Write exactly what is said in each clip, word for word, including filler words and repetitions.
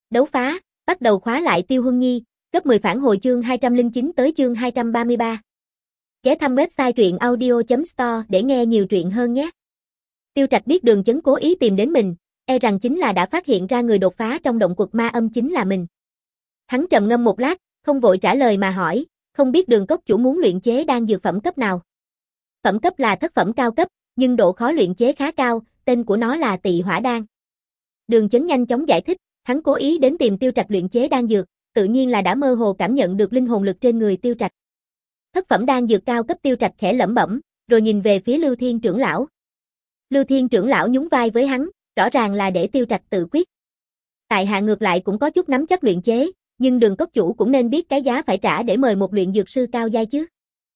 Đấu phá, bắt đầu khóa lại Tiêu Huân Nhi, cấp mười phản hồi chương hai trăm lẻ chín tới chương hai trăm ba mươi ba. Ghé thăm website truyện audio chấm store để nghe nhiều truyện hơn nhé. Tiêu Trạch biết Đường Chấn cố ý tìm đến mình, e rằng chính là đã phát hiện ra người đột phá trong động quật ma âm chính là mình. Hắn trầm ngâm một lát, không vội trả lời mà hỏi, không biết Đường cốc chủ muốn luyện chế đan dược phẩm cấp nào? Phẩm cấp là thất phẩm cao cấp, nhưng độ khó luyện chế khá cao, tên của nó là Tị Hỏa đan. Đường Chấn nhanh chóng giải thích, hắn cố ý đến tìm Tiêu Trạch luyện chế đan dược, tự nhiên là đã mơ hồ cảm nhận được linh hồn lực trên người Tiêu Trạch. Thất phẩm đan dược cao cấp Tiêu Trạch khẽ lẩm bẩm, rồi nhìn về phía Lưu Thiên trưởng lão. Lưu Thiên trưởng lão nhún vai với hắn, rõ ràng là để Tiêu Trạch tự quyết. Tại hạ ngược lại cũng có chút nắm chắc luyện chế, nhưng Đường cốc chủ cũng nên biết cái giá phải trả để mời một luyện dược sư cao giai chứ.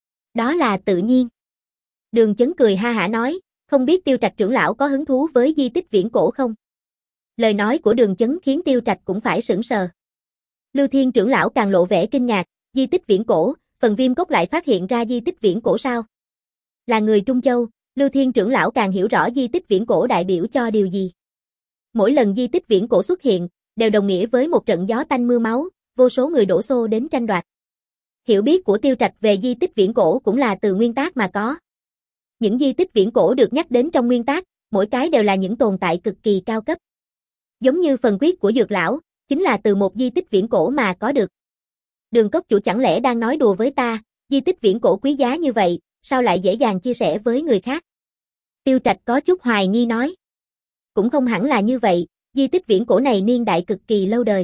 Đó là tự nhiên. Đường Chấn cười ha hả nói, không biết Tiêu Trạch trưởng lão có hứng thú với di tích viễn cổ không? Lời nói của Đường Chấn khiến Tiêu Trạch cũng phải sửng sờ. Lưu Thiên trưởng lão càng lộ vẻ kinh ngạc, di tích viễn cổ, Phần Viêm Cốc lại phát hiện ra di tích viễn cổ sao? Là người Trung Châu, Lưu Thiên trưởng lão càng hiểu rõ di tích viễn cổ đại biểu cho điều gì. Mỗi lần di tích viễn cổ xuất hiện, đều đồng nghĩa với một trận gió tanh mưa máu, vô số người đổ xô đến tranh đoạt. Hiểu biết của Tiêu Trạch về di tích viễn cổ cũng là từ nguyên tác mà có. Những di tích viễn cổ được nhắc đến trong nguyên tác, mỗi cái đều là những tồn tại cực kỳ cao cấp. Giống như phần quyết của Dược lão, chính là từ một di tích viễn cổ mà có được. Đường cốc chủ chẳng lẽ đang nói đùa với ta, di tích viễn cổ quý giá như vậy, sao lại dễ dàng chia sẻ với người khác? Tiêu Trạch có chút hoài nghi nói. Cũng không hẳn là như vậy, di tích viễn cổ này niên đại cực kỳ lâu đời.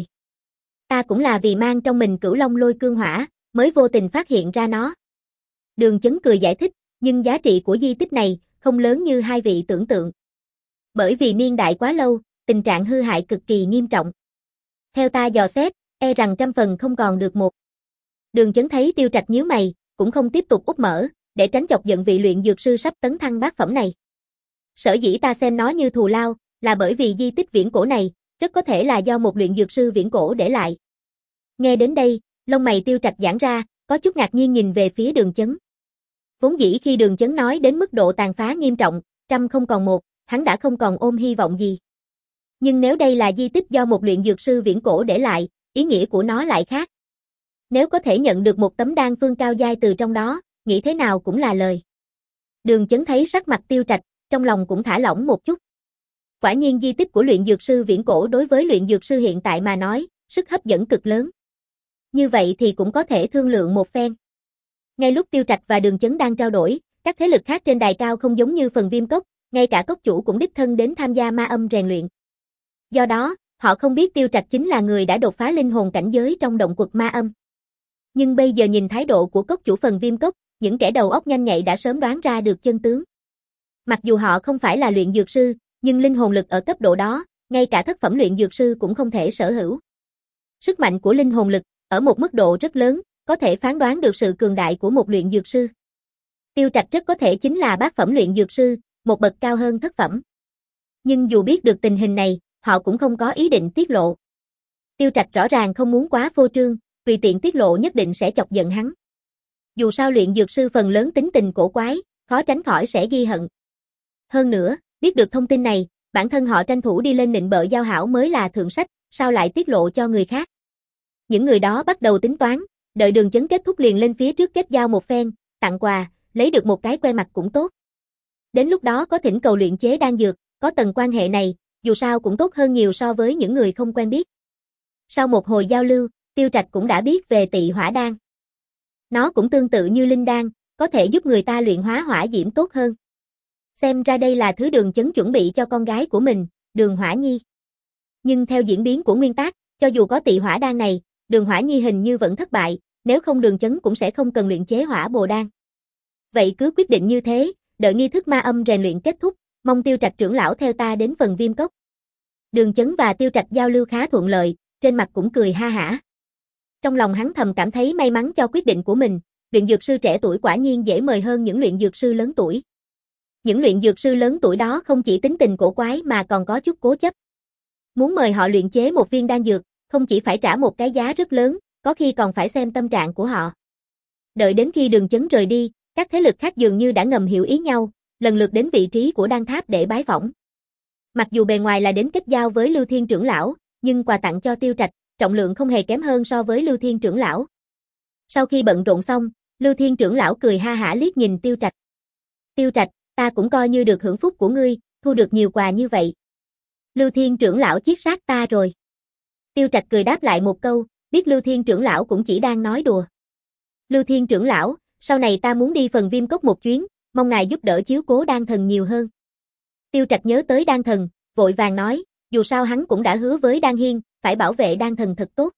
Ta cũng là vì mang trong mình Cửu Long Lôi Cương Hỏa, mới vô tình phát hiện ra nó. Đường Chấn cười giải thích, nhưng giá trị của di tích này không lớn như hai vị tưởng tượng. Bởi vì niên đại quá lâu, tình trạng hư hại cực kỳ nghiêm trọng. Theo ta dò xét, e rằng trăm phần không còn được một. Đường Chấn thấy Tiêu Trạch nhíu mày, cũng không tiếp tục úp mở, để tránh chọc giận vị luyện dược sư sắp tấn thăng bát phẩm này. Sở dĩ ta xem nó như thù lao, là bởi vì di tích viễn cổ này, rất có thể là do một luyện dược sư viễn cổ để lại. Nghe đến đây, lông mày Tiêu Trạch giãn ra, có chút ngạc nhiên nhìn về phía Đường Chấn. Vốn dĩ khi Đường Chấn nói đến mức độ tàn phá nghiêm trọng, trăm không còn một, hắn đã không còn ôm hy vọng gì. Nhưng nếu đây là di tích do một luyện dược sư viễn cổ để lại, ý nghĩa của nó lại khác. Nếu có thể nhận được một tấm đan phương cao giai từ trong đó, nghĩ thế nào cũng là lời. Đường Chấn thấy sắc mặt Tiêu Trạch, trong lòng cũng thả lỏng một chút. Quả nhiên di tích của luyện dược sư viễn cổ đối với luyện dược sư hiện tại mà nói, sức hấp dẫn cực lớn. Như vậy thì cũng có thể thương lượng một phen. Ngay lúc Tiêu Trạch và Đường Chấn đang trao đổi, các thế lực khác trên đài cao không giống như Phần Viêm Cốc, ngay cả cốc chủ cũng đích thân đến tham gia ma âm rèn luyện. Do đó, họ không biết Tiêu Trạch chính là người đã đột phá linh hồn cảnh giới trong động quật ma âm. Nhưng bây giờ nhìn thái độ của cốc chủ Phần Viêm Cốc, những kẻ đầu óc nhanh nhạy đã sớm đoán ra được chân tướng. Mặc dù họ không phải là luyện dược sư, nhưng linh hồn lực ở cấp độ đó, ngay cả thất phẩm luyện dược sư cũng không thể sở hữu. Sức mạnh của linh hồn lực, ở một mức độ rất lớn, có thể phán đoán được sự cường đại của một luyện dược sư. Tiêu Trạch rất có thể chính là bát phẩm luyện dược sư, một bậc cao hơn thất phẩm. Nhưng dù biết được tình hình này, họ cũng không có ý định tiết lộ. Tiêu Trạch rõ ràng không muốn quá phô trương, tùy tiện tiết lộ nhất định sẽ chọc giận hắn. Dù sao luyện dược sư phần lớn tính tình cổ quái, khó tránh khỏi sẽ ghi hận. Hơn nữa, biết được thông tin này, bản thân họ tranh thủ đi lên nịnh bợ giao hảo mới là thượng sách, sao lại tiết lộ cho người khác. Những người đó bắt đầu tính toán, đợi Đường Chấn kết thúc liền lên phía trước kết giao một phen, tặng quà, lấy được một cái que mặt cũng tốt. Đến lúc đó có thỉnh cầu luyện chế đan dược, có tầng quan hệ này, dù sao cũng tốt hơn nhiều so với những người không quen biết. Sau một hồi giao lưu, Tiêu Trạch cũng đã biết về Tị Hỏa đan. Nó cũng tương tự như linh đan, có thể giúp người ta luyện hóa hỏa diễm tốt hơn. Xem ra đây là thứ Đường Chấn chuẩn bị cho con gái của mình, Đường Hỏa Nhi. Nhưng theo diễn biến của nguyên tác, cho dù có Tị Hỏa đan này, Đường Hỏa Nhi hình như vẫn thất bại, nếu không Đường Chấn cũng sẽ không cần luyện chế hỏa bồ đan. Vậy cứ quyết định như thế, đợi nghi thức ma âm rèn luyện kết thúc, mong Tiêu Trạch trưởng lão theo ta đến Phần Viêm Cốc. Đường Chấn và Tiêu Trạch giao lưu khá thuận lợi, trên mặt cũng cười ha hả. Trong lòng hắn thầm cảm thấy may mắn cho quyết định của mình, luyện dược sư trẻ tuổi quả nhiên dễ mời hơn những luyện dược sư lớn tuổi. Những luyện dược sư lớn tuổi đó không chỉ tính tình cổ quái mà còn có chút cố chấp. Muốn mời họ luyện chế một viên đan dược, không chỉ phải trả một cái giá rất lớn, có khi còn phải xem tâm trạng của họ. Đợi đến khi Đường Chấn rời đi, các thế lực khác dường như đã ngầm hiểu ý nhau, lần lượt đến vị trí của đan tháp để bái phỏng. Mặc dù bề ngoài là đến kết giao với Lưu Thiên trưởng lão, nhưng quà tặng cho Tiêu Trạch, trọng lượng không hề kém hơn so với Lưu Thiên trưởng lão. Sau khi bận rộn xong, Lưu Thiên trưởng lão cười ha hả liếc nhìn Tiêu Trạch. Tiêu Trạch, ta cũng coi như được hưởng phúc của ngươi, thu được nhiều quà như vậy. Lưu Thiên trưởng lão chiết sát ta rồi. Tiêu Trạch cười đáp lại một câu, biết Lưu Thiên trưởng lão cũng chỉ đang nói đùa. Lưu Thiên trưởng lão, sau này ta muốn đi phần Viêm Cốc một chuyến, mong ngài giúp đỡ chiếu cố Đan Thần nhiều hơn. Tiêu Trạch nhớ tới Đan Thần, vội vàng nói, dù sao hắn cũng đã hứa với Đan Hiên, phải bảo vệ Đan Thần thật tốt.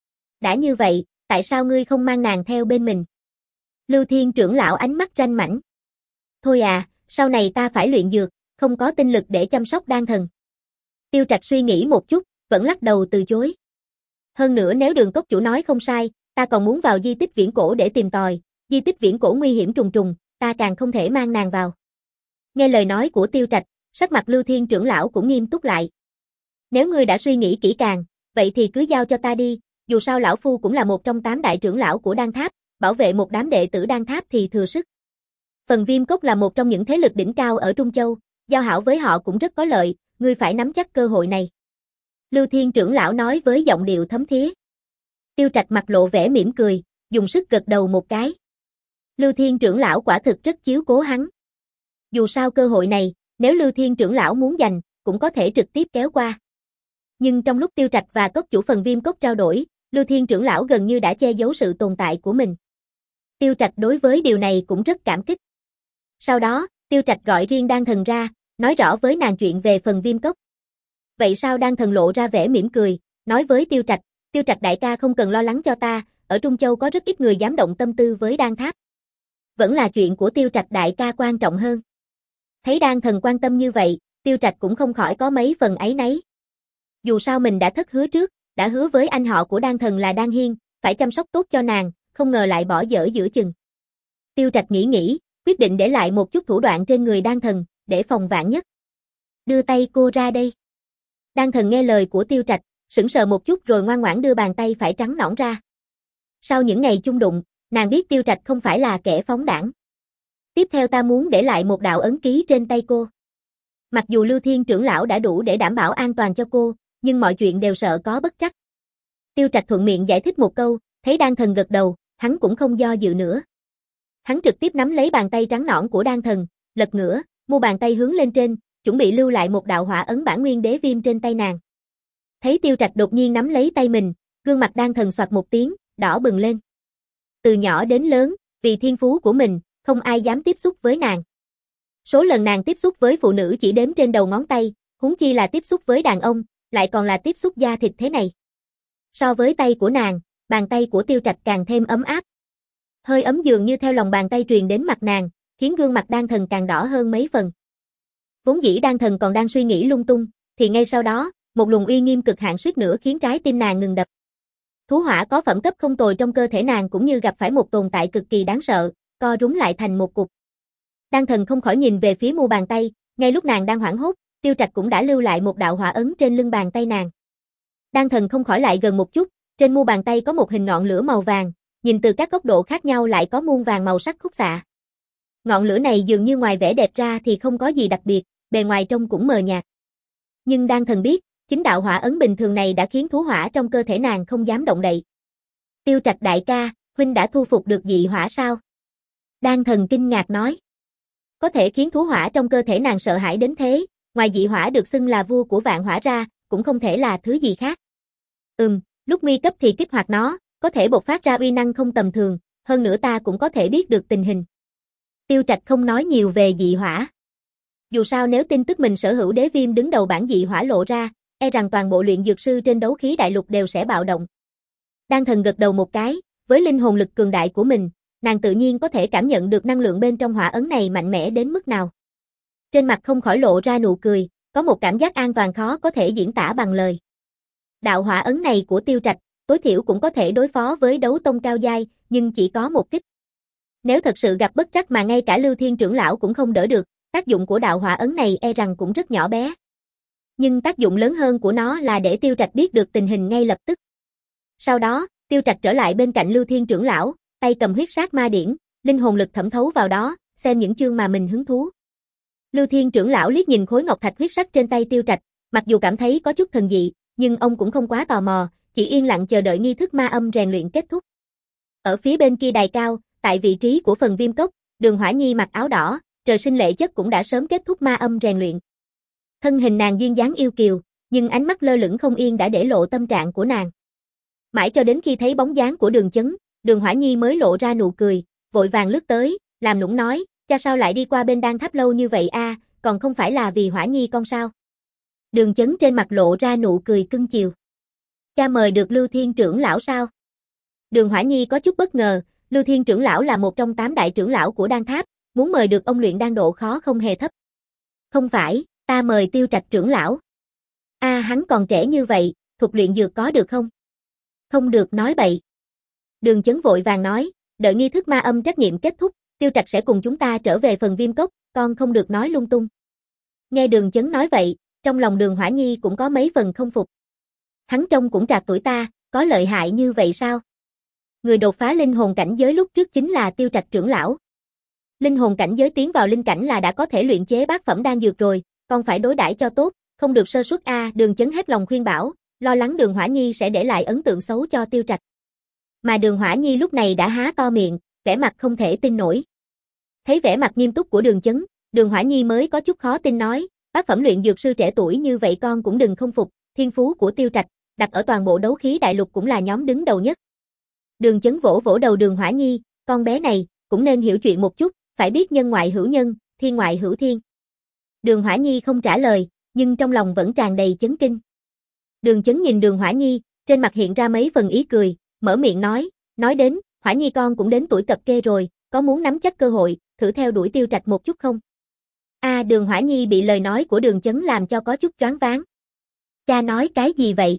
Đã như vậy, tại sao ngươi không mang nàng theo bên mình? Lưu Thiên trưởng lão ánh mắt ranh mãnh. Thôi à, sau này ta phải luyện dược, không có tinh lực để chăm sóc Đan Thần. Tiêu Trạch suy nghĩ một chút, vẫn lắc đầu từ chối. Hơn nữa nếu Đường cốc chủ nói không sai, ta còn muốn vào di tích viễn cổ để tìm tòi, di tích viễn cổ nguy hiểm trùng trùng, ta càng không thể mang nàng vào. Nghe lời nói của Tiêu Trạch, sắc mặt Lưu Thiên trưởng lão cũng nghiêm túc lại. Nếu ngươi đã suy nghĩ kỹ càng, vậy thì cứ giao cho ta đi, dù sao lão phu cũng là một trong tám đại trưởng lão của Đan Tháp, bảo vệ một đám đệ tử Đan Tháp thì thừa sức. Phần Viêm Cốc là một trong những thế lực đỉnh cao ở Trung Châu, giao hảo với họ cũng rất có lợi, ngươi phải nắm chắc cơ hội này. Lưu Thiên trưởng lão nói với giọng điệu thấm thía. Tiêu Trạch mặt lộ vẻ mỉm cười, dùng sức gật đầu một cái. Lưu Thiên trưởng lão quả thực rất chiếu cố hắn. Dù sao cơ hội này, nếu Lưu Thiên trưởng lão muốn giành, cũng có thể trực tiếp kéo qua. Nhưng trong lúc Tiêu Trạch và cốc chủ phần Viêm Cốc trao đổi, Lưu Thiên trưởng lão gần như đã che giấu sự tồn tại của mình. Tiêu Trạch đối với điều này cũng rất cảm kích. Sau đó, Tiêu Trạch gọi riêng Đan Thần ra, nói rõ với nàng chuyện về phần Viêm Cốc. Vậy sao Đan Thần lộ ra vẻ mỉm cười, nói với Tiêu Trạch, Tiêu Trạch đại ca không cần lo lắng cho ta, ở Trung Châu có rất ít người dám động tâm tư với Đan Tháp. Vẫn là chuyện của Tiêu Trạch đại ca quan trọng hơn. Thấy Đan Thần quan tâm như vậy, Tiêu Trạch cũng không khỏi có mấy phần áy náy. Dù sao mình đã thất hứa trước, đã hứa với anh họ của Đan Thần là Đan Hiên, phải chăm sóc tốt cho nàng, không ngờ lại bỏ dở giữa chừng. Tiêu Trạch nghĩ nghĩ, quyết định để lại một chút thủ đoạn trên người Đan Thần, để phòng vạn nhất. Đưa tay cô ra đây. Đan Thần nghe lời của Tiêu Trạch, sững sờ một chút rồi ngoan ngoãn đưa bàn tay phải trắng nõn ra. Sau những ngày chung đụng, nàng biết Tiêu Trạch không phải là kẻ phóng đãng. Tiếp theo ta muốn để lại một đạo ấn ký trên tay cô. Mặc dù Lưu Thiên trưởng lão đã đủ để đảm bảo an toàn cho cô, nhưng mọi chuyện đều sợ có bất trắc. Tiêu Trạch thuận miệng giải thích một câu, thấy Đan Thần gật đầu, hắn cũng không do dự nữa. Hắn trực tiếp nắm lấy bàn tay trắng nõn của Đan Thần, lật ngửa, mu bàn tay hướng lên trên, chuẩn bị lưu lại một đạo hỏa ấn bản nguyên đế viêm trên tay nàng. Thấy Tiêu Trạch đột nhiên nắm lấy tay mình, gương mặt Đan Thần xoạt một tiếng, đỏ bừng lên. Từ nhỏ đến lớn, vì thiên phú của mình, không ai dám tiếp xúc với nàng. Số lần nàng tiếp xúc với phụ nữ chỉ đếm trên đầu ngón tay, huống chi là tiếp xúc với đàn ông, lại còn là tiếp xúc da thịt thế này. So với tay của nàng, bàn tay của Tiêu Trạch càng thêm ấm áp. Hơi ấm dường như theo lòng bàn tay truyền đến mặt nàng, khiến gương mặt Đan Thần càng đỏ hơn mấy phần. Vốn dĩ Đan Thần còn đang suy nghĩ lung tung, thì ngay sau đó, một luồng uy nghiêm cực hạn suýt nữa khiến trái tim nàng ngừng đập. Thú hỏa có phẩm cấp không tồi trong cơ thể nàng cũng như gặp phải một tồn tại cực kỳ đáng sợ, co rúm lại thành một cục. Đan Thần không khỏi nhìn về phía mu bàn tay, ngay lúc nàng đang hoảng hốt, Tiêu Trạch cũng đã lưu lại một đạo hỏa ấn trên lưng bàn tay nàng. Đan Thần không khỏi lại gần một chút, trên mu bàn tay có một hình ngọn lửa màu vàng, nhìn từ các góc độ khác nhau lại có muôn vàng màu sắc khúc xạ. Ngọn lửa này dường như ngoài vẻ đẹp ra thì không có gì đặc biệt, bề ngoài trông cũng mờ nhạt. Nhưng Đan Thần biết, chính đạo hỏa ấn bình thường này đã khiến thú hỏa trong cơ thể nàng không dám động đậy. Tiêu Trạch đại ca, huynh đã thu phục được dị hỏa sao? Đan Thần kinh ngạc nói. Có thể khiến thú hỏa trong cơ thể nàng sợ hãi đến thế, ngoài dị hỏa được xưng là vua của vạn hỏa ra, cũng không thể là thứ gì khác. Ừm, lúc nguy cấp thì kích hoạt nó, có thể bộc phát ra uy năng không tầm thường, hơn nữa ta cũng có thể biết được tình hình. Tiêu Trạch không nói nhiều về dị hỏa. Dù sao nếu tin tức mình sở hữu đế viêm đứng đầu bảng dị hỏa lộ ra, e rằng toàn bộ luyện dược sư trên đấu khí đại lục đều sẽ bạo động. Đan Thần gật đầu một cái, với linh hồn lực cường đại của mình, nàng tự nhiên có thể cảm nhận được năng lượng bên trong hỏa ấn này mạnh mẽ đến mức nào. Trên mặt không khỏi lộ ra nụ cười, có một cảm giác an toàn khó có thể diễn tả bằng lời. Đạo hỏa ấn này của Tiêu Trạch, tối thiểu cũng có thể đối phó với đấu tông cao giai, nhưng chỉ có một kích. Nếu thật sự gặp bất trắc mà ngay cả Lưu Thiên trưởng lão cũng không đỡ được, tác dụng của đạo hỏa ấn này e rằng cũng rất nhỏ bé. Nhưng tác dụng lớn hơn của nó là để Tiêu Trạch biết được tình hình ngay lập tức. Sau đó, Tiêu Trạch trở lại bên cạnh Lưu Thiên trưởng lão, tay cầm huyết sát ma điển, linh hồn lực thẩm thấu vào đó, xem những chương mà mình hứng thú. Lưu Thiên trưởng lão liếc nhìn khối ngọc thạch huyết sắc trên tay Tiêu Trạch, mặc dù cảm thấy có chút thần dị, nhưng ông cũng không quá tò mò, chỉ yên lặng chờ đợi nghi thức ma âm rèn luyện kết thúc. Ở phía bên kia đài cao, tại vị trí của phần viêm cốc, Đường Hỏa Nhi mặc áo đỏ, trời sinh lệ chất cũng đã sớm kết thúc ma âm rèn luyện. Thân hình nàng duyên dáng yêu kiều, nhưng ánh mắt lơ lửng không yên đã để lộ tâm trạng của nàng. Mãi cho đến khi thấy bóng dáng của Đường Chấn, Đường Hỏa Nhi mới lộ ra nụ cười, vội vàng lướt tới, làm nũng nói, cha sao lại đi qua bên Đan Tháp lâu như vậy a, còn không phải là vì Hỏa Nhi con sao? Đường Chấn trên mặt lộ ra nụ cười cưng chiều. Cha mời được Lưu Thiên trưởng lão sao? Đường Hỏa Nhi có chút bất ngờ, Lưu Thiên trưởng lão là một trong tám đại trưởng lão của Đan Tháp, muốn mời được ông luyện đan độ khó không hề thấp. Không phải, ta mời Tiêu Trạch trưởng lão. A à, hắn còn trẻ như vậy, thuật luyện dược có được không? Không được nói bậy. Đường Chấn vội vàng nói, đợi nghi thức ma âm trắc nghiệm kết thúc, Tiêu Trạch sẽ cùng chúng ta trở về phần viêm cốc, con không được nói lung tung. Nghe Đường Chấn nói vậy, trong lòng Đường Hỏa Nhi cũng có mấy phần không phục. Hắn trông cũng trạc tuổi ta, có lợi hại như vậy sao? Người đột phá linh hồn cảnh giới lúc trước chính là Tiêu Trạch trưởng lão. Linh hồn cảnh giới tiến vào linh cảnh là đã có thể luyện chế bát phẩm đan dược rồi, con phải đối đãi cho tốt, không được sơ suất a, à, Đường Chấn hết lòng khuyên bảo, lo lắng Đường Hỏa Nhi sẽ để lại ấn tượng xấu cho Tiêu Trạch. Mà Đường Hỏa Nhi lúc này đã há to miệng, vẻ mặt không thể tin nổi. Thấy vẻ mặt nghiêm túc của Đường Chấn, Đường Hỏa Nhi mới có chút khó tin nói, bát phẩm luyện dược sư trẻ tuổi như vậy con cũng đừng không phục, thiên phú của Tiêu Trạch, đặt ở toàn bộ đấu khí đại lục cũng là nhóm đứng đầu nhất. Đường Chấn vỗ vỗ đầu Đường Hỏa Nhi, con bé này, cũng nên hiểu chuyện một chút, phải biết nhân ngoại hữu nhân, thiên ngoại hữu thiên. Đường Hỏa Nhi không trả lời, nhưng trong lòng vẫn tràn đầy chấn kinh. Đường Chấn nhìn Đường Hỏa Nhi, trên mặt hiện ra mấy phần ý cười, mở miệng nói, nói đến, Hỏa Nhi con cũng đến tuổi cập kê rồi, có muốn nắm chắc cơ hội, thử theo đuổi Tiêu Trạch một chút không? A, à, Đường Hỏa Nhi bị lời nói của Đường Chấn làm cho có chút choáng váng. Cha nói cái gì vậy?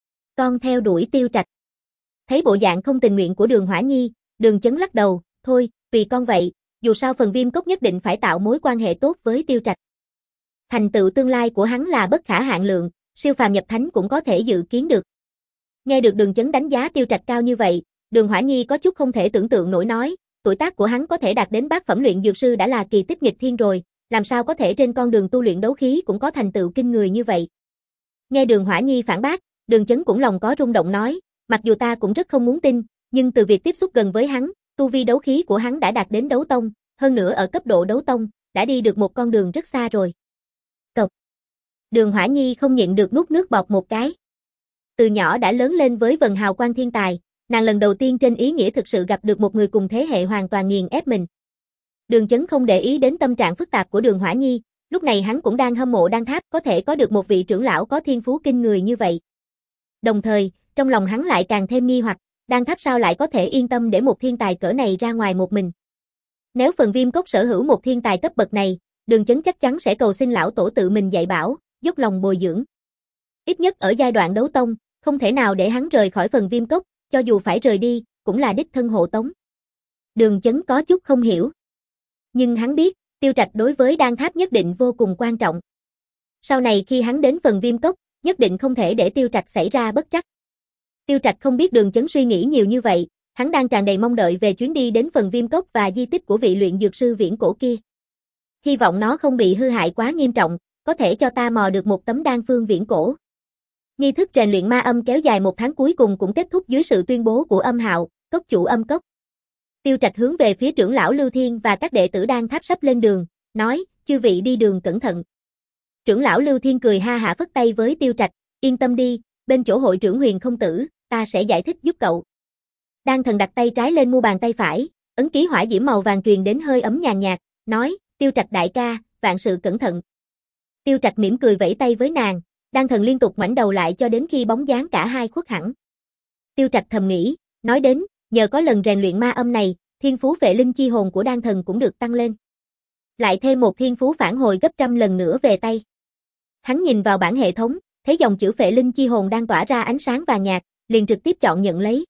Con theo đuổi Tiêu Trạch. Thấy bộ dạng không tình nguyện của Đường Hỏa Nhi, Đường Chấn lắc đầu, thôi, tùy con vậy, dù sao phần viêm cốc nhất định phải tạo mối quan hệ tốt với Tiêu Trạch. Thành tựu tương lai của hắn là bất khả hạn lượng, siêu phàm nhập thánh cũng có thể dự kiến được. Nghe được Đường Chấn đánh giá Tiêu Trạch cao như vậy, Đường Hỏa Nhi có chút không thể tưởng tượng nổi nói, tuổi tác của hắn có thể đạt đến bát phẩm luyện dược sư đã là kỳ tích nghịch thiên rồi, làm sao có thể trên con đường tu luyện đấu khí cũng có thành tựu kinh người như vậy. Nghe Đường Hỏa Nhi phản bác, Đường Chấn cũng lòng có rung động nói, mặc dù ta cũng rất không muốn tin, nhưng từ việc tiếp xúc gần với hắn, tu vi đấu khí của hắn đã đạt đến đấu tông, hơn nữa ở cấp độ đấu tông, đã đi được một con đường rất xa rồi. Cộc. Đường Hỏa Nhi không nhịn được nuốt nước bọt một cái. Từ nhỏ đã lớn lên với vần hào quang thiên tài, nàng lần đầu tiên trên ý nghĩa thực sự gặp được một người cùng thế hệ hoàn toàn nghiền ép mình. Đường Chấn không để ý đến tâm trạng phức tạp của Đường Hỏa Nhi, lúc này hắn cũng đang hâm mộ Đan Tháp có thể có được một vị trưởng lão có thiên phú kinh người như vậy. Đồng thời, trong lòng hắn lại càng thêm nghi hoặc, Đan Tháp sao lại có thể yên tâm để một thiên tài cỡ này ra ngoài một mình. Nếu phần viêm cốc sở hữu một thiên tài cấp bậc này, Đường Chấn chắc chắn sẽ cầu xin lão tổ tự mình dạy bảo, dốc lòng bồi dưỡng. Ít nhất ở giai đoạn đấu tông, không thể nào để hắn rời khỏi phần viêm cốc, cho dù phải rời đi, cũng là đích thân hộ tống. Đường Chấn có chút không hiểu. Nhưng hắn biết, Tiêu Trạch đối với Đan Tháp nhất định vô cùng quan trọng. Sau này khi hắn đến phần viêm cốc, nhất định không thể để Tiêu Trạch xảy ra bất trắc. Tiêu Trạch không biết Đường Chấn suy nghĩ nhiều như vậy, hắn đang tràn đầy mong đợi về chuyến đi đến phần viêm cốc và di tích của vị luyện dược sư viễn cổ kia. Hy vọng nó không bị hư hại quá nghiêm trọng, có thể cho ta mò được một tấm đan phương viễn cổ. Nghi thức rèn luyện ma âm kéo dài một tháng cuối cùng cũng kết thúc dưới sự tuyên bố của Âm Hạo, cốc chủ Âm Cốc. Tiêu Trạch hướng về phía trưởng lão Lưu Thiên và các đệ tử Đan Tháp sắp lên đường, nói, chư vị đi đường cẩn thận. Trưởng lão Lưu Thiên cười ha hả phất tay với Tiêu Trạch, yên tâm đi, bên chỗ hội trưởng Huyền Không Tử, ta sẽ giải thích giúp cậu. Đan Thần đặt tay trái lên mu bàn tay phải, ấn ký hỏa diễm màu vàng truyền đến hơi ấm nhàn nhạt, nói, Tiêu Trạch đại ca, vạn sự cẩn thận. Tiêu Trạch mỉm cười vẫy tay với nàng, Đan Thần liên tục ngoảnh đầu lại cho đến khi bóng dáng cả hai khuất hẳn. Tiêu Trạch thầm nghĩ, nói đến, nhờ có lần rèn luyện ma âm này, thiên phú phệ linh chi hồn của Đan Thần cũng được tăng lên. Lại thêm một thiên phú phản hồi gấp trăm lần nữa về tay. Hắn nhìn vào bảng hệ thống, thấy dòng chữ phệ linh chi hồn đang tỏa ra ánh sáng vàng nhạt, liền trực tiếp chọn nhận lấy.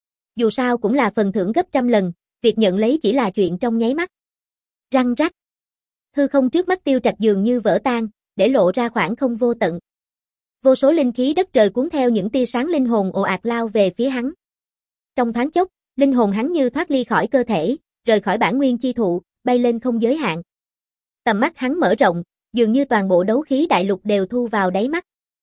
Dù sao cũng là phần thưởng gấp trăm lần, việc nhận lấy chỉ là chuyện trong nháy mắt. Răng rắc. Hư không trước mắt Tiêu Trạch dường như vỡ tan, để lộ ra khoảng không vô tận. Vô số linh khí đất trời cuốn theo những tia sáng linh hồn ồ ạt lao về phía hắn. Trong thoáng chốc, linh hồn hắn như thoát ly khỏi cơ thể, rời khỏi bản nguyên chi thụ, bay lên không giới hạn. Tầm mắt hắn mở rộng, dường như toàn bộ đấu khí đại lục đều thu vào đáy mắt.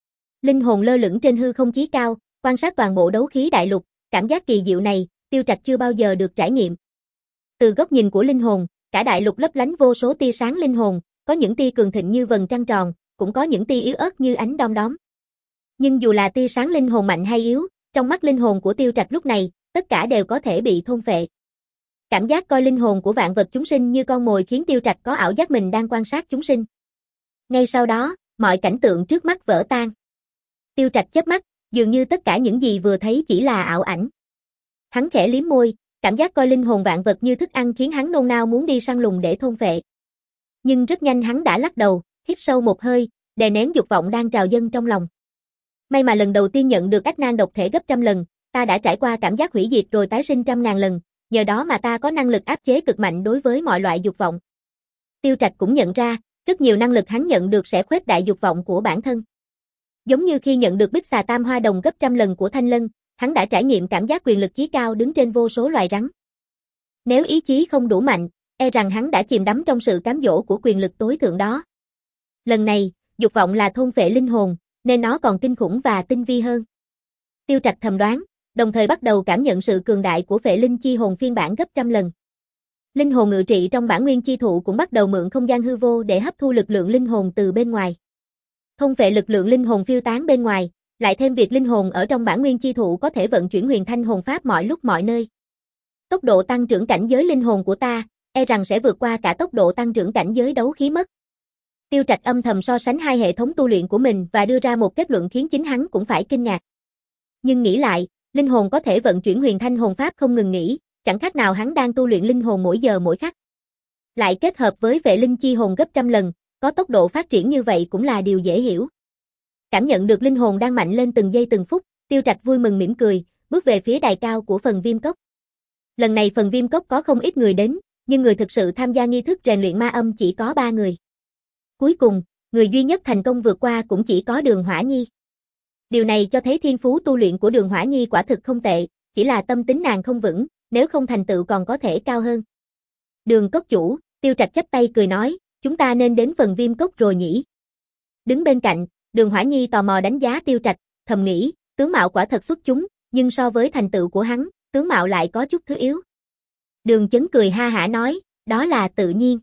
Linh hồn lơ lửng trên hư không chí cao, quan sát toàn bộ đấu khí đại lục, cảm giác kỳ diệu này, Tiêu Trạch chưa bao giờ được trải nghiệm. Từ góc nhìn của linh hồn, cả đại lục lấp lánh vô số tia sáng linh hồn, có những tia cường thịnh như vầng trăng tròn, cũng có những tia yếu ớt như ánh đom đóm. Nhưng dù là tia sáng linh hồn mạnh hay yếu, trong mắt linh hồn của Tiêu Trạch lúc này, tất cả đều có thể bị thôn phệ. Cảm giác coi linh hồn của vạn vật chúng sinh như con mồi khiến Tiêu Trạch có ảo giác mình đang quan sát chúng sinh. Ngay sau đó, mọi cảnh tượng trước mắt vỡ tan. Tiêu Trạch chớp mắt, dường như tất cả những gì vừa thấy chỉ là ảo ảnh. Hắn khẽ liếm môi, cảm giác coi linh hồn vạn vật như thức ăn khiến hắn nôn nao muốn đi săn lùng để thôn phệ. Nhưng rất nhanh hắn đã lắc đầu, hít sâu một hơi, đè nén dục vọng đang trào dâng trong lòng. May mà lần đầu tiên nhận được ách nan độc thể gấp trăm lần, ta đã trải qua cảm giác hủy diệt rồi tái sinh trăm ngàn lần, nhờ đó mà ta có năng lực áp chế cực mạnh đối với mọi loại dục vọng. Tiêu Trạch cũng nhận ra, rất nhiều năng lực hắn nhận được sẽ khuếch đại dục vọng của bản thân. Giống như khi nhận được bích xà tam hoa đồng gấp trăm lần của Thanh Lân, hắn đã trải nghiệm cảm giác quyền lực chí cao đứng trên vô số loài rắn. Nếu ý chí không đủ mạnh, e rằng hắn đã chìm đắm trong sự cám dỗ của quyền lực tối thượng đó. Lần này, dục vọng là thôn phệ linh hồn, nên nó còn kinh khủng và tinh vi hơn. Tiêu Trạch thầm đoán, đồng thời bắt đầu cảm nhận sự cường đại của phệ linh chi hồn phiên bản gấp trăm lần. Linh hồn ngự trị trong bản nguyên chi thụ cũng bắt đầu mượn không gian hư vô để hấp thu lực lượng linh hồn từ bên ngoài. Thôn phệ lực lượng linh hồn phiêu tán bên ngoài, lại thêm việc linh hồn ở trong bản nguyên chi thụ có thể vận chuyển huyền thanh hồn pháp mọi lúc mọi nơi. Tốc độ tăng trưởng cảnh giới linh hồn của ta, e rằng sẽ vượt qua cả tốc độ tăng trưởng cảnh giới đấu khí mất. Tiêu Trạch âm thầm so sánh hai hệ thống tu luyện của mình và đưa ra một kết luận khiến chính hắn cũng phải kinh ngạc. Nhưng nghĩ lại, linh hồn có thể vận chuyển huyền thanh hồn pháp không ngừng nghỉ, chẳng khác nào hắn đang tu luyện linh hồn mỗi giờ mỗi khắc. Lại kết hợp với vệ linh chi hồn gấp trăm lần, có tốc độ phát triển như vậy cũng là điều dễ hiểu. Cảm nhận được linh hồn đang mạnh lên từng giây từng phút, Tiêu Trạch vui mừng mỉm cười, bước về phía đài cao của phần viêm cốc. Lần này phần viêm cốc có không ít người đến, nhưng người thực sự tham gia nghi thức rèn luyện ma âm chỉ có ba người. Cuối cùng, người duy nhất thành công vượt qua cũng chỉ có Đường Hỏa Nhi. Điều này cho thấy thiên phú tu luyện của Đường Hỏa Nhi quả thực không tệ, chỉ là tâm tính nàng không vững, nếu không thành tựu còn có thể cao hơn. Đường cốc chủ, Tiêu Trạch chắp tay cười nói, chúng ta nên đến phần viêm cốc rồi nhỉ. Đứng bên cạnh, Đường Hỏa Nhi tò mò đánh giá Tiêu Trạch, thầm nghĩ, tướng mạo quả thật xuất chúng, nhưng so với thành tựu của hắn, tướng mạo lại có chút thứ yếu. Đường Chấn cười ha hả nói, đó là tự nhiên.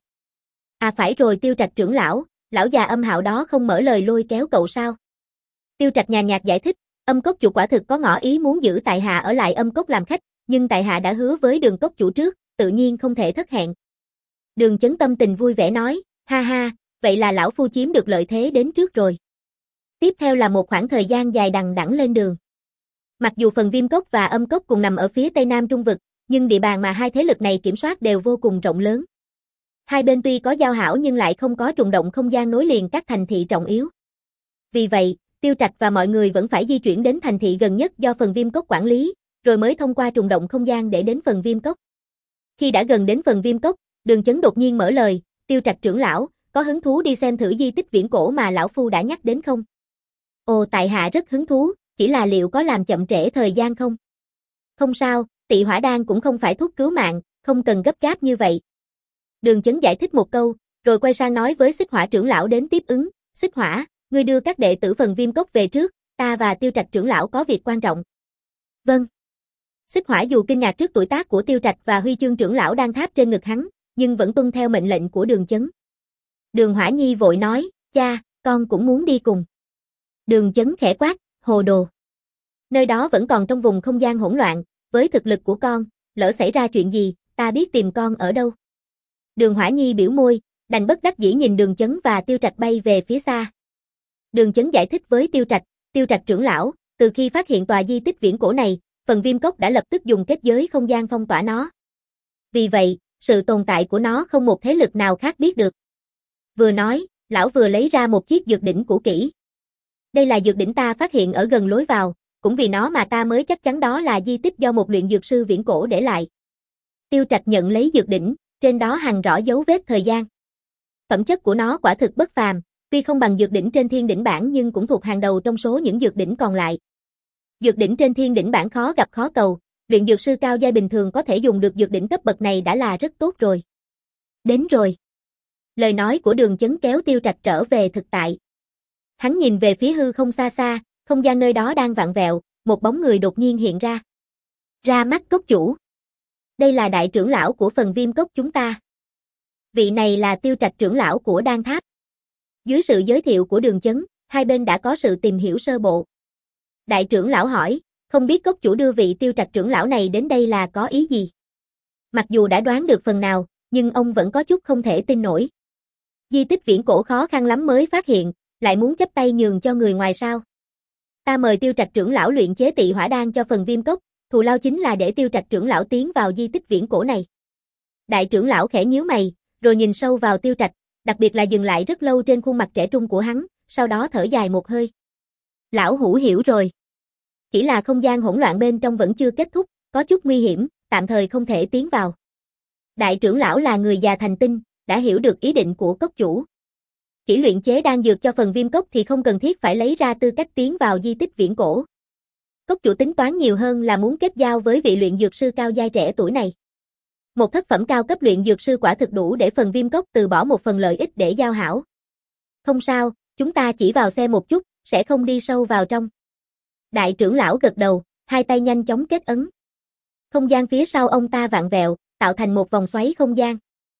À phải rồi Tiêu Trạch trưởng lão, lão già âm hạo đó không mở lời lôi kéo cậu sao? Tiêu Trạch nhàn nhạt giải thích, âm cốc chủ quả thực có ngỏ ý muốn giữ tại hạ ở lại âm cốc làm khách, nhưng tại hạ đã hứa với Đường cốc chủ trước, tự nhiên không thể thất hẹn. Đường Chấn tâm tình vui vẻ nói, ha ha, vậy là lão phu chiếm được lợi thế đến trước rồi. Tiếp theo là một khoảng thời gian dài đằng đẵng lên đường. Mặc dù phần viêm cốc và âm cốc cùng nằm ở phía tây nam trung vực, nhưng địa bàn mà hai thế lực này kiểm soát đều vô cùng rộng lớn. Hai bên tuy có giao hảo nhưng lại không có trùng động không gian nối liền các thành thị trọng yếu. Vì vậy, Tiêu Trạch và mọi người vẫn phải di chuyển đến thành thị gần nhất do phần viêm cốc quản lý, rồi mới thông qua trùng động không gian để đến phần viêm cốc. Khi đã gần đến phần viêm cốc, Đường Chấn đột nhiên mở lời, Tiêu Trạch trưởng lão, có hứng thú đi xem thử di tích viễn cổ mà lão phu đã nhắc đến không? Ồ tại hạ rất hứng thú, chỉ là liệu có làm chậm trễ thời gian không? Không sao, Tị Hỏa Đan cũng không phải thuốc cứu mạng, không cần gấp gáp như vậy. Đường Chấn giải thích một câu, rồi quay sang nói với Xích Hỏa trưởng lão đến tiếp ứng, Xích Hỏa, ngươi đưa các đệ tử phần viêm cốc về trước, ta và Tiêu Trạch trưởng lão có việc quan trọng. Vâng. Xích Hỏa dù kinh ngạc trước tuổi tác của Tiêu Trạch và huy chương trưởng lão đang tháp trên ngực hắn, nhưng vẫn tuân theo mệnh lệnh của Đường Chấn. Đường Hỏa Nhi vội nói, cha, con cũng muốn đi cùng. Đường Chấn khẽ quát, hồ đồ. Nơi đó vẫn còn trong vùng không gian hỗn loạn, với thực lực của con, lỡ xảy ra chuyện gì, ta biết tìm con ở đâu. Đường Hỏa Nhi biểu môi, đành bất đắc dĩ nhìn Đường Chấn và Tiêu Trạch bay về phía xa. Đường Chấn giải thích với Tiêu Trạch, Tiêu Trạch trưởng lão, từ khi phát hiện tòa di tích viễn cổ này, phần viêm cốc đã lập tức dùng kết giới không gian phong tỏa nó. Vì vậy, sự tồn tại của nó không một thế lực nào khác biết được. Vừa nói, lão vừa lấy ra một chiếc dược đỉnh cũ kỹ. Đây là dược đỉnh ta phát hiện ở gần lối vào, cũng vì nó mà ta mới chắc chắn đó là di tích do một luyện dược sư viễn cổ để lại. Tiêu Trạch nhận lấy dược đỉnh, trên đó hằn rõ dấu vết thời gian. Phẩm chất của nó quả thực bất phàm, tuy không bằng dược đỉnh trên thiên đỉnh bảng nhưng cũng thuộc hàng đầu trong số những dược đỉnh còn lại. Dược đỉnh trên thiên đỉnh bảng khó gặp khó cầu, luyện dược sư cao giai bình thường có thể dùng được dược đỉnh cấp bậc này đã là rất tốt rồi. Đến rồi. Lời nói của Đường Chấn kéo Tiêu Trạch trở về thực tại. Hắn nhìn về phía hư không xa xa, không gian nơi đó đang vặn vẹo, một bóng người đột nhiên hiện ra. Ra mắt cốc chủ. Đây là đại trưởng lão của phần Viêm Cốc chúng ta. Vị này là Tiêu Trạch trưởng lão của Đan Tháp. Dưới sự giới thiệu của Đường Chấn, hai bên đã có sự tìm hiểu sơ bộ. Đại trưởng lão hỏi, không biết cốc chủ đưa vị Tiêu Trạch trưởng lão này đến đây là có ý gì? Mặc dù đã đoán được phần nào, nhưng ông vẫn có chút không thể tin nổi. Di tích viễn cổ khó khăn lắm mới phát hiện, lại muốn chấp tay nhường cho người ngoài sao? Ta mời Tiêu Trạch trưởng lão luyện chế tị hỏa đan cho phần Viêm Cốc, thù lao chính là để Tiêu Trạch trưởng lão tiến vào di tích viễn cổ này. Đại trưởng lão khẽ nhíu mày, rồi nhìn sâu vào Tiêu Trạch, đặc biệt là dừng lại rất lâu trên khuôn mặt trẻ trung của hắn, sau đó thở dài một hơi. Lão hủ hiểu rồi. Chỉ là không gian hỗn loạn bên trong vẫn chưa kết thúc, có chút nguy hiểm, tạm thời không thể tiến vào. Đại trưởng lão là người già thành tinh, đã hiểu được ý định của cốc chủ. Chỉ luyện chế đan dược cho phần Viêm Cốc thì không cần thiết phải lấy ra tư cách tiến vào di tích viễn cổ. Cốc chủ tính toán nhiều hơn là muốn kết giao với vị luyện dược sư cao giai trẻ tuổi này. Một thất phẩm cao cấp luyện dược sư quả thực đủ để phần Viêm Cốc từ bỏ một phần lợi ích để giao hảo. Không sao, chúng ta chỉ vào xe một chút, sẽ không đi sâu vào trong. Đại trưởng lão gật đầu, hai tay nhanh chóng kết ấn. Không gian phía sau ông ta vặn vẹo, tạo thành một vòng xoáy không gian.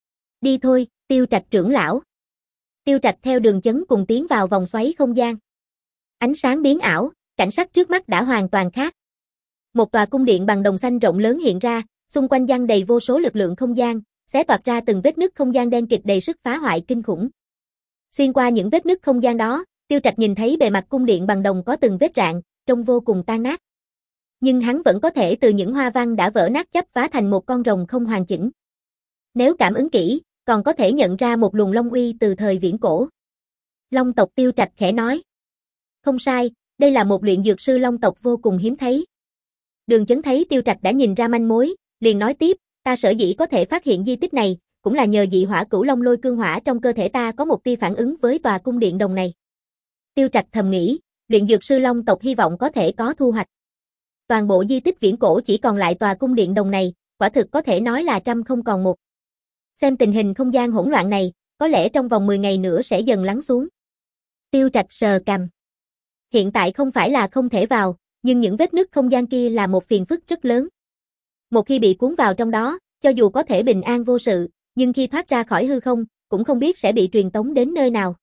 Đi thôi, Tiêu Trạch trưởng lão. Tiêu Trạch theo Đường Chấn cùng tiến vào vòng xoáy không gian. Ánh sáng biến ảo, cảnh sắc trước mắt đã hoàn toàn khác. Một tòa cung điện bằng đồng xanh rộng lớn hiện ra, xung quanh giăng đầy vô số lực lượng không gian, xé toạc ra từng vết nứt không gian đen kịt đầy sức phá hoại kinh khủng. Xuyên qua những vết nứt không gian đó, Tiêu Trạch nhìn thấy bề mặt cung điện bằng đồng có từng vết rạn, trông vô cùng tan nát. Nhưng hắn vẫn có thể từ những hoa văn đã vỡ nát chắp vá thành một con rồng không hoàn chỉnh. Nếu cảm ứng kỹ, còn có thể nhận ra một luồng long uy từ thời viễn cổ. Long tộc Tiêu Trạch khẽ nói. Không sai, đây là một luyện dược sư long tộc vô cùng hiếm thấy. Đường Chấn thấy Tiêu Trạch đã nhìn ra manh mối, liền nói tiếp, ta sở dĩ có thể phát hiện di tích này, cũng là nhờ dị hỏa cửu long lôi cương hỏa trong cơ thể ta có một tia phản ứng với tòa cung điện đồng này. Tiêu Trạch thầm nghĩ, luyện dược sư long tộc hy vọng có thể có thu hoạch. Toàn bộ di tích viễn cổ chỉ còn lại tòa cung điện đồng này, quả thực có thể nói là trăm không còn một. Xem tình hình không gian hỗn loạn này, có lẽ trong vòng mười ngày nữa sẽ dần lắng xuống. Tiêu Trạch sờ cằm. Hiện tại không phải là không thể vào, nhưng những vết nứt không gian kia là một phiền phức rất lớn. Một khi bị cuốn vào trong đó, cho dù có thể bình an vô sự, nhưng khi thoát ra khỏi hư không, cũng không biết sẽ bị truyền tống đến nơi nào.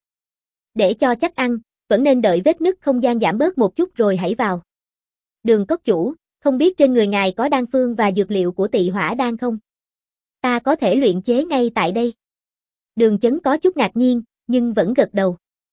Để cho chắc ăn, vẫn nên đợi vết nứt không gian giảm bớt một chút rồi hãy vào. Đường cốc chủ, không biết trên người ngài có đan phương và dược liệu của tị hỏa đan không? Ta có thể luyện chế ngay tại đây. Đường Chấn có chút ngạc nhiên, nhưng vẫn gật đầu.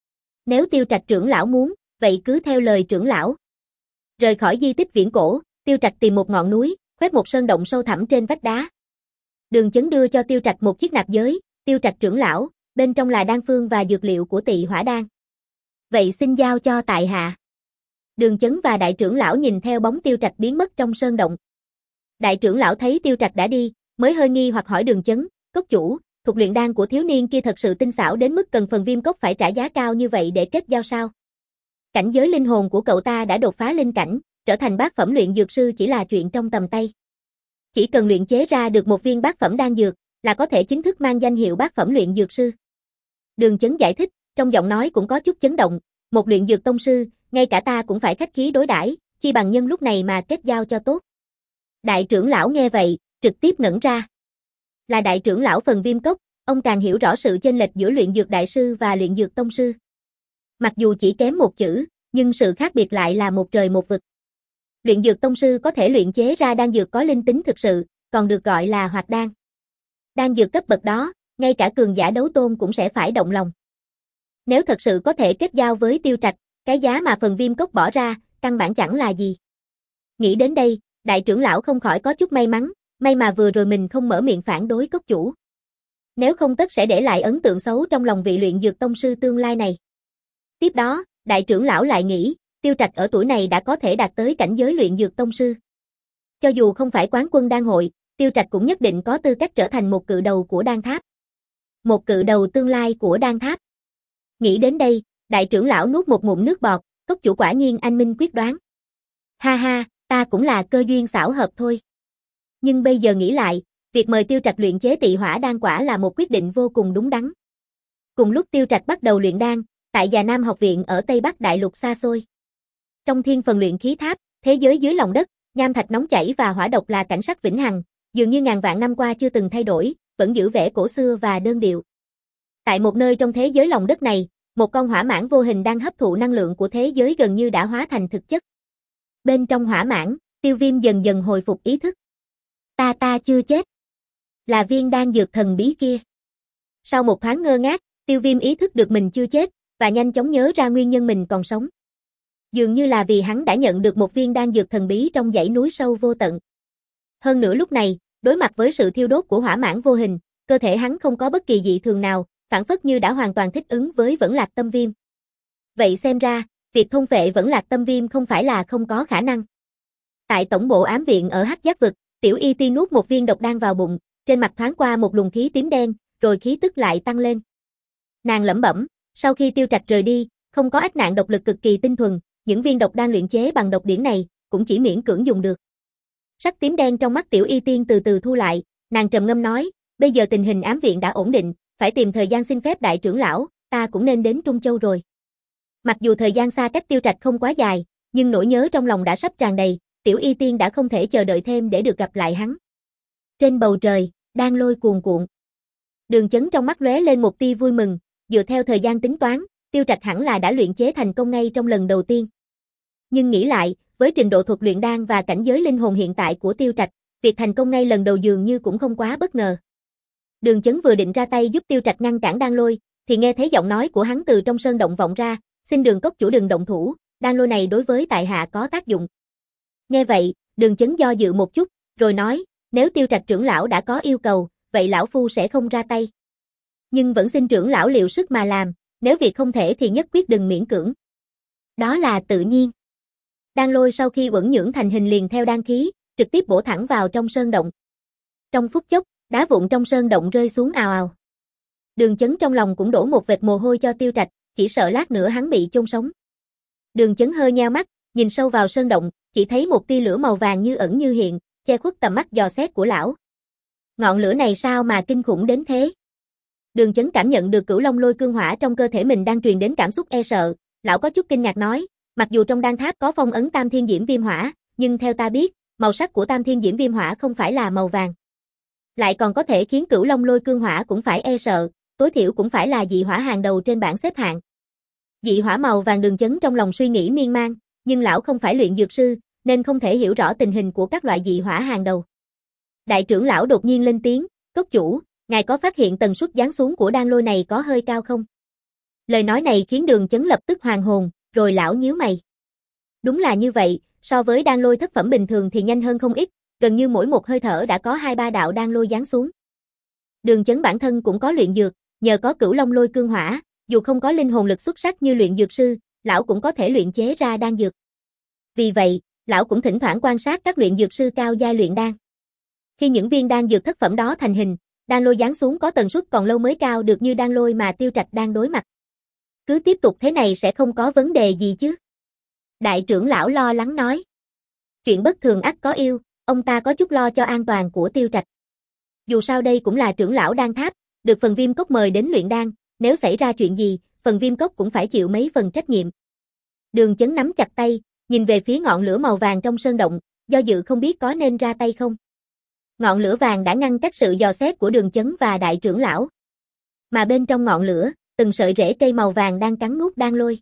Nếu Tiêu Trạch trưởng lão muốn, vậy cứ theo lời trưởng lão. Rời khỏi di tích viễn cổ, Tiêu Trạch tìm một ngọn núi, khoét một sơn động sâu thẳm trên vách đá. Đường Chấn đưa cho Tiêu Trạch một chiếc nạp giới, Tiêu Trạch trưởng lão, bên trong là đan phương và dược liệu của tị hỏa đan. Vậy xin giao cho tại hạ. Đường Chấn và đại trưởng lão nhìn theo bóng Tiêu Trạch biến mất trong sơn động. Đại trưởng lão thấy Tiêu Trạch đã đi, mới hơi nghi hoặc hỏi Đường Chấn, cốc chủ, thuật luyện đan của thiếu niên kia thật sự tinh xảo đến mức cần phần Viêm Cốc phải trả giá cao như vậy để kết giao sao? Cảnh giới linh hồn của cậu ta đã đột phá linh cảnh, trở thành bát phẩm luyện dược sư chỉ là chuyện trong tầm tay. Chỉ cần luyện chế ra được một viên bát phẩm đan dược, là có thể chính thức mang danh hiệu bát phẩm luyện dược sư. Đường Chấn giải thích, trong giọng nói cũng có chút chấn động, một luyện dược tông sư, ngay cả ta cũng phải khách khí đối đãi, chi bằng nhân lúc này mà kết giao cho tốt. Đại trưởng lão nghe vậy, trực tiếp ngẩn ra. Là đại trưởng lão phần Viêm Cốc, ông càng hiểu rõ sự chênh lệch giữa luyện dược đại sư và luyện dược tông sư. Mặc dù chỉ kém một chữ, nhưng sự khác biệt lại là một trời một vực. Luyện dược tông sư có thể luyện chế ra đan dược có linh tính thực sự, còn được gọi là hoạt đan. Đan dược cấp bậc đó, ngay cả cường giả đấu tôn cũng sẽ phải động lòng. Nếu thật sự có thể kết giao với Tiêu Trạch, cái giá mà phần Viêm Cốc bỏ ra, căn bản chẳng là gì. Nghĩ đến đây, đại trưởng lão không khỏi có chút may mắn, may mà vừa rồi mình không mở miệng phản đối cốc chủ. Nếu không tất sẽ để lại ấn tượng xấu trong lòng vị luyện dược tông sư tương lai này. Tiếp đó, đại trưởng lão lại nghĩ, Tiêu Trạch ở tuổi này đã có thể đạt tới cảnh giới luyện dược tông sư. Cho dù không phải quán quân đan hội, Tiêu Trạch cũng nhất định có tư cách trở thành một cự đầu của đan tháp. Một cự đầu tương lai của đan tháp. Nghĩ đến đây, đại trưởng lão nuốt một ngụm nước bọt, cốc chủ quả nhiên anh minh quyết đoán. Ha ha, ta cũng là cơ duyên xảo hợp thôi. Nhưng bây giờ nghĩ lại, việc mời Tiêu Trạch luyện chế tị hỏa đan quả là một quyết định vô cùng đúng đắn. Cùng lúc Tiêu Trạch bắt đầu luyện đan, tại Già Nam học viện ở Tây Bắc Đại Lục xa xôi. Trong thiên phần luyện khí tháp, thế giới dưới lòng đất, nham thạch nóng chảy và hỏa độc là cảnh sắc vĩnh hằng, dường như ngàn vạn năm qua chưa từng thay đổi, vẫn giữ vẻ cổ xưa và đơn điệu. Tại một nơi trong thế giới lòng đất này, một con hỏa mãng vô hình đang hấp thụ năng lượng của thế giới gần như đã hóa thành thực chất. Bên trong hỏa mãng, Tiêu Viêm dần dần hồi phục ý thức. Ta ta chưa chết. Là viên đan dược thần bí kia. Sau một thoáng ngơ ngác, Tiêu Viêm ý thức được mình chưa chết, và nhanh chóng nhớ ra nguyên nhân mình còn sống. Dường như là vì hắn đã nhận được một viên đan dược thần bí trong dãy núi sâu vô tận. Hơn nữa lúc này, đối mặt với sự thiêu đốt của hỏa mãng vô hình, cơ thể hắn không có bất kỳ dị thường nào, phản phất như đã hoàn toàn thích ứng với Vẫn Lạc Tâm Viêm. Vậy xem ra, việc thôn phệ Vẫn Lạc Tâm Viêm không phải là không có khả năng. Tại tổng bộ ám viện ở Hắc Giác vực, Tiểu Y Ti nuốt một viên độc đan vào bụng, trên mặt thoáng qua một luồng khí tím đen, rồi khí tức lại tăng lên. Nàng lẩm bẩm, sau khi Tiêu Trạch rời đi, không có ách nạn độc lực cực kỳ tinh thuần, những viên độc đan luyện chế bằng độc điển này cũng chỉ miễn cưỡng dùng được. Sắc tím đen trong mắt Tiểu Y Tiên từ từ thu lại, nàng trầm ngâm nói, bây giờ tình hình ám viện đã ổn định, phải tìm thời gian xin phép đại trưởng lão, ta cũng nên đến Trung Châu rồi. Mặc dù thời gian xa cách Tiêu Trạch không quá dài, nhưng nỗi nhớ trong lòng đã sắp tràn đầy, Tiểu Y Tiên đã không thể chờ đợi thêm để được gặp lại hắn. Trên bầu trời, đan lôi cuồn cuộn. Đường Chấn trong mắt lóe lên một tia vui mừng, dựa theo thời gian tính toán, Tiêu Trạch hẳn là đã luyện chế thành công ngay trong lần đầu tiên. Nhưng nghĩ lại, với trình độ thuật luyện đan và cảnh giới linh hồn hiện tại của Tiêu Trạch, việc thành công ngay lần đầu dường như cũng không quá bất ngờ. Đường Chấn vừa định ra tay giúp Tiêu Trạch ngăn cản đan lôi, thì nghe thấy giọng nói của hắn từ trong sơn động vọng ra, xin Đường cốc chủ đừng động thủ, đan lôi này đối với tại hạ có tác dụng. Nghe vậy, Đường Chấn do dự một chút, rồi nói, nếu Tiêu Trạch trưởng lão đã có yêu cầu, vậy lão phu sẽ không ra tay. Nhưng vẫn xin trưởng lão liệu sức mà làm, nếu việc không thể thì nhất quyết đừng miễn cưỡng. Đó là tự nhiên. Đan lôi sau khi uẩn nhưỡng thành hình liền theo đan khí, trực tiếp bổ thẳng vào trong sơn động. Trong phút chốc, đá vụn trong sơn động rơi xuống ào ào. Đường Chấn trong lòng cũng đổ một vệt mồ hôi cho Tiêu Trạch, chỉ sợ lát nữa hắn bị chôn sống. Đường Chấn hơi nheo mắt, nhìn sâu vào sơn động, chỉ thấy một tia lửa màu vàng như ẩn như hiện, che khuất tầm mắt dò xét của lão. Ngọn lửa này sao mà kinh khủng đến thế? Đường Chấn cảm nhận được Cửu Long Lôi Cương Hỏa trong cơ thể mình đang truyền đến cảm xúc e sợ, lão có chút kinh ngạc nói, mặc dù trong đan tháp có phong ấn Tam Thiên Diễm Viêm Hỏa, nhưng theo ta biết, màu sắc của Tam Thiên Diễm Viêm Hỏa không phải là màu vàng. Lại còn có thể khiến Cửu Long Lôi Cương Hỏa cũng phải e sợ, tối thiểu cũng phải là dị hỏa hàng đầu trên bảng xếp hạng. Dị hỏa màu vàng. Đường Chấn trong lòng suy nghĩ miên man, nhưng lão không phải luyện dược sư, nên không thể hiểu rõ tình hình của các loại dị hỏa hàng đầu. Đại trưởng lão đột nhiên lên tiếng, cốc chủ, ngài có phát hiện tần suất giáng xuống của đan lôi này có hơi cao không? Lời nói này khiến Đường Chấn lập tức hoàn hồn, rồi lão nhíu mày. Đúng là như vậy, so với đan lôi thất phẩm bình thường thì nhanh hơn không ít, gần như mỗi một hơi thở đã có hai ba đạo đan lôi giáng xuống. Đường Chấn bản thân cũng có luyện dược, nhờ có Cửu Long Lôi Cương Hỏa, dù không có linh hồn lực xuất sắc như luyện dược sư, lão cũng có thể luyện chế ra đan dược. Vì vậy, lão cũng thỉnh thoảng quan sát các luyện dược sư cao giai luyện đan. Khi những viên đan dược thất phẩm đó thành hình, đan lôi giáng xuống có tần suất còn lâu mới cao được như đan lôi mà Tiêu Trạch đang đối mặt. Cứ tiếp tục thế này sẽ không có vấn đề gì chứ? Đại trưởng lão lo lắng nói. Chuyện bất thường ắt có yêu, ông ta có chút lo cho an toàn của Tiêu Trạch. Dù sao đây cũng là trưởng lão đan tháp, được phần Viêm Cốc mời đến luyện đan, nếu xảy ra chuyện gì, phần Viêm Cốc cũng phải chịu mấy phần trách nhiệm. Đường Chấn nắm chặt tay, nhìn về phía ngọn lửa màu vàng trong sơn động, do dự không biết có nên ra tay không. Ngọn lửa vàng đã ngăn cách sự dò xét của Đường Chấn và đại trưởng lão. Mà bên trong ngọn lửa, từng sợi rễ cây màu vàng đang cắn nuốt đan lôi.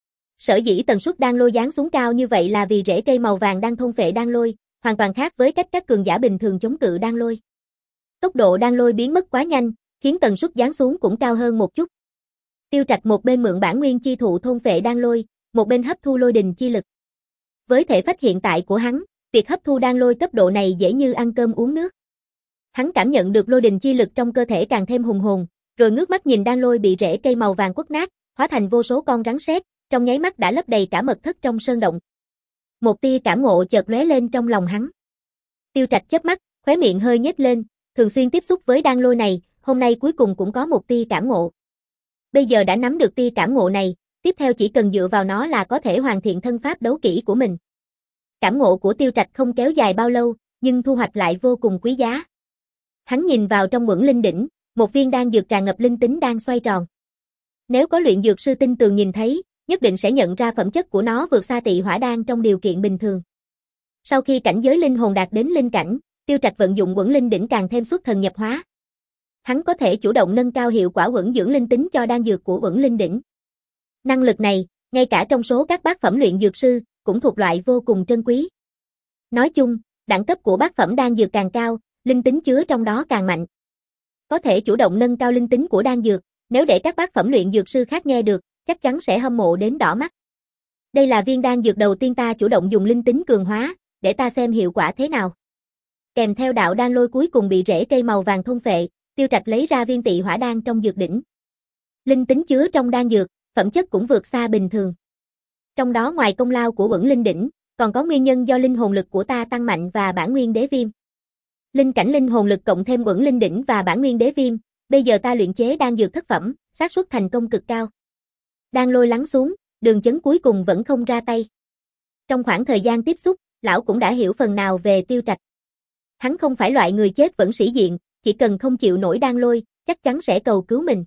Sở dĩ tần suất đan lôi giáng xuống cao như vậy là vì rễ cây màu vàng đang thôn phệ đan lôi, hoàn toàn khác với cách các cường giả bình thường chống cự đan lôi. Tốc độ đan lôi biến mất quá nhanh, khiến tần suất giáng xuống cũng cao hơn một chút. Tiêu Trạch một bên mượn bản nguyên chi thụ thôn phệ đan lôi, một bên hấp thu lôi đình chi lực. Với thể phách hiện tại của hắn, việc hấp thu đan lôi cấp độ này dễ như ăn cơm uống nước. Hắn cảm nhận được lôi đình chi lực trong cơ thể càng thêm hùng hồn, rồi ngước mắt nhìn đan lôi bị rễ cây màu vàng quất nát, hóa thành vô số con rắn sét, trong nháy mắt đã lấp đầy cả mật thất trong sơn động. Một tia cảm ngộ chợt lóe lên trong lòng hắn. Tiêu Trạch chớp mắt, khóe miệng hơi nhếch lên, thường xuyên tiếp xúc với đan lôi này, hôm nay cuối cùng cũng có một tia cảm ngộ. Bây giờ đã nắm được tia cảm ngộ này, tiếp theo chỉ cần dựa vào nó là có thể hoàn thiện thân pháp đấu kỹ của mình. Cảm ngộ của Tiêu Trạch không kéo dài bao lâu, nhưng thu hoạch lại vô cùng quý giá. Hắn nhìn vào trong Uẩn Linh đỉnh, một viên đan dược tràn ngập linh tính đang xoay tròn. Nếu có luyện dược sư tinh tường nhìn thấy, nhất định sẽ nhận ra phẩm chất của nó vượt xa Tị Hỏa Đan trong điều kiện bình thường. Sau khi cảnh giới linh hồn đạt đến linh cảnh, Tiêu Trạch vận dụng Quẩn Linh Đỉnh càng thêm xuất thần nhập hóa. Hắn có thể chủ động nâng cao hiệu quả quẩn dưỡng linh tính cho đan dược của Quẩn Linh Đỉnh. Năng lực này, ngay cả trong số các bát phẩm luyện dược sư, cũng thuộc loại vô cùng trân quý. Nói chung, đẳng cấp của bát phẩm đan dược càng cao, linh tính chứa trong đó càng mạnh. Có thể chủ động nâng cao linh tính của đan dược, nếu để các bát phẩm luyện dược sư khác nghe được, chắc chắn sẽ hâm mộ đến đỏ mắt. Đây là viên đan dược đầu tiên ta chủ động dùng linh tính cường hóa, để ta xem hiệu quả thế nào. Kèm theo đạo đan lôi cuối cùng bị rễ cây màu vàng thôn phệ, Tiêu Trạch lấy ra viên Tị Hỏa Đan trong dược đỉnh. Linh tính chứa trong đan dược, phẩm chất cũng vượt xa bình thường. Trong đó ngoài công lao của Quẩn Linh Đỉnh, còn có nguyên nhân do linh hồn lực của ta tăng mạnh và bản nguyên đế viêm. Linh cảnh linh hồn lực cộng thêm Quẩn Linh Đỉnh và bản nguyên đế viêm, bây giờ ta luyện chế đan dược thất phẩm, xác suất thành công cực cao. Đan lôi lắng xuống, Đường Chấn cuối cùng vẫn không ra tay. Trong khoảng thời gian tiếp xúc, lão cũng đã hiểu phần nào về Tiêu Trạch. Hắn không phải loại người chết vẫn sĩ diện, chỉ cần không chịu nổi đan lôi, chắc chắn sẽ cầu cứu mình.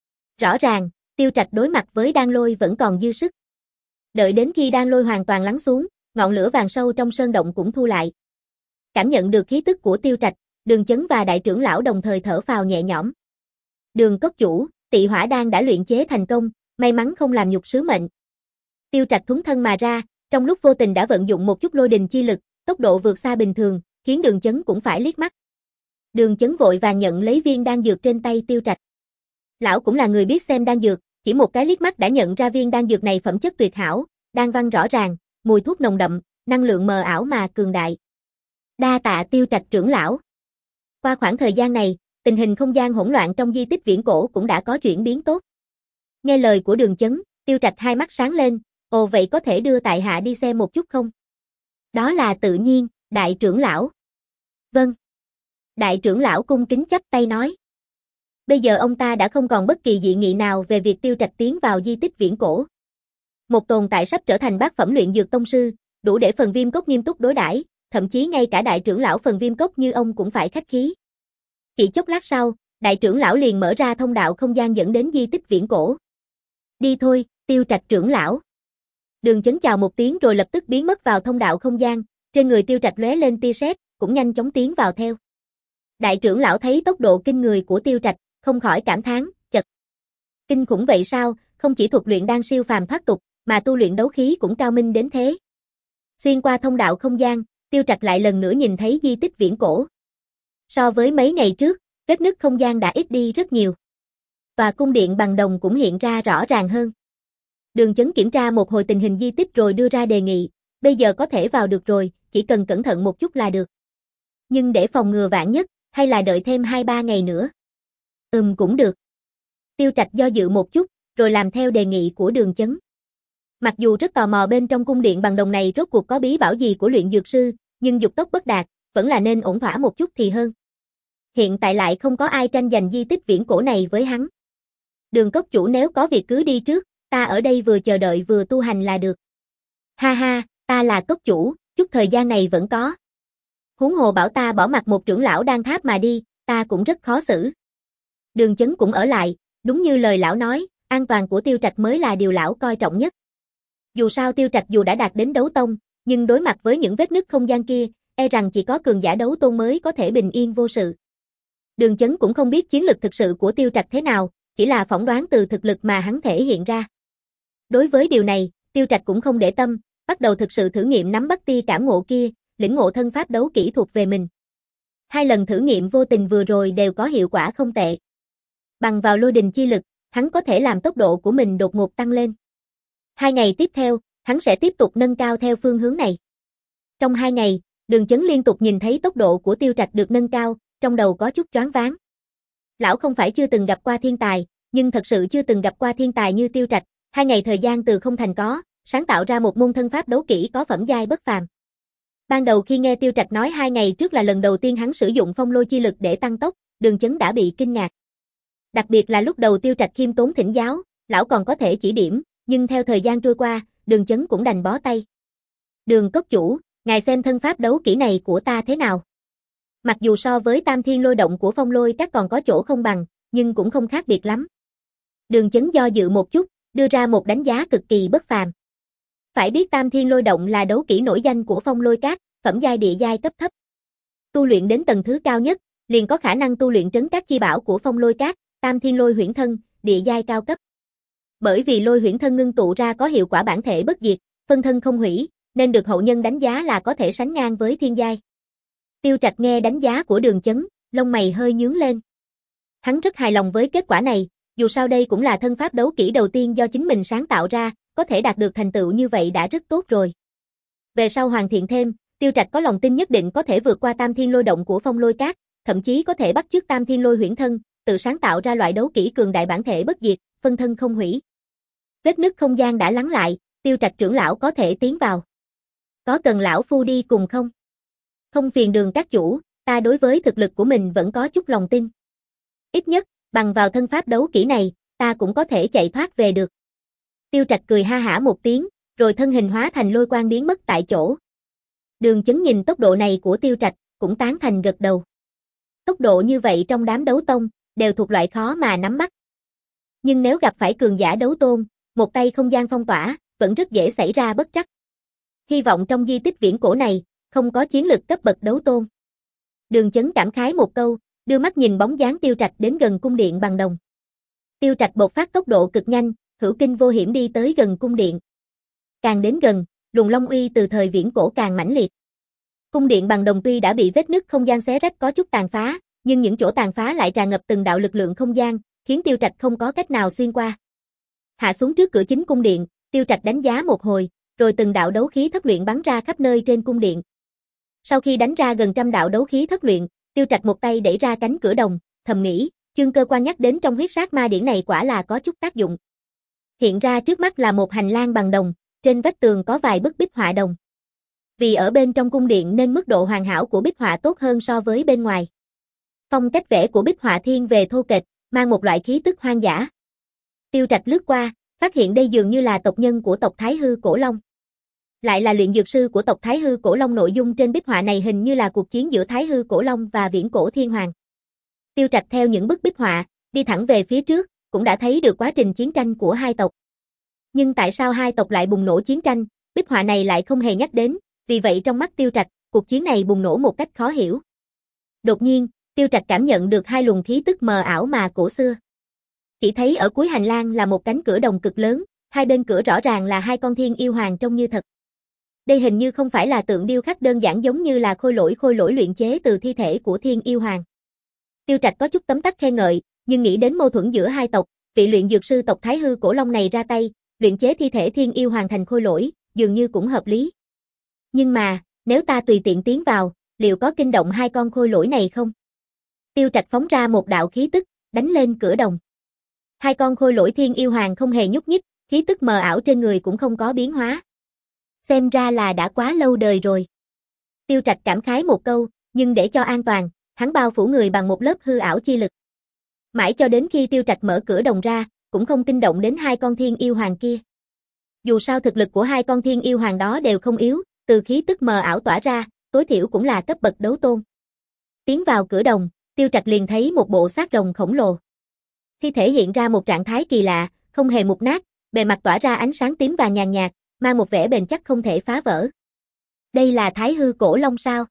Rõ ràng, Tiêu Trạch đối mặt với đan lôi vẫn còn dư sức. Đợi đến khi đan lôi hoàn toàn lắng xuống, ngọn lửa vàng sâu trong sơn động cũng thu lại. Cảm nhận được khí tức của Tiêu Trạch, Đường Chấn và đại trưởng lão đồng thời thở phào nhẹ nhõm. Đường cốc chủ, Tị Hỏa Đan đã luyện chế thành công, may mắn không làm nhục sứ mệnh. Tiêu Trạch thuấn thân mà ra, trong lúc vô tình đã vận dụng một chút lôi đình chi lực, tốc độ vượt xa bình thường, khiến Đường Chấn cũng phải liếc mắt. Đường Chấn vội vàng nhận lấy viên đan dược trên tay Tiêu Trạch. Lão cũng là người biết xem đan dược, chỉ một cái liếc mắt đã nhận ra viên đan dược này phẩm chất tuyệt hảo, đan văn rõ ràng, mùi thuốc nồng đậm, năng lượng mờ ảo mà cường đại. Đa tạ Tiêu Trạch trưởng lão. Qua khoảng thời gian này, tình hình không gian hỗn loạn trong di tích viễn cổ cũng đã có chuyển biến tốt. Nghe lời của Đường Chấn, Tiêu Trạch hai mắt sáng lên, ồ vậy có thể đưa tại hạ đi xem một chút không? Đó là tự nhiên, đại trưởng lão. Vâng. Đại trưởng lão cung kính chắp tay nói. Bây giờ ông ta đã không còn bất kỳ dị nghị nào về việc Tiêu Trạch tiến vào di tích viễn cổ. Một tồn tại sắp trở thành bát phẩm luyện dược tông sư, đủ để Phần Viêm Cốc nghiêm túc đối đãi, thậm chí ngay cả đại trưởng lão Phần Viêm Cốc như ông cũng phải khách khí. Chỉ chốc lát sau, đại trưởng lão liền mở ra thông đạo không gian dẫn đến di tích viễn cổ. Đi thôi, Tiêu Trạch trưởng lão. Đường Chấn chào một tiếng rồi lập tức biến mất vào thông đạo không gian, trên người Tiêu Trạch lóe lên tia sét, cũng nhanh chóng tiến vào theo. Đại trưởng lão thấy tốc độ kinh người của Tiêu Trạch, không khỏi cảm thán, chật. Kinh khủng vậy sao, không chỉ thuật luyện đan siêu phàm thoát tục, mà tu luyện đấu khí cũng cao minh đến thế. Xuyên qua thông đạo không gian, Tiêu Trạch lại lần nữa nhìn thấy di tích viễn cổ. So với mấy ngày trước, vết nứt không gian đã ít đi rất nhiều. Và cung điện bằng đồng cũng hiện ra rõ ràng hơn. Đường Chấn kiểm tra một hồi tình hình di tích rồi đưa ra đề nghị, bây giờ có thể vào được rồi, chỉ cần cẩn thận một chút là được. Nhưng để phòng ngừa vạn nhất, hay là đợi thêm hai ba ngày nữa? Ừm cũng được. Tiêu Trạch do dự một chút, rồi làm theo đề nghị của Đường Chấn. Mặc dù rất tò mò bên trong cung điện bằng đồng này rốt cuộc có bí bảo gì của luyện dược sư, nhưng dục tốc bất đạt, vẫn là nên ổn thỏa một chút thì hơn. Hiện tại lại không có ai tranh giành di tích viễn cổ này với hắn. Đường cốc chủ nếu có việc cứ đi trước, ta ở đây vừa chờ đợi vừa tu hành là được. Ha ha, ta là cốc chủ, chút thời gian này vẫn có. Huống hồ bảo ta bỏ mặc một trưởng lão đan tháp mà đi, ta cũng rất khó xử. Đường Chấn cũng ở lại, đúng như lời lão nói, an toàn của Tiêu Trạch mới là điều lão coi trọng nhất. Dù sao Tiêu Trạch dù đã đạt đến đấu tông, nhưng đối mặt với những vết nứt không gian kia, e rằng chỉ có cường giả đấu tôn mới có thể bình yên vô sự. Đường Chấn cũng không biết chiến lực thực sự của Tiêu Trạch thế nào, chỉ là phỏng đoán từ thực lực mà hắn thể hiện ra. Đối với điều này, Tiêu Trạch cũng không để tâm, bắt đầu thực sự thử nghiệm nắm bắt tia cảm ngộ kia, lĩnh ngộ thân pháp đấu kỹ thuộc về mình. Hai lần thử nghiệm vô tình vừa rồi đều có hiệu quả không tệ. Bằng vào lôi đình chi lực, hắn có thể làm tốc độ của mình đột ngột tăng lên. Hai ngày tiếp theo, hắn sẽ tiếp tục nâng cao theo phương hướng này. Trong hai ngày, Đường Chấn liên tục nhìn thấy tốc độ của Tiêu Trạch được nâng cao, trong đầu có chút choáng váng. Lão không phải chưa từng gặp qua thiên tài, nhưng thật sự chưa từng gặp qua thiên tài như Tiêu Trạch, hai ngày thời gian từ không thành có, sáng tạo ra một môn thân pháp đấu kỹ có phẩm giai bất phàm. Ban đầu khi nghe Tiêu Trạch nói hai ngày trước là lần đầu tiên hắn sử dụng phong lôi chi lực để tăng tốc, Đường Chấn đã bị kinh ngạc. Đặc biệt là lúc đầu Tiêu Trạch khiêm tốn thỉnh giáo, lão còn có thể chỉ điểm, nhưng theo thời gian trôi qua, Đường Chấn cũng đành bó tay. Đường cốc chủ, ngài xem thân pháp đấu kỹ này của ta thế nào? Mặc dù so với tam thiên lôi động của phong lôi các còn có chỗ không bằng, nhưng cũng không khác biệt lắm. Đường Chấn do dự một chút, đưa ra một đánh giá cực kỳ bất phàm. Phải biết Tam Thiên Lôi Động là đấu kỹ nổi danh của Phong Lôi Các, phẩm giai địa giai cấp thấp. Tu luyện đến tầng thứ cao nhất, liền có khả năng tu luyện trấn các chi bảo của Phong Lôi Các, Tam Thiên Lôi Huyễn Thân, địa giai cao cấp. Bởi vì Lôi Huyễn Thân ngưng tụ ra có hiệu quả bản thể bất diệt, phân thân không hủy, nên được hậu nhân đánh giá là có thể sánh ngang với thiên giai. Tiêu Trạch nghe đánh giá của Đường Chấn, lông mày hơi nhướng lên. Hắn rất hài lòng với kết quả này, dù sao đây cũng là thân pháp đấu kỹ đầu tiên do chính mình sáng tạo ra, có thể đạt được thành tựu như vậy đã rất tốt rồi. Về sau hoàn thiện thêm, Tiêu Trạch có lòng tin nhất định có thể vượt qua Tam Thiên Lôi Động của Phong Lôi Các, thậm chí có thể bắt chước Tam Thiên Lôi Huyễn Thân, tự sáng tạo ra loại đấu kỹ cường đại bản thể bất diệt, phân thân không hủy. Vết nứt không gian đã lắng lại, Tiêu Trạch trưởng lão có thể tiến vào. Có cần lão phu đi cùng không? Không phiền Đường các chủ, ta đối với thực lực của mình vẫn có chút lòng tin. Ít nhất, bằng vào thân pháp đấu kỹ này, ta cũng có thể chạy thoát về được. Tiêu Trạch cười ha hả một tiếng, rồi thân hình hóa thành lôi quang biến mất tại chỗ. Đường Chấn nhìn tốc độ này của Tiêu Trạch, cũng tán thành gật đầu. Tốc độ như vậy trong đám đấu tông, đều thuộc loại khó mà nắm bắt. Nhưng nếu gặp phải cường giả đấu tôn, một tay không gian phong tỏa, vẫn rất dễ xảy ra bất trắc. Hy vọng trong di tích viễn cổ này, không có chiến lực cấp bậc đấu tôn. Đường Chấn cảm khái một câu, đưa mắt nhìn bóng dáng Tiêu Trạch đến gần cung điện bằng đồng. Tiêu Trạch bộc phát tốc độ cực nhanh, hữu kinh vô hiểm đi tới gần cung điện. Càng đến gần, luồng long uy từ thời viễn cổ càng mãnh liệt. Cung điện bằng đồng tuy đã bị vết nứt không gian xé rách có chút tàn phá, nhưng những chỗ tàn phá lại tràn ngập từng đạo lực lượng không gian, khiến Tiêu Trạch không có cách nào xuyên qua. Hạ xuống trước cửa chính cung điện, Tiêu Trạch đánh giá một hồi, rồi từng đạo đấu khí thất luyện bắn ra khắp nơi trên cung điện. Sau khi đánh ra gần trăm đạo đấu khí thất luyện, Tiêu Trạch một tay đẩy ra cánh cửa đồng, thầm nghĩ, chương cơ quan nhắc đến trong huyết sát ma điển này quả là có chút tác dụng. Hiện ra trước mắt là một hành lang bằng đồng, trên vách tường có vài bức bích họa đồng. Vì ở bên trong cung điện nên mức độ hoàn hảo của bích họa tốt hơn so với bên ngoài. Phong cách vẽ của bích họa thiên về thô kệch, mang một loại khí tức hoang dã. Tiêu Trạch lướt qua, phát hiện đây dường như là tộc nhân của tộc Thái Hư Cổ Long. Lại là luyện dược sư của tộc Thái Hư Cổ Long, nội dung trên bích họa này hình như là cuộc chiến giữa Thái Hư Cổ Long và Viễn Cổ Thiên Hoàng. Tiêu Trạch theo những bức bích họa, đi thẳng về phía trước, cũng đã thấy được quá trình chiến tranh của hai tộc. Nhưng tại sao hai tộc lại bùng nổ chiến tranh, bích họa này lại không hề nhắc đến, vì vậy trong mắt Tiêu Trạch, cuộc chiến này bùng nổ một cách khó hiểu. Đột nhiên, Tiêu Trạch cảm nhận được hai luồng khí tức mờ ảo mà cổ xưa. Chỉ thấy ở cuối hành lang là một cánh cửa đồng cực lớn, hai bên cửa rõ ràng là hai con thiên yêu hoàng trông như thật. Đây hình như không phải là tượng điêu khắc đơn giản giống như là khôi lỗi khôi lỗi luyện chế từ thi thể của thiên yêu hoàng. Tiêu Trạch có chút tấm tắc khen ngợi, nhưng nghĩ đến mâu thuẫn giữa hai tộc, vị luyện dược sư tộc Thái Hư Cổ Long này ra tay, luyện chế thi thể thiên yêu hoàng thành khôi lỗi, dường như cũng hợp lý. Nhưng mà, nếu ta tùy tiện tiến vào, liệu có kinh động hai con khôi lỗi này không? Tiêu Trạch phóng ra một đạo khí tức, đánh lên cửa đồng. Hai con khôi lỗi thiên yêu hoàng không hề nhúc nhích, khí tức mờ ảo trên người cũng không có biến hóa. Xem ra là đã quá lâu đời rồi. Tiêu Trạch cảm khái một câu, nhưng để cho an toàn, hắn bao phủ người bằng một lớp hư ảo chi lực. Mãi cho đến khi Tiêu Trạch mở cửa đồng ra, cũng không kinh động đến hai con thiên yêu hoàng kia. Dù sao thực lực của hai con thiên yêu hoàng đó đều không yếu, từ khí tức mờ ảo tỏa ra, tối thiểu cũng là cấp bậc đấu tôn. Tiến vào cửa đồng, Tiêu Trạch liền thấy một bộ xác rồng khổng lồ. Thi thể hiện ra một trạng thái kỳ lạ, không hề mục nát, bề mặt tỏa ra ánh sáng tím vàng nhàn nhạt, mang một vẻ bền chắc không thể phá vỡ. Đây là Thái Hư Cổ Long sao?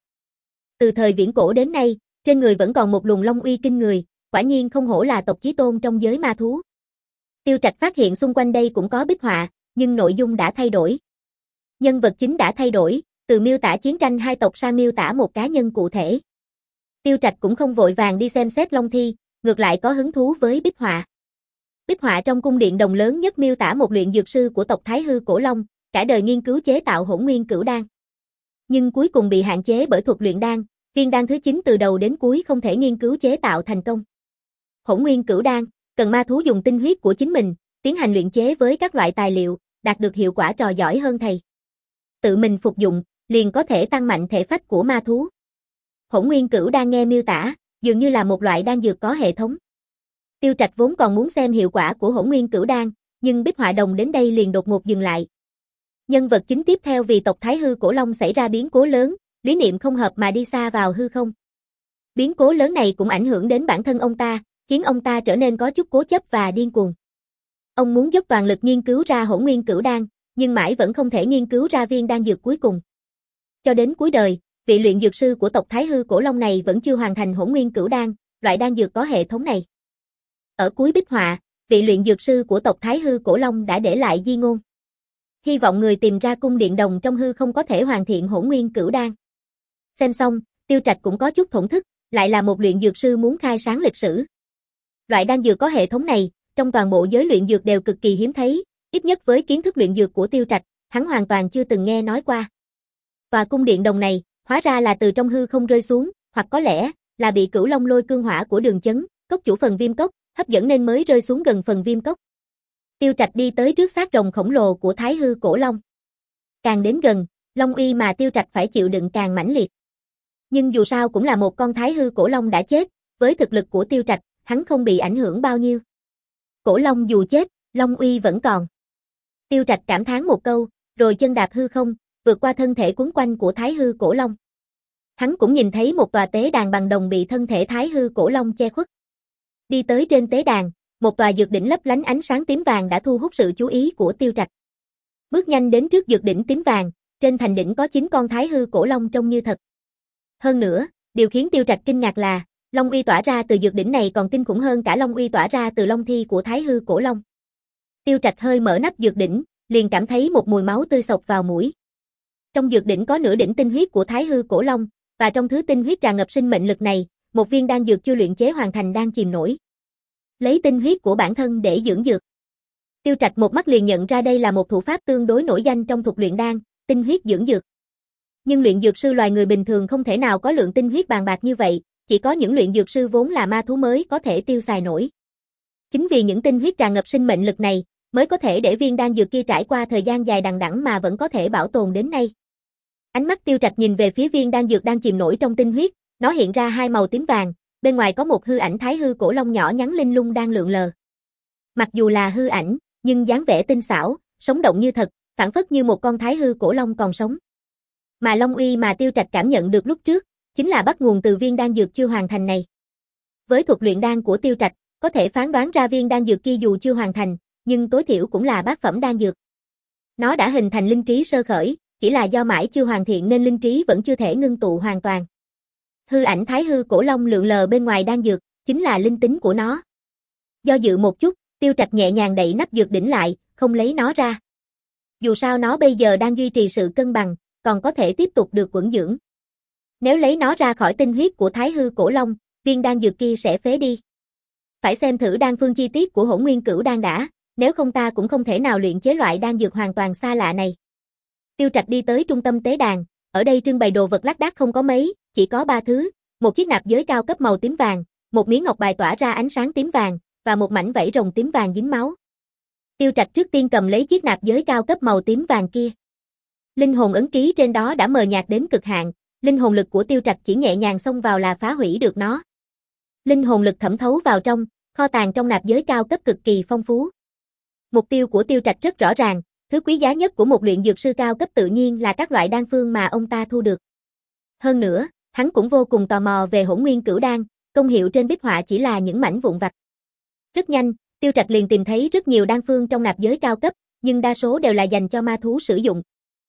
Từ thời viễn cổ đến nay, trên người vẫn còn một luồng long uy kinh người, quả nhiên không hổ là tộc chí tôn trong giới ma thú. Tiêu Trạch phát hiện xung quanh đây cũng có bích họa, nhưng nội dung đã thay đổi. Nhân vật chính đã thay đổi, từ miêu tả chiến tranh hai tộc sang miêu tả một cá nhân cụ thể. Tiêu Trạch cũng không vội vàng đi xem xét long thi, ngược lại có hứng thú với bích họa. Bích họa trong cung điện đồng lớn nhất miêu tả một luyện dược sư của tộc Thái Hư Cổ Long, cả đời nghiên cứu chế tạo hỗn nguyên cửu đan. Nhưng cuối cùng bị hạn chế bởi thuật luyện đan, viên đan thứ chín từ đầu đến cuối không thể nghiên cứu chế tạo thành công. Hỗn nguyên cửu đan, cần ma thú dùng tinh huyết của chính mình, tiến hành luyện chế với các loại tài liệu, đạt được hiệu quả trò giỏi hơn thầy. Tự mình phục dụng, liền có thể tăng mạnh thể phách của ma thú. Hỗn nguyên cửu đan nghe miêu tả, dường như là một loại đan dược có hệ thống. Tiêu Trạch vốn còn muốn xem hiệu quả của hỗn nguyên cửu đan, nhưng bích họa đồng đến đây liền đột ngột dừng lại. Nhân vật chính tiếp theo vì tộc Thái Hư Cổ Long xảy ra biến cố lớn, lý niệm không hợp mà đi xa vào hư không. Biến cố lớn này cũng ảnh hưởng đến bản thân ông ta, khiến ông ta trở nên có chút cố chấp và điên cuồng. Ông muốn dốc toàn lực nghiên cứu ra Hỗn Nguyên Cửu Đan, nhưng mãi vẫn không thể nghiên cứu ra viên đan dược cuối cùng. Cho đến cuối đời, vị luyện dược sư của tộc Thái Hư Cổ Long này vẫn chưa hoàn thành Hỗn Nguyên Cửu Đan, loại đan dược có hệ thống này. Ở cuối bích họa, vị luyện dược sư của tộc Thái Hư Cổ Long đã để lại di ngôn. Hy vọng người tìm ra cung điện đồng trong hư không có thể hoàn thiện Hỗn Nguyên Cửu Đan. Xem xong, Tiêu Trạch cũng có chút thổn thức, lại là một luyện dược sư muốn khai sáng lịch sử. Loại đan dược có hệ thống này, trong toàn bộ giới luyện dược đều cực kỳ hiếm thấy, ít nhất với kiến thức luyện dược của Tiêu Trạch, hắn hoàn toàn chưa từng nghe nói qua. Tòa cung điện đồng này, hóa ra là từ trong hư không rơi xuống, hoặc có lẽ là bị Cửu Long Lôi Cương Hỏa của Đường Chấn, cốc chủ phần Viêm Cốc, hấp dẫn nên mới rơi xuống gần phần Viêm Cốc. Tiêu Trạch đi tới trước xác rồng khổng lồ của Thái Hư Cổ Long. Càng đến gần, long uy mà Tiêu Trạch phải chịu đựng càng mãnh liệt. Nhưng dù sao cũng là một con Thái Hư Cổ Long đã chết, với thực lực của Tiêu Trạch, hắn không bị ảnh hưởng bao nhiêu. Cổ Long dù chết, long uy vẫn còn. Tiêu Trạch cảm thán một câu, rồi chân đạp hư không, vượt qua thân thể quấn quanh của Thái Hư Cổ Long. Hắn cũng nhìn thấy một tòa tế đàn bằng đồng bị thân thể Thái Hư Cổ Long che khuất. Đi tới trên tế đàn, một tòa dược đỉnh lấp lánh ánh sáng tím vàng đã thu hút sự chú ý của Tiêu Trạch. Bước nhanh đến trước dược đỉnh tím vàng, trên thành đỉnh có chín con Thái Hư Cổ Long trông như thật. Hơn nữa, điều khiến Tiêu Trạch kinh ngạc là, long uy tỏa ra từ dược đỉnh này còn kinh khủng hơn cả long uy tỏa ra từ long thi của Thái Hư Cổ Long. Tiêu Trạch hơi mở nắp dược đỉnh, liền cảm thấy một mùi máu tươi xộc vào mũi. Trong dược đỉnh có nửa đỉnh tinh huyết của Thái Hư Cổ Long, và trong thứ tinh huyết tràn ngập sinh mệnh lực này, một viên đan dược chưa luyện chế hoàn thành đang chìm nổi. Lấy tinh huyết của bản thân để dưỡng dược. Tiêu Trạch một mắt liền nhận ra đây là một thủ pháp tương đối nổi danh trong thuật luyện đan, tinh huyết dưỡng dược. Nhưng luyện dược sư loài người bình thường không thể nào có lượng tinh huyết bàn bạc như vậy, chỉ có những luyện dược sư vốn là ma thú mới có thể tiêu xài nổi. Chính vì những tinh huyết tràn ngập sinh mệnh lực này, mới có thể để viên đan dược kia trải qua thời gian dài đằng đẵng mà vẫn có thể bảo tồn đến nay. Ánh mắt Tiêu Trạch nhìn về phía viên đan dược đang chìm nổi trong tinh huyết, nó hiện ra hai màu tím vàng, bên ngoài có một hư ảnh Thái Hư Cổ Long nhỏ nhắn linh lung đang lượn lờ. Mặc dù là hư ảnh, nhưng dáng vẻ tinh xảo, sống động như thật, phảng phất như một con Thái Hư Cổ Long còn sống. Mà long uy mà Tiêu Trạch cảm nhận được lúc trước, chính là bắt nguồn từ viên đan dược chưa hoàn thành này. Với thuật luyện đan của Tiêu Trạch, có thể phán đoán ra viên đan dược kia dù chưa hoàn thành, nhưng tối thiểu cũng là bát phẩm đan dược. Nó đã hình thành linh trí sơ khởi, chỉ là do mãi chưa hoàn thiện nên linh trí vẫn chưa thể ngưng tụ hoàn toàn. Hư ảnh Thái Hư Cổ Long lượn lờ bên ngoài đan dược, chính là linh tính của nó. Do dự một chút, Tiêu Trạch nhẹ nhàng đậy nắp dược đỉnh lại, không lấy nó ra. Dù sao nó bây giờ đang duy trì sự cân bằng, còn có thể tiếp tục được quẩn dưỡng. Nếu lấy nó ra khỏi tinh huyết của Thái Hư Cổ Long, viên đan dược kia sẽ phế đi. Phải xem thử đan phương chi tiết của Hỗn Nguyên Cửu Đan đã, nếu không ta cũng không thể nào luyện chế loại đan dược hoàn toàn xa lạ này. Tiêu Trạch đi tới trung tâm tế đàn, ở đây trưng bày đồ vật lác đác không có mấy, chỉ có ba thứ, một chiếc nạp giới cao cấp màu tím vàng, một miếng ngọc bài tỏa ra ánh sáng tím vàng, và một mảnh vảy rồng tím vàng dính máu. Tiêu Trạch trước tiên cầm lấy chiếc nạp giới cao cấp màu tím vàng kia. Linh hồn ấn ký trên đó đã mờ nhạt đến cực hạn, linh hồn lực của Tiêu Trạch chỉ nhẹ nhàng xông vào là phá hủy được nó. Linh hồn lực thẩm thấu vào trong, kho tàng trong nạp giới cao cấp cực kỳ phong phú. Mục tiêu của Tiêu Trạch rất rõ ràng, thứ quý giá nhất của một luyện dược sư cao cấp tự nhiên là các loại đan phương mà ông ta thu được. Hơn nữa, hắn cũng vô cùng tò mò về Hỗn Nguyên Cửu Đan, công hiệu trên bích họa chỉ là những mảnh vụn vặt. Rất nhanh, Tiêu Trạch liền tìm thấy rất nhiều đan phương trong nạp giới cao cấp, nhưng đa số đều là dành cho ma thú sử dụng.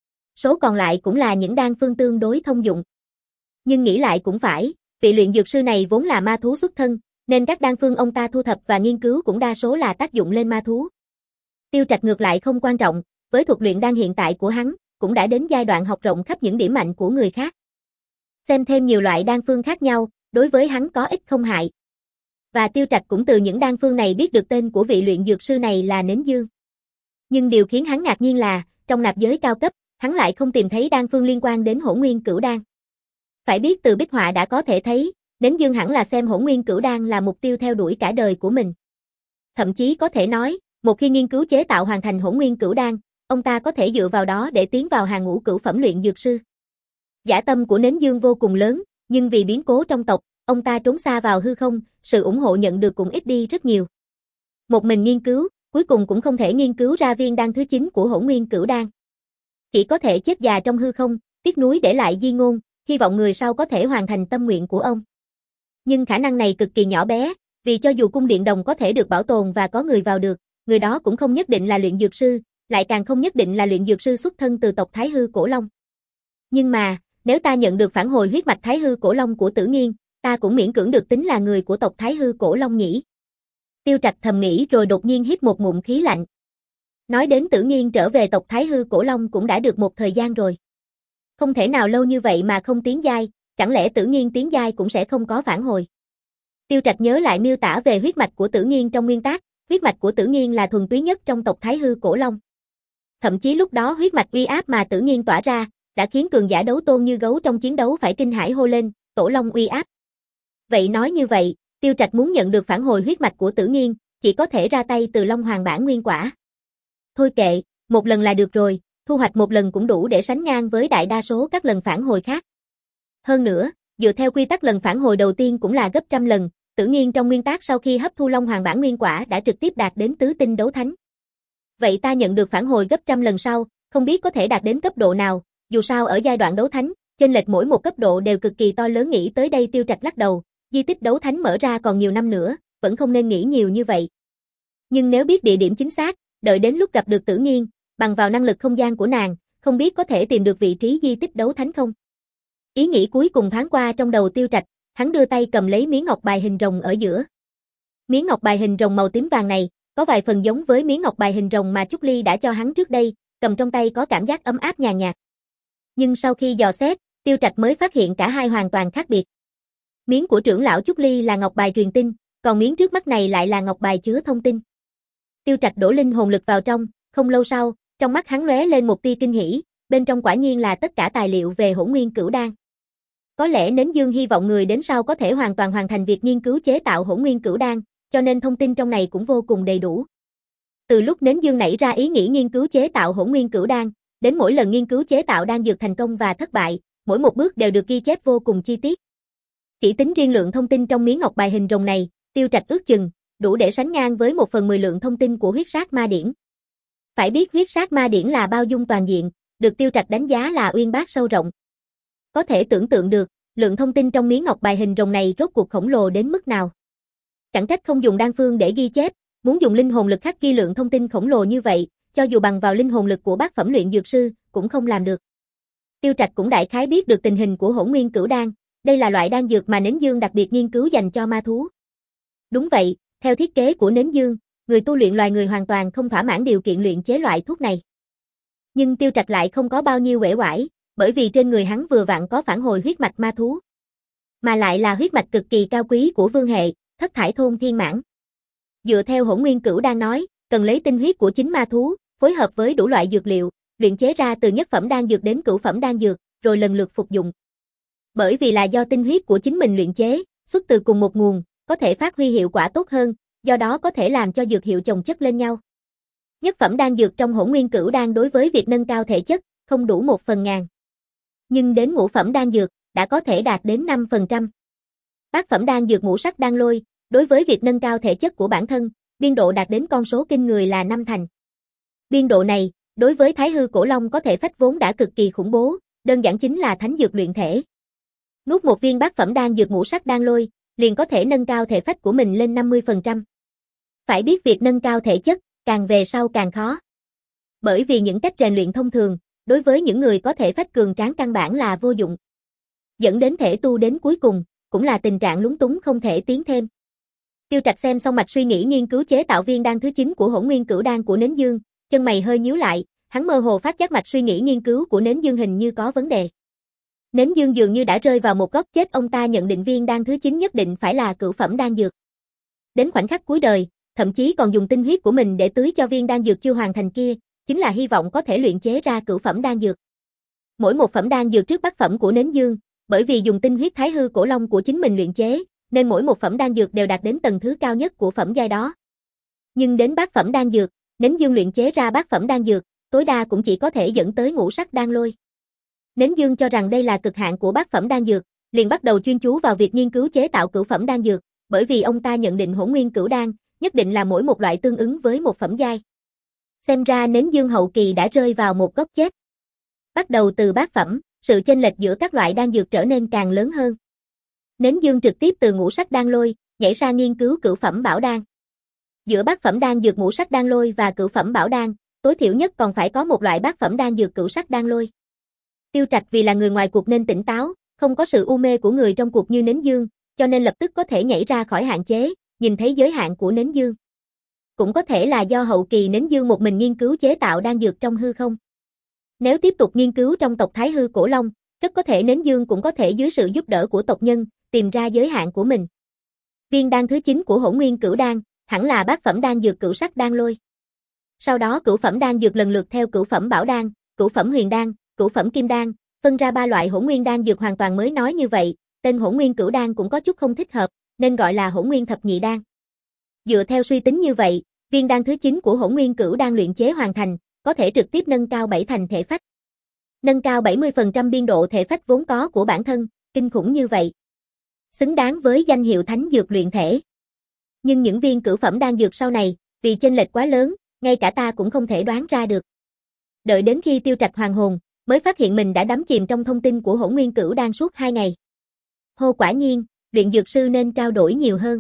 Số còn lại cũng là những đan phương tương đối thông dụng. Nhưng nghĩ lại cũng phải, vị luyện dược sư này vốn là ma thú xuất thân, nên các đan phương ông ta thu thập và nghiên cứu cũng đa số là tác dụng lên ma thú. Tiêu Trạch ngược lại không quan trọng, với thuật luyện đan hiện tại của hắn, cũng đã đến giai đoạn học rộng khắp những điểm mạnh của người khác. Xem thêm nhiều loại đan phương khác nhau, đối với hắn có ích không hại. Và Tiêu Trạch cũng từ những đan phương này biết được tên của vị luyện dược sư này là Nến Dương. Nhưng điều khiến hắn ngạc nhiên là, trong nạp giới cao cấp, hắn lại không tìm thấy đan phương liên quan đến Hỗn Nguyên Cửu Đan. Phải biết từ bích họa đã có thể thấy, Nến Dương hẳn là xem Hỗn Nguyên Cửu Đan là mục tiêu theo đuổi cả đời của mình. Thậm chí có thể nói, một khi nghiên cứu chế tạo hoàn thành Hỗn Nguyên Cửu Đan, ông ta có thể dựa vào đó để tiến vào hàng ngũ cửu phẩm luyện dược sư. Dã tâm của Nến Dương vô cùng lớn, nhưng vì biến cố trong tộc, ông ta trốn xa vào hư không, sự ủng hộ nhận được cũng ít đi rất nhiều. Một mình nghiên cứu, cuối cùng cũng không thể nghiên cứu ra viên đan thứ chín của Hỗn Nguyên Cửu Đan. Chỉ có thể chết già trong hư không, tiếc nuối để lại di ngôn, hy vọng người sau có thể hoàn thành tâm nguyện của ông. Nhưng khả năng này cực kỳ nhỏ bé, vì cho dù cung điện đồng có thể được bảo tồn và có người vào được, người đó cũng không nhất định là luyện dược sư, lại càng không nhất định là luyện dược sư xuất thân từ tộc Thái Hư Cổ Long. Nhưng mà, nếu ta nhận được phản hồi huyết mạch Thái Hư Cổ Long của Tử Nghiên, ta cũng miễn cưỡng được tính là người của tộc Thái Hư Cổ Long nhỉ. Tiêu Trạch thầm nghĩ rồi đột nhiên hít một ngụm khí lạnh. Nói đến Tử Nghiên trở về tộc Thái Hư Cổ Long cũng đã được một thời gian rồi. Không thể nào lâu như vậy mà không tiến giai, chẳng lẽ Tử Nghiên tiến giai cũng sẽ không có phản hồi. Tiêu Trạch nhớ lại miêu tả về huyết mạch của Tử Nghiên trong nguyên tác, huyết mạch của Tử Nghiên là thuần túy nhất trong tộc Thái Hư Cổ Long. Thậm chí lúc đó huyết mạch uy áp mà Tử Nghiên tỏa ra, đã khiến cường giả đấu tôn như gấu trong chiến đấu phải kinh hãi hô lên, Tổ Long uy áp. Vậy nói như vậy, Tiêu Trạch muốn nhận được phản hồi huyết mạch của Tử Nghiên, chỉ có thể ra tay từ Long Hoàng bản nguyên quả. Thôi kệ, một lần là được rồi, thu hoạch một lần cũng đủ để sánh ngang với đại đa số các lần phản hồi khác. Hơn nữa, dựa theo quy tắc lần phản hồi đầu tiên cũng là gấp trăm lần, Tử Nghiên trong nguyên tác sau khi hấp thu Long Hoàng bản nguyên quả đã trực tiếp đạt đến tứ tinh đấu thánh. Vậy ta nhận được phản hồi gấp trăm lần sau, không biết có thể đạt đến cấp độ nào, dù sao ở giai đoạn đấu thánh, chênh lệch mỗi một cấp độ đều cực kỳ to lớn. Nghĩ tới đây Tiêu Trạch lắc đầu, di tích đấu thánh mở ra còn nhiều năm nữa, vẫn không nên nghĩ nhiều như vậy. Nhưng nếu biết địa điểm chính xác, đợi đến lúc gặp được Tử Nghiên, bằng vào năng lực không gian của nàng, không biết có thể tìm được vị trí di tích đấu thánh không? Ý nghĩ cuối cùng thoáng qua trong đầu Tiêu Trạch, hắn đưa tay cầm lấy miếng ngọc bài hình rồng ở giữa. Miếng ngọc bài hình rồng màu tím vàng này, có vài phần giống với miếng ngọc bài hình rồng mà Trúc Ly đã cho hắn trước đây, cầm trong tay có cảm giác ấm áp nhàn nhạt. Nhưng sau khi dò xét, Tiêu Trạch mới phát hiện cả hai hoàn toàn khác biệt. Miếng của trưởng lão Trúc Ly là ngọc bài truyền tin, còn miếng trước mắt này lại là ngọc bài chứa thông tin. Tiêu Trạch đổ linh hồn lực vào trong, không lâu sau, trong mắt hắn lóe lên một tia kinh hỉ, bên trong quả nhiên là tất cả tài liệu về Hỗn Nguyên Cửu Đan. Có lẽ Nến Dương hy vọng người đến sau có thể hoàn toàn hoàn thành việc nghiên cứu chế tạo Hỗn Nguyên Cửu Đan, cho nên thông tin trong này cũng vô cùng đầy đủ. Từ lúc Nến Dương nảy ra ý nghĩ nghiên cứu chế tạo Hỗn Nguyên Cửu Đan, đến mỗi lần nghiên cứu chế tạo đan dược thành công và thất bại, mỗi một bước đều được ghi chép vô cùng chi tiết. Chỉ tính riêng lượng thông tin trong miếng ngọc bài hình rồng này, Tiêu Trạch ước chừng đủ để sánh ngang với một phần mười lượng thông tin của huyết sát ma điển. Phải biết huyết sát ma điển là bao dung toàn diện, được Tiêu Trạch đánh giá là uyên bác sâu rộng. Có thể tưởng tượng được, lượng thông tin trong miếng ngọc bài hình rồng này rốt cuộc khổng lồ đến mức nào. Chẳng trách không dùng đan phương để ghi chép, muốn dùng linh hồn lực khắc ghi lượng thông tin khổng lồ như vậy, cho dù bằng vào linh hồn lực của bát phẩm luyện dược sư, cũng không làm được. Tiêu Trạch cũng đại khái biết được tình hình của Hỗn Nguyên Cửu Đan, đây là loại đan dược mà Nến Dương đặc biệt nghiên cứu dành cho ma thú. Đúng vậy, theo thiết kế của Nến Dương, người tu luyện loài người hoàn toàn không thỏa mãn điều kiện luyện chế loại thuốc này. Nhưng Tiêu Trạch lại không có bao nhiêu uể oải, bởi vì trên người hắn vừa vặn có phản hồi huyết mạch ma thú, mà lại là huyết mạch cực kỳ cao quý của vương hệ, Thất Thải Thôn Thiên Mãn. Dựa theo Hỗn Nguyên Cửu Đan nói, cần lấy tinh huyết của chính ma thú, phối hợp với đủ loại dược liệu, luyện chế ra từ nhất phẩm đan dược đến cửu phẩm đan dược, rồi lần lượt phục dụng. Bởi vì là do tinh huyết của chính mình luyện chế, xuất từ cùng một nguồn, có thể phát huy hiệu quả tốt hơn, do đó có thể làm cho dược hiệu chồng chất lên nhau. Nhất phẩm đan dược trong Hỗn Nguyên Cửu Đan đối với việc nâng cao thể chất, không đủ một phần ngàn. Nhưng đến ngũ phẩm đan dược, đã có thể đạt đến năm phần trăm. Bát phẩm đan dược ngũ sắc đan lôi, đối với việc nâng cao thể chất của bản thân, biên độ đạt đến con số kinh người là năm thành. Biên độ này, đối với Thái Hư Cổ Long có thể phách vốn đã cực kỳ khủng bố, đơn giản chính là thánh dược luyện thể. Nuốt một viên bát phẩm đan dược ngũ sắc đan lôi, liền có thể nâng cao thể phách của mình lên năm mươi phần trăm. Phải biết việc nâng cao thể chất, càng về sau càng khó. Bởi vì những cách rèn luyện thông thường, đối với những người có thể phách cường tráng căn bản là vô dụng. Dẫn đến thể tu đến cuối cùng, cũng là tình trạng lúng túng không thể tiến thêm. Tiêu Trạch xem xong mạch suy nghĩ nghiên cứu chế tạo viên đan thứ chín của Hỗn Nguyên Cửu Đan của Nến Dương, chân mày hơi nhíu lại, hắn mơ hồ phát giác mạch suy nghĩ nghiên cứu của Nến Dương hình như có vấn đề. Nến Dương dường như đã rơi vào một góc chết, ông ta nhận định viên đan thứ chín nhất định phải là cửu phẩm đan dược. Đến khoảnh khắc cuối đời, thậm chí còn dùng tinh huyết của mình để tưới cho viên đan dược chưa hoàn thành kia, chính là hy vọng có thể luyện chế ra cửu phẩm đan dược. Mỗi một phẩm đan dược trước bát phẩm của Nến Dương, bởi vì dùng tinh huyết Thái Hư Cổ Long của chính mình luyện chế, nên mỗi một phẩm đan dược đều đạt đến tầng thứ cao nhất của phẩm giai đó. Nhưng đến bát phẩm đan dược, Nến Dương luyện chế ra bát phẩm đan dược, tối đa cũng chỉ có thể dẫn tới ngũ sắc đan lôi. Nến Dương cho rằng đây là cực hạn của bát phẩm đan dược, liền bắt đầu chuyên chú vào việc nghiên cứu chế tạo cửu phẩm đan dược, bởi vì ông ta nhận định Hỗn Nguyên Cửu Đan nhất định là mỗi một loại tương ứng với một phẩm giai. Xem ra Nến Dương hậu kỳ đã rơi vào một góc chết. Bắt đầu từ bát phẩm, sự chênh lệch giữa các loại đan dược trở nên càng lớn hơn. Nến Dương trực tiếp từ ngũ sắc đan lôi, nhảy sang nghiên cứu cửu phẩm bảo đan. Giữa bát phẩm đan dược ngũ sắc đan lôi và cửu phẩm bảo đan, tối thiểu nhất còn phải có một loại bát phẩm đan dược cửu sắc đan lôi. Tiêu Trạch vì là người ngoài cuộc nên tỉnh táo, không có sự u mê của người trong cuộc như Nến Dương, cho nên lập tức có thể nhảy ra khỏi hạn chế, nhìn thấy giới hạn của Nến Dương. Cũng có thể là do hậu kỳ Nến Dương một mình nghiên cứu chế tạo đan dược trong hư không. Nếu tiếp tục nghiên cứu trong tộc Thái Hư Cổ Long, rất có thể Nến Dương cũng có thể dưới sự giúp đỡ của tộc nhân, tìm ra giới hạn của mình. Viên đan thứ chín của Hỗn Nguyên Cửu Đan, hẳn là bát phẩm đan dược cửu sắc đan lôi. Sau đó cửu phẩm đan dược lần lượt theo cửu phẩm bảo đan, cửu phẩm huyền đan, cửu phẩm kim đan, phân ra ba loại hỗn nguyên đan dược hoàn toàn mới. Nói như vậy, tên Hỗn Nguyên Cửu Đan cũng có chút không thích hợp, nên gọi là Hỗn Nguyên Thập Nhị Đan. Dựa theo suy tính như vậy, viên đan thứ chín của Hỗn Nguyên Cửu Đan luyện chế hoàn thành, có thể trực tiếp nâng cao bảy thành thể phách. Nâng cao bảy mươi phần trăm biên độ thể phách vốn có của bản thân, kinh khủng như vậy. Xứng đáng với danh hiệu thánh dược luyện thể. Nhưng những viên cửu phẩm đan dược sau này, vì chênh lệch quá lớn, ngay cả ta cũng không thể đoán ra được. Đợi đến khi Tiêu Trạch hoàn hồn, mới phát hiện mình đã đắm chìm trong thông tin của Hỗn Nguyên Cửu Đan suốt hai ngày. Hô, quả nhiên, luyện dược sư nên trao đổi nhiều hơn.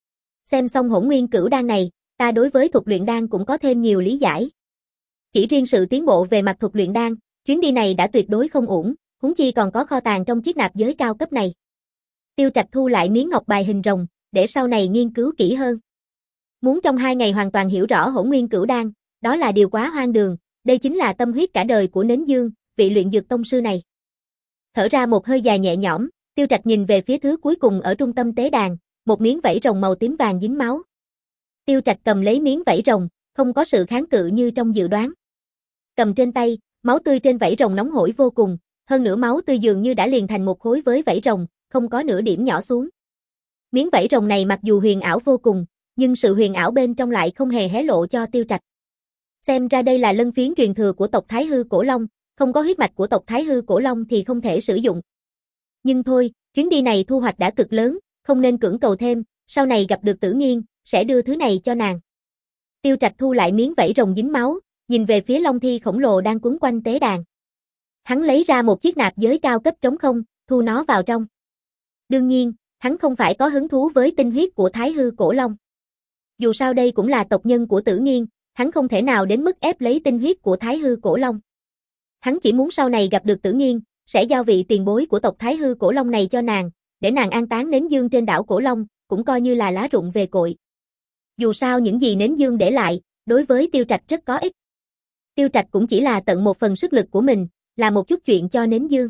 Xem xong Hỗn Nguyên Cửu Đan này, ta đối với thuật luyện đan cũng có thêm nhiều lý giải. Chỉ riêng sự tiến bộ về mặt thuật luyện đan, chuyến đi này đã tuyệt đối không uổng, huống chi còn có kho tàng trong chiếc nạp giới cao cấp này. Tiêu Trạch thu lại miếng ngọc bài hình rồng, để sau này nghiên cứu kỹ hơn. Muốn trong hai ngày hoàn toàn hiểu rõ Hỗn Nguyên Cửu Đan, đó là điều quá hoang đường, đây chính là tâm huyết cả đời của Nến Dương, vị luyện dược tông sư này. Thở ra một hơi dài nhẹ nhõm, Tiêu Trạch nhìn về phía thứ cuối cùng ở trung tâm tế đàn, một miếng vảy rồng màu tím vàng dính máu. Tiêu Trạch cầm lấy miếng vảy rồng, không có sự kháng cự như trong dự đoán. Cầm trên tay, máu tươi trên vảy rồng nóng hổi vô cùng, hơn nữa máu tươi dường như đã liền thành một khối với vảy rồng, không có nửa điểm nhỏ xuống. Miếng vảy rồng này mặc dù huyền ảo vô cùng, nhưng sự huyền ảo bên trong lại không hề hé lộ cho Tiêu Trạch. Xem ra đây là lân phiến truyền thừa của tộc Thái Hư Cổ Long, không có huyết mạch của tộc Thái Hư Cổ Long thì không thể sử dụng. Nhưng thôi, chuyến đi này thu hoạch đã cực lớn, không nên cưỡng cầu thêm, sau này gặp được Tử Nghiên, sẽ đưa thứ này cho nàng. Tiêu Trạch thu lại miếng vảy rồng dính máu, nhìn về phía long thi khổng lồ đang quấn quanh tế đàn. Hắn lấy ra một chiếc nạp giới cao cấp trống không, thu nó vào trong. Đương nhiên, hắn không phải có hứng thú với tinh huyết của Thái Hư Cổ Long. Dù sao đây cũng là tộc nhân của Tử Nghiên, hắn không thể nào đến mức ép lấy tinh huyết của Thái Hư Cổ Long. Hắn chỉ muốn sau này gặp được Tử Nghiên, sẽ giao vị tiền bối của tộc Thái Hư Cổ Long này cho nàng, để nàng an táng Nến Dương trên đảo Cổ Long, cũng coi như là lá rụng về cội. Dù sao những gì Nến Dương để lại, đối với Tiêu Trạch rất có ích. Tiêu Trạch cũng chỉ là tận một phần sức lực của mình, là một chút chuyện cho Nến Dương.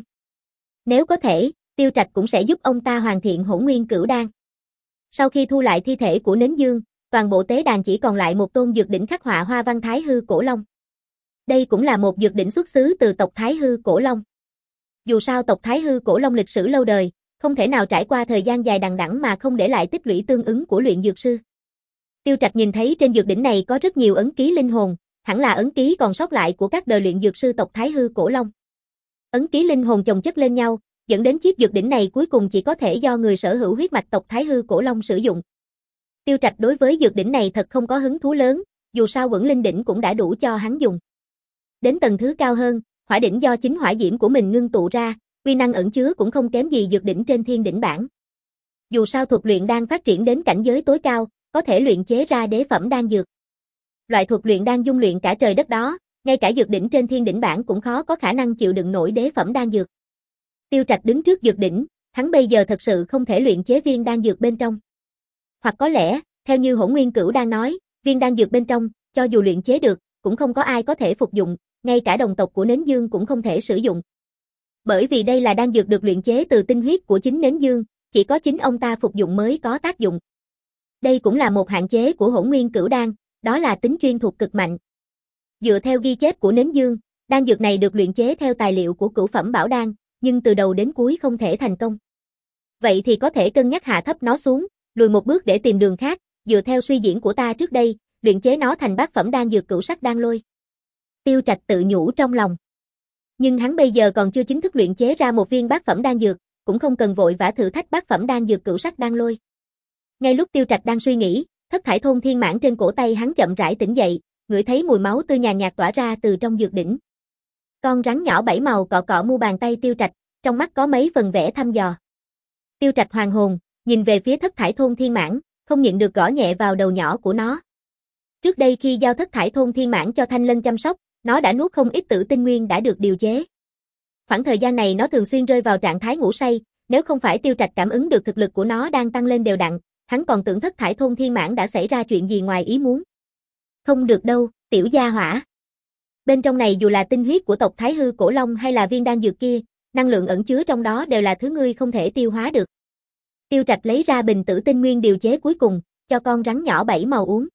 Nếu có thể, Tiêu Trạch cũng sẽ giúp ông ta hoàn thiện Hỗn Nguyên Cửu Đan. Sau khi thu lại thi thể của Nến Dương, toàn bộ tế đàn chỉ còn lại một tôn dược đỉnh khắc họa hoa văn Thái Hư Cổ Long. Đây cũng là một dược đỉnh xuất xứ từ tộc Thái Hư Cổ Long. Dù sao tộc Thái Hư Cổ Long lịch sử lâu đời, không thể nào trải qua thời gian dài đằng đẵng mà không để lại tích lũy tương ứng của luyện dược sư. Tiêu Trạch nhìn thấy trên dược đỉnh này có rất nhiều ấn ký linh hồn, hẳn là ấn ký còn sót lại của các đời luyện dược sư tộc Thái Hư Cổ Long. Ấn ký linh hồn chồng chất lên nhau, dẫn đến chiếc dược đỉnh này cuối cùng chỉ có thể do người sở hữu huyết mạch tộc Thái Hư Cổ Long sử dụng. Tiêu Trạch đối với dược đỉnh này thật không có hứng thú lớn, dù sao Quẩn Linh đỉnh cũng đã đủ cho hắn dùng. Đến tầng thứ cao hơn, hỏa đỉnh do chính hỏa diễm của mình ngưng tụ ra, uy năng ẩn chứa cũng không kém gì dược đỉnh trên thiên đỉnh bảng. Dù sao thuật luyện đan phát triển đến cảnh giới tối cao, có thể luyện chế ra đế phẩm đan dược. Loại thuật luyện đan dung luyện cả trời đất đó, ngay cả dược đỉnh trên thiên đỉnh bảng cũng khó có khả năng chịu đựng nổi đế phẩm đan dược. Tiêu Trạch đứng trước dược đỉnh, hắn bây giờ thật sự không thể luyện chế viên đan dược bên trong. Hoặc có lẽ, theo như Hỗn Nguyên Cửu đang nói, viên đan dược bên trong, cho dù luyện chế được, cũng không có ai có thể phục dụng, ngay cả đồng tộc của Nến Dương cũng không thể sử dụng. Bởi vì đây là đan dược được luyện chế từ tinh huyết của chính Nến Dương, chỉ có chính ông ta phục dụng mới có tác dụng. Đây cũng là một hạn chế của Hỗn Nguyên Cửu đan, đó là tính chuyên thuộc cực mạnh. Dựa theo ghi chép của Nến Dương, đan dược này được luyện chế theo tài liệu của cửu phẩm bảo đan, nhưng từ đầu đến cuối không thể thành công. Vậy thì có thể cân nhắc hạ thấp nó xuống, lùi một bước để tìm đường khác, dựa theo suy diễn của ta trước đây, luyện chế nó thành bát phẩm đan dược cửu sắc đan lôi. Tiêu Trạch tự nhủ trong lòng. Nhưng hắn bây giờ còn chưa chính thức luyện chế ra một viên bát phẩm đan dược, cũng không cần vội vã thử thách bát phẩm đan dược cửu sắc đan lôi. Ngay lúc Tiêu Trạch đang suy nghĩ, thất thải thôn thiên mãn trên cổ tay hắn chậm rãi tỉnh dậy, ngửi thấy mùi máu tươi nhàn nhạt tỏa ra từ trong dược đỉnh. Con rắn nhỏ bảy màu cọ cọ mu bàn tay Tiêu Trạch, trong mắt có mấy phần vẻ thăm dò. Tiêu Trạch hoàn hồn, nhìn về phía thất thải thôn thiên mãn, không nhịn được gõ nhẹ vào đầu nhỏ của nó. Trước đây khi giao thất thải thôn thiên mãn cho Thanh Lân chăm sóc, nó đã nuốt không ít tử tinh nguyên đã được điều chế. Khoảng thời gian này nó thường xuyên rơi vào trạng thái ngủ say, nếu không phải Tiêu Trạch cảm ứng được thực lực của nó đang tăng lên đều đặn, hắn còn tưởng thất thải thôn thiên mãn đã xảy ra chuyện gì ngoài ý muốn. Không được đâu, tiểu gia hỏa. Bên trong này dù là tinh huyết của tộc Thái Hư Cổ Long hay là viên đan dược kia, năng lượng ẩn chứa trong đó đều là thứ ngươi không thể tiêu hóa được. Tiêu Trạch lấy ra bình tử tinh nguyên điều chế cuối cùng, cho con rắn nhỏ bảy màu uống.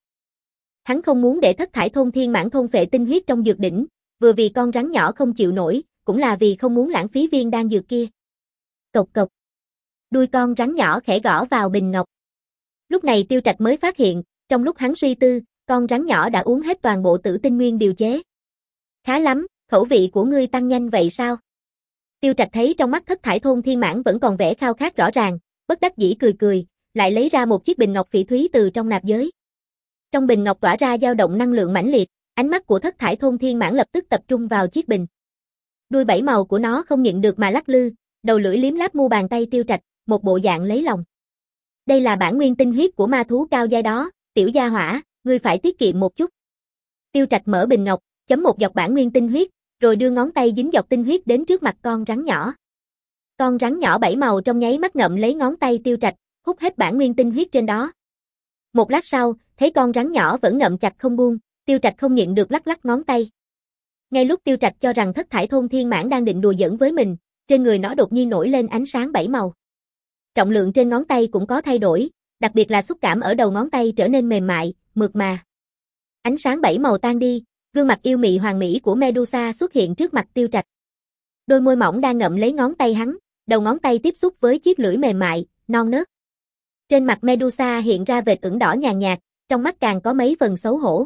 Hắn không muốn để thất thải thôn thiên mãn thôn phệ tinh huyết trong dược đỉnh, vừa vì con rắn nhỏ không chịu nổi, cũng là vì không muốn lãng phí viên đan dược kia. Cộc cộc. Đuôi con rắn nhỏ khẽ gõ vào bình ngọc. Lúc này Tiêu Trạch mới phát hiện, trong lúc hắn suy tư, con rắn nhỏ đã uống hết toàn bộ tử tinh nguyên điều chế. Khá lắm, khẩu vị của ngươi tăng nhanh vậy sao? Tiêu Trạch thấy trong mắt thất thải thôn thiên mãn vẫn còn vẻ khao khát rõ ràng, bất đắc dĩ cười cười, lại lấy ra một chiếc bình ngọc phỉ thúy từ trong nạp giới. Trong bình ngọc tỏa ra dao động năng lượng mãnh liệt, ánh mắt của thất thải thôn thiên mãn lập tức tập trung vào chiếc bình. Đuôi bảy màu của nó không nhịn được mà lắc lư, đầu lưỡi liếm láp mu bàn tay Tiêu Trạch, một bộ dạng lấy lòng. Đây là bản nguyên tinh huyết của ma thú cao giai đó, tiểu gia hỏa, ngươi phải tiết kiệm một chút. Tiêu Trạch mở bình ngọc, chấm một giọt bản nguyên tinh huyết, rồi đưa ngón tay dính giọt tinh huyết đến trước mặt con rắn nhỏ. Con rắn nhỏ bảy màu trong nháy mắt ngậm lấy ngón tay Tiêu Trạch, hút hết bản nguyên tinh huyết trên đó. Một lát sau, thấy con rắn nhỏ vẫn ngậm chặt không buông, Tiêu Trạch không nhịn được lắc lắc ngón tay. Ngay lúc Tiêu Trạch cho rằng thất thải thôn thiên mãn đang định đùa giỡn với mình, trên người nó đột nhiên nổi lên ánh sáng bảy màu. Trọng lượng trên ngón tay cũng có thay đổi, đặc biệt là xúc cảm ở đầu ngón tay trở nên mềm mại, mượt mà. Ánh sáng bảy màu tan đi, gương mặt yêu mị hoàng mỹ của Medusa xuất hiện trước mặt Tiêu Trạch. Đôi môi mỏng đang ngậm lấy ngón tay hắn, đầu ngón tay tiếp xúc với chiếc lưỡi mềm mại, non nớt. Trên mặt Medusa hiện ra vệt ửng đỏ nhàn nhạt, trong mắt càng có mấy phần xấu hổ.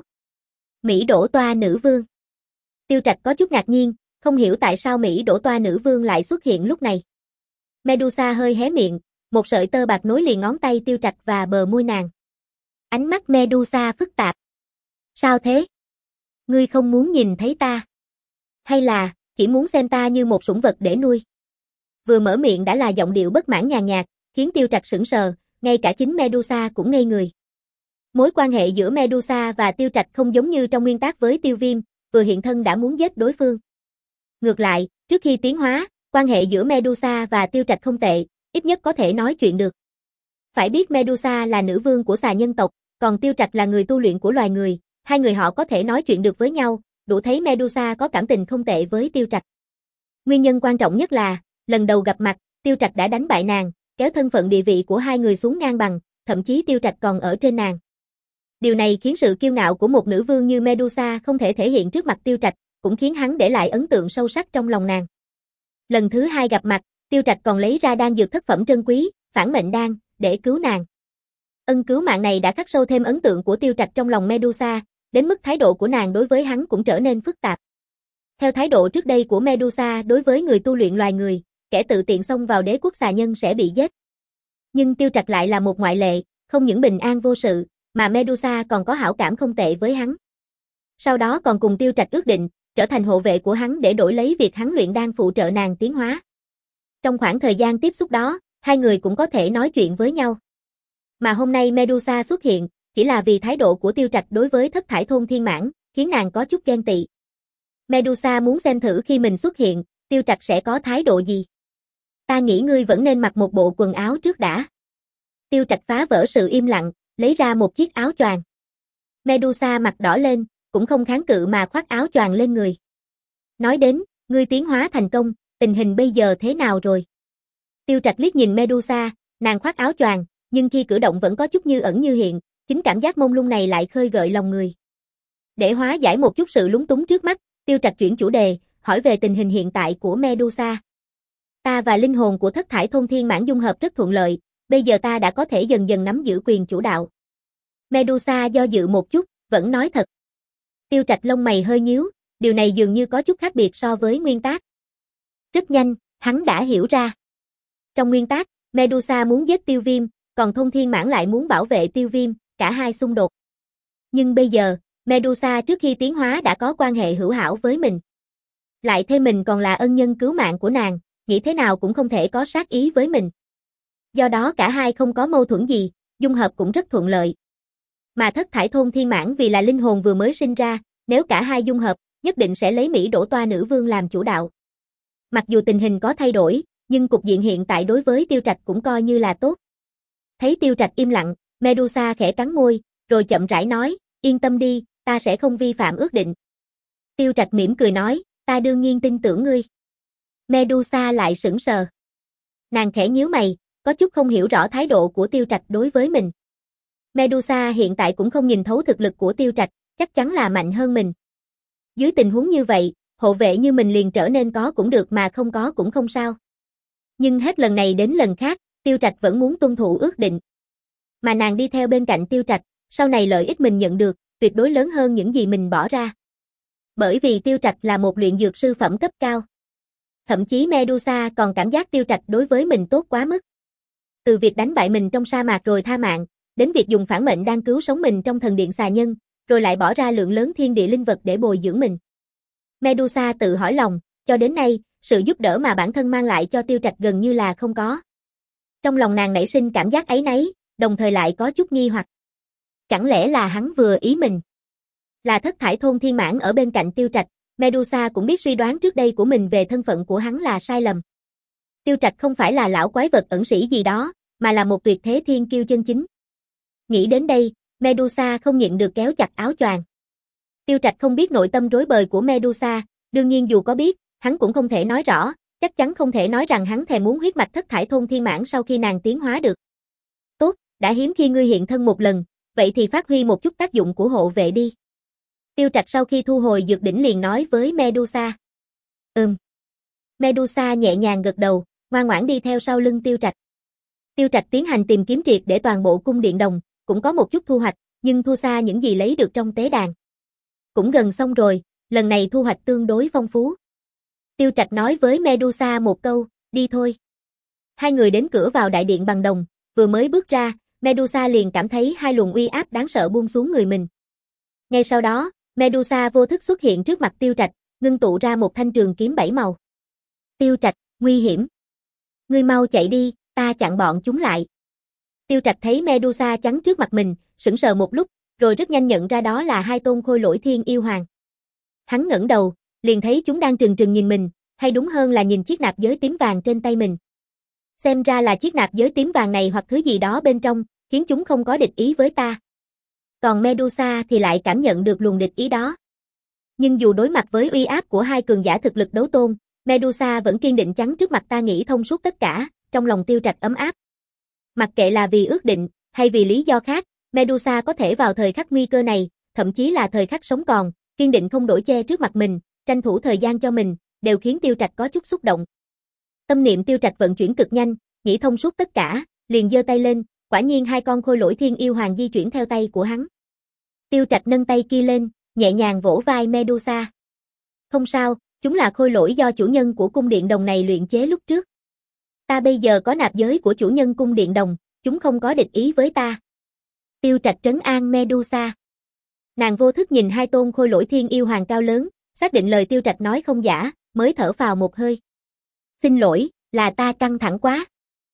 Mỹ Đỗ Toa nữ vương. Tiêu Trạch có chút ngạc nhiên, không hiểu tại sao Mỹ Đỗ Toa nữ vương lại xuất hiện lúc này. Medusa hơi hé miệng, một sợi tơ bạc nối liền ngón tay Tiêu Trạch và bờ môi nàng. Ánh mắt Medusa phức tạp. Sao thế? Ngươi không muốn nhìn thấy ta? Hay là, chỉ muốn xem ta như một sủng vật để nuôi? Vừa mở miệng đã là giọng điệu bất mãn nhàn nhạt, khiến Tiêu Trạch sững sờ, ngay cả chính Medusa cũng ngây người. Mối quan hệ giữa Medusa và Tiêu Trạch không giống như trong nguyên tác với Tiêu Viêm, vừa hiện thân đã muốn giết đối phương. Ngược lại, trước khi tiến hóa, quan hệ giữa Medusa và Tiêu Trạch không tệ, ít nhất có thể nói chuyện được. Phải biết Medusa là nữ vương của xà nhân tộc, còn Tiêu Trạch là người tu luyện của loài người, hai người họ có thể nói chuyện được với nhau, đủ thấy Medusa có cảm tình không tệ với Tiêu Trạch. Nguyên nhân quan trọng nhất là, lần đầu gặp mặt, Tiêu Trạch đã đánh bại nàng, kéo thân phận địa vị của hai người xuống ngang bằng, thậm chí Tiêu Trạch còn ở trên nàng. Điều này khiến sự kiêu ngạo của một nữ vương như Medusa không thể thể hiện trước mặt Tiêu Trạch, cũng khiến hắn để lại ấn tượng sâu sắc trong lòng nàng. Lần thứ hai gặp mặt, Tiêu Trạch còn lấy ra đan dược thất phẩm trân quý, phản mệnh đan, để cứu nàng. Ân cứu mạng này đã khắc sâu thêm ấn tượng của Tiêu Trạch trong lòng Medusa, đến mức thái độ của nàng đối với hắn cũng trở nên phức tạp. Theo thái độ trước đây của Medusa đối với người tu luyện loài người, kẻ tự tiện xông vào đế quốc xà nhân sẽ bị giết. Nhưng Tiêu Trạch lại là một ngoại lệ, không những bình an vô sự, mà Medusa còn có hảo cảm không tệ với hắn. Sau đó còn cùng Tiêu Trạch ước định, trở thành hộ vệ của hắn để đổi lấy việc hắn luyện đan phụ trợ nàng tiến hóa. Trong khoảng thời gian tiếp xúc đó, hai người cũng có thể nói chuyện với nhau. Mà hôm nay Medusa xuất hiện, chỉ là vì thái độ của Tiêu Trạch đối với thất thải thôn thiên mãn, khiến nàng có chút ghen tị. Medusa muốn xem thử khi mình xuất hiện, Tiêu Trạch sẽ có thái độ gì. Ta nghĩ ngươi vẫn nên mặc một bộ quần áo trước đã. Tiêu Trạch phá vỡ sự im lặng, lấy ra một chiếc áo choàng. Medusa mặt đỏ lên, cũng không kháng cự mà khoác áo choàng lên người. Nói đến, ngươi tiến hóa thành công, tình hình bây giờ thế nào rồi? Tiêu Trạch liếc nhìn Medusa, nàng khoác áo choàng, nhưng khi cử động vẫn có chút như ẩn như hiện, chính cảm giác mông lung này lại khơi gợi lòng người. Để hóa giải một chút sự lúng túng trước mắt, Tiêu Trạch chuyển chủ đề, hỏi về tình hình hiện tại của Medusa. Ta và linh hồn của thất thải thôn thiên mãn dung hợp rất thuận lợi, bây giờ ta đã có thể dần dần nắm giữ quyền chủ đạo. Medusa do dự một chút, vẫn nói thật. Tiêu Trạch lông mày hơi nhíu, điều này dường như có chút khác biệt so với nguyên tác. Rất nhanh, hắn đã hiểu ra. Trong nguyên tác, Medusa muốn giết Tiêu Viêm, còn thôn thiên mãn lại muốn bảo vệ Tiêu Viêm, cả hai xung đột. Nhưng bây giờ, Medusa trước khi tiến hóa đã có quan hệ hữu hảo với mình. Lại thêm mình còn là ân nhân cứu mạng của nàng, nghĩ thế nào cũng không thể có sát ý với mình. Do đó cả hai không có mâu thuẫn gì, dung hợp cũng rất thuận lợi. Mà thất thải thôn thiên mãn vì là linh hồn vừa mới sinh ra, nếu cả hai dung hợp, nhất định sẽ lấy Mỹ đổ toa nữ vương làm chủ đạo. Mặc dù tình hình có thay đổi, nhưng cục diện hiện tại đối với Tiêu Trạch cũng coi như là tốt. Thấy Tiêu Trạch im lặng, Medusa khẽ cắn môi, rồi chậm rãi nói, yên tâm đi, ta sẽ không vi phạm ước định. Tiêu Trạch mỉm cười nói, ta đương nhiên tin tưởng ngươi. Medusa lại sững sờ. Nàng khẽ nhíu mày, có chút không hiểu rõ thái độ của Tiêu Trạch đối với mình. Medusa hiện tại cũng không nhìn thấu thực lực của Tiêu Trạch, chắc chắn là mạnh hơn mình. Dưới tình huống như vậy, hộ vệ như mình liền trở nên có cũng được mà không có cũng không sao. Nhưng hết lần này đến lần khác, Tiêu Trạch vẫn muốn tuân thủ ước định. Mà nàng đi theo bên cạnh Tiêu Trạch, sau này lợi ích mình nhận được, tuyệt đối lớn hơn những gì mình bỏ ra. Bởi vì Tiêu Trạch là một luyện dược sư phẩm cấp cao. Thậm chí Medusa còn cảm giác Tiêu Trạch đối với mình tốt quá mức. Từ việc đánh bại mình trong sa mạc rồi tha mạng, đến việc dùng phản mệnh đang cứu sống mình trong thần điện xà nhân, rồi lại bỏ ra lượng lớn thiên địa linh vật để bồi dưỡng mình. Medusa tự hỏi lòng, cho đến nay, sự giúp đỡ mà bản thân mang lại cho Tiêu Trạch gần như là không có. Trong lòng nàng nảy sinh cảm giác áy náy, đồng thời lại có chút nghi hoặc. Chẳng lẽ là hắn vừa ý mình? Là thất thải thôn thiên mãn ở bên cạnh Tiêu Trạch, Medusa cũng biết suy đoán trước đây của mình về thân phận của hắn là sai lầm. Tiêu Trạch không phải là lão quái vật ẩn sĩ gì đó, mà là một tuyệt thế thiên kiêu chân chính. Nghĩ đến đây, Medusa không nhịn được kéo chặt áo choàng. Tiêu Trạch không biết nội tâm rối bời của Medusa, đương nhiên dù có biết, hắn cũng không thể nói rõ, chắc chắn không thể nói rằng hắn thèm muốn huyết mạch thất thải thôn thiên mãn sau khi nàng tiến hóa được. Tốt, đã hiếm khi ngươi hiện thân một lần, vậy thì phát huy một chút tác dụng của hộ vệ đi. Tiêu Trạch sau khi thu hồi dược đỉnh liền nói với Medusa. Ừm. Medusa nhẹ nhàng gật đầu, ngoan ngoãn đi theo sau lưng Tiêu Trạch. Tiêu Trạch tiến hành tìm kiếm triệt để toàn bộ cung điện đồng, cũng có một chút thu hoạch, nhưng thua xa những gì lấy được trong tế đàn. Cũng gần xong rồi, lần này thu hoạch tương đối phong phú. Tiêu Trạch nói với Medusa một câu, đi thôi. Hai người đến cửa vào đại điện bằng đồng, vừa mới bước ra, Medusa liền cảm thấy hai luồng uy áp đáng sợ buông xuống người mình. Ngay sau đó, Medusa vô thức xuất hiện trước mặt Tiêu Trạch, ngưng tụ ra một thanh trường kiếm bảy màu. Tiêu Trạch, nguy hiểm. Ngươi mau chạy đi, ta chặn bọn chúng lại. Tiêu Trạch thấy Medusa chắn trước mặt mình, sững sờ một lúc, rồi rất nhanh nhận ra đó là hai tôn khôi lỗi thiên yêu hoàng. Hắn ngẩng đầu, liền thấy chúng đang trừng trừng nhìn mình, hay đúng hơn là nhìn chiếc nạp giới tím vàng trên tay mình. Xem ra là chiếc nạp giới tím vàng này hoặc thứ gì đó bên trong, khiến chúng không có địch ý với ta. Còn Medusa thì lại cảm nhận được luồng địch ý đó. Nhưng dù đối mặt với uy áp của hai cường giả thực lực đấu tôn, Medusa vẫn kiên định chắn trước mặt ta nghĩ thông suốt tất cả, trong lòng Tiêu Trạch ấm áp. Mặc kệ là vì ước định, hay vì lý do khác, Medusa có thể vào thời khắc nguy cơ này, thậm chí là thời khắc sống còn, kiên định không đổi che trước mặt mình, tranh thủ thời gian cho mình, đều khiến Tiêu Trạch có chút xúc động. Tâm niệm Tiêu Trạch vận chuyển cực nhanh, nghĩ thông suốt tất cả, liền giơ tay lên, quả nhiên hai con khôi lỗi thiên yêu hoàng di chuyển theo tay của hắn. Tiêu Trạch nâng tay kia lên, nhẹ nhàng vỗ vai Medusa. Không sao, chúng là khôi lỗi do chủ nhân của cung điện đồng này luyện chế lúc trước. Ta bây giờ có nạp giới của chủ nhân cung điện đồng, chúng không có địch ý với ta. Tiêu Trạch trấn an Medusa. Nàng vô thức nhìn hai tôn khôi lỗi thiên yêu hoàng cao lớn, xác định lời Tiêu Trạch nói không giả, mới thở phào một hơi. Xin lỗi, là ta căng thẳng quá.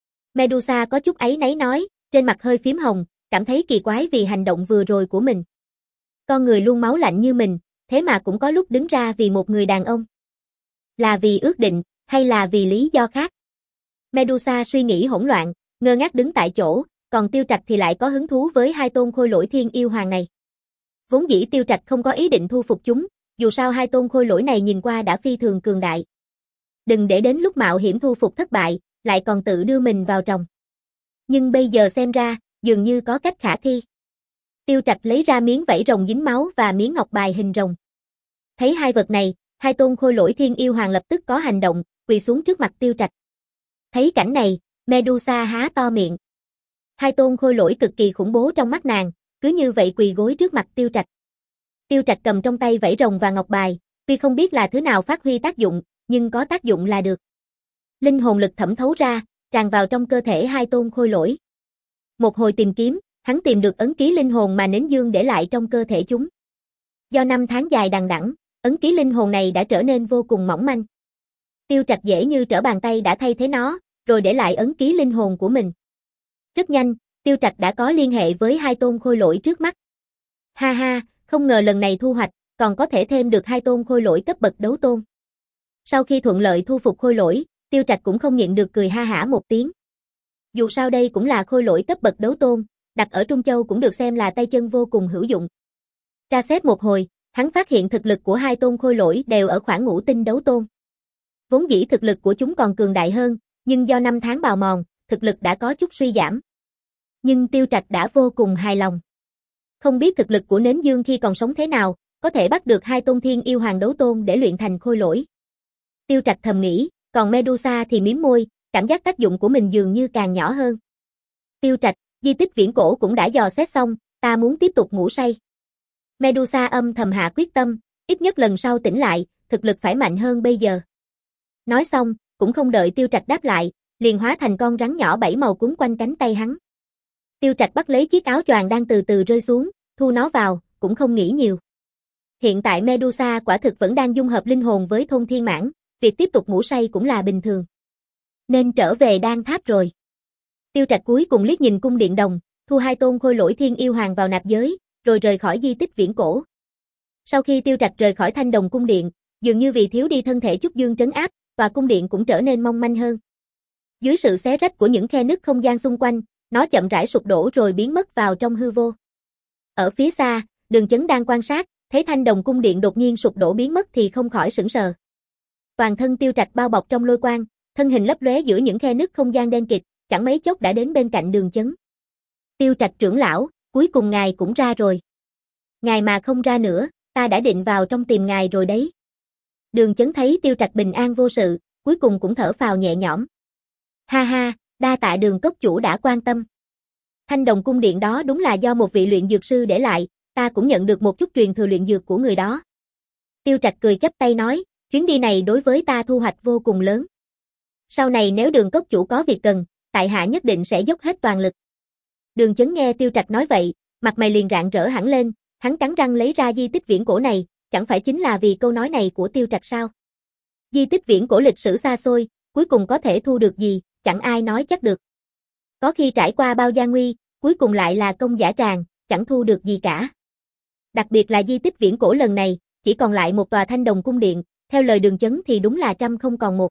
Medusa có chút áy náy nói, trên mặt hơi phím hồng, cảm thấy kỳ quái vì hành động vừa rồi của mình. Con người luôn máu lạnh như mình, thế mà cũng có lúc đứng ra vì một người đàn ông. Là vì ước định, hay là vì lý do khác? Medusa suy nghĩ hỗn loạn, ngơ ngác đứng tại chỗ, còn Tiêu Trạch thì lại có hứng thú với hai tôn khôi lỗi thiên yêu hoàng này. Vốn dĩ Tiêu Trạch không có ý định thu phục chúng, dù sao hai tôn khôi lỗi này nhìn qua đã phi thường cường đại. Đừng để đến lúc mạo hiểm thu phục thất bại, lại còn tự đưa mình vào tròng. Nhưng bây giờ xem ra, dường như có cách khả thi. Tiêu Trạch lấy ra miếng vảy rồng dính máu và miếng ngọc bài hình rồng. Thấy hai vật này, hai tôn khôi lỗi thiên yêu hoàng lập tức có hành động, quỳ xuống trước mặt Tiêu Trạch. Thấy cảnh này, Medusa há to miệng. Hai tôn khôi lỗi cực kỳ khủng bố trong mắt nàng, cứ như vậy quỳ gối trước mặt Tiêu Trạch. Tiêu Trạch cầm trong tay vảy rồng và ngọc bài, tuy không biết là thứ nào phát huy tác dụng, nhưng có tác dụng là được. Linh hồn lực thẩm thấu ra, tràn vào trong cơ thể hai tôn khôi lỗi. Một hồi tìm kiếm, hắn tìm được ấn ký linh hồn mà Nến Dương để lại trong cơ thể chúng. Do năm tháng dài đằng đẵng, ấn ký linh hồn này đã trở nên vô cùng mỏng manh. Tiêu Trạch dễ như trở bàn tay đã thay thế nó, rồi để lại ấn ký linh hồn của mình. Rất nhanh, Tiêu Trạch đã có liên hệ với hai tôn khôi lỗi trước mắt. Ha ha, không ngờ lần này thu hoạch, còn có thể thêm được hai tôn khôi lỗi cấp bậc đấu tôn. Sau khi thuận lợi thu phục khôi lỗi, Tiêu Trạch cũng không nhịn được cười ha hả một tiếng. Dù sao đây cũng là khôi lỗi cấp bậc đấu tôn, đặt ở Trung Châu cũng được xem là tay chân vô cùng hữu dụng. Tra xét một hồi, hắn phát hiện thực lực của hai tôn khôi lỗi đều ở khoảng ngũ tinh đấu tôn. Vốn dĩ thực lực của chúng còn cường đại hơn, nhưng do năm tháng bào mòn, thực lực đã có chút suy giảm. Nhưng Tiêu Trạch đã vô cùng hài lòng. Không biết thực lực của Nến Dương khi còn sống thế nào, có thể bắt được hai tôn thiên yêu hoàng đấu tôn để luyện thành khôi lỗi. Tiêu Trạch thầm nghĩ, còn Medusa thì mím môi, cảm giác tác dụng của mình dường như càng nhỏ hơn. Tiêu Trạch, di tích viễn cổ cũng đã dò xét xong, ta muốn tiếp tục ngủ say. Medusa âm thầm hạ quyết tâm, ít nhất lần sau tỉnh lại, thực lực phải mạnh hơn bây giờ. Nói xong, cũng không đợi Tiêu Trạch đáp lại, liền hóa thành con rắn nhỏ bảy màu cuốn quanh cánh tay hắn. Tiêu Trạch bắt lấy chiếc áo choàng đang từ từ rơi xuống, thu nó vào, cũng không nghĩ nhiều. Hiện tại Medusa quả thực vẫn đang dung hợp linh hồn với thôn thiên mãn, việc tiếp tục ngủ say cũng là bình thường. Nên trở về đan tháp rồi. Tiêu Trạch cuối cùng liếc nhìn cung điện đồng, thu hai tôn khôi lỗi thiên yêu hoàng vào nạp giới, rồi rời khỏi di tích viễn cổ. Sau khi Tiêu Trạch rời khỏi Thanh Đồng cung điện, dường như vì thiếu đi thân thể Trúc Dương trấn áp, tòa cung điện cũng trở nên mong manh hơn. Dưới sự xé rách của những khe nứt không gian xung quanh, nó chậm rãi sụp đổ rồi biến mất vào trong hư vô. Ở phía xa, Đường Chấn đang quan sát, thấy Thanh Đồng cung điện đột nhiên sụp đổ biến mất thì không khỏi sửng sờ. Toàn thân Tiêu Trạch bao bọc trong lôi quang, thân hình lấp lóe giữa những khe nứt không gian đen kịt, chẳng mấy chốc đã đến bên cạnh Đường Chấn. Tiêu Trạch trưởng lão, cuối cùng ngài cũng ra rồi. Ngài mà không ra nữa, ta đã định vào trong tìm ngài rồi đấy. Đường Chấn thấy Tiêu Trạch bình an vô sự, cuối cùng cũng thở phào nhẹ nhõm. Ha ha, đa tạ Đường cốc chủ đã quan tâm. Thanh Đồng cung điện đó đúng là do một vị luyện dược sư để lại, ta cũng nhận được một chút truyền thừa luyện dược của người đó. Tiêu Trạch cười chắp tay nói, chuyến đi này đối với ta thu hoạch vô cùng lớn. Sau này nếu Đường cốc chủ có việc cần, tại hạ nhất định sẽ dốc hết toàn lực. Đường Chấn nghe Tiêu Trạch nói vậy, mặt mày liền rạng rỡ hẳn lên, hắn cắn răng lấy ra di tích viễn cổ này, chẳng phải chính là vì câu nói này của Tiêu Trạch sao? Di tích viễn cổ lịch sử xa xôi, cuối cùng có thể thu được gì, chẳng ai nói chắc được. Có khi trải qua bao gian nguy, cuối cùng lại là công giả tràng, chẳng thu được gì cả. Đặc biệt là di tích viễn cổ lần này, chỉ còn lại một tòa Thanh Đồng cung điện, theo lời Đường Chấn thì đúng là trăm không còn một.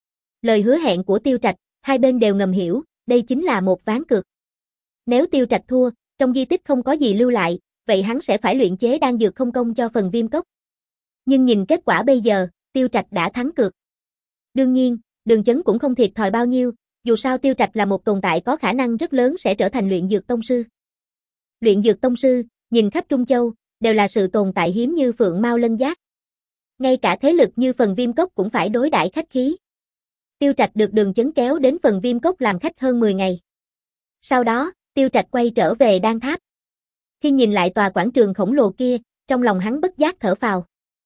Lời hứa hẹn của Tiêu Trạch, hai bên đều ngầm hiểu, đây chính là một ván cược. Nếu Tiêu Trạch thua, trong di tích không có gì lưu lại, vậy hắn sẽ phải luyện chế đan dược không công cho phần viêm cốc. Nhưng nhìn kết quả bây giờ, Tiêu Trạch đã thắng cược. Đương nhiên, Đường Chấn cũng không thiệt thòi bao nhiêu, dù sao Tiêu Trạch là một tồn tại có khả năng rất lớn sẽ trở thành luyện dược tông sư. Luyện dược tông sư, nhìn khắp Trung Châu, đều là sự tồn tại hiếm như phượng mao lân giác. Ngay cả thế lực như phần viêm cốc cũng phải đối đãi khách khí. Tiêu Trạch được Đường Chấn kéo đến phần viêm cốc làm khách hơn mười ngày. Sau đó, Tiêu Trạch quay trở về đan tháp. Khi nhìn lại tòa quảng trường khổng lồ kia, trong lòng hắn bất giác thở phào.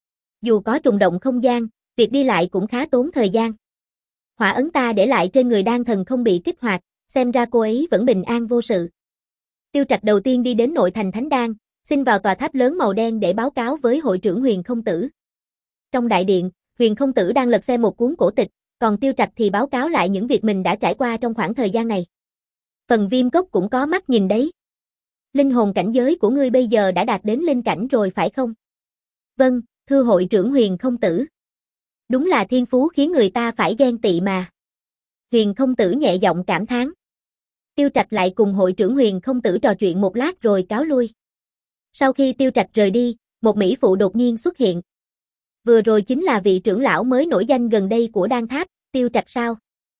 Dù có trùng động không gian, việc đi lại cũng khá tốn thời gian. Hỏa ấn ta để lại trên người đan thần không bị kích hoạt, xem ra cô ấy vẫn bình an vô sự. Tiêu Trạch đầu tiên đi đến nội thành Thánh Đan, xin vào tòa tháp lớn màu đen để báo cáo với hội trưởng Huyền Không Tử. Trong đại điện, Huyền Không Tử đang lật xem một cuốn cổ tịch, còn Tiêu Trạch thì báo cáo lại những việc mình đã trải qua trong khoảng thời gian này. Phần viêm cốc cũng có mắt nhìn đấy. Linh hồn cảnh giới của ngươi bây giờ đã đạt đến linh cảnh rồi phải không? Vâng, thưa hội trưởng Huyền Không Tử. Đúng là thiên phú khiến người ta phải ghen tị mà. Huyền Không Tử nhẹ giọng cảm thán. Tiêu Trạch lại cùng hội trưởng Huyền Không Tử trò chuyện một lát rồi cáo lui. Sau khi Tiêu Trạch rời đi, một mỹ phụ đột nhiên xuất hiện. Vừa rồi chính là vị trưởng lão mới nổi danh gần đây của đan tháp, Tiêu Trạch sao?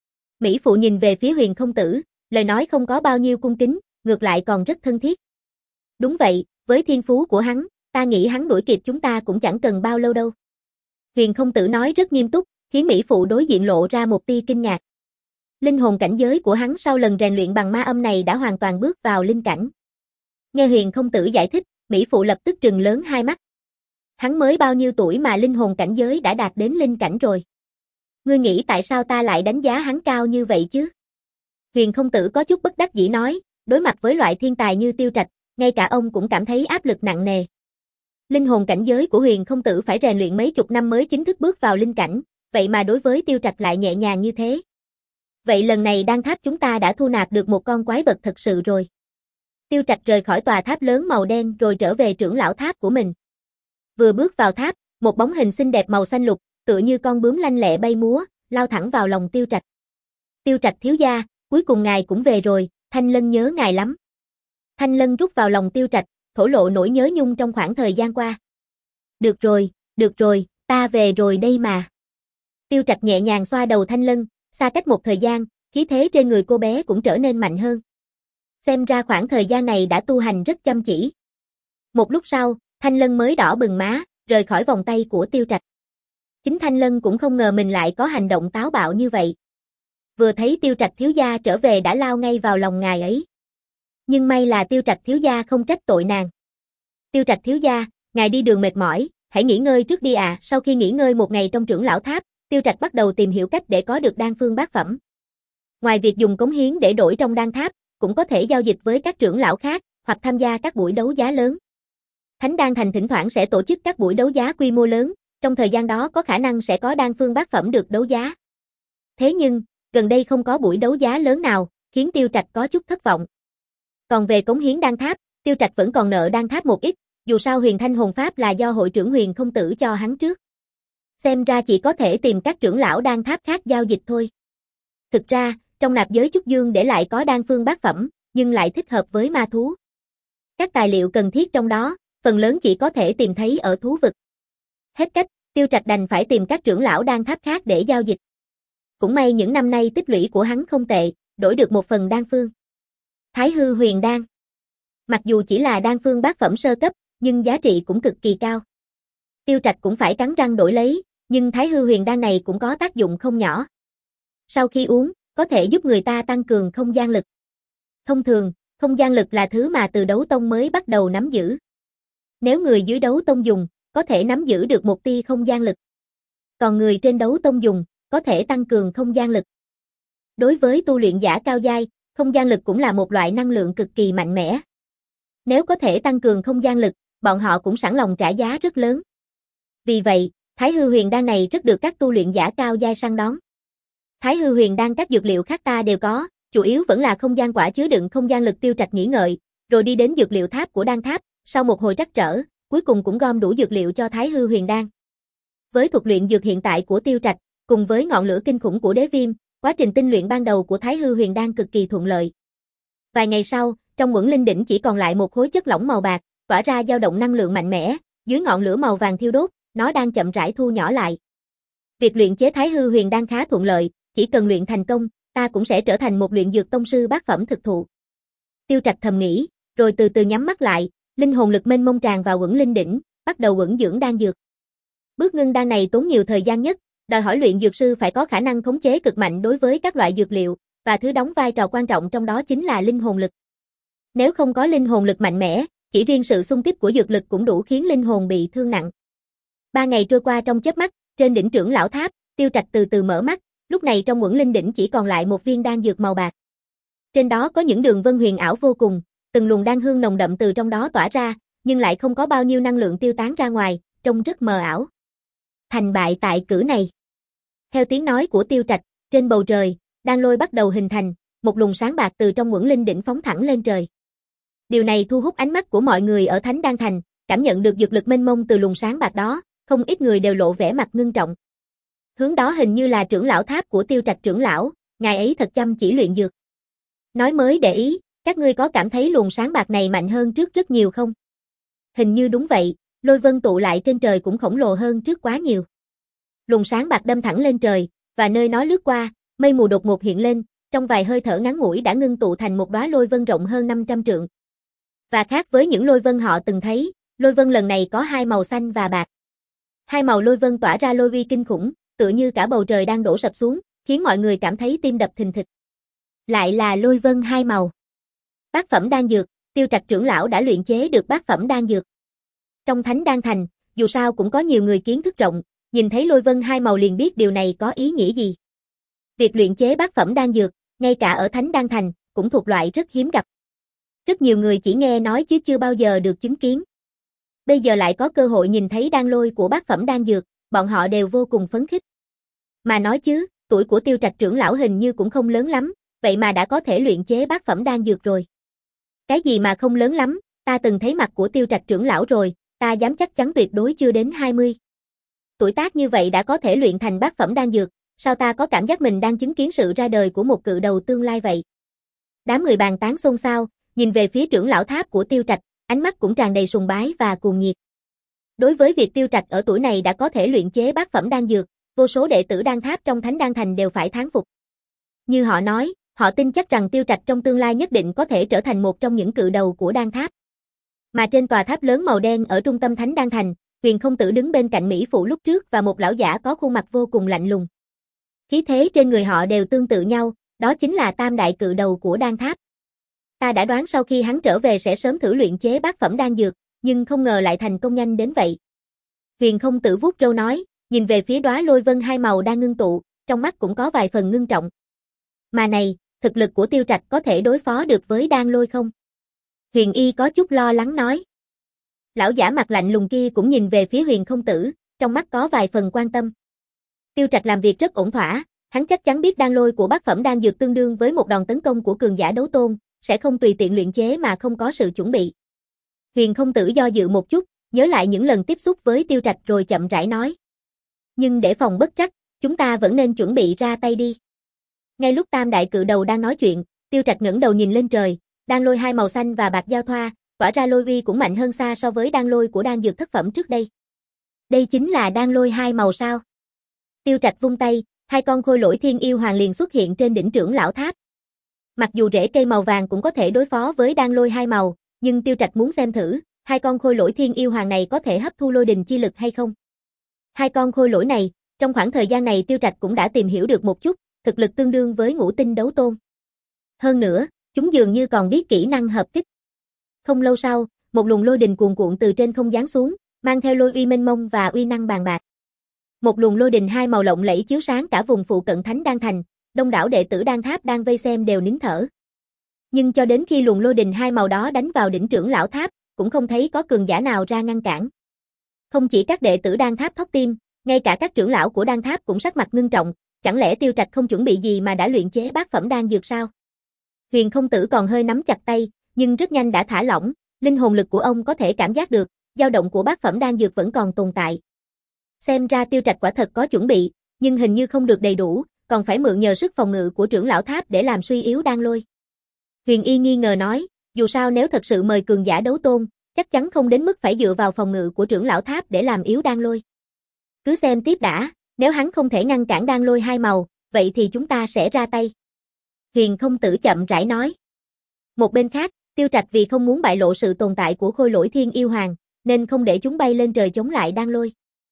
Mỹ phụ nhìn về phía Huyền Không Tử, lời nói không có bao nhiêu cung kính, ngược lại còn rất thân thiết. Đúng vậy, với thiên phú của hắn, ta nghĩ hắn đuổi kịp chúng ta cũng chẳng cần bao lâu đâu. Huyền Không Tử nói rất nghiêm túc, khiến mỹ phụ đối diện lộ ra một tia kinh ngạc. Linh hồn cảnh giới của hắn sau lần rèn luyện bằng ma âm này đã hoàn toàn bước vào linh cảnh. Nghe Huyền Không Tử giải thích, mỹ phụ lập tức trừng lớn hai mắt. Hắn mới bao nhiêu tuổi mà linh hồn cảnh giới đã đạt đến linh cảnh rồi. Ngươi nghĩ tại sao ta lại đánh giá hắn cao như vậy chứ? Huyền Không Tử có chút bất đắc dĩ nói, đối mặt với loại thiên tài như Tiêu Trạch, ngay cả ông cũng cảm thấy áp lực nặng nề. Linh hồn cảnh giới của Huyền Không Tử phải rèn luyện mấy chục năm mới chính thức bước vào linh cảnh, vậy mà đối với Tiêu Trạch lại nhẹ nhàng như thế. Vậy lần này đan tháp chúng ta đã thu nạp được một con quái vật thật sự rồi. Tiêu Trạch rời khỏi tòa tháp lớn màu đen rồi trở về trưởng lão tháp của mình. Vừa bước vào tháp, một bóng hình xinh đẹp màu xanh lục, tựa như con bướm lanh lẹ bay múa, lao thẳng vào lòng Tiêu Trạch. Tiêu Trạch thiếu gia, cuối cùng ngài cũng về rồi, Thanh Lân nhớ ngài lắm. Thanh Lân rút vào lòng Tiêu Trạch, thổ lộ nỗi nhớ nhung trong khoảng thời gian qua. Được rồi, được rồi, ta về rồi đây mà. Tiêu Trạch nhẹ nhàng xoa đầu Thanh Lân, xa cách một thời gian, khí thế trên người cô bé cũng trở nên mạnh hơn. Xem ra khoảng thời gian này đã tu hành rất chăm chỉ. Một lúc sau, Thanh Lân mới đỏ bừng má, rời khỏi vòng tay của Tiêu Trạch. Chính Thanh Lân cũng không ngờ mình lại có hành động táo bạo như vậy. Vừa thấy Tiêu Trạch thiếu gia trở về đã lao ngay vào lòng ngài ấy. Nhưng may là Tiêu Trạch thiếu gia không trách tội nàng. Tiêu Trạch thiếu gia, ngài đi đường mệt mỏi, hãy nghỉ ngơi trước đi à. Sau khi nghỉ ngơi một ngày trong trưởng lão tháp, Tiêu Trạch bắt đầu tìm hiểu cách để có được đan phương bát phẩm. Ngoài việc dùng cống hiến để đổi trong đan tháp, cũng có thể giao dịch với các trưởng lão khác, hoặc tham gia các buổi đấu giá lớn. Thánh Đan Thành thỉnh thoảng sẽ tổ chức các buổi đấu giá quy mô lớn, trong thời gian đó có khả năng sẽ có đan phương bát phẩm được đấu giá. Thế nhưng, gần đây không có buổi đấu giá lớn nào, khiến Tiêu Trạch có chút thất vọng. Còn về cống hiến đan tháp, Tiêu Trạch vẫn còn nợ đan tháp một ít, dù sao Huyền Thanh Hồn Pháp là do hội trưởng Huyền Không Tử cho hắn trước. Xem ra chỉ có thể tìm các trưởng lão đan tháp khác giao dịch thôi. Thực ra, trong nạp giới Trúc Dương để lại có đan phương bát phẩm, nhưng lại thích hợp với ma thú. Các tài liệu cần thiết trong đó, phần lớn chỉ có thể tìm thấy ở thú vực. Hết cách, Tiêu Trạch đành phải tìm các trưởng lão đan tháp khác để giao dịch. Cũng may những năm nay tích lũy của hắn không tệ, đổi được một phần đan phương. Thái Hư Huyền Đan. Mặc dù chỉ là đan phương bát phẩm sơ cấp, nhưng giá trị cũng cực kỳ cao. Tiêu Trạch cũng phải cắn răng đổi lấy, nhưng Thái Hư Huyền Đan này cũng có tác dụng không nhỏ. Sau khi uống, có thể giúp người ta tăng cường không gian lực. Thông thường, không gian lực là thứ mà từ đấu tông mới bắt đầu nắm giữ. Nếu người dưới đấu tông dùng, có thể nắm giữ được một tia không gian lực. Còn người trên đấu tông dùng, có thể tăng cường không gian lực. Đối với tu luyện giả cao giai, không gian lực cũng là một loại năng lượng cực kỳ mạnh mẽ. Nếu có thể tăng cường không gian lực, bọn họ cũng sẵn lòng trả giá rất lớn. Vì vậy, Thái Hư Huyền Đan này rất được các tu luyện giả cao giai săn đón. Thái Hư Huyền Đan các dược liệu khác ta đều có, chủ yếu vẫn là không gian quả chứa đựng không gian lực. Tiêu Trạch nghĩ ngợi, rồi đi đến dược liệu tháp của đan tháp, sau một hồi trắc trở, cuối cùng cũng gom đủ dược liệu cho Thái Hư Huyền Đan. Với thuật luyện dược hiện tại của Tiêu Trạch, cùng với ngọn lửa kinh khủng của đế viêm, quá trình tinh luyện ban đầu của Thái Hư Huyền Đan cực kỳ thuận lợi. Vài ngày sau, trong Uẩn Linh Đỉnh chỉ còn lại một khối chất lỏng màu bạc, tỏa ra dao động năng lượng mạnh mẽ, dưới ngọn lửa màu vàng thiêu đốt, nó đang chậm rãi thu nhỏ lại. Việc luyện chế Thái Hư Huyền Đan khá thuận lợi, chỉ cần luyện thành công, ta cũng sẽ trở thành một luyện dược tông sư bát phẩm thực thụ. Tiêu Trạch thầm nghĩ, rồi từ từ nhắm mắt lại, linh hồn lực mênh mông tràn vào Uẩn Linh Đỉnh, bắt đầu ẩn dưỡng đan dược. Bước ngưng đan này tốn nhiều thời gian nhất, đòi hỏi luyện dược sư phải có khả năng khống chế cực mạnh đối với các loại dược liệu, và thứ đóng vai trò quan trọng trong đó chính là linh hồn lực. Nếu không có linh hồn lực mạnh mẽ, chỉ riêng sự xung kích của dược lực cũng đủ khiến linh hồn bị thương nặng. Ba ngày trôi qua trong chớp mắt, trên đỉnh trưởng lão tháp, Tiêu Trạch từ từ mở mắt, lúc này trong Uẩn Linh Đỉnh chỉ còn lại một viên đan dược màu bạc. Trên đó có những đường vân huyền ảo vô cùng, từng luồng đan hương nồng đậm từ trong đó tỏa ra, nhưng lại không có bao nhiêu năng lượng tiêu tán ra ngoài, trông rất mờ ảo. Thành bại tại cử này. Theo tiếng nói của Tiêu Trạch, trên bầu trời, đan lôi bắt đầu hình thành, một luồng sáng bạc từ trong Uẩn Linh Đỉnh phóng thẳng lên trời. Điều này thu hút ánh mắt của mọi người ở Thánh Đan Thành, cảm nhận được dược lực mênh mông từ luồng sáng bạc đó, không ít người đều lộ vẻ mặt ngưng trọng. Hướng đó hình như là trưởng lão tháp của Tiêu Trạch trưởng lão, ngài ấy thật chăm chỉ luyện dược. Nói mới để ý, các ngươi có cảm thấy luồng sáng bạc này mạnh hơn trước rất nhiều không? Hình như đúng vậy, lôi vân tụ lại trên trời cũng khổng lồ hơn trước quá nhiều. Luồng sáng bạc đâm thẳng lên trời, và nơi nó lướt qua, mây mù đột ngột hiện lên, trong vài hơi thở ngắn ngủi đã ngưng tụ thành một đóa lôi vân rộng hơn năm trăm trượng. Và khác với những lôi vân họ từng thấy, lôi vân lần này có hai màu xanh và bạc. Hai màu lôi vân tỏa ra lôi vi kinh khủng, tựa như cả bầu trời đang đổ sập xuống, khiến mọi người cảm thấy tim đập thình thịch. Lại là lôi vân hai màu. Bát phẩm đan dược, Tiêu Trạch trưởng lão đã luyện chế được bát phẩm đan dược. Trong Thánh Đan Thành, dù sao cũng có nhiều người kiến thức rộng, nhìn thấy lôi vân hai màu liền biết điều này có ý nghĩa gì. Việc luyện chế bát phẩm đan dược, ngay cả ở Thánh Đan Thành, cũng thuộc loại rất hiếm gặp. Rất nhiều người chỉ nghe nói chứ chưa bao giờ được chứng kiến. Bây giờ lại có cơ hội nhìn thấy đan lôi của bát phẩm đan dược, bọn họ đều vô cùng phấn khích. Mà nói chứ, tuổi của Tiêu Trạch trưởng lão hình như cũng không lớn lắm, vậy mà đã có thể luyện chế bát phẩm đan dược rồi. Cái gì mà không lớn lắm, ta từng thấy mặt của Tiêu Trạch trưởng lão rồi, ta dám chắc chắn tuyệt đối chưa đến hai mươi. Tuổi tác như vậy đã có thể luyện thành bát phẩm đan dược, sao ta có cảm giác mình đang chứng kiến sự ra đời của một cự đầu tương lai vậy? Đám người bàn tán xôn xao, nhìn về phía trưởng lão tháp của Tiêu Trạch, ánh mắt cũng tràn đầy sùng bái và cuồng nhiệt. Đối với việc Tiêu Trạch ở tuổi này đã có thể luyện chế bát phẩm đan dược, vô số đệ tử đan tháp trong Thánh Đan Thành đều phải thán phục. Như họ nói, họ tin chắc rằng Tiêu Trạch trong tương lai nhất định có thể trở thành một trong những cự đầu của đan tháp. Mà trên tòa tháp lớn màu đen ở trung tâm Thánh Đan Thành, Huyền Không Tử đứng bên cạnh mỹ phụ lúc trước và một lão giả có khuôn mặt vô cùng lạnh lùng. Khí thế trên người họ đều tương tự nhau, đó chính là tam đại cự đầu của đan tháp. Ta đã đoán sau khi hắn trở về sẽ sớm thử luyện chế bát phẩm đan dược, nhưng không ngờ lại thành công nhanh đến vậy. Huyền Không Tử vuốt râu nói, nhìn về phía đóa lôi vân hai màu đang ngưng tụ, trong mắt cũng có vài phần ngưng trọng. Mà này, thực lực của Tiêu Trạch có thể đối phó được với đan lôi không? Huyền Y có chút lo lắng nói. Lão giả mặt lạnh lùng kia cũng nhìn về phía Huyền Không Tử, trong mắt có vài phần quan tâm. Tiêu Trạch làm việc rất ổn thỏa, hắn chắc chắn biết đan lôi của bát phẩm đan dược tương đương với một đòn tấn công của cường giả đấu tôn, sẽ không tùy tiện luyện chế mà không có sự chuẩn bị. Huyền Không Tử do dự một chút, nhớ lại những lần tiếp xúc với Tiêu Trạch rồi chậm rãi nói. Nhưng để phòng bất trắc, chúng ta vẫn nên chuẩn bị ra tay đi. Ngay lúc tam đại cự đầu đang nói chuyện, Tiêu Trạch ngẩng đầu nhìn lên trời, đan lôi hai màu xanh và bạc giao thoa, tỏa ra lôi uy cũng mạnh hơn xa so với đan lôi của đan dược thất phẩm trước đây. Đây chính là đan lôi hai màu sao? Tiêu Trạch vung tay, hai con khôi lỗi thiên yêu hoàng liền xuất hiện trên đỉnh trưởng lão tháp. Mặc dù rễ cây màu vàng cũng có thể đối phó với đan lôi hai màu, nhưng Tiêu Trạch muốn xem thử, hai con khôi lỗi thiên yêu hoàng này có thể hấp thu lôi đình chi lực hay không. Hai con khôi lỗi này, trong khoảng thời gian này Tiêu Trạch cũng đã tìm hiểu được một chút, thực lực tương đương với ngũ tinh đấu tôn. Hơn nữa, chúng dường như còn biết kỹ năng hợp kích. Không lâu sau, một luồng lôi đình cuồn cuộn từ trên không giáng xuống, mang theo lôi uy mênh mông và uy năng bàn bạc. Một luồng lôi đình hai màu lộng lẫy chiếu sáng cả vùng phụ cận Thánh Đan Thành, đông đảo đệ tử đan tháp đang vây xem đều nín thở. Nhưng cho đến khi luồng lôi đình hai màu đó đánh vào đỉnh trưởng lão tháp, cũng không thấy có cường giả nào ra ngăn cản. Không chỉ các đệ tử đan tháp thót tim, ngay cả các trưởng lão của đan tháp cũng sắc mặt ngưng trọng, chẳng lẽ Tiêu Trạch không chuẩn bị gì mà đã luyện chế bát phẩm đan dược sao? Huyền Không Tử còn hơi nắm chặt tay, nhưng rất nhanh đã thả lỏng, linh hồn lực của ông có thể cảm giác được, dao động của bát phẩm đan dược vẫn còn tồn tại. Xem ra Tiêu Trạch quả thật có chuẩn bị, nhưng hình như không được đầy đủ, còn phải mượn nhờ sức phòng ngự của trưởng lão tháp để làm suy yếu đan lôi. Huyền Y nghi ngờ nói, dù sao nếu thật sự mời cường giả đấu tôn, chắc chắn không đến mức phải dựa vào phòng ngự của trưởng lão tháp để làm yếu đan lôi. Cứ xem tiếp đã, nếu hắn không thể ngăn cản đan lôi hai màu, vậy thì chúng ta sẽ ra tay. Huyền Không Tử chậm rãi nói. Một bên khác, Tiêu Trạch vì không muốn bại lộ sự tồn tại của khôi lỗi thiên yêu hoàng, nên không để chúng bay lên trời chống lại đan lôi,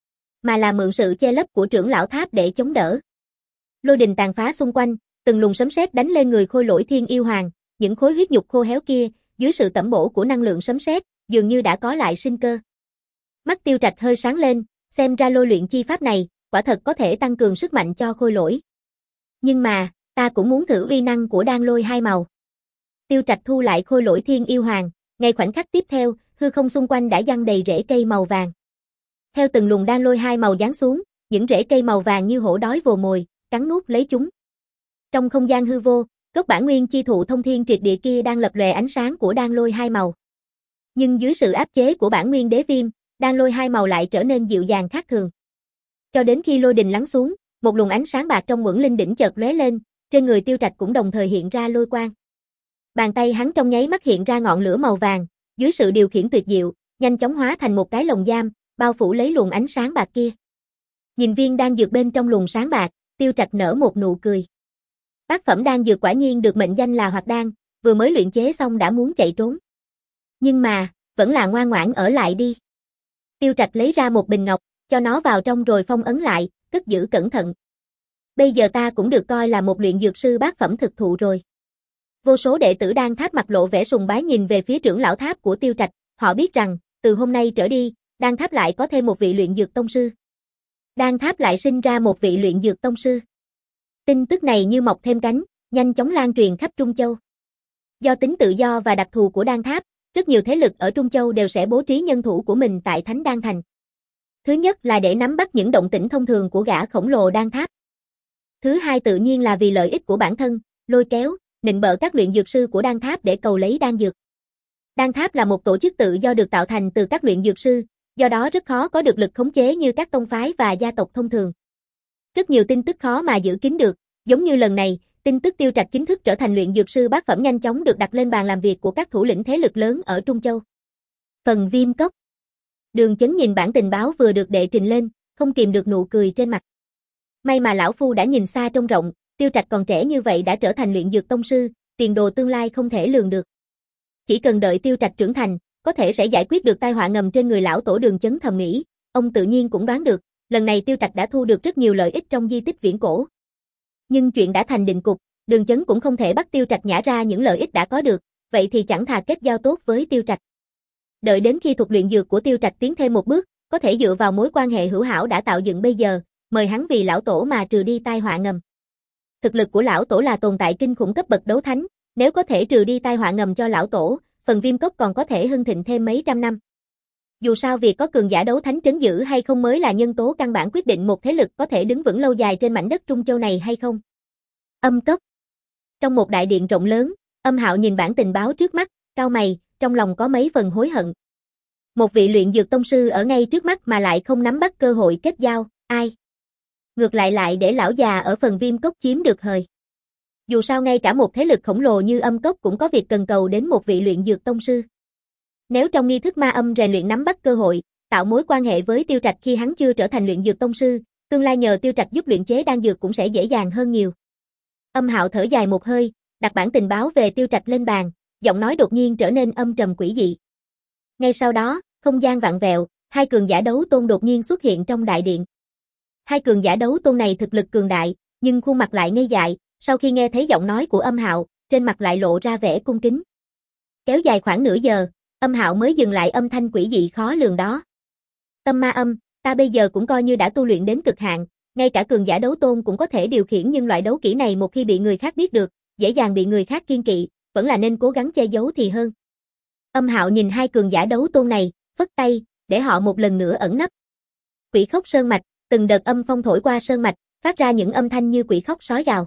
mà là mượn sự che lấp của trưởng lão tháp để chống đỡ. Lôi đình tàn phá xung quanh, từng luồng sấm sét đánh lên người khôi lỗi thiên yêu hoàng, những khối huyết nhục khô héo kia, dưới sự tẩm bổ của năng lượng sấm sét, dường như đã có lại sinh cơ. Mắt Tiêu Trạch hơi sáng lên, xem ra lôi luyện chi pháp này, quả thật có thể tăng cường sức mạnh cho khôi lỗi. Nhưng mà, ta cũng muốn thử uy năng của đan lôi hai màu. Tiêu Trạch thu lại khôi lỗi thiên yêu hoàng, ngay khoảnh khắc tiếp theo, hư không xung quanh đã giăng đầy rễ cây màu vàng. Theo từng luồng đan lôi hai màu giáng xuống, những rễ cây màu vàng như hổ đói vồ mồi, cắn nuốt lấy chúng. Trong không gian hư vô, gốc bản nguyên chi thụ thông thiên triệt địa kia đang lập lòe ánh sáng của đan lôi hai màu. Nhưng dưới sự áp chế của bản nguyên đế viêm, đan lôi hai màu lại trở nên dịu dàng khác thường. Cho đến khi lôi đình lắng xuống, một luồng ánh sáng bạc trong Uẩn Linh đỉnh chợt lóe lên, trên người Tiêu Trạch cũng đồng thời hiện ra lôi quang. Bàn tay hắn trong nháy mắt hiện ra ngọn lửa màu vàng, dưới sự điều khiển tuyệt diệu, nhanh chóng hóa thành một cái lồng giam, bao phủ lấy luồng ánh sáng bạc kia. Nhìn viên đan dược bên trong luồng sáng bạc, Tiêu Trạch nở một nụ cười. Bát phẩm đan dược quả nhiên được mệnh danh là hoạt đan, vừa mới luyện chế xong đã muốn chạy trốn. Nhưng mà, vẫn là ngoan ngoãn ở lại đi. Tiêu Trạch lấy ra một bình ngọc, cho nó vào trong rồi phong ấn lại, cất giữ cẩn thận. Bây giờ ta cũng được coi là một luyện dược sư bát phẩm thực thụ rồi. Vô số đệ tử đan tháp mặt lộ vẻ sùng bái nhìn về phía trưởng lão tháp của Tiêu Trạch, họ biết rằng, từ hôm nay trở đi, đan tháp lại có thêm một vị luyện dược tông sư. Đan tháp lại sinh ra một vị luyện dược tông sư. Tin tức này như mọc thêm cánh, nhanh chóng lan truyền khắp Trung Châu. Do tính tự do và đặc thù của đan tháp, rất nhiều thế lực ở Trung Châu đều sẽ bố trí nhân thủ của mình tại Thánh Đan Thành. Thứ nhất là để nắm bắt những động tĩnh thông thường của gã khổng lồ đan tháp. Thứ hai tự nhiên là vì lợi ích của bản thân, lôi kéo, nịnh bợ các luyện dược sư của đan tháp để cầu lấy đan dược. Đan tháp là một tổ chức tự do được tạo thành từ các luyện dược sư, do đó rất khó có được lực khống chế như các tông phái và gia tộc thông thường. Rất nhiều tin tức khó mà giữ kín được, giống như lần này, tin tức Tiêu Trạch chính thức trở thành luyện dược sư bát phẩm nhanh chóng được đặt lên bàn làm việc của các thủ lĩnh thế lực lớn ở Trung Châu. Phần Viêm Cốc. Đường Chấn nhìn bản tình báo vừa được đệ trình lên, không kìm được nụ cười trên mặt. May mà lão phu đã nhìn xa trông rộng, Tiêu Trạch còn trẻ như vậy đã trở thành luyện dược tông sư, tiền đồ tương lai không thể lường được. Chỉ cần đợi Tiêu Trạch trưởng thành, có thể sẽ giải quyết được tai họa ngầm trên người lão tổ. Đường Chấn thầm nghĩ, ông tự nhiên cũng đoán được, lần này Tiêu Trạch đã thu được rất nhiều lợi ích trong di tích viễn cổ. Nhưng chuyện đã thành định cục, Đường Chấn cũng không thể bắt Tiêu Trạch nhả ra những lợi ích đã có được, vậy thì chẳng thà kết giao tốt với Tiêu Trạch. Đợi đến khi thuật luyện dược của Tiêu Trạch tiến thêm một bước, có thể dựa vào mối quan hệ hữu hảo đã tạo dựng bây giờ, mời hắn vì lão tổ mà trừ đi tai họa ngầm. Thực lực của lão tổ là tồn tại kinh khủng cấp bậc đấu thánh, nếu có thể trừ đi tai họa ngầm cho lão tổ, phần Viêm Cốc còn có thể hưng thịnh thêm mấy trăm năm. Dù sao việc có cường giả đấu thánh trấn giữ hay không mới là nhân tố căn bản quyết định một thế lực có thể đứng vững lâu dài trên mảnh đất Trung Châu này hay không. Âm Cốc. Trong một đại điện rộng lớn, Âm Hạo nhìn bản tình báo trước mắt, cau mày, trong lòng có mấy phần hối hận. Một vị luyện dược tông sư ở ngay trước mắt mà lại không nắm bắt cơ hội kết giao, ai? Ngược lại lại để lão già ở phần Viêm Cốc chiếm được hời. Dù sao ngay cả một thế lực khổng lồ như Âm Cốc cũng có việc cần cầu đến một vị luyện dược tông sư. Nếu trong nghi thức ma âm rèn luyện nắm bắt cơ hội, tạo mối quan hệ với Tiêu Trạch khi hắn chưa trở thành luyện dược tông sư, tương lai nhờ Tiêu Trạch giúp luyện chế đan dược cũng sẽ dễ dàng hơn nhiều. Âm Hạo thở dài một hơi, đặt bản tình báo về Tiêu Trạch lên bàn, giọng nói đột nhiên trở nên âm trầm quỷ dị. Ngay sau đó, không gian vặn vẹo, hai cường giả đấu tôn đột nhiên xuất hiện trong đại điện. Hai cường giả đấu tôn này thực lực cường đại, nhưng khuôn mặt lại ngây dại, sau khi nghe thấy giọng nói của Âm Hạo, trên mặt lại lộ ra vẻ cung kính. Kéo dài khoảng nửa giờ, Âm Hạo mới dừng lại âm thanh quỷ dị khó lường đó. Tâm ma âm, ta bây giờ cũng coi như đã tu luyện đến cực hạn, ngay cả cường giả đấu tôn cũng có thể điều khiển, nhưng loại đấu kỹ này một khi bị người khác biết được, dễ dàng bị người khác kiêng kỵ, vẫn là nên cố gắng che giấu thì hơn. Âm Hạo nhìn hai cường giả đấu tôn này, phất tay, để họ một lần nữa ẩn nấp. Quỷ khóc sơn mạch, từng đợt âm phong thổi qua sơn mạch, phát ra những âm thanh như quỷ khóc sói gào.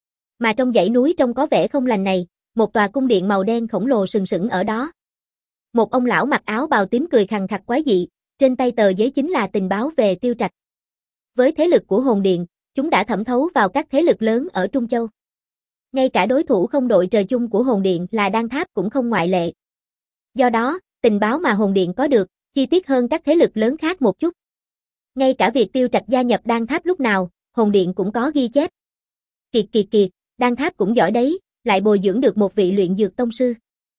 Mà trong dãy núi trông có vẻ không lành này, một tòa cung điện màu đen khổng lồ sừng sững ở đó. Một ông lão mặc áo bào tím cười khằng khặc quái dị, trên tay tờ giấy chính là tình báo về Tiêu Trạch. Với thế lực của hồn điện, chúng đã thẩm thấu vào các thế lực lớn ở Trung Châu. Ngay cả đối thủ không đội trời chung của hồn điện là Đan Tháp cũng không ngoại lệ. Do đó, tình báo mà hồn điện có được, chi tiết hơn các thế lực lớn khác một chút. Ngay cả việc Tiêu Trạch gia nhập Đan Tháp lúc nào, hồn điện cũng có ghi chép. Kiệt kiệt kiệt, Đan Tháp cũng giỏi đấy, lại bồi dưỡng được một vị luyện dược tông sư.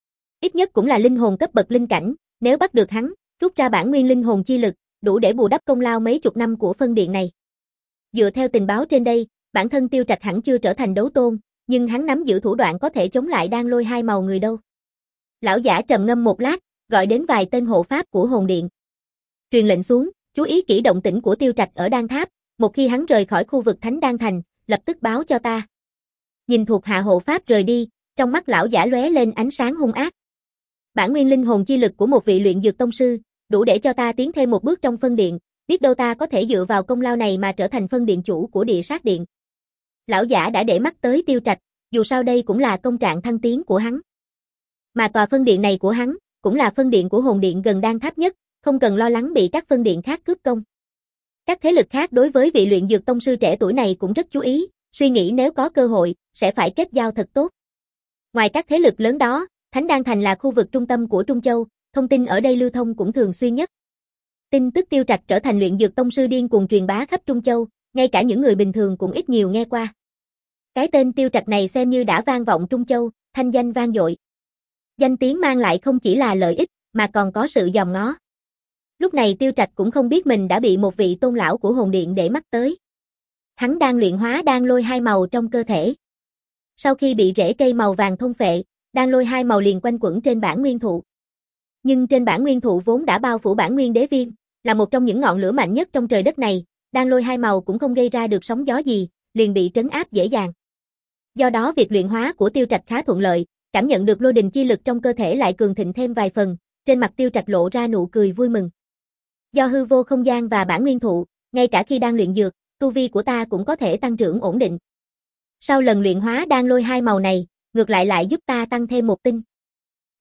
Ít nhất cũng là linh hồn cấp bậc linh cảnh, nếu bắt được hắn, rút ra bản nguyên linh hồn chi lực, đủ để bù đắp công lao mấy chục năm của phân điện này. Dựa theo tình báo trên đây, bản thân Tiêu Trạch hẳn chưa trở thành đấu tôn, nhưng hắn nắm giữ thủ đoạn có thể chống lại Đan Lôi hai màu người đâu. Lão giả trầm ngâm một lát, gọi đến vài tên hộ pháp của hồn điện. Truyền lệnh xuống, chú ý kỹ động tĩnh của Tiêu Trạch ở Đan Tháp, một khi hắn rời khỏi khu vực Thánh Đan Thành, lập tức báo cho ta. Nhìn thuộc hạ hộ pháp rời đi, trong mắt lão giả lóe lên ánh sáng hung ác. Bản nguyên linh hồn chi lực của một vị luyện dược tông sư, đủ để cho ta tiến thêm một bước trong phân điện, biết đâu ta có thể dựa vào công lao này mà trở thành phân điện chủ của Địa Sát Điện. Lão giả đã để mắt tới Tiêu Trạch, dù sao đây cũng là công trạng thăng tiến của hắn. Mà tòa phân điện này của hắn, cũng là phân điện của hồn điện gần Đan Tháp nhất, không cần lo lắng bị các phân điện khác cướp công. Các thế lực khác đối với vị luyện dược tông sư trẻ tuổi này cũng rất chú ý, suy nghĩ nếu có cơ hội, sẽ phải kết giao thật tốt. Ngoài các thế lực lớn đó, Thánh Đan Thành là khu vực trung tâm của Trung Châu, thông tin ở đây lưu thông cũng thường xuyên nhất. Tin tức Tiêu Trạch trở thành luyện dược tông sư điên cuồng truyền bá khắp Trung Châu, ngay cả những người bình thường cũng ít nhiều nghe qua. Cái tên Tiêu Trạch này xem như đã vang vọng Trung Châu, thanh danh vang dội. Danh tiếng mang lại không chỉ là lợi ích, mà còn có sự dòm ngó. Lúc này Tiêu Trạch cũng không biết mình đã bị một vị tôn lão của hồn điện để mắt tới. Hắn đang luyện hóa đan lôi hai màu trong cơ thể. Sau khi bị rễ cây màu vàng thôn phệ, đan lôi hai màu liền quanh quẩn trên bản nguyên thụ. Nhưng trên bản nguyên thụ vốn đã bao phủ bản nguyên đế viêm, là một trong những ngọn lửa mạnh nhất trong trời đất này, đan lôi hai màu cũng không gây ra được sóng gió gì, liền bị trấn áp dễ dàng. Do đó việc luyện hóa của Tiêu Trạch khá thuận lợi, cảm nhận được lôi đình chi lực trong cơ thể lại cường thịnh thêm vài phần, trên mặt Tiêu Trạch lộ ra nụ cười vui mừng. Do hư vô không gian và bản nguyên thụ, ngay cả khi đang luyện dược, tu vi của ta cũng có thể tăng trưởng ổn định. Sau lần luyện hóa đan lôi hai màu này, ngược lại lại giúp ta tăng thêm một tinh.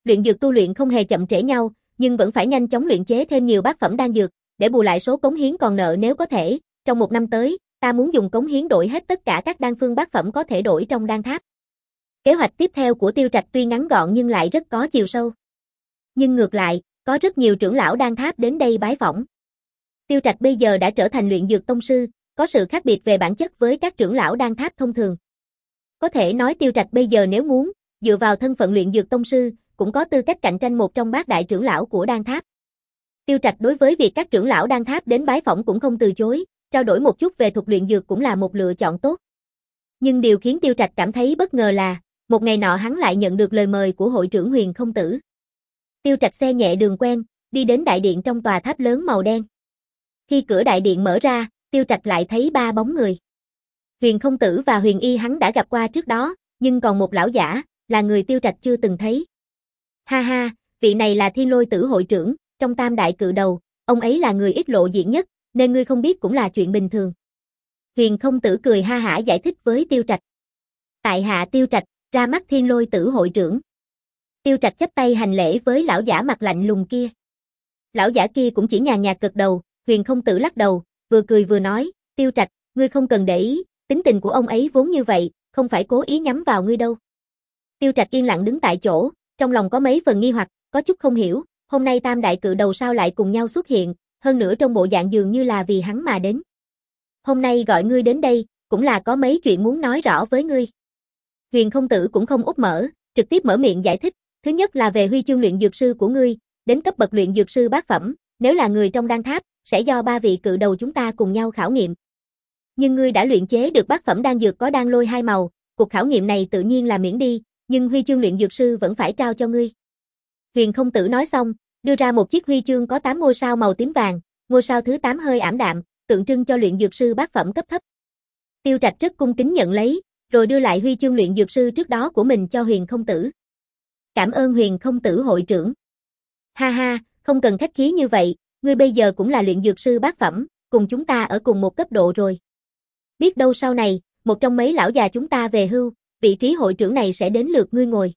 Luyện dược tu luyện không hề chậm trễ nhau, nhưng vẫn phải nhanh chóng luyện chế thêm nhiều bát phẩm đan dược, để bù lại số cống hiến còn nợ nếu có thể. Trong một năm tới, ta muốn dùng cống hiến đổi hết tất cả các đan phương bát phẩm có thể đổi trong đan tháp. Kế hoạch tiếp theo của Tiêu Trạch tuy ngắn gọn nhưng lại rất có chiều sâu. Nhưng ngược lại, có rất nhiều trưởng lão đan tháp đến đây bái phỏng. Tiêu Trạch bây giờ đã trở thành luyện dược tông sư, có sự khác biệt về bản chất với các trưởng lão đan tháp thông thường. Có thể nói Tiêu Trạch bây giờ nếu muốn, dựa vào thân phận luyện dược tông sư, cũng có tư cách cạnh tranh một trong bát đại trưởng lão của đan tháp. Tiêu Trạch đối với việc các trưởng lão đan tháp đến bái phỏng cũng không từ chối, trao đổi một chút về thuật luyện dược cũng là một lựa chọn tốt. Nhưng điều khiến Tiêu Trạch cảm thấy bất ngờ là, một ngày nọ hắn lại nhận được lời mời của hội trưởng Huyền Không Tử. Tiêu Trạch xe nhẹ đường quen, đi đến đại điện trong tòa tháp lớn màu đen. Khi cửa đại điện mở ra, Tiêu Trạch lại thấy ba bóng người. Huyền Không Tử và Huyền Y hắn đã gặp qua trước đó, nhưng còn một lão giả, là người Tiêu Trạch chưa từng thấy. Ha ha, vị này là Thiên Lôi Tử hội trưởng, trong tam đại cự đầu, ông ấy là người ít lộ diện nhất, nên ngươi không biết cũng là chuyện bình thường. Huyền Không Tử cười ha hả giải thích với Tiêu Trạch. Tại hạ Tiêu Trạch, ra mắt Thiên Lôi Tử hội trưởng. Tiêu Trạch chắp tay hành lễ với lão giả mặt lạnh lùng kia. Lão giả kia cũng chỉ nhàn nhạt gật đầu, Huyền Không Tử lắc đầu, vừa cười vừa nói, Tiêu Trạch, ngươi không cần để ý, tính tình của ông ấy vốn như vậy, không phải cố ý nhắm vào ngươi đâu. Tiêu Trạch yên lặng đứng tại chỗ, trong lòng có mấy phần nghi hoặc, có chút không hiểu, hôm nay tam đại cự đầu sao lại cùng nhau xuất hiện, hơn nữa trong bộ dạng dường như là vì hắn mà đến. Hôm nay gọi ngươi đến đây, cũng là có mấy chuyện muốn nói rõ với ngươi. Huyền Không Tử cũng không úp mở, trực tiếp mở miệng giải thích, thứ nhất là về huy chương luyện dược sư của ngươi, đến cấp bậc luyện dược sư bát phẩm, nếu là người trong đan tháp, sẽ do ba vị cự đầu chúng ta cùng nhau khảo nghiệm. Nhưng ngươi đã luyện chế được bát phẩm đan dược có đan lôi hai màu, cuộc khảo nghiệm này tự nhiên là miễn đi, nhưng huy chương luyện dược sư vẫn phải trao cho ngươi. Huyền Không Tử nói xong, đưa ra một chiếc huy chương có tám ngôi sao màu tím vàng, ngôi sao thứ tám hơi ảm đạm, tượng trưng cho luyện dược sư bát phẩm cấp thấp. Tiêu Trạch rất cung kính nhận lấy, rồi đưa lại huy chương luyện dược sư trước đó của mình cho Huyền Không Tử. Cảm ơn Huyền Không Tử hội trưởng. Ha ha, không cần khách khí như vậy, ngươi bây giờ cũng là luyện dược sư bát phẩm, cùng chúng ta ở cùng một cấp độ rồi. Biết đâu sau này, một trong mấy lão già chúng ta về hưu, vị trí hội trưởng này sẽ đến lượt ngươi ngồi.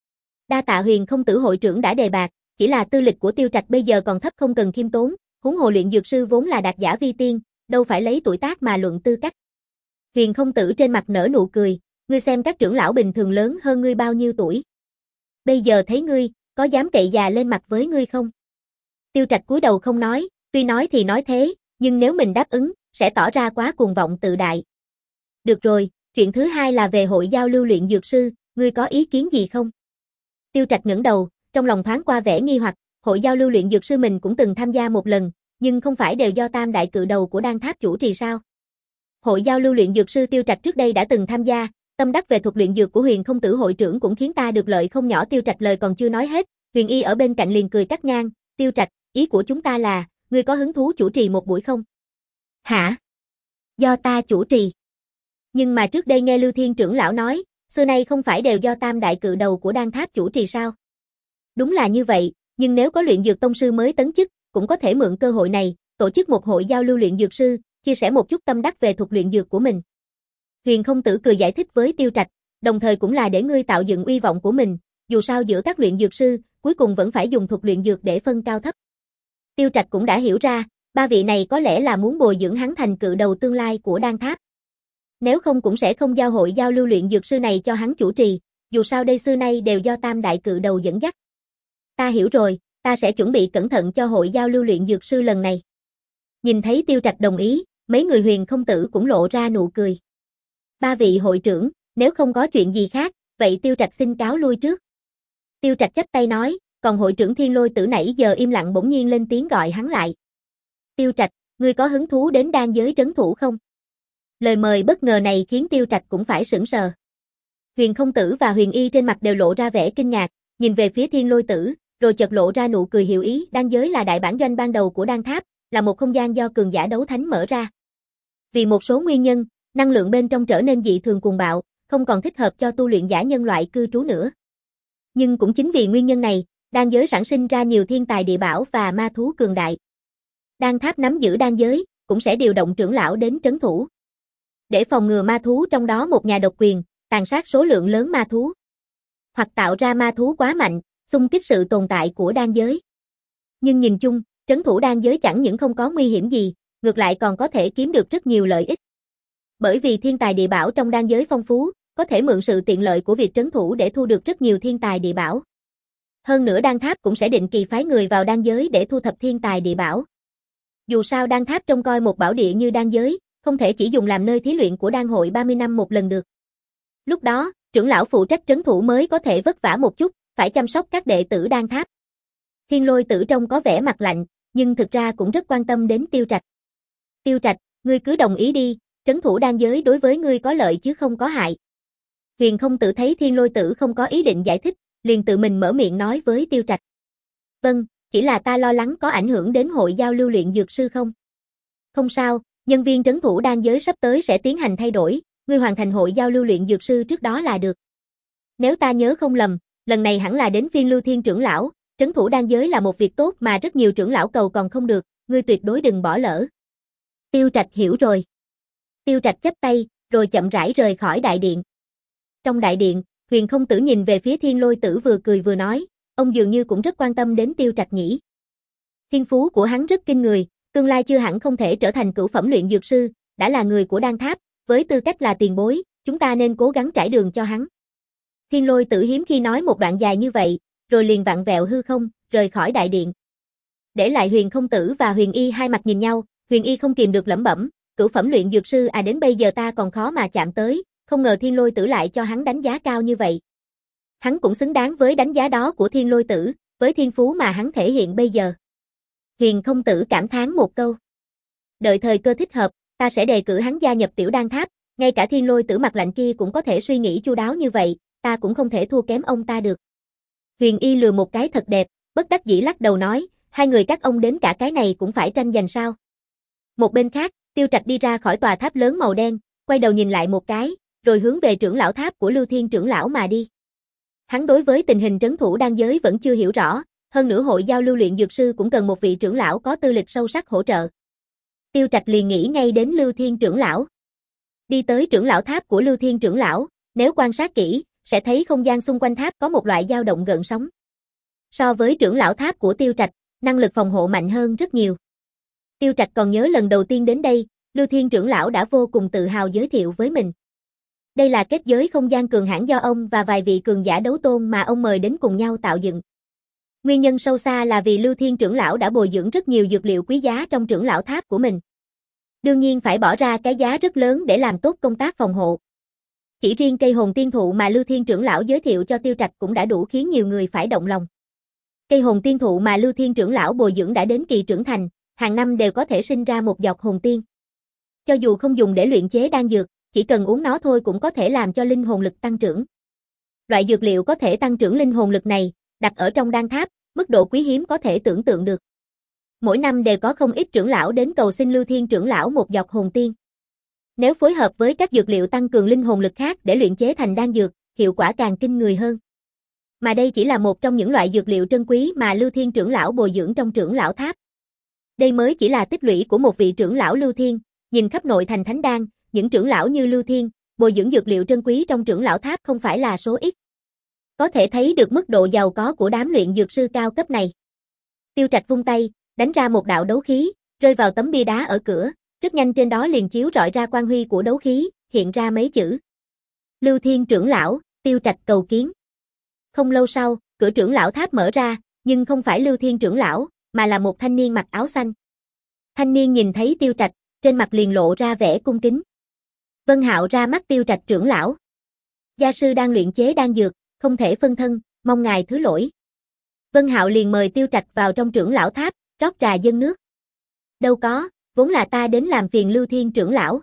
Đa tạ Huyền Không Tử hội trưởng đã đề bạt, chỉ là tư lịch của Tiêu Trạch bây giờ còn thấp không cần khiêm tốn, huống hồ luyện dược sư vốn là đạt giả vi tiên, đâu phải lấy tuổi tác mà luận tư cách. Huyền Không Tử trên mặt nở nụ cười, ngươi xem các trưởng lão bình thường lớn hơn ngươi bao nhiêu tuổi. Bây giờ thấy ngươi, có dám cậy già lên mặt với ngươi không? Tiêu Trạch cúi đầu không nói, tuy nói thì nói thế, nhưng nếu mình đáp ứng, sẽ tỏ ra quá cuồng vọng tự đại. Được rồi, chuyện thứ hai là về hội giao lưu luyện dược sư, ngươi có ý kiến gì không? Tiêu Trạch ngẩng đầu, trong lòng thoáng qua vẻ nghi hoặc, hội giao lưu luyện dược sư mình cũng từng tham gia một lần, nhưng không phải đều do tam đại cự đầu của đan tháp chủ trì sao? Hội giao lưu luyện dược sư Tiêu Trạch trước đây đã từng tham gia, tâm đắc về thuật luyện dược của Huyền Không Tử hội trưởng cũng khiến ta được lợi không nhỏ. Tiêu Trạch lời còn chưa nói hết, Huyền Y ở bên cạnh liền cười cắt ngang, Tiêu Trạch, ý của chúng ta là, ngươi có hứng thú chủ trì một buổi không? Hả? Do ta chủ trì. Nhưng mà trước đây nghe Lưu Thiên trưởng lão nói, xưa nay không phải đều do tam đại cự đầu của đan tháp chủ trì sao? Đúng là như vậy, nhưng nếu có luyện dược tông sư mới tấn chức, cũng có thể mượn cơ hội này, tổ chức một hội giao lưu luyện dược sư, chia sẻ một chút tâm đắc về thuật luyện dược của mình. Huyền Không Tử cười giải thích với Tiêu Trạch, đồng thời cũng là để ngươi tạo dựng uy vọng của mình, dù sao giữa các luyện dược sư, cuối cùng vẫn phải dùng thuật luyện dược để phân cao thấp. Tiêu Trạch cũng đã hiểu ra, ba vị này có lẽ là muốn bồi dưỡng hắn thành cự đầu tương lai của đan tháp. Nếu không cũng sẽ không giao hội giao lưu luyện dược sư này cho hắn chủ trì, dù sao đây xưa nay đều do tam đại cự đầu dẫn dắt. Ta hiểu rồi, ta sẽ chuẩn bị cẩn thận cho hội giao lưu luyện dược sư lần này. Nhìn thấy Tiêu Trạch đồng ý, mấy người Huyền Không Tử cũng lộ ra nụ cười. Ba vị hội trưởng, nếu không có chuyện gì khác, vậy Tiêu Trạch xin cáo lui trước. Tiêu Trạch chắp tay nói, còn hội trưởng Thiên Lôi Tử nãy giờ im lặng bỗng nhiên lên tiếng gọi hắn lại. Tiêu Trạch, ngươi có hứng thú đến đan giới trấn thủ không? Lời mời bất ngờ này khiến Tiêu Trạch cũng phải sững sờ. Huyền Không Tử và Huyền Y trên mặt đều lộ ra vẻ kinh ngạc, nhìn về phía Thiên Lôi Tử, rồi chợt lộ ra nụ cười hiểu ý. Đan giới là đại bản doanh ban đầu của đan tháp, là một không gian do cường giả đấu thánh mở ra. Vì một số nguyên nhân, năng lượng bên trong trở nên dị thường cuồng bạo, không còn thích hợp cho tu luyện giả nhân loại cư trú nữa. Nhưng cũng chính vì nguyên nhân này, đan giới sản sinh ra nhiều thiên tài địa bảo và ma thú cường đại. Đan tháp nắm giữ đan giới, cũng sẽ điều động trưởng lão đến trấn thủ. Để phòng ngừa ma thú trong đó một nhà độc quyền, tàn sát số lượng lớn ma thú. Hoặc tạo ra ma thú quá mạnh, xung kích sự tồn tại của đan giới. Nhưng nhìn chung, trấn thủ đan giới chẳng những không có nguy hiểm gì, ngược lại còn có thể kiếm được rất nhiều lợi ích. Bởi vì thiên tài địa bảo trong đan giới phong phú, có thể mượn sự tiện lợi của việc trấn thủ để thu được rất nhiều thiên tài địa bảo. Hơn nữa đan tháp cũng sẽ định kỳ phái người vào đan giới để thu thập thiên tài địa bảo. Dù sao đan tháp trông coi một bảo địa như đan giới, không thể chỉ dùng làm nơi thí luyện của đan hội ba mươi năm một lần được. Lúc đó, trưởng lão phụ trách trấn thủ mới có thể vất vả một chút, phải chăm sóc các đệ tử đan tháp. Thiên Lôi Tử trông có vẻ mặt lạnh, nhưng thực ra cũng rất quan tâm đến Tiêu Trạch. Tiêu Trạch, ngươi cứ đồng ý đi, trấn thủ đan giới đối với ngươi có lợi chứ không có hại. Huyền Không Tử thấy Thiên Lôi Tử không có ý định giải thích, liền tự mình mở miệng nói với Tiêu Trạch. Vâng, chỉ là ta lo lắng có ảnh hưởng đến hội giao lưu luyện dược sư không? Không sao, nhân viên trấn thủ đan giới sắp tới sẽ tiến hành thay đổi, ngươi hoàn thành hội giao lưu luyện dược sư trước đó là được. Nếu ta nhớ không lầm, lần này hẳn là đến phiên Lưu Thiên trưởng lão, trấn thủ đan giới là một việc tốt mà rất nhiều trưởng lão cầu còn không được, ngươi tuyệt đối đừng bỏ lỡ. Tiêu Trạch hiểu rồi. Tiêu Trạch chắp tay, rồi chậm rãi rời khỏi đại điện. Trong đại điện, Huyền Không Tử nhìn về phía Thiên Lôi Tử vừa cười vừa nói, ông dường như cũng rất quan tâm đến Tiêu Trạch nhỉ. Thiên phú của hắn rất kinh người, tương lai chưa hẳn không thể trở thành cửu phẩm luyện dược sư, đã là người của đan tháp, với tư cách là tiền bối, chúng ta nên cố gắng trải đường cho hắn. Thiên Lôi Tử hiếm khi nói một đoạn dài như vậy, rồi liền vặn vẹo hư không, rời khỏi đại điện. Để lại Huyền Không Tử và Huyền Y hai mặt nhìn nhau, Huyền Y không kìm được lẩm bẩm, cửu phẩm luyện dược sư à, đến bây giờ ta còn khó mà chạm tới, không ngờ Thiên Lôi Tử lại cho hắn đánh giá cao như vậy. Hắn cũng xứng đáng với đánh giá đó của Thiên Lôi Tử, với thiên phú mà hắn thể hiện bây giờ. Huyền Không Tử cảm thán một câu. Đợi thời cơ thích hợp, ta sẽ đề cử hắn gia nhập Tiểu Đan Tháp, ngay cả Thiên Lôi Tử mặt lạnh kia cũng có thể suy nghĩ chu đáo như vậy, ta cũng không thể thua kém ông ta được. Huyền Y lừa một cái thật đẹp, bất đắc dĩ lắc đầu nói, hai người các ông đến cả cái này cũng phải tranh giành sao. Một bên khác, Tiêu Trạch đi ra khỏi tòa tháp lớn màu đen, quay đầu nhìn lại một cái, rồi hướng về trưởng lão tháp của Lưu Thiên trưởng lão mà đi. Hắn đối với tình hình trấn thủ đan giới vẫn chưa hiểu rõ, hơn nữa hội giao lưu luyện dược sư cũng cần một vị trưởng lão có tư lịch sâu sắc hỗ trợ. Tiêu Trạch liền nghĩ ngay đến Lưu Thiên trưởng lão. Đi tới trưởng lão tháp của Lưu Thiên trưởng lão, nếu quan sát kỹ, sẽ thấy không gian xung quanh tháp có một loại dao động gợn sóng. So với trưởng lão tháp của Tiêu Trạch, năng lực phòng hộ mạnh hơn rất nhiều. Tiêu Trạch còn nhớ lần đầu tiên đến đây, Lưu Thiên trưởng lão đã vô cùng tự hào giới thiệu với mình. Đây là kết giới không gian cường hãn do ông và vài vị cường giả đấu tôn mà ông mời đến cùng nhau tạo dựng. Nguyên nhân sâu xa là vì Lưu Thiên trưởng lão đã bồi dưỡng rất nhiều dược liệu quý giá trong trưởng lão tháp của mình. Đương nhiên phải bỏ ra cái giá rất lớn để làm tốt công tác phòng hộ. Chỉ riêng cây hồn tiên thụ mà Lưu Thiên trưởng lão giới thiệu cho Tiêu Trạch cũng đã đủ khiến nhiều người phải động lòng. Cây hồn tiên thụ mà Lưu Thiên trưởng lão bồi dưỡng đã đến kỳ trưởng thành, hàng năm đều có thể sinh ra một giọt hồn tiên. Cho dù không dùng để luyện chế đan dược, chỉ cần uống nó thôi cũng có thể làm cho linh hồn lực tăng trưởng. Loại dược liệu có thể tăng trưởng linh hồn lực này, đặt ở trong đan tháp, mức độ quý hiếm có thể tưởng tượng được. Mỗi năm đều có không ít trưởng lão đến cầu xin Lưu Thiên trưởng lão một giọt hồn tiên. Nếu phối hợp với các dược liệu tăng cường linh hồn lực khác để luyện chế thành đan dược, hiệu quả càng kinh người hơn. Mà đây chỉ là một trong những loại dược liệu trân quý mà Lưu Thiên trưởng lão bồi dưỡng trong trưởng lão tháp. Đây mới chỉ là tích lũy của một vị trưởng lão Lưu Thiên, nhìn khắp nội thành Thánh Đan, những trưởng lão như Lưu Thiên, bồi dưỡng dược liệu trân quý trong trưởng lão tháp không phải là số ít. Có thể thấy được mức độ giàu có của đám luyện dược sư cao cấp này. Tiêu Trạch vung tay, đánh ra một đạo đấu khí, rơi vào tấm bia đá ở cửa, rất nhanh trên đó liền chiếu rọi ra quang huy của đấu khí, hiện ra mấy chữ. Lưu Thiên trưởng lão, Tiêu Trạch cầu kiến. Không lâu sau, cửa trưởng lão tháp mở ra, nhưng không phải Lưu Thiên trưởng lão, mà là một thanh niên mặc áo xanh. Thanh niên nhìn thấy Tiêu Trạch, trên mặt liền lộ ra vẻ cung kính. Vân Hạo ra mắt Tiêu Trạch trưởng lão. Gia sư đang luyện chế đan dược, không thể phân thân, mong ngài thứ lỗi. Vân Hạo liền mời Tiêu Trạch vào trong trưởng lão tháp, rót trà dâng nước. Đâu có, vốn là ta đến làm phiền Lưu Thiên trưởng lão.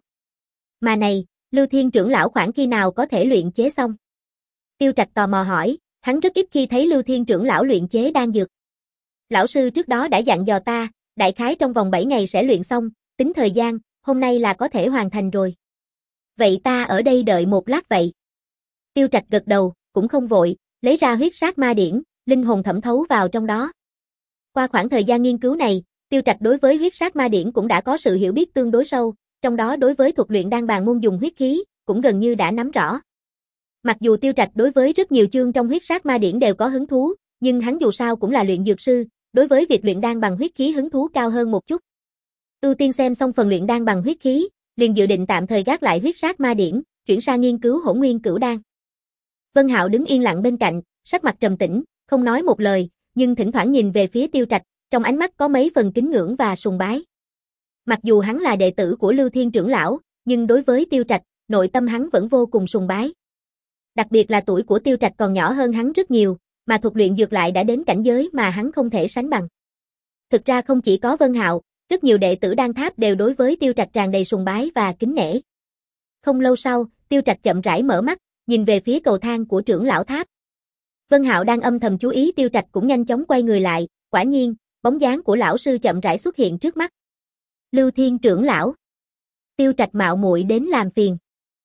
Mà này, Lưu Thiên trưởng lão khoảng khi nào có thể luyện chế xong? Tiêu Trạch tò mò hỏi, hắn rất ít khi thấy Lưu Thiên trưởng lão luyện chế đan dược. Lão sư trước đó đã dặn dò ta, đại khái trong vòng bảy ngày sẽ luyện xong, tính thời gian, hôm nay là có thể hoàn thành rồi. Vậy ta ở đây đợi một lát vậy. Tiêu Trạch gật đầu, cũng không vội, lấy ra huyết sát ma điển, linh hồn thẩm thấu vào trong đó. Qua khoảng thời gian nghiên cứu này, Tiêu Trạch đối với huyết sát ma điển cũng đã có sự hiểu biết tương đối sâu, trong đó đối với thuật luyện đan bàn môn dùng huyết khí, cũng gần như đã nắm rõ. Mặc dù Tiêu Trạch đối với rất nhiều chương trong huyết sát ma điển đều có hứng thú, nhưng hắn dù sao cũng là luyện dược sư, đối với việc luyện đan bằng huyết khí hứng thú cao hơn một chút. Ưu tiên xem xong phần luyện đan bằng huyết khí, liền dự định tạm thời gác lại huyết sát ma điển, chuyển sang nghiên cứu hỗn nguyên cửu đan. Vân Hạo đứng yên lặng bên cạnh, sắc mặt trầm tĩnh, không nói một lời, nhưng thỉnh thoảng nhìn về phía Tiêu Trạch, trong ánh mắt có mấy phần kính ngưỡng và sùng bái. Mặc dù hắn là đệ tử của Lưu Thiên trưởng lão, nhưng đối với Tiêu Trạch, nội tâm hắn vẫn vô cùng sùng bái. Đặc biệt là tuổi của Tiêu Trạch còn nhỏ hơn hắn rất nhiều, mà thuật luyện dược lại đã đến cảnh giới mà hắn không thể sánh bằng. Thực ra không chỉ có Vân Hạo, rất nhiều đệ tử Đan Tháp đều đối với Tiêu Trạch tràn đầy sùng bái và kính nể. Không lâu sau, Tiêu Trạch chậm rãi mở mắt, nhìn về phía cầu thang của trưởng lão tháp. Vân Hạo đang âm thầm chú ý Tiêu Trạch cũng nhanh chóng quay người lại, quả nhiên, bóng dáng của lão sư chậm rãi xuất hiện trước mắt. Lưu Thiên trưởng lão. Tiêu Trạch mạo muội đến làm phiền.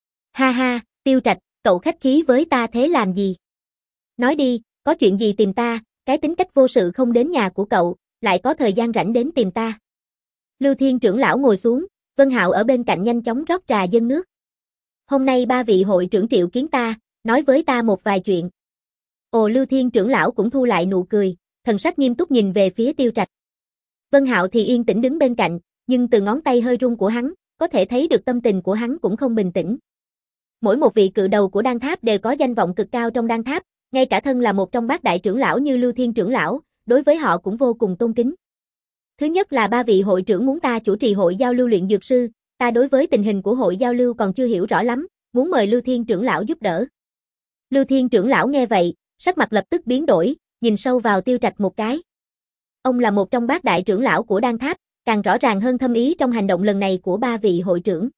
Ha ha, Tiêu Trạch, cậu khách khí với ta thế làm gì? Nói đi, có chuyện gì tìm ta, cái tính cách vô sự không đến nhà của cậu, lại có thời gian rảnh đến tìm ta. Lưu Thiên trưởng lão ngồi xuống, Vân Hạo ở bên cạnh nhanh chóng rót trà dâng nước. Hôm nay ba vị hội trưởng triệu kiến ta, nói với ta một vài chuyện. Ồ, Lưu Thiên trưởng lão cũng thu lại nụ cười, thần sắc nghiêm túc nhìn về phía Tiêu Trạch. Vân Hạo thì yên tĩnh đứng bên cạnh, nhưng từ ngón tay hơi run của hắn, có thể thấy được tâm tình của hắn cũng không bình tĩnh. Mỗi một vị cự đầu của Đan Tháp đều có danh vọng cực cao trong Đan Tháp, ngay cả thân là một trong bát đại trưởng lão như Lưu Thiên trưởng lão, đối với họ cũng vô cùng tôn kính. Thứ nhất là ba vị hội trưởng muốn ta chủ trì hội giao lưu luyện dược sư, ta đối với tình hình của hội giao lưu còn chưa hiểu rõ lắm, muốn mời Lưu Thiên trưởng lão giúp đỡ. Lưu Thiên trưởng lão nghe vậy, sắc mặt lập tức biến đổi, nhìn sâu vào Tiêu Trạch một cái. Ông là một trong bát đại trưởng lão của Đan Tháp, càng rõ ràng hơn thâm ý trong hành động lần này của ba vị hội trưởng.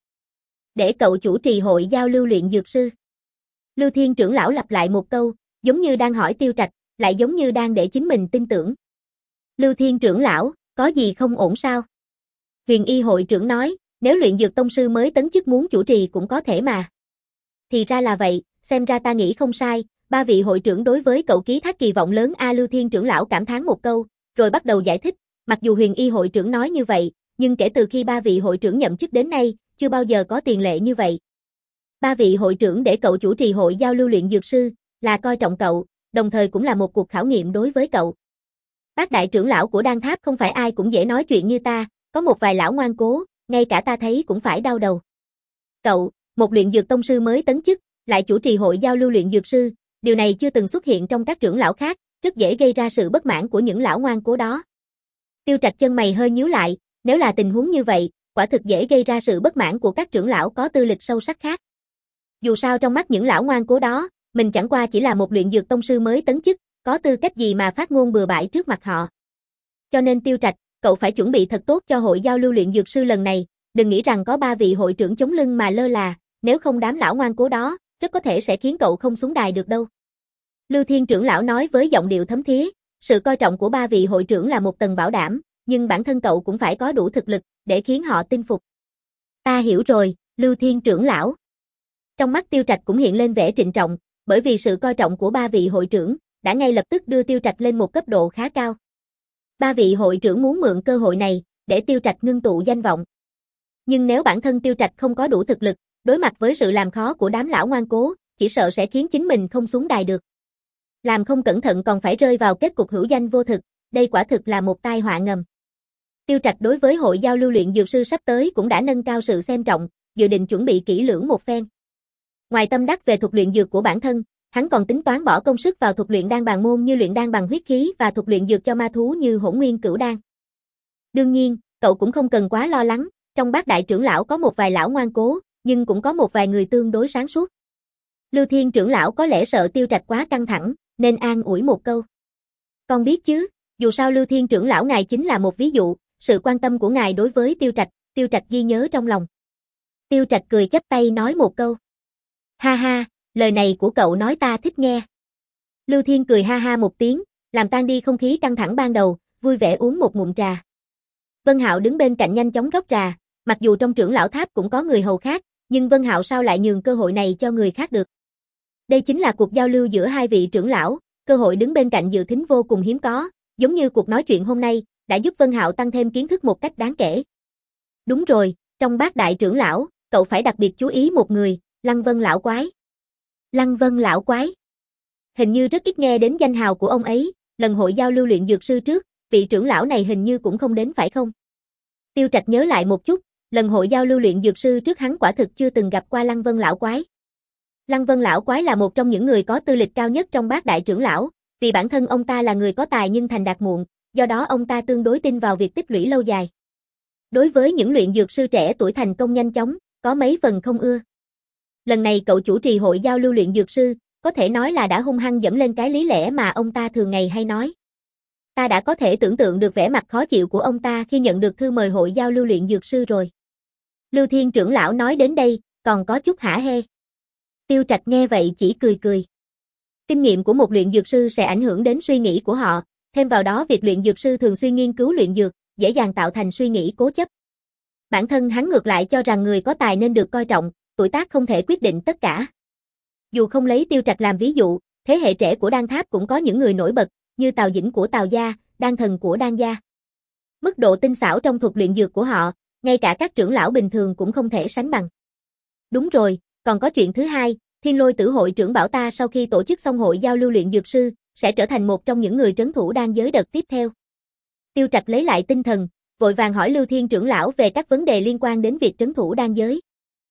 Để cậu chủ trì hội giao lưu luyện dược sư. Lưu Thiên trưởng lão lặp lại một câu, giống như đang hỏi Tiêu Trạch, lại giống như đang để chính mình tin tưởng. Lưu Thiên trưởng lão, có gì không ổn sao? Huyền Y hội trưởng nói, nếu luyện dược tông sư mới tấn chức muốn chủ trì cũng có thể mà. Thì ra là vậy, xem ra ta nghĩ không sai, ba vị hội trưởng đối với cậu ký thác kỳ vọng lớn a. Lưu Thiên trưởng lão cảm thán một câu, rồi bắt đầu giải thích, mặc dù Huyền Y hội trưởng nói như vậy, nhưng kể từ khi ba vị hội trưởng nhậm chức đến nay, chưa bao giờ có tiền lệ như vậy. Ba vị hội trưởng để cậu chủ trì hội giao lưu luyện dược sư, là coi trọng cậu, đồng thời cũng là một cuộc khảo nghiệm đối với cậu. Bác đại trưởng lão của Đan Tháp không phải ai cũng dễ nói chuyện như ta, có một vài lão ngoan cố, ngay cả ta thấy cũng phải đau đầu. Cậu, một luyện dược tông sư mới tấn chức, lại chủ trì hội giao lưu luyện dược sư, điều này chưa từng xuất hiện trong các trưởng lão khác, rất dễ gây ra sự bất mãn của những lão ngoan cố đó. Tiêu Trạch chân mày hơi nhíu lại, nếu là tình huống như vậy, quả thực dễ gây ra sự bất mãn của các trưởng lão có tư lịch sâu sắc khác. Dù sao trong mắt những lão ngoan cố đó, mình chẳng qua chỉ là một luyện dược tông sư mới tấn chức, có tư cách gì mà phát ngôn bừa bãi trước mặt họ. Cho nên Tiêu Trạch, cậu phải chuẩn bị thật tốt cho hội giao lưu luyện dược sư lần này, đừng nghĩ rằng có ba vị hội trưởng chống lưng mà lơ là, nếu không đám lão ngoan cố đó, rất có thể sẽ khiến cậu không xuống đài được đâu. Lưu Thiên trưởng lão nói với giọng điệu thấm thía, sự coi trọng của ba vị hội trưởng là một tầng bảo đảm, nhưng bản thân cậu cũng phải có đủ thực lực để khiến họ tin phục. Ta hiểu rồi, Lưu Thiên trưởng lão. Trong mắt Tiêu Trạch cũng hiện lên vẻ trịnh trọng, bởi vì sự coi trọng của ba vị hội trưởng đã ngay lập tức đưa Tiêu Trạch lên một cấp độ khá cao. Ba vị hội trưởng muốn mượn cơ hội này để Tiêu Trạch ngưng tụ danh vọng. Nhưng nếu bản thân Tiêu Trạch không có đủ thực lực, đối mặt với sự làm khó của đám lão ngoan cố, chỉ sợ sẽ khiến chính mình không xuống đài được. Làm không cẩn thận còn phải rơi vào kết cục hữu danh vô thực, đây quả thực là một tai họa ngầm. Tiêu Trạch đối với hội giao lưu luyện dược sư sắp tới cũng đã nâng cao sự xem trọng, dự định chuẩn bị kỹ lưỡng một phen. Ngoài tâm đắc về thuật luyện dược của bản thân, hắn còn tính toán bỏ công sức vào thuật luyện đan bằng môn như luyện đan bằng huyết khí và thuật luyện dược cho ma thú như hỗn nguyên cửu đan. Đương nhiên, cậu cũng không cần quá lo lắng, trong bát đại trưởng lão có một vài lão ngoan cố, nhưng cũng có một vài người tương đối sáng suốt. Lưu Thiên trưởng lão có lẽ sợ Tiêu Trạch quá căng thẳng, nên an ủi một câu. Con biết chứ, dù sao Lưu Thiên trưởng lão ngài chính là một ví dụ, sự quan tâm của ngài đối với Tiêu Trạch, Tiêu Trạch ghi nhớ trong lòng. Tiêu Trạch cười chắp tay nói một câu. Ha ha, lời này của cậu nói ta thích nghe. Lưu Thiên cười ha ha một tiếng, làm tan đi không khí căng thẳng ban đầu, vui vẻ uống một ngụm trà. Vân Hạo đứng bên cạnh nhanh chóng rót trà, mặc dù trong trưởng lão tháp cũng có người hầu khác, nhưng Vân Hạo sao lại nhường cơ hội này cho người khác được. Đây chính là cuộc giao lưu giữa hai vị trưởng lão, cơ hội đứng bên cạnh dự thính vô cùng hiếm có, giống như cuộc nói chuyện hôm nay, đã giúp Vân Hạo tăng thêm kiến thức một cách đáng kể. Đúng rồi, trong bát đại trưởng lão, cậu phải đặc biệt chú ý một người, Lăng Vân lão quái. Lăng Vân lão quái. Hình như rất ít nghe đến danh hào của ông ấy, lần hội giao lưu luyện dược sư trước, vị trưởng lão này hình như cũng không đến phải không? Tiêu Trạch nhớ lại một chút, lần hội giao lưu luyện dược sư trước hắn quả thực chưa từng gặp qua Lăng Vân lão quái. Lăng Vân lão quái là một trong những người có tư lịch cao nhất trong bát đại trưởng lão, vì bản thân ông ta là người có tài nhưng thành đạt muộn, do đó ông ta tương đối tin vào việc tích lũy lâu dài. Đối với những luyện dược sư trẻ tuổi thành công nhanh chóng, có mấy phần không ưa. Lần này cậu chủ trì hội giao lưu luyện dược sư, có thể nói là đã hung hăng dẫm lên cái lý lẽ mà ông ta thường ngày hay nói. Ta đã có thể tưởng tượng được vẻ mặt khó chịu của ông ta khi nhận được thư mời hội giao lưu luyện dược sư rồi. Lưu Thiên trưởng lão nói đến đây, còn có chút hả hê. Tiêu Trạch nghe vậy chỉ cười cười. Kinh nghiệm của một luyện dược sư sẽ ảnh hưởng đến suy nghĩ của họ, thêm vào đó việc luyện dược sư thường xuyên nghiên cứu luyện dược, dễ dàng tạo thành suy nghĩ cố chấp. Bản thân hắn ngược lại cho rằng người có tài nên được coi trọng, tuổi tác không thể quyết định tất cả. Dù không lấy Tiêu Trạch làm ví dụ, thế hệ trẻ của Đan Tháp cũng có những người nổi bật, như Tào Dĩnh của Tào gia, Đan Thần của Đan gia. Mức độ tinh xảo trong thuật luyện dược của họ, ngay cả các trưởng lão bình thường cũng không thể sánh bằng. Đúng rồi, còn có chuyện thứ hai, Thiên Lôi Tử hội trưởng bảo ta sau khi tổ chức xong hội giao lưu luyện dược sư, sẽ trở thành một trong những người trấn thủ đan giới đợt tiếp theo. Tiêu Trạch lấy lại tinh thần, vội vàng hỏi Lưu Thiên trưởng lão về các vấn đề liên quan đến việc trấn thủ đan giới.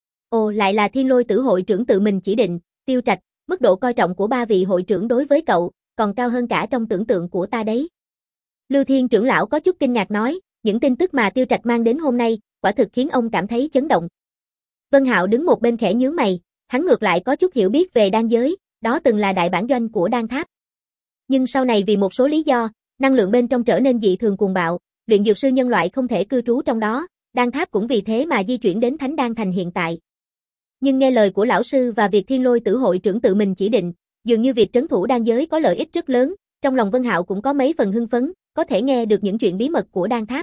Ồ, lại là Thiên Lôi Tử hội trưởng tự mình chỉ định, Tiêu Trạch, mức độ coi trọng của ba vị hội trưởng đối với cậu, còn cao hơn cả trong tưởng tượng của ta đấy. Lưu Thiên trưởng lão có chút kinh ngạc nói, những tin tức mà Tiêu Trạch mang đến hôm nay, quả thực khiến ông cảm thấy chấn động. Vân Hạo đứng một bên khẽ nhướng mày, hắn ngược lại có chút hiểu biết về đan giới, đó từng là đại bản doanh của Đan Tháp. Nhưng sau này vì một số lý do, năng lượng bên trong trở nên dị thường cuồng bạo, luyện dược sư nhân loại không thể cư trú trong đó, Đan Tháp cũng vì thế mà di chuyển đến Thánh Đan Thành hiện tại. Nhưng nghe lời của lão sư và việc Thiên Lôi Tử hội trưởng tự mình chỉ định, dường như việc trấn thủ đan giới có lợi ích rất lớn, trong lòng Vân Hạo cũng có mấy phần hưng phấn, có thể nghe được những chuyện bí mật của Đan Tháp.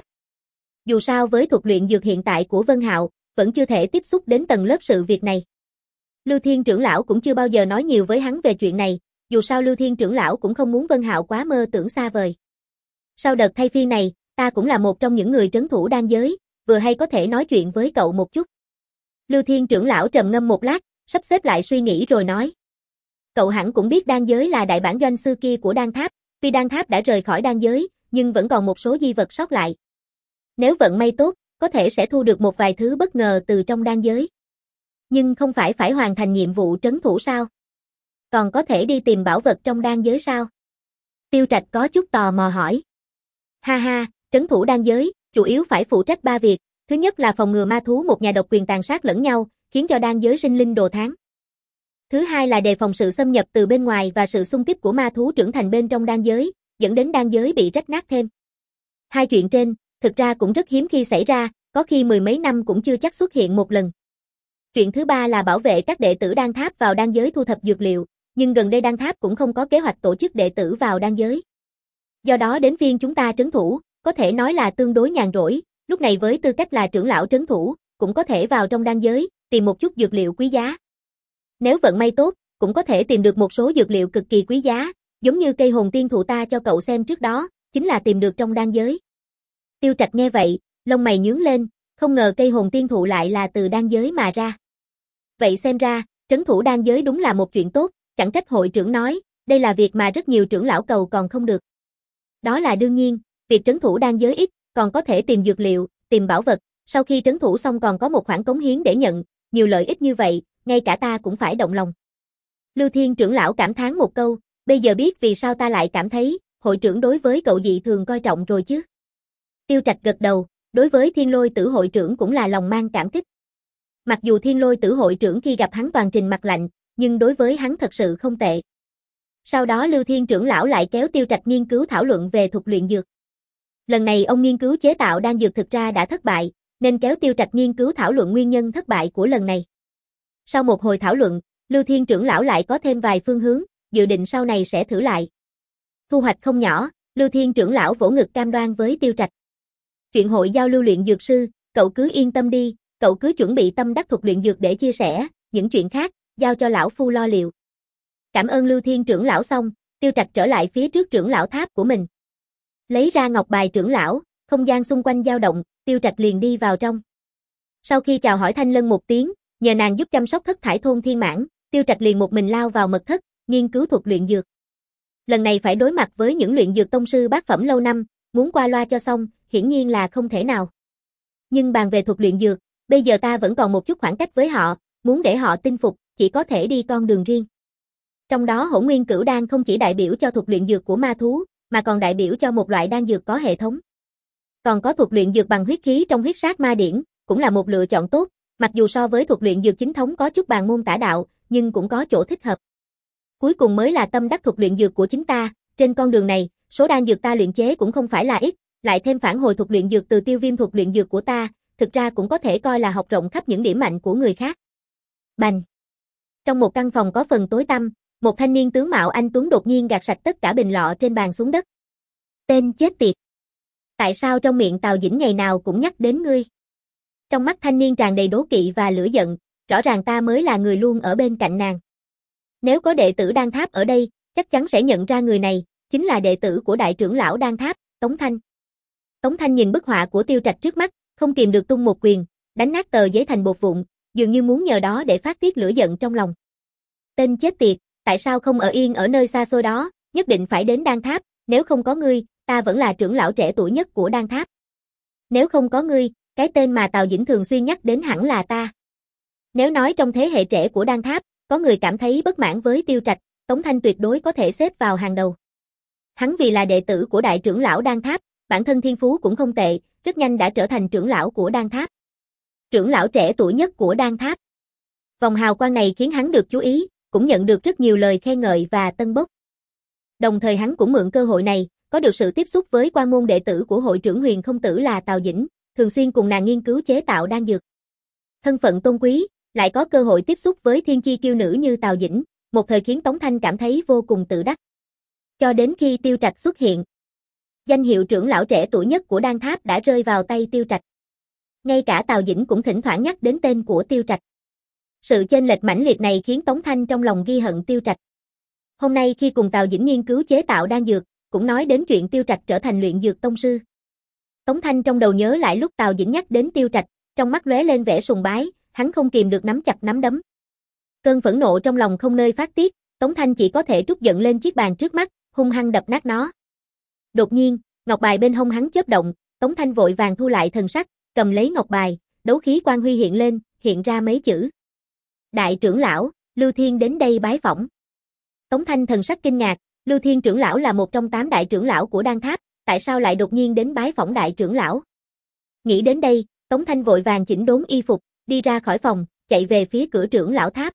Dù sao với thuật luyện dược hiện tại của Vân Hạo, vẫn chưa thể tiếp xúc đến tầng lớp sự việc này. Lưu Thiên trưởng lão cũng chưa bao giờ nói nhiều với hắn về chuyện này, dù sao Lưu Thiên trưởng lão cũng không muốn Vân Hạo quá mơ tưởng xa vời. Sau đợt thay phiên này, ta cũng là một trong những người trấn thủ đan giới, vừa hay có thể nói chuyện với cậu một chút. Lưu Thiên trưởng lão trầm ngâm một lát, sắp xếp lại suy nghĩ rồi nói. Cậu hẳn cũng biết đan giới là đại bản doanh xưa kia của Đan Tháp, tuy Đan Tháp đã rời khỏi đan giới, nhưng vẫn còn một số di vật sót lại. Nếu vận may tốt, có thể sẽ thu được một vài thứ bất ngờ từ trong đan giới. Nhưng không phải phải hoàn thành nhiệm vụ trấn thủ sao? Còn có thể đi tìm bảo vật trong đan giới sao? Tiêu Trạch có chút tò mò hỏi. Ha ha, trấn thủ đan giới, chủ yếu phải phụ trách ba việc. Thứ nhất là phòng ngừa ma thú một nhà độc quyền tàn sát lẫn nhau, khiến cho đan giới sinh linh đồ thán. Thứ hai là đề phòng sự xâm nhập từ bên ngoài và sự xung kích của ma thú trưởng thành bên trong đan giới, dẫn đến đan giới bị rách nát thêm. Hai chuyện trên, thực ra cũng rất hiếm khi xảy ra, có khi mười mấy năm cũng chưa chắc xuất hiện một lần. Chuyện thứ ba là bảo vệ các đệ tử Đan Tháp vào đan giới thu thập dược liệu, nhưng gần đây Đan Tháp cũng không có kế hoạch tổ chức đệ tử vào đan giới. Do đó đến phiên chúng ta trấn thủ, có thể nói là tương đối nhàn rỗi, lúc này với tư cách là trưởng lão trấn thủ, cũng có thể vào trong đan giới, tìm một chút dược liệu quý giá. Nếu vận may tốt, cũng có thể tìm được một số dược liệu cực kỳ quý giá, giống như cây hồn tiên thụ ta cho cậu xem trước đó, chính là tìm được trong đan giới. Tiêu Trạch nghe vậy, lông mày nhướng lên, không ngờ cây hồn tiên thụ lại là từ đan giới mà ra. Vậy xem ra, trấn thủ đan giới đúng là một chuyện tốt, chẳng trách hội trưởng nói, đây là việc mà rất nhiều trưởng lão cầu còn không được. Đó là đương nhiên, việc trấn thủ đan giới ít, còn có thể tìm dược liệu, tìm bảo vật, sau khi trấn thủ xong còn có một khoản cống hiến để nhận, nhiều lợi ích như vậy, ngay cả ta cũng phải động lòng. Lưu Thiên trưởng lão cảm thán một câu, bây giờ biết vì sao ta lại cảm thấy, hội trưởng đối với cậu dị thường coi trọng rồi chứ. Tiêu Trạch gật đầu, đối với Thiên Lôi Tử hội trưởng cũng là lòng mang cảm kích. Mặc dù Thiên Lôi Tử hội trưởng khi gặp hắn toàn trình mặt lạnh, nhưng đối với hắn thật sự không tệ. Sau đó Lưu Thiên trưởng lão lại kéo Tiêu Trạch nghiên cứu thảo luận về thuật luyện dược. Lần này ông nghiên cứu chế tạo đan dược thực ra đã thất bại, nên kéo Tiêu Trạch nghiên cứu thảo luận nguyên nhân thất bại của lần này. Sau một hồi thảo luận, Lưu Thiên trưởng lão lại có thêm vài phương hướng, dự định sau này sẽ thử lại. Thu hoạch không nhỏ, Lưu Thiên trưởng lão vỗ ngực cam đoan với Tiêu Trạch. Chuyện hội giao lưu luyện dược sư, cậu cứ yên tâm đi, cậu cứ chuẩn bị tâm đắc thuật luyện dược để chia sẻ, những chuyện khác, giao cho lão phu lo liệu. Cảm ơn Lưu Thiên trưởng lão xong, Tiêu Trạch trở lại phía trước trưởng lão tháp của mình. Lấy ra ngọc bài trưởng lão, không gian xung quanh dao động, Tiêu Trạch liền đi vào trong. Sau khi chào hỏi Thanh Lân một tiếng, nhờ nàng giúp chăm sóc thất thải thôn thiên mãn, Tiêu Trạch liền một mình lao vào mật thất, nghiên cứu thuật luyện dược. Lần này phải đối mặt với những luyện dược tông sư bát phẩm lâu năm, muốn qua loa cho xong, hiển nhiên là không thể nào. Nhưng bàn về thuật luyện dược, bây giờ ta vẫn còn một chút khoảng cách với họ, muốn để họ tin phục, chỉ có thể đi con đường riêng. Trong đó Hỗn Nguyên Cửu Đan không chỉ đại biểu cho thuật luyện dược của ma thú, mà còn đại biểu cho một loại đan dược có hệ thống. Còn có thuật luyện dược bằng huyết khí trong huyết sát ma điển, cũng là một lựa chọn tốt, mặc dù so với thuật luyện dược chính thống có chút bàn môn tả đạo, nhưng cũng có chỗ thích hợp. Cuối cùng mới là tâm đắc thuật luyện dược của chính ta, trên con đường này, số đan dược ta luyện chế cũng không phải là ít, lại thêm phản hồi thuật luyện dược từ Tiêu Viêm thuật luyện dược của ta, thực ra cũng có thể coi là học rộng khắp những điểm mạnh của người khác. Bành! Trong một căn phòng có phần tối tăm, một thanh niên tướng mạo anh tuấn đột nhiên gạt sạch tất cả bình lọ trên bàn xuống đất. Tên chết tiệt! Tại sao trong miệng Tào Dĩnh ngày nào cũng nhắc đến ngươi? Trong mắt thanh niên tràn đầy đố kỵ và lửa giận, rõ ràng ta mới là người luôn ở bên cạnh nàng. Nếu có đệ tử Đan Tháp ở đây, chắc chắn sẽ nhận ra người này, chính là đệ tử của đại trưởng lão Đan Tháp, Tống Thanh. Tống Thanh nhìn bức họa của Tiêu Trạch trước mắt, không kìm được tung một quyền, đánh nát tờ giấy thành bột vụn, dường như muốn nhờ đó để phát tiết lửa giận trong lòng. Tên chết tiệt, tại sao không ở yên ở nơi xa xôi đó, nhất định phải đến Đan Tháp, nếu không có ngươi, ta vẫn là trưởng lão trẻ tuổi nhất của Đan Tháp. Nếu không có ngươi, cái tên mà Tào Dĩnh thường xuyên nhắc đến hẳn là ta. Nếu nói trong thế hệ trẻ của Đan Tháp, có người cảm thấy bất mãn với Tiêu Trạch, Tống Thanh tuyệt đối có thể xếp vào hàng đầu. Hắn vì là đệ tử của đại trưởng lão Đan Tháp, bản thân thiên phú cũng không tệ, rất nhanh đã trở thành trưởng lão của Đan Tháp. Trưởng lão trẻ tuổi nhất của Đan Tháp. Vòng hào quang này khiến hắn được chú ý, cũng nhận được rất nhiều lời khen ngợi và tân bốc. Đồng thời hắn cũng mượn cơ hội này, có được sự tiếp xúc với quan môn đệ tử của hội trưởng Huyền Không Tử là Tào Dĩnh, thường xuyên cùng nàng nghiên cứu chế tạo đan dược. Thân phận tôn quý, lại có cơ hội tiếp xúc với thiên chi kiêu nữ như Tào Dĩnh, một thời khiến Tống Thanh cảm thấy vô cùng tự đắc. Cho đến khi Tiêu Trạch xuất hiện, danh hiệu trưởng lão trẻ tuổi nhất của Đan Tháp đã rơi vào tay Tiêu Trạch. Ngay cả Tào Dĩnh cũng thỉnh thoảng nhắc đến tên của Tiêu Trạch. Sự chênh lệch mãnh liệt này khiến Tống Thanh trong lòng ghi hận Tiêu Trạch. Hôm nay khi cùng Tào Dĩnh nghiên cứu chế tạo đan dược, cũng nói đến chuyện Tiêu Trạch trở thành luyện dược tông sư. Tống Thanh trong đầu nhớ lại lúc Tào Dĩnh nhắc đến Tiêu Trạch, trong mắt lóe lên vẻ sùng bái, hắn không kìm được nắm chặt nắm đấm. Cơn phẫn nộ trong lòng không nơi phát tiết, Tống Thanh chỉ có thể trút giận lên chiếc bàn trước mắt, hung hăng đập nát nó. Đột nhiên, ngọc bài bên hông hắn chớp động, Tống Thanh vội vàng thu lại thần sắc, cầm lấy ngọc bài, đấu khí quang huy hiện lên, hiện ra mấy chữ. Đại trưởng lão, Lưu Thiên đến đây bái phỏng. Tống Thanh thần sắc kinh ngạc, Lưu Thiên trưởng lão là một trong tám đại trưởng lão của Đan Tháp, tại sao lại đột nhiên đến bái phỏng đại trưởng lão? Nghĩ đến đây, Tống Thanh vội vàng chỉnh đốn y phục, đi ra khỏi phòng, chạy về phía cửa trưởng lão tháp.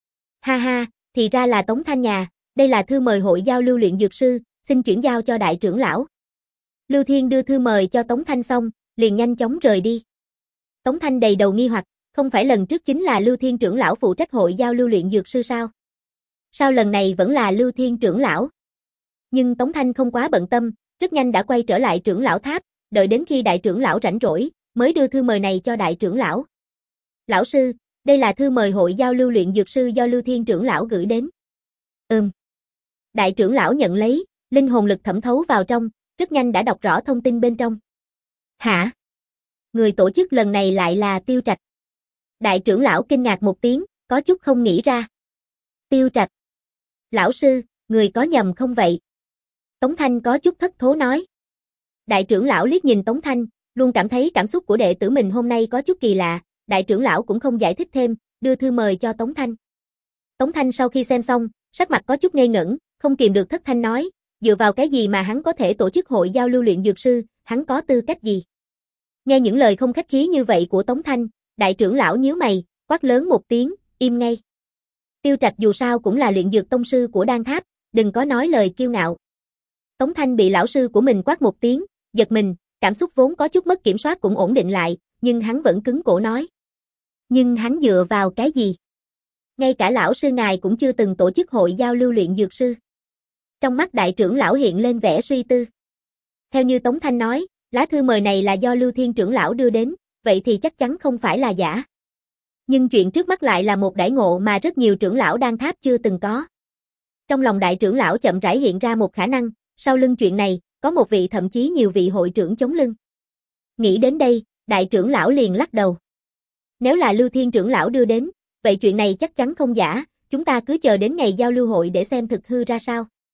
Ha ha, thì ra là Tống Thanh nhà, đây là thư mời hội giao lưu luyện dược sư, xin chuyển giao cho đại trưởng lão. Lưu Thiên đưa thư mời cho Tống Thanh xong, liền nhanh chóng rời đi. Tống Thanh đầy đầu nghi hoặc, không phải lần trước chính là Lưu Thiên trưởng lão phụ trách hội giao lưu luyện dược sư sao? Sao lần này vẫn là Lưu Thiên trưởng lão? Nhưng Tống Thanh không quá bận tâm, rất nhanh đã quay trở lại trưởng lão tháp, đợi đến khi đại trưởng lão rảnh rỗi, mới đưa thư mời này cho đại trưởng lão. Lão sư, đây là thư mời hội giao lưu luyện dược sư do Lưu Thiên trưởng lão gửi đến. Ừm. Đại trưởng lão nhận lấy, linh hồn lực thẩm thấu vào trong, rất nhanh đã đọc rõ thông tin bên trong. Hả? Người tổ chức lần này lại là Tiêu Trạch. Đại trưởng lão kinh ngạc một tiếng, có chút không nghĩ ra. Tiêu Trạch. Lão sư, người có nhầm không vậy? Tống Thanh có chút thất thố nói. Đại trưởng lão liếc nhìn Tống Thanh, luôn cảm thấy cảm xúc của đệ tử mình hôm nay có chút kỳ lạ, đại trưởng lão cũng không giải thích thêm, đưa thư mời cho Tống Thanh. Tống Thanh sau khi xem xong, sắc mặt có chút ngây ngẩn, không kìm được thất thanh nói, dựa vào cái gì mà hắn có thể tổ chức hội giao lưu luyện dược sư, hắn có tư cách gì? Nghe những lời không khách khí như vậy của Tống Thanh, đại trưởng lão nhíu mày, quát lớn một tiếng, im ngay. Tiêu Trạch dù sao cũng là luyện dược tông sư của Đan Tháp, đừng có nói lời kiêu ngạo. Tống Thanh bị lão sư của mình quát một tiếng, giật mình, cảm xúc vốn có chút mất kiểm soát cũng ổn định lại, nhưng hắn vẫn cứng cổ nói. Nhưng hắn dựa vào cái gì? Ngay cả lão sư ngài cũng chưa từng tổ chức hội giao lưu luyện dược sư. Trong mắt đại trưởng lão hiện lên vẻ suy tư. Theo như Tống Thanh nói, lá thư mời này là do Lưu Thiên trưởng lão đưa đến, vậy thì chắc chắn không phải là giả. Nhưng chuyện trước mắt lại là một đãi ngộ mà rất nhiều trưởng lão Đan Tháp chưa từng có. Trong lòng đại trưởng lão chậm rãi hiện ra một khả năng, sau lưng chuyện này, có một vị thậm chí nhiều vị hội trưởng chống lưng. Nghĩ đến đây, đại trưởng lão liền lắc đầu. Nếu là Lưu Thiên trưởng lão đưa đến, vậy chuyện này chắc chắn không giả, chúng ta cứ chờ đến ngày giao lưu hội để xem thực hư ra sao.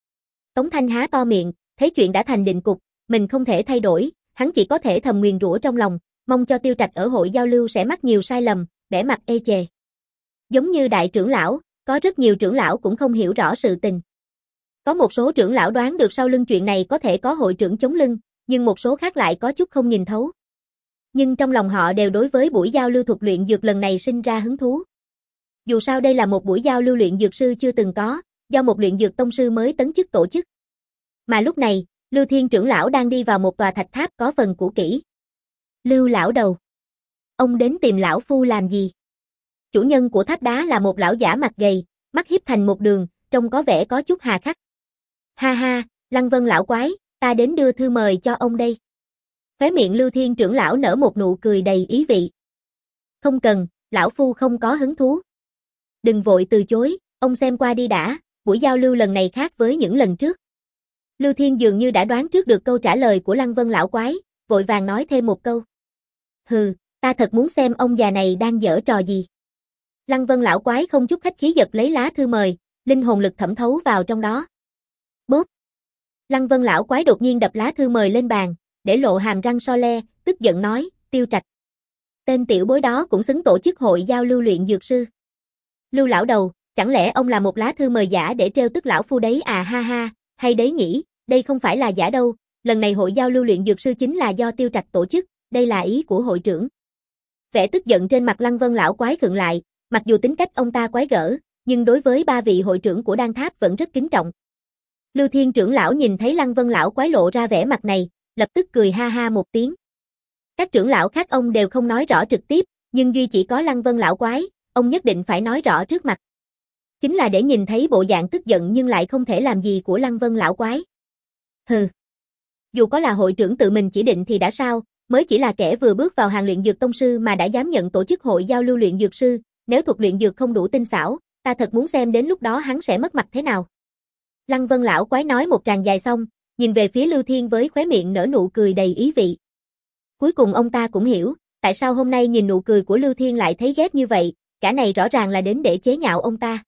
Tống Thanh há to miệng, thấy chuyện đã thành định cục, mình không thể thay đổi, hắn chỉ có thể thầm nguyền rủa trong lòng, mong cho Tiêu Trạch ở hội giao lưu sẽ mắc nhiều sai lầm, vẻ mặt ê chề. Giống như đại trưởng lão, có rất nhiều trưởng lão cũng không hiểu rõ sự tình. Có một số trưởng lão đoán được sau lưng chuyện này có thể có hội trưởng chống lưng, nhưng một số khác lại có chút không nhìn thấu. Nhưng trong lòng họ đều đối với buổi giao lưu thuật luyện dược lần này sinh ra hứng thú. Dù sao đây là một buổi giao lưu luyện dược sư chưa từng có, do một luyện dược tông sư mới tấn chức tổ chức. Mà lúc này, Lưu Thiên trưởng lão đang đi vào một tòa thạch tháp có phần cũ kỹ. Lưu lão đầu, ông đến tìm lão phu làm gì? Chủ nhân của tháp đá là một lão giả mặt gầy, mắt hiếp thành một đường, trông có vẻ có chút hà khắc. Ha ha, Lăng Vân lão quái, ta đến đưa thư mời cho ông đây. Khóe miệng Lưu Thiên trưởng lão nở một nụ cười đầy ý vị. Không cần, lão phu không có hứng thú. Đừng vội từ chối, ông xem qua đi đã, buổi giao lưu lần này khác với những lần trước. Lưu Thiên dường như đã đoán trước được câu trả lời của Lăng Vân lão quái, vội vàng nói thêm một câu. Hừ, ta thật muốn xem ông già này đang giở trò gì. Lăng Vân lão quái không chút khách khí giật lấy lá thư mời, linh hồn lực thẩm thấu vào trong đó. Bốp. Lăng Vân lão quái đột nhiên đập lá thư mời lên bàn, để lộ hàm răng so le, tức giận nói, Tiêu Trạch. Tên tiểu bối đó cũng xứng tổ chức hội giao lưu luyện dược sư. Lưu lão đầu, chẳng lẽ ông là một lá thư mời giả để trêu tức lão phu đấy à? Ha ha, hay đấy nhỉ, đây không phải là giả đâu, lần này hội giao lưu luyện dược sư chính là do Tiêu Trạch tổ chức, đây là ý của hội trưởng. Vẻ tức giận trên mặt Lăng Vân lão quái khựng lại, mặc dù tính cách ông ta quái gở, nhưng đối với ba vị hội trưởng của Đan Tháp vẫn rất kính trọng. Lưu Thiên trưởng lão nhìn thấy Lăng Vân lão quái lộ ra vẻ mặt này, lập tức cười ha ha một tiếng. Các trưởng lão khác ông đều không nói rõ trực tiếp, nhưng duy chỉ có Lăng Vân lão quái, ông nhất định phải nói rõ trước mặt. Chính là để nhìn thấy bộ dạng tức giận nhưng lại không thể làm gì của Lăng Vân lão quái. Hừ. Dù có là hội trưởng tự mình chỉ định thì đã sao, mới chỉ là kẻ vừa bước vào hàng luyện dược tông sư mà đã dám nhận tổ chức hội giao lưu luyện dược sư, nếu thuật luyện dược không đủ tinh xảo, ta thật muốn xem đến lúc đó hắn sẽ mất mặt thế nào. Lăng Vân lão quái nói một tràng dài xong, nhìn về phía Lưu Thiên với khóe miệng nở nụ cười đầy ý vị. Cuối cùng ông ta cũng hiểu, tại sao hôm nay nhìn nụ cười của Lưu Thiên lại thấy ghét như vậy, cả này rõ ràng là đến để chế nhạo ông ta.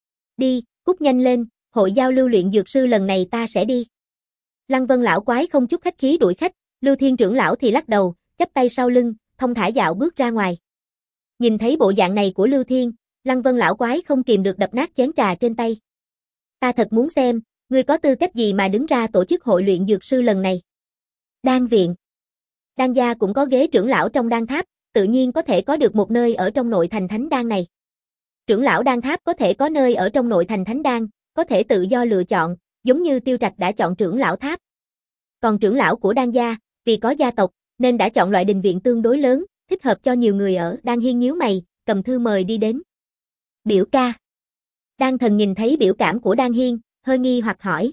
Đi, cút nhanh lên, hội giao lưu luyện dược sư lần này ta sẽ đi. Lăng Vân lão quái không chút khách khí đuổi khách, Lưu Thiên trưởng lão thì lắc đầu, chắp tay sau lưng, thông thả dạo bước ra ngoài. Nhìn thấy bộ dạng này của Lưu Thiên, Lăng Vân lão quái không kìm được đập nát chén trà trên tay. Ta thật muốn xem, ngươi có tư cách gì mà đứng ra tổ chức hội luyện dược sư lần này. Đan viện. Đan gia cũng có ghế trưởng lão trong Đan Tháp, tự nhiên có thể có được một nơi ở trong nội thành Thánh Đan này. Trưởng lão Đan Tháp có thể có nơi ở trong nội thành Thánh Đan, có thể tự do lựa chọn, giống như Tiêu Trạch đã chọn trưởng lão tháp. Còn trưởng lão của Đan gia, vì có gia tộc, nên đã chọn loại đình viện tương đối lớn, thích hợp cho nhiều người ở. Đan Hiên nhíu mày, cầm thư mời đi đến. Biểu ca. Đan Thần nhìn thấy biểu cảm của Đan Hiên, hơi nghi hoặc hỏi.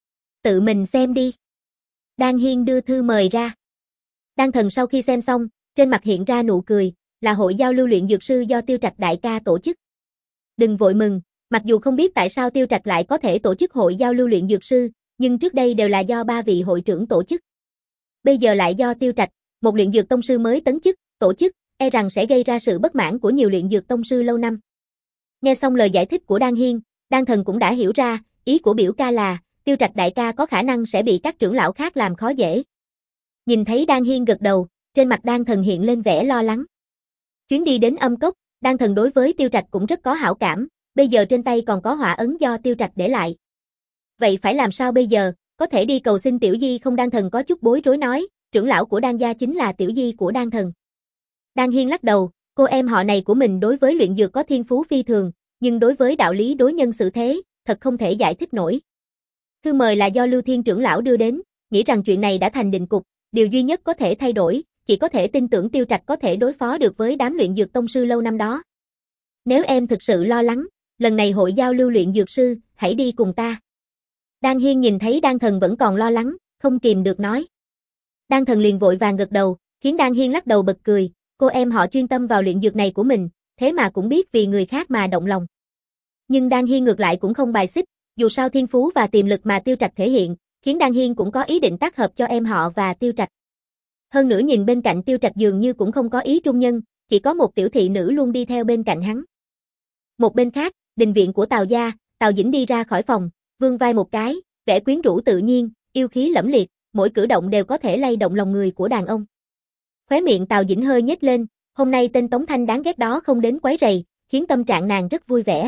Tự mình xem đi. Đan Hiên đưa thư mời ra. Đan Thần sau khi xem xong, trên mặt hiện ra nụ cười, là hội giao lưu luyện dược sư do Tiêu Trạch đại ca tổ chức. Đừng vội mừng, mặc dù không biết tại sao Tiêu Trạch lại có thể tổ chức hội giao lưu luyện dược sư, nhưng trước đây đều là do ba vị hội trưởng tổ chức. Bây giờ lại do Tiêu Trạch, một luyện dược tông sư mới tấn chức, tổ chức, e rằng sẽ gây ra sự bất mãn của nhiều luyện dược tông sư lâu năm. Nghe xong lời giải thích của Đan Hiên, Đan Thần cũng đã hiểu ra, ý của biểu ca là, Tiêu Trạch đại ca có khả năng sẽ bị các trưởng lão khác làm khó dễ. Nhìn thấy Đan Hiên gật đầu, trên mặt Đan Thần hiện lên vẻ lo lắng. Chuyến đi đến Âm Cốc, Đan Thần đối với Tiêu Trạch cũng rất có hảo cảm, bây giờ trên tay còn có hỏa ấn do Tiêu Trạch để lại. Vậy phải làm sao bây giờ, có thể đi cầu xin Tiểu Di không? Đan Thần có chút bối rối nói, trưởng lão của Đan gia chính là Tiểu Di của Đan Thần. Đan Hiên lắc đầu, cô em họ này của mình đối với luyện dược có thiên phú phi thường, nhưng đối với đạo lý đối nhân xử thế, thật không thể giải thích nổi. Thư mời là do Lưu Thiên trưởng lão đưa đến, nghĩ rằng chuyện này đã thành định cục, điều duy nhất có thể thay đổi, chỉ có thể tin tưởng Tiêu Trạch có thể đối phó được với đám luyện dược tông sư lâu năm đó. Nếu em thực sự lo lắng, lần này hội giao lưu luyện dược sư, hãy đi cùng ta. Đan Hiên nhìn thấy Đan Thần vẫn còn lo lắng, không kìm được nói. Đan Thần liền vội vàng gật đầu, khiến Đan Hiên lắc đầu bật cười, cô em họ chuyên tâm vào luyện dược này của mình, thế mà cũng biết vì người khác mà động lòng. Nhưng Đan Hiên ngược lại cũng không bài xích, dù sao thiên phú và tiềm lực mà Tiêu Trạch thể hiện, khiến Đan Hiên cũng có ý định tác hợp cho em họ và Tiêu Trạch. Hơn nữa nhìn bên cạnh Tiêu Trạch dường như cũng không có ý trung nhân, chỉ có một tiểu thị nữ luôn đi theo bên cạnh hắn. Một bên khác, đình viện của Tào gia, Tào Dĩnh đi ra khỏi phòng, vươn vai một cái, vẻ quyến rũ tự nhiên, yêu khí lẫm liệt, mỗi cử động đều có thể lay động lòng người của đàn ông. Khóe miệng Tào Dĩnh hơi nhếch lên, hôm nay tên Tống Thanh đáng ghét đó không đến quấy rầy, khiến tâm trạng nàng rất vui vẻ.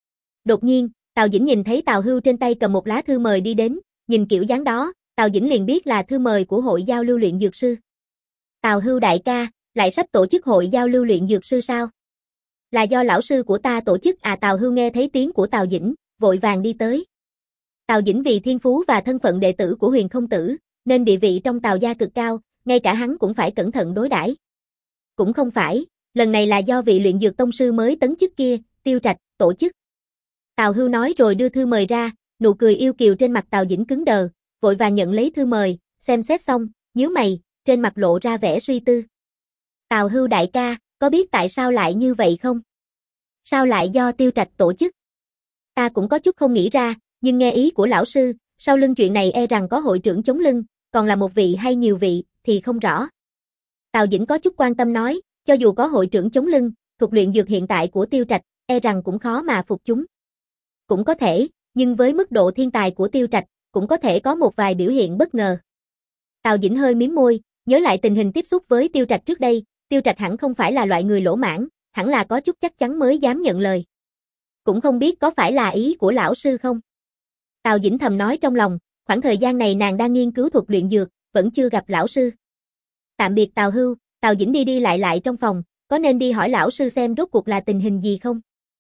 Đột nhiên, Tào Dĩnh nhìn thấy Tào Hưu trên tay cầm một lá thư mời đi đến, nhìn kiểu dáng đó, Tào Dĩnh liền biết là thư mời của hội giao lưu luyện dược sư. Tào Hưu đại ca, lại sắp tổ chức hội giao lưu luyện dược sư sao? Là do lão sư của ta tổ chức à? Tào Hưu nghe thấy tiếng của Tào Dĩnh, vội vàng đi tới. Tào Dĩnh vì thiên phú và thân phận đệ tử của Huyền Không Tử, nên địa vị trong Tào gia cực cao, ngay cả hắn cũng phải cẩn thận đối đãi. Cũng không phải, lần này là do vị luyện dược tông sư mới tấn chức kia, Tiêu Trạch, tổ chức. Tào Hưu nói rồi đưa thư mời ra, nụ cười yêu kiều trên mặt Tào Dĩnh cứng đờ, vội vàng nhận lấy thư mời, xem xét xong, nhíu mày, trên mặt lộ ra vẻ suy tư. Tào Hưu đại ca, có biết tại sao lại như vậy không? Sao lại do Tiêu Trạch tổ chức? Ta cũng có chút không nghĩ ra, nhưng nghe ý của lão sư, sau lưng chuyện này e rằng có hội trưởng chống lưng, còn là một vị hay nhiều vị, thì không rõ. Tào Dĩnh có chút quan tâm nói, cho dù có hội trưởng chống lưng, thuộc luyện dược hiện tại của Tiêu Trạch, e rằng cũng khó mà phục chúng. Cũng có thể, nhưng với mức độ thiên tài của Tiêu Trạch, cũng có thể có một vài biểu hiện bất ngờ. Tào Dĩnh hơi mím môi, nhớ lại tình hình tiếp xúc với Tiêu Trạch trước đây, Tiêu Trạch hẳn không phải là loại người lỗ mãn, hẳn là có chút chắc chắn mới dám nhận lời. Cũng không biết có phải là ý của lão sư không? Tào Dĩnh thầm nói trong lòng, khoảng thời gian này nàng đang nghiên cứu thuật luyện dược, vẫn chưa gặp lão sư. Tạm biệt Tào Hưu, Tào Dĩnh đi đi lại lại trong phòng, có nên đi hỏi lão sư xem rốt cuộc là tình hình gì không?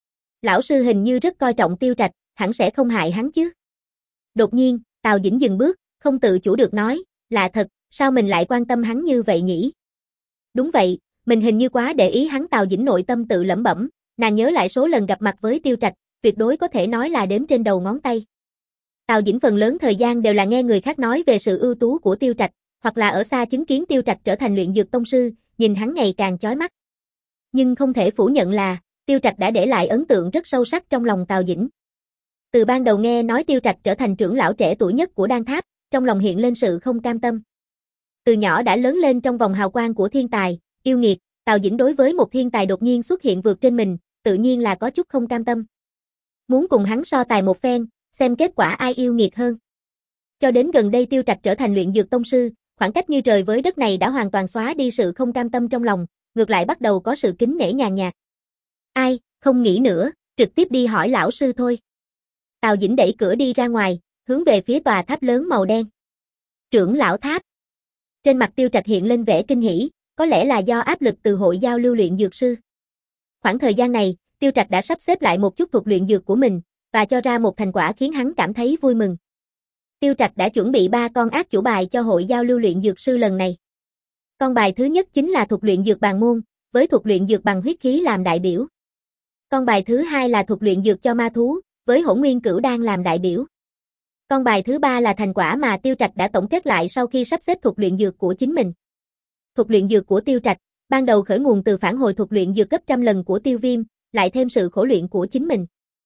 Lão sư hình như rất coi trọng Tiêu Trạch, hẳn sẽ không hại hắn chứ. Đột nhiên, Tào Dĩnh dừng bước, không tự chủ được nói, lạ thật, sao mình lại quan tâm hắn như vậy nhỉ? Đúng vậy, mình hình như quá để ý hắn. Tào Dĩnh nội tâm tự lẩm bẩm, nàng nhớ lại số lần gặp mặt với Tiêu Trạch, tuyệt đối có thể nói là đếm trên đầu ngón tay. Tào Dĩnh phần lớn thời gian đều là nghe người khác nói về sự ưu tú của Tiêu Trạch, hoặc là ở xa chứng kiến Tiêu Trạch trở thành luyện dược tông sư, nhìn hắn ngày càng chói mắt. Nhưng không thể phủ nhận là, Tiêu Trạch đã để lại ấn tượng rất sâu sắc trong lòng Tào Dĩnh. Từ ban đầu nghe nói Tiêu Trạch trở thành trưởng lão trẻ tuổi nhất của Đan Tháp, trong lòng hiện lên sự không cam tâm. Từ nhỏ đã lớn lên trong vòng hào quang của thiên tài, yêu nghiệt, Tào Dĩnh đối với một thiên tài đột nhiên xuất hiện vượt trên mình, tự nhiên là có chút không cam tâm. Muốn cùng hắn so tài một phen, xem kết quả ai yêu nghiệt hơn. Cho đến gần đây Tiêu Trạch trở thành luyện dược tông sư, khoảng cách như trời với đất này đã hoàn toàn xóa đi sự không cam tâm trong lòng, ngược lại bắt đầu có sự kính nể nhàn nhạt. Ai, không nghĩ nữa, trực tiếp đi hỏi lão sư thôi. Tào Dĩnh đẩy cửa đi ra ngoài, hướng về phía tòa tháp lớn màu đen. Trưởng lão tháp. Trên mặt Tiêu Trạch hiện lên vẻ kinh hỉ, có lẽ là do áp lực từ hội giao lưu luyện dược sư. Khoảng thời gian này, Tiêu Trạch đã sắp xếp lại một chút thuật luyện dược của mình, và cho ra một thành quả khiến hắn cảm thấy vui mừng. Tiêu Trạch đã chuẩn bị ba con át chủ bài cho hội giao lưu luyện dược sư lần này. Con bài thứ nhất chính là thuật luyện dược bàn môn, với thuật luyện dược bằng huyết khí làm đại biểu. Con bài thứ hai là thuật luyện dược cho ma thú, với hỗn nguyên cửu đan làm đại biểu. Con bài thứ ba là thành quả mà Tiêu Trạch đã tổng kết lại sau khi sắp xếp thuật luyện dược của chính mình. Thuật luyện dược của Tiêu Trạch, ban đầu khởi nguồn từ phản hồi thuật luyện dược gấp trăm lần của Tiêu Viêm, lại thêm sự khổ luyện của chính mình.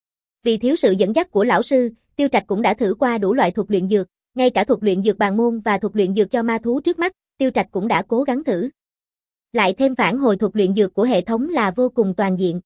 Vì thiếu sự dẫn dắt của lão sư, Tiêu Trạch cũng đã thử qua đủ loại thuật luyện dược, ngay cả thuật luyện dược bàn môn và thuật luyện dược cho ma thú trước mắt, Tiêu Trạch cũng đã cố gắng thử. Lại thêm phản hồi thuật luyện dược của hệ thống là vô cùng toàn diện.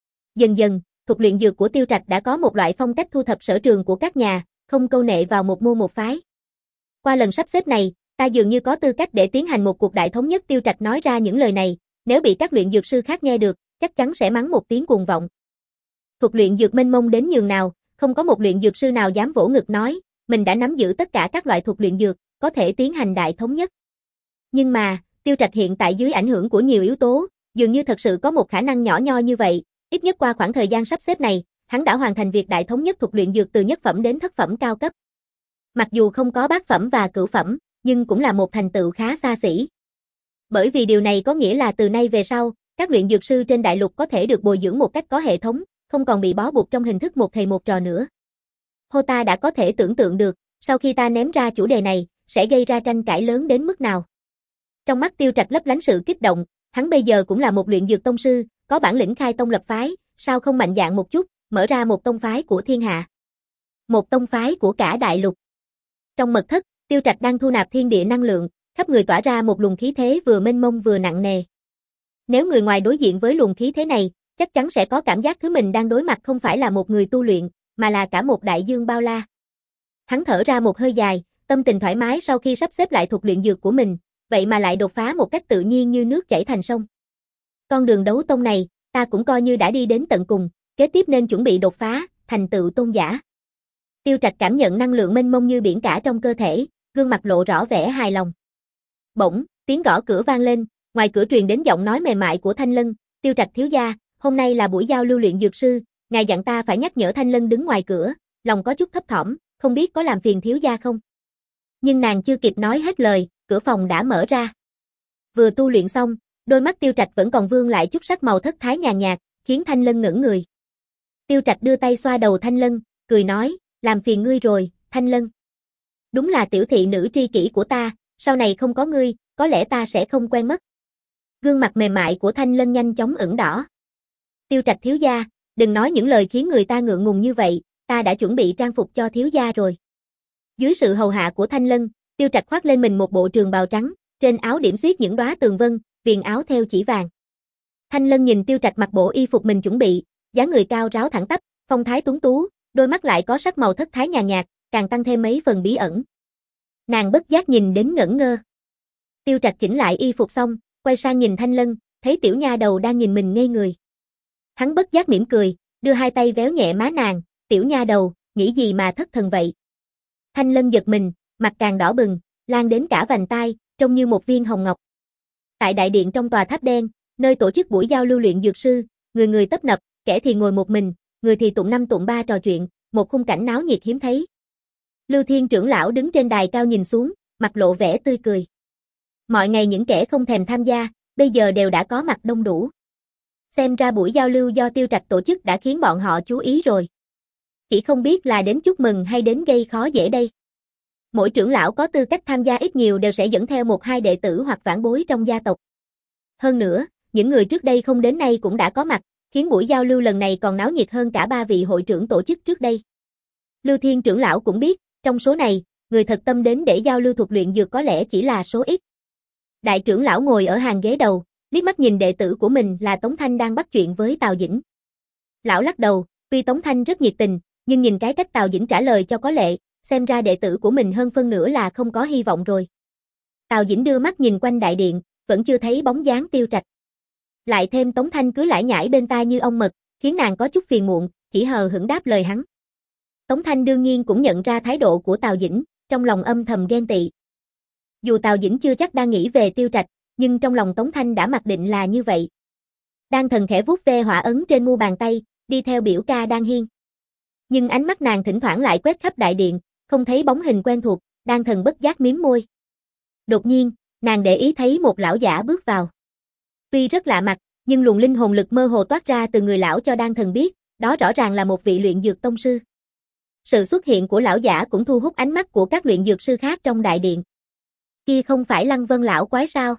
Dần dần, thuật luyện dược của Tiêu Trạch đã có một loại phong cách thu thập sở trường của các nhà, không câu nệ vào một môn một phái. Qua lần sắp xếp này, ta dường như có tư cách để tiến hành một cuộc đại thống nhất. Tiêu Trạch nói ra những lời này, nếu bị các luyện dược sư khác nghe được, chắc chắn sẽ mắng một tiếng cuồng vọng. Thuật luyện dược mênh mông đến nhường nào, không có một luyện dược sư nào dám vỗ ngực nói, mình đã nắm giữ tất cả các loại thuật luyện dược, có thể tiến hành đại thống nhất. Nhưng mà, Tiêu Trạch hiện tại dưới ảnh hưởng của nhiều yếu tố, dường như thật sự có một khả năng nhỏ nho như vậy, ít nhất qua khoảng thời gian sắp xếp này, hắn đã hoàn thành việc đại thống nhất thuật luyện dược từ nhất phẩm đến thất phẩm cao cấp. Mặc dù không có bát phẩm và cửu phẩm, nhưng cũng là một thành tựu khá xa xỉ. Bởi vì điều này có nghĩa là từ nay về sau, các luyện dược sư trên đại lục có thể được bồi dưỡng một cách có hệ thống, không còn bị bó buộc trong hình thức một thầy một trò nữa. Hô, ta đã có thể tưởng tượng được, sau khi ta ném ra chủ đề này, sẽ gây ra tranh cãi lớn đến mức nào. Trong mắt Tiêu Trạch lấp lánh sự kích động, hắn bây giờ cũng là một luyện dược tông sư, có bản lĩnh khai tông lập phái, sao không mạnh dạn một chút, mở ra một tông phái của thiên hạ. Một tông phái của cả đại lục. Trong mật thất, Tiêu Trạch đang thu nạp thiên địa năng lượng, khắp người tỏa ra một luồng khí thế vừa mênh mông vừa nặng nề. Nếu người ngoài đối diện với luồng khí thế này, chắc chắn sẽ có cảm giác thứ mình đang đối mặt không phải là một người tu luyện, mà là cả một đại dương bao la. Hắn thở ra một hơi dài, tâm tình thoải mái sau khi sắp xếp lại thuật luyện dược của mình, vậy mà lại đột phá một cách tự nhiên như nước chảy thành sông. Con đường đấu tông này, ta cũng coi như đã đi đến tận cùng, kế tiếp nên chuẩn bị đột phá, thành tựu tôn giả. Tiêu Trạch cảm nhận năng lượng mênh mông như biển cả trong cơ thể, gương mặt lộ rõ vẻ hài lòng. Bỗng, tiếng gõ cửa vang lên, ngoài cửa truyền đến giọng nói mềm mại của Thanh Lân, "Tiêu Trạch thiếu gia, hôm nay là buổi giao lưu luyện dược sư, ngài dặn ta phải nhắc nhở." Thanh Lân đứng ngoài cửa, lòng có chút thấp thỏm, không biết có làm phiền thiếu gia không. Nhưng nàng chưa kịp nói hết lời, cửa phòng đã mở ra. Vừa tu luyện xong, đôi mắt Tiêu Trạch vẫn còn vương lại chút sắc màu thất thái nhàn nhạt, khiến Thanh Lân ngẩn người. Tiêu Trạch đưa tay xoa đầu Thanh Lân, cười nói, "Làm phiền ngươi rồi, Thanh Lân. Đúng là tiểu thị nữ tri kỷ của ta, sau này không có ngươi, có lẽ ta sẽ không quen mất." Gương mặt mềm mại của Thanh Lân nhanh chóng ửng đỏ. "Tiêu Trạch thiếu gia, đừng nói những lời khiến người ta ngượng ngùng như vậy, ta đã chuẩn bị trang phục cho thiếu gia rồi." Dưới sự hầu hạ của Thanh Lân, Tiêu Trạch khoác lên mình một bộ trường bào trắng, trên áo điểm xuyết những đóa tường vân, viền áo theo chỉ vàng. Thanh Lân nhìn Tiêu Trạch mặc bộ y phục mình chuẩn bị, dáng người cao ráo thẳng tắp, phong thái tuấn tú, đôi mắt lại có sắc màu thất thái nhàn nhạt, càng tăng thêm mấy phần bí ẩn. Nàng bất giác nhìn đến ngẩn ngơ. Tiêu Trạch chỉnh lại y phục xong, quay sang nhìn Thanh Lân, thấy tiểu nha đầu đang nhìn mình ngây người. Hắn bất giác mỉm cười, đưa hai tay véo nhẹ má nàng, "Tiểu nha đầu, nghĩ gì mà thất thần vậy?" Thanh Lân giật mình, mặt càng đỏ bừng, lan đến cả vành tai, trông như một viên hồng ngọc. Tại đại điện trong tòa tháp đen, nơi tổ chức buổi giao lưu luyện dược sư, người người tấp nập, kẻ thì ngồi một mình, người thì tụng năm tụng ba trò chuyện, một khung cảnh náo nhiệt hiếm thấy. Lưu Thiên trưởng lão đứng trên đài cao nhìn xuống, mặt lộ vẻ tươi cười. Mọi ngày những kẻ không thèm tham gia, bây giờ đều đã có mặt đông đủ. Xem ra buổi giao lưu do Tiêu Trạch tổ chức đã khiến bọn họ chú ý rồi. Chỉ không biết là đến chúc mừng hay đến gây khó dễ đây. Mỗi trưởng lão có tư cách tham gia ít nhiều đều sẽ dẫn theo một hai đệ tử hoặc vãn bối trong gia tộc. Hơn nữa, những người trước đây không đến nay cũng đã có mặt, khiến buổi giao lưu lần này còn náo nhiệt hơn cả ba vị hội trưởng tổ chức trước đây. Lưu Thiên trưởng lão cũng biết, trong số này, người thật tâm đến để giao lưu thuật luyện dược có lẽ chỉ là số ít. Đại trưởng lão ngồi ở hàng ghế đầu, liếc mắt nhìn đệ tử của mình là Tống Thanh đang bắt chuyện với Tào Dĩnh. Lão lắc đầu, tuy Tống Thanh rất nhiệt tình, nhưng nhìn cái cách Tào Dĩnh trả lời cho có lệ, xem ra đệ tử của mình hơn phân nửa là không có hy vọng rồi. Tào Dĩnh đưa mắt nhìn quanh đại điện, vẫn chưa thấy bóng dáng Tiêu Trạch. Lại thêm Tống Thanh cứ lải nhải bên tai như ong mật, khiến nàng có chút phiền muộn, chỉ hờ hững đáp lời hắn. Tống Thanh đương nhiên cũng nhận ra thái độ của Tào Dĩnh, trong lòng âm thầm ghen tị. Dù Tào Dĩnh chưa chắc đang nghĩ về Tiêu Trạch, nhưng trong lòng Tống Thanh đã mặc định là như vậy. Đan Thần khẽ vuốt ve họa ấn trên mu bàn tay, đi theo biểu ca Đan Hiên. Nhưng ánh mắt nàng thỉnh thoảng lại quét khắp đại điện, không thấy bóng hình quen thuộc, Đan Thần bất giác mím môi. Đột nhiên, nàng để ý thấy một lão giả bước vào. Tuy rất lạ mặt, nhưng luồng linh hồn lực mơ hồ toát ra từ người lão cho Đan Thần biết, đó rõ ràng là một vị luyện dược tông sư. Sự xuất hiện của lão giả cũng thu hút ánh mắt của các luyện dược sư khác trong đại điện. Kia không phải Lăng Vân lão quái sao?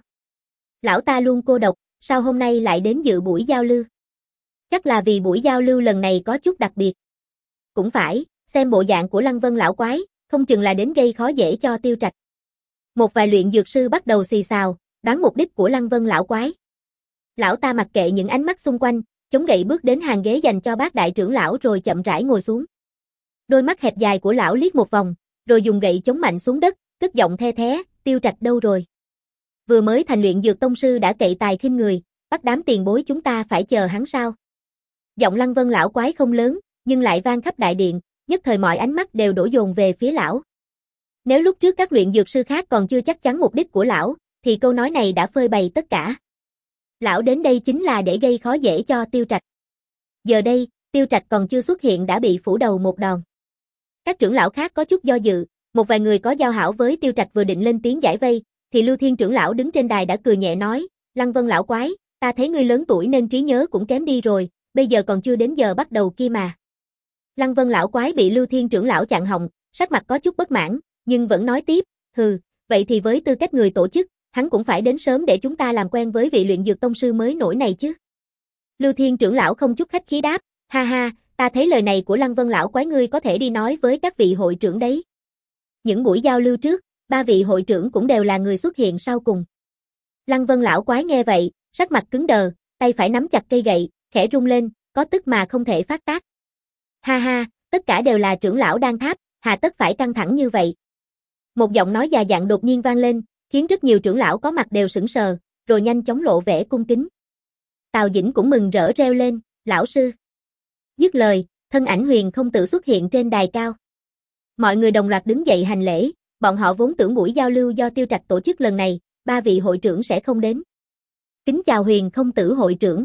Lão ta luôn cô độc, sao hôm nay lại đến dự buổi giao lưu? Chắc là vì buổi giao lưu lần này có chút đặc biệt. Cũng phải, xem bộ dạng của Lăng Vân lão quái, không chừng là đến gây khó dễ cho Tiêu Trạch. Một vài luyện dược sư bắt đầu xì xào, đoán mục đích của Lăng Vân lão quái. Lão ta mặc kệ những ánh mắt xung quanh, chống gậy bước đến hàng ghế dành cho bác đại trưởng lão rồi chậm rãi ngồi xuống. Đôi mắt hẹp dài của lão liếc một vòng, rồi dùng gậy chống mạnh xuống đất, cất giọng the thé, "Tiêu Trạch đâu rồi? Vừa mới thành luyện dược tông sư đã cậy tài khinh người, bắt đám tiền bối chúng ta phải chờ hắn sao?" Giọng Lăng Vân lão quái không lớn, nhưng lại vang khắp đại điện, nhất thời mọi ánh mắt đều đổ dồn về phía lão. Nếu lúc trước các luyện dược sư khác còn chưa chắc chắn mục đích của lão, thì câu nói này đã phơi bày tất cả. Lão đến đây chính là để gây khó dễ cho Tiêu Trạch. Giờ đây, Tiêu Trạch còn chưa xuất hiện đã bị phủ đầu một đòn. Các trưởng lão khác có chút do dự, một vài người có giao hảo với Tiêu Trạch vừa định lên tiếng giải vây, thì Lưu Thiên trưởng lão đứng trên đài đã cười nhẹ nói, "Lăng Vân lão quái, ta thấy ngươi lớn tuổi nên trí nhớ cũng kém đi rồi, bây giờ còn chưa đến giờ bắt đầu kia mà." Lăng Vân lão quái bị Lưu Thiên trưởng lão chặn họng, sắc mặt có chút bất mãn, nhưng vẫn nói tiếp, "Hừ, vậy thì với tư cách người tổ chức, hắn cũng phải đến sớm để chúng ta làm quen với vị luyện dược tông sư mới nổi này chứ." Lưu Thiên trưởng lão không chút khách khí đáp, "Ha ha, ta thấy lời này của Lăng Vân lão quái ngươi có thể đi nói với các vị hội trưởng đấy." Những buổi giao lưu trước, ba vị hội trưởng cũng đều là người xuất hiện sau cùng. Lăng Vân lão quái nghe vậy, sắc mặt cứng đờ, tay phải nắm chặt cây gậy, khẽ rung lên, có tức mà không thể phát tác. "Ha ha, tất cả đều là trưởng lão Đan Tháp, hà tất phải căng thẳng như vậy. Một giọng nói già dặn đột nhiên vang lên, khiến rất nhiều trưởng lão có mặt đều sững sờ, rồi nhanh chóng lộ vẻ cung kính. Tào Dĩnh cũng mừng rỡ reo lên, lão sư. Dứt lời, thân ảnh Huyền Không Tử xuất hiện trên đài cao. Mọi người đồng loạt đứng dậy hành lễ, bọn họ vốn tưởng buổi giao lưu do Tiêu Trạch tổ chức lần này, ba vị hội trưởng sẽ không đến. Kính chào Huyền Không Tử hội trưởng.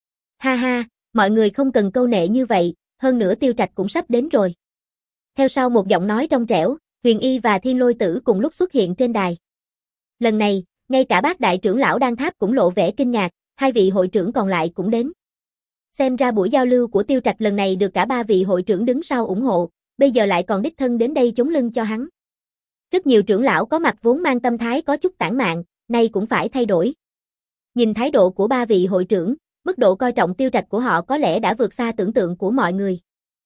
Ha ha, mọi người không cần câu nệ như vậy, hơn nữa Tiêu Trạch cũng sắp đến rồi. Theo sau một giọng nói trong trẻo, Huyền Y và Thiên Lôi Tử cùng lúc xuất hiện trên đài. Lần này, ngay cả bác đại trưởng lão Đan Tháp cũng lộ vẻ kinh ngạc, hai vị hội trưởng còn lại cũng đến. Xem ra buổi giao lưu của Tiêu Trạch lần này được cả ba vị hội trưởng đứng sau ủng hộ, bây giờ lại còn đích thân đến đây chống lưng cho hắn. Rất nhiều trưởng lão có mặt vốn mang tâm thái có chút tản mạn, nay cũng phải thay đổi. Nhìn thái độ của ba vị hội trưởng, mức độ coi trọng Tiêu Trạch của họ có lẽ đã vượt xa tưởng tượng của mọi người.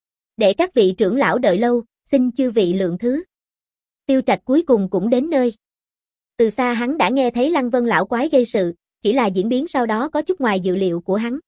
Để các vị trưởng lão đợi lâu, xin chư vị lượng thứ. Tiêu Trạch cuối cùng cũng đến nơi. Từ xa hắn đã nghe thấy Lăng Vân lão quái gây sự, chỉ là diễn biến sau đó có chút ngoài dự liệu của hắn.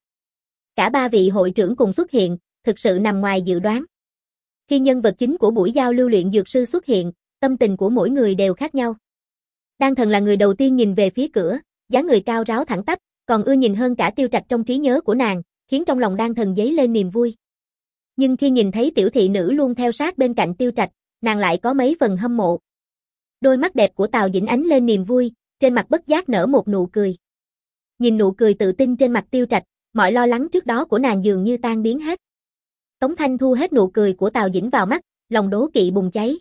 Cả ba vị hội trưởng cùng xuất hiện, thực sự nằm ngoài dự đoán. Khi nhân vật chính của buổi giao lưu luyện dược sư xuất hiện, tâm tình của mỗi người đều khác nhau. Đan Thần là người đầu tiên nhìn về phía cửa, dáng người cao ráo thẳng tắp, còn ưa nhìn hơn cả Tiêu Trạch trong trí nhớ của nàng, khiến trong lòng Đan Thần dấy lên niềm vui. Nhưng khi nhìn thấy tiểu thị nữ luôn theo sát bên cạnh Tiêu Trạch, nàng lại có mấy phần hâm mộ. Đôi mắt đẹp của Tào Dĩnh ánh lên niềm vui, trên mặt bất giác nở một nụ cười. Nhìn nụ cười tự tin trên mặt Tiêu Trạch, mọi lo lắng trước đó của nàng dường như tan biến hết. Tống Thanh thu hết nụ cười của Tào Dĩnh vào mắt, lòng đố kỵ bùng cháy.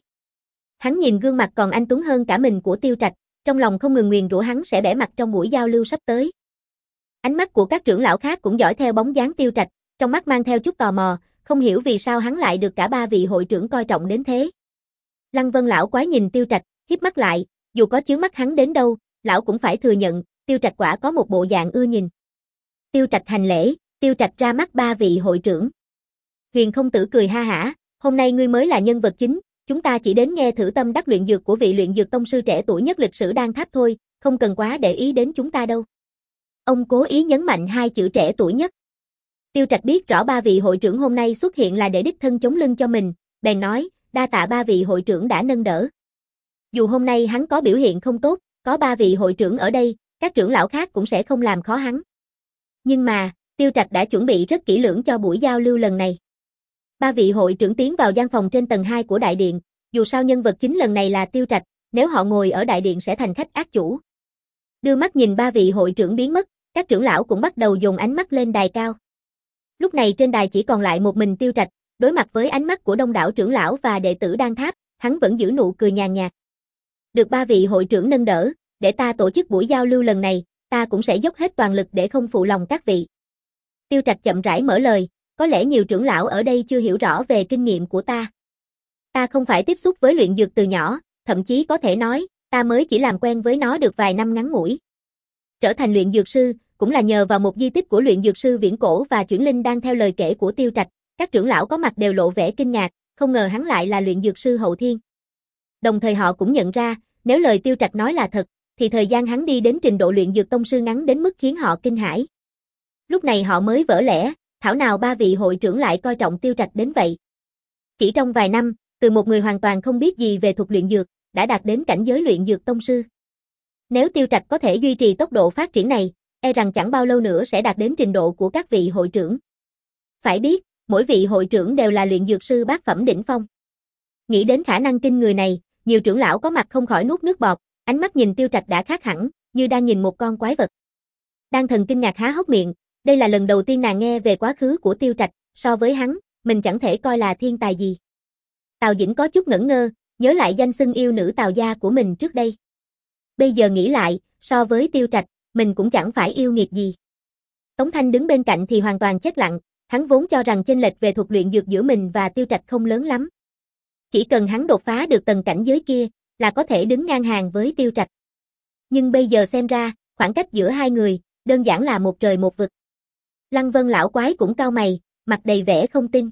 Hắn nhìn gương mặt còn anh tuấn hơn cả mình của Tiêu Trạch, trong lòng không ngừng nguyền rủa hắn sẽ bẻ mặt trong buổi giao lưu sắp tới. Ánh mắt của các trưởng lão khác cũng dõi theo bóng dáng Tiêu Trạch, trong mắt mang theo chút tò mò, không hiểu vì sao hắn lại được cả ba vị hội trưởng coi trọng đến thế. Lăng Vân lão quái nhìn Tiêu Trạch, híp mắt lại, dù có chiếu mắt hắn đến đâu, lão cũng phải thừa nhận, Tiêu Trạch quả có một bộ dạng ưa nhìn. Tiêu Trạch hành lễ, Tiêu Trạch ra mắt ba vị hội trưởng. Huyền Không Tử cười ha hả, hôm nay ngươi mới là nhân vật chính, chúng ta chỉ đến nghe thử tâm đắc luyện dược của vị luyện dược tông sư trẻ tuổi nhất lịch sử Đan Tháp thôi, không cần quá để ý đến chúng ta đâu. Ông cố ý nhấn mạnh hai chữ trẻ tuổi nhất. Tiêu Trạch biết rõ ba vị hội trưởng hôm nay xuất hiện là để đích thân chống lưng cho mình, bèn nói, đa tạ ba vị hội trưởng đã nâng đỡ. Dù hôm nay hắn có biểu hiện không tốt, có ba vị hội trưởng ở đây, các trưởng lão khác cũng sẽ không làm khó hắn. Nhưng mà, Tiêu Trạch đã chuẩn bị rất kỹ lưỡng cho buổi giao lưu lần này. Ba vị hội trưởng tiến vào gian phòng trên tầng hai của đại điện, dù sao nhân vật chính lần này là Tiêu Trạch, nếu họ ngồi ở đại điện sẽ thành khách ác chủ. Đưa mắt nhìn ba vị hội trưởng biến mất, các trưởng lão cũng bắt đầu dồn ánh mắt lên đài cao. Lúc này trên đài chỉ còn lại một mình Tiêu Trạch, đối mặt với ánh mắt của đông đảo trưởng lão và đệ tử Đan Tháp, hắn vẫn giữ nụ cười nhàn nhạt. Được ba vị hội trưởng nâng đỡ, để ta tổ chức buổi giao lưu lần này, ta cũng sẽ dốc hết toàn lực để không phụ lòng các vị. Tiêu Trạch chậm rãi mở lời, có lẽ nhiều trưởng lão ở đây chưa hiểu rõ về kinh nghiệm của ta. Ta không phải tiếp xúc với luyện dược từ nhỏ, thậm chí có thể nói, ta mới chỉ làm quen với nó được vài năm ngắn ngủi. Trở thành luyện dược sư, cũng là nhờ vào một di tích của luyện dược sư viễn cổ và chuyển linh đang theo lời kể của Tiêu Trạch, các trưởng lão có mặt đều lộ vẻ kinh ngạc, không ngờ hắn lại là luyện dược sư hậu thiên. Đồng thời họ cũng nhận ra, nếu lời Tiêu Trạch nói là thật, thì thời gian hắn đi đến trình độ luyện dược tông sư ngắn đến mức khiến họ kinh hãi. Lúc này họ mới vỡ lẽ, thảo nào ba vị hội trưởng lại coi trọng Tiêu Trạch đến vậy. Chỉ trong vài năm, từ một người hoàn toàn không biết gì về thuật luyện dược, đã đạt đến cảnh giới luyện dược tông sư. Nếu Tiêu Trạch có thể duy trì tốc độ phát triển này, e rằng chẳng bao lâu nữa sẽ đạt đến trình độ của các vị hội trưởng. Phải biết, mỗi vị hội trưởng đều là luyện dược sư bát phẩm đỉnh phong. Nghĩ đến khả năng kinh người này, nhiều trưởng lão có mặt không khỏi nuốt nước bọt, ánh mắt nhìn Tiêu Trạch đã khác hẳn, như đang nhìn một con quái vật. Đan Thần kinh ngạc há hốc miệng, đây là lần đầu tiên nàng nghe về quá khứ của Tiêu Trạch, so với hắn, mình chẳng thể coi là thiên tài gì. Tào Dĩnh có chút ngẩn ngơ, nhớ lại danh xưng yêu nữ Tào gia của mình trước đây. Bây giờ nghĩ lại, so với Tiêu Trạch, mình cũng chẳng phải yêu nghiệt gì. Tống Thanh đứng bên cạnh thì hoàn toàn chết lặng, hắn vốn cho rằng chênh lệch về thuật luyện dược giữa mình và Tiêu Trạch không lớn lắm. Chỉ cần hắn đột phá được tầng cảnh giới kia, là có thể đứng ngang hàng với Tiêu Trạch. Nhưng bây giờ xem ra, khoảng cách giữa hai người, đơn giản là một trời một vực. Lăng Vân lão quái cũng cau mày, mặt đầy vẻ không tin.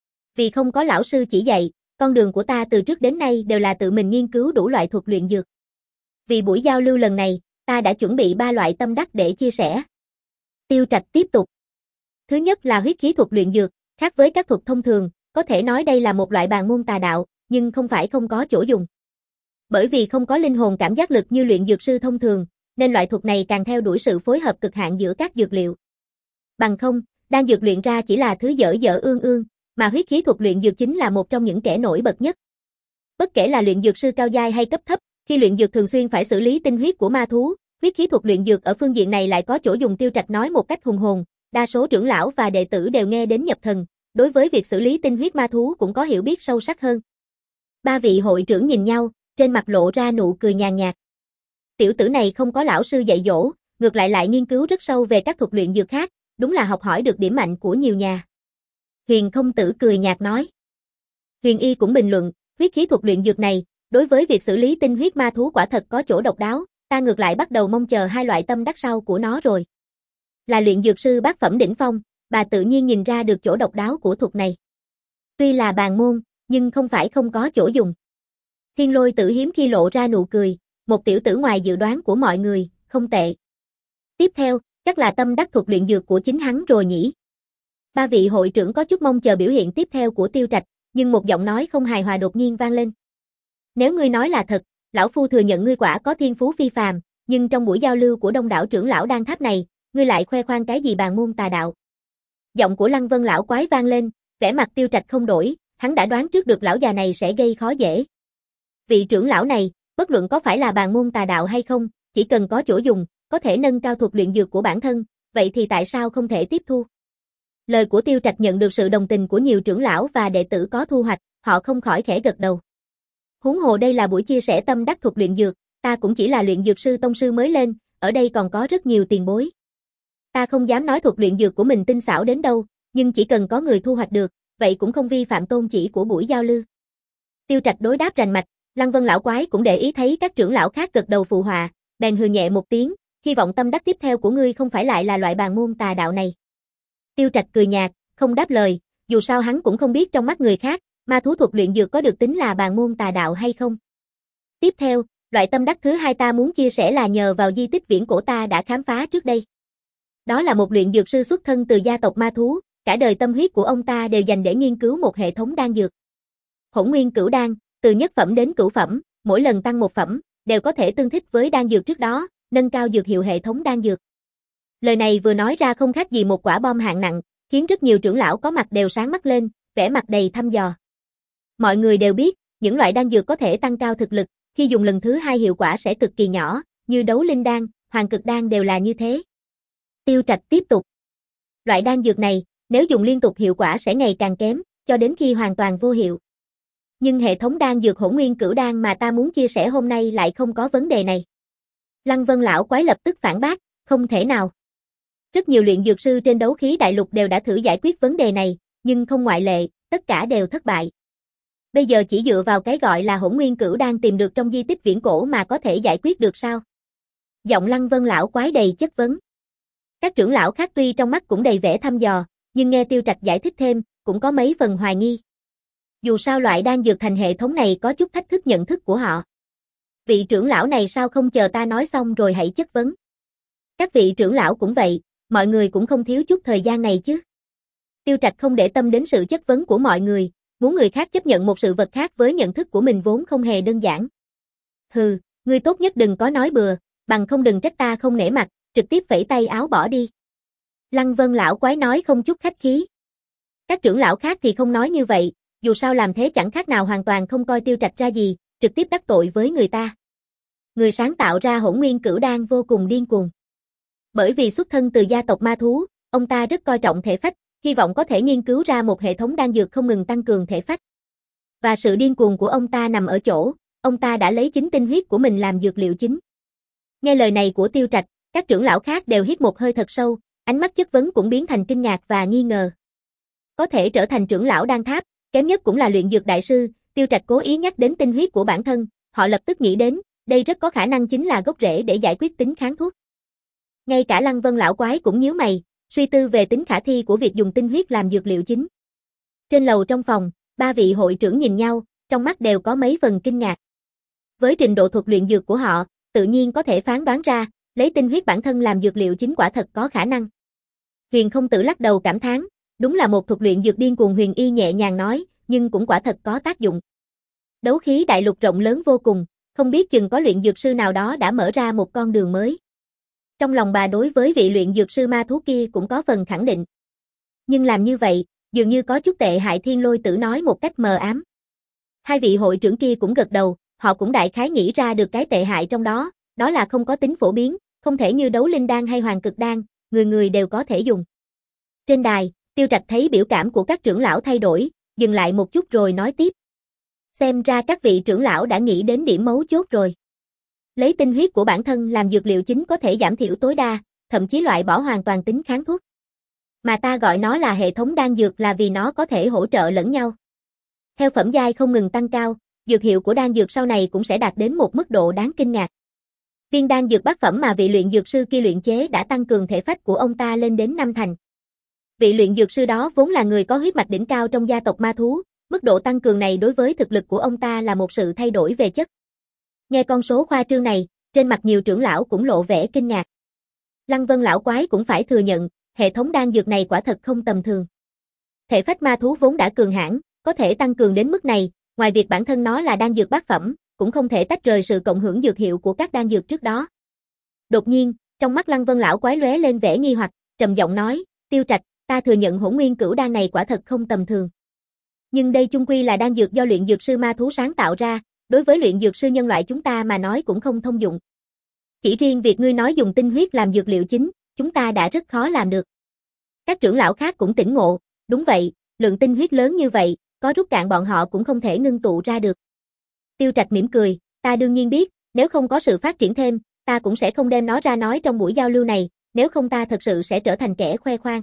Vì không có lão sư chỉ dạy, con đường của ta từ trước đến nay đều là tự mình nghiên cứu đủ loại thuật luyện dược. Vì buổi giao lưu lần này, ta đã chuẩn bị ba loại tâm đắc để chia sẻ. Tiêu Trạch tiếp tục. Thứ nhất là huyết khí thuật luyện dược, khác với các thuật thông thường, có thể nói đây là một loại bàn môn tà đạo, nhưng không phải không có chỗ dùng. Bởi vì không có linh hồn cảm giác lực như luyện dược sư thông thường, nên loại thuật này càng theo đuổi sự phối hợp cực hạn giữa các dược liệu. Bằng không, đan dược luyện ra chỉ là thứ dở dở ương ương, mà huyết khí thuật luyện dược chính là một trong những kẻ nổi bật nhất. Bất kể là luyện dược sư cao giai hay cấp thấp, khi luyện dược thường xuyên phải xử lý tinh huyết của ma thú, huyết khí thuật luyện dược ở phương diện này lại có chỗ dùng. Tiêu Trạch nói một cách hùng hồn, đa số trưởng lão và đệ tử đều nghe đến nhập thần, đối với việc xử lý tinh huyết ma thú cũng có hiểu biết sâu sắc hơn. Ba vị hội trưởng nhìn nhau, trên mặt lộ ra nụ cười nhàn nhạt. Tiểu tử này không có lão sư dạy dỗ, ngược lại lại nghiên cứu rất sâu về các thuật luyện dược khác, đúng là học hỏi được điểm mạnh của nhiều nhà. Huyền Không Tử cười nhạt nói. Huyền Y cũng bình luận, huyết khí thuật luyện dược này, đối với việc xử lý tinh huyết ma thú quả thật có chỗ độc đáo, ta ngược lại bắt đầu mong chờ hai loại tâm đắc sau của nó rồi. Là luyện dược sư bát phẩm đỉnh phong, bà tự nhiên nhìn ra được chỗ độc đáo của thuật này. Tuy là bàn môn, nhưng không phải không có chỗ dùng. Thiên Lôi Tử hiếm khi lộ ra nụ cười, một tiểu tử ngoài dự đoán của mọi người, không tệ. Tiếp theo, chắc là tâm đắc thuật luyện dược của chính hắn rồi nhỉ. Ba vị hội trưởng có chút mong chờ biểu hiện tiếp theo của Tiêu Trạch, nhưng một giọng nói không hài hòa đột nhiên vang lên. Nếu ngươi nói là thật, lão phu thừa nhận ngươi quả có thiên phú phi phàm, nhưng trong buổi giao lưu của đông đảo trưởng lão đan tháp này, ngươi lại khoe khoang cái gì bàn môn tà đạo. Giọng của Lăng Vân lão quái vang lên, vẻ mặt Tiêu Trạch không đổi, hắn đã đoán trước được lão già này sẽ gây khó dễ. Vị trưởng lão này, bất luận có phải là bàn môn tà đạo hay không, chỉ cần có chỗ dùng, có thể nâng cao thuật luyện dược của bản thân, vậy thì tại sao không thể tiếp thu? Lời của Tiêu Trạch nhận được sự đồng tình của nhiều trưởng lão và đệ tử có thu hoạch, họ không khỏi khẽ gật đầu. Huống hồ đây là buổi chia sẻ tâm đắc thuật luyện dược, ta cũng chỉ là luyện dược sư tông sư mới lên, ở đây còn có rất nhiều tiền bối. Ta không dám nói thuật luyện dược của mình tinh xảo đến đâu, nhưng chỉ cần có người thu hoạch được, vậy cũng không vi phạm tôn chỉ của buổi giao lưu. Tiêu Trạch đối đáp rành mạch, Lăng Vân lão quái cũng để ý thấy các trưởng lão khác gật đầu phụ họa, bèn hừ nhẹ một tiếng, hy vọng tâm đắc tiếp theo của ngươi không phải lại là loại bàn môn tà đạo này. Tiêu Trạch cười nhạt, không đáp lời, dù sao hắn cũng không biết trong mắt người khác, ma thú thuật luyện dược có được tính là bàn môn tà đạo hay không. Tiếp theo, loại tâm đắc thứ hai ta muốn chia sẻ là nhờ vào di tích viễn cổ ta đã khám phá trước đây. Đó là một luyện dược sư xuất thân từ gia tộc ma thú, cả đời tâm huyết của ông ta đều dành để nghiên cứu một hệ thống đan dược. Hỗn Nguyên Cửu Đan, từ nhất phẩm đến cửu phẩm, mỗi lần tăng một phẩm, đều có thể tương thích với đan dược trước đó, nâng cao dược hiệu hệ thống đan dược. Lời này vừa nói ra không khác gì một quả bom hạng nặng, khiến rất nhiều trưởng lão có mặt đều sáng mắt lên, vẻ mặt đầy thăm dò. Mọi người đều biết, những loại đan dược có thể tăng cao thực lực, khi dùng lần thứ hai hiệu quả sẽ cực kỳ nhỏ, như đấu linh đan, hoàng cực đan đều là như thế. Tiêu Trạch tiếp tục. Loại đan dược này, nếu dùng liên tục hiệu quả sẽ ngày càng kém, cho đến khi hoàn toàn vô hiệu. Nhưng hệ thống đan dược Hỗn Nguyên Cửu Đan mà ta muốn chia sẻ hôm nay lại không có vấn đề này. Lăng Vân lão quái lập tức phản bác, không thể nào. Rất nhiều luyện dược sư trên đấu khí đại lục đều đã thử giải quyết vấn đề này, nhưng không ngoại lệ, tất cả đều thất bại. Bây giờ chỉ dựa vào cái gọi là Hỗn Nguyên Cửu Đan tìm được trong di tích viễn cổ mà có thể giải quyết được sao? Giọng Lăng Vân lão quái đầy chất vấn. Các trưởng lão khác tuy trong mắt cũng đầy vẻ thăm dò, nhưng nghe Tiêu Trạch giải thích thêm, cũng có mấy phần hoài nghi. Dù sao loại đan dược thành hệ thống này có chút thách thức nhận thức của họ. Vị trưởng lão này sao không chờ ta nói xong rồi hãy chất vấn? Các vị trưởng lão cũng vậy, mọi người cũng không thiếu chút thời gian này chứ. Tiêu Trạch không để tâm đến sự chất vấn của mọi người, muốn người khác chấp nhận một sự vật khác với nhận thức của mình vốn không hề đơn giản. Hừ, ngươi tốt nhất đừng có nói bừa, bằng không đừng trách ta không nể mặt, trực tiếp phẩy tay áo bỏ đi. Lăng Vân lão quái nói không chút khách khí. Các trưởng lão khác thì không nói như vậy, dù sao làm thế chẳng khác nào hoàn toàn không coi Tiêu Trạch ra gì, trực tiếp đắc tội với người ta. Người sáng tạo ra Hỗn Nguyên Cửu Đan vô cùng điên cuồng. Bởi vì xuất thân từ gia tộc ma thú, ông ta rất coi trọng thể phách, hy vọng có thể nghiên cứu ra một hệ thống đan dược không ngừng tăng cường thể phách. Và sự điên cuồng của ông ta nằm ở chỗ, ông ta đã lấy chính tinh huyết của mình làm dược liệu chính. Nghe lời này của Tiêu Trạch, các trưởng lão khác đều hít một hơi thật sâu, ánh mắt chất vấn cũng biến thành kinh ngạc và nghi ngờ. Có thể trở thành trưởng lão đan tháp, kém nhất cũng là luyện dược đại sư, Tiêu Trạch cố ý nhắc đến tinh huyết của bản thân, họ lập tức nghĩ đến, đây rất có khả năng chính là gốc rễ để giải quyết tính kháng thuốc. Ngay cả Lăng Vân lão quái cũng nhíu mày, suy tư về tính khả thi của việc dùng tinh huyết làm dược liệu chính. Trên lầu trong phòng, ba vị hội trưởng nhìn nhau, trong mắt đều có mấy phần kinh ngạc. Với trình độ thuật luyện dược của họ, tự nhiên có thể phán đoán ra, lấy tinh huyết bản thân làm dược liệu chính quả thật có khả năng. Huyền Không Tử lắc đầu cảm thán, đúng là một thuật luyện dược điên cuồng. Huyền Y nhẹ nhàng nói, nhưng cũng quả thật có tác dụng. Đấu khí đại lục rộng lớn vô cùng, không biết chừng có luyện dược sư nào đó đã mở ra một con đường mới. Trong lòng bà đối với vị luyện dược sư ma thú kia cũng có phần khẳng định. Nhưng làm như vậy, dường như có chút tệ hại, Thiên Lôi Tử nói một cách mờ ám. Hai vị hội trưởng kia cũng gật đầu, họ cũng đại khái nghĩ ra được cái tệ hại trong đó, đó là không có tính phổ biến, không thể như đấu linh đan hay hoàng cực đan, người người đều có thể dùng. Trên đài, Tiêu Trạch thấy biểu cảm của các trưởng lão thay đổi, dừng lại một chút rồi nói tiếp. Xem ra các vị trưởng lão đã nghĩ đến điểm mấu chốt rồi. Lấy tinh huyết của bản thân làm dược liệu chính có thể giảm thiểu tối đa, thậm chí loại bỏ hoàn toàn tính kháng thuốc. Mà ta gọi nó là hệ thống đan dược là vì nó có thể hỗ trợ lẫn nhau. Theo phẩm giai không ngừng tăng cao, dược hiệu của đan dược sau này cũng sẽ đạt đến một mức độ đáng kinh ngạc. Viên đan dược bát phẩm mà vị luyện dược sư kia luyện chế đã tăng cường thể phách của ông ta lên đến năm thành. Vị luyện dược sư đó vốn là người có huyết mạch đỉnh cao trong gia tộc ma thú, mức độ tăng cường này đối với thực lực của ông ta là một sự thay đổi về chất. Nghe con số khoa trương này, trên mặt nhiều trưởng lão cũng lộ vẻ kinh ngạc. Lăng Vân lão quái cũng phải thừa nhận, hệ thống đan dược này quả thật không tầm thường. Thể phách ma thú vốn đã cường hãn, có thể tăng cường đến mức này, ngoài việc bản thân nó là đan dược bát phẩm, cũng không thể tách rời sự cộng hưởng dược hiệu của các đan dược trước đó. Đột nhiên, trong mắt Lăng Vân lão quái lóe lên vẻ nghi hoặc, trầm giọng nói, Tiêu Trạch, ta thừa nhận hỗn nguyên cửu đan này quả thật không tầm thường. Nhưng đây chung quy là đan dược do luyện dược sư ma thú sáng tạo ra, đối với luyện dược sư nhân loại chúng ta mà nói cũng không thông dụng. Chỉ riêng việc ngươi nói dùng tinh huyết làm dược liệu chính, chúng ta đã rất khó làm được. Các trưởng lão khác cũng tỉnh ngộ, đúng vậy, lượng tinh huyết lớn như vậy, có rút cạn bọn họ cũng không thể ngưng tụ ra được. Tiêu Trạch mỉm cười, ta đương nhiên biết, nếu không có sự phát triển thêm, ta cũng sẽ không đem nó ra nói trong buổi giao lưu này, nếu không ta thật sự sẽ trở thành kẻ khoe khoang.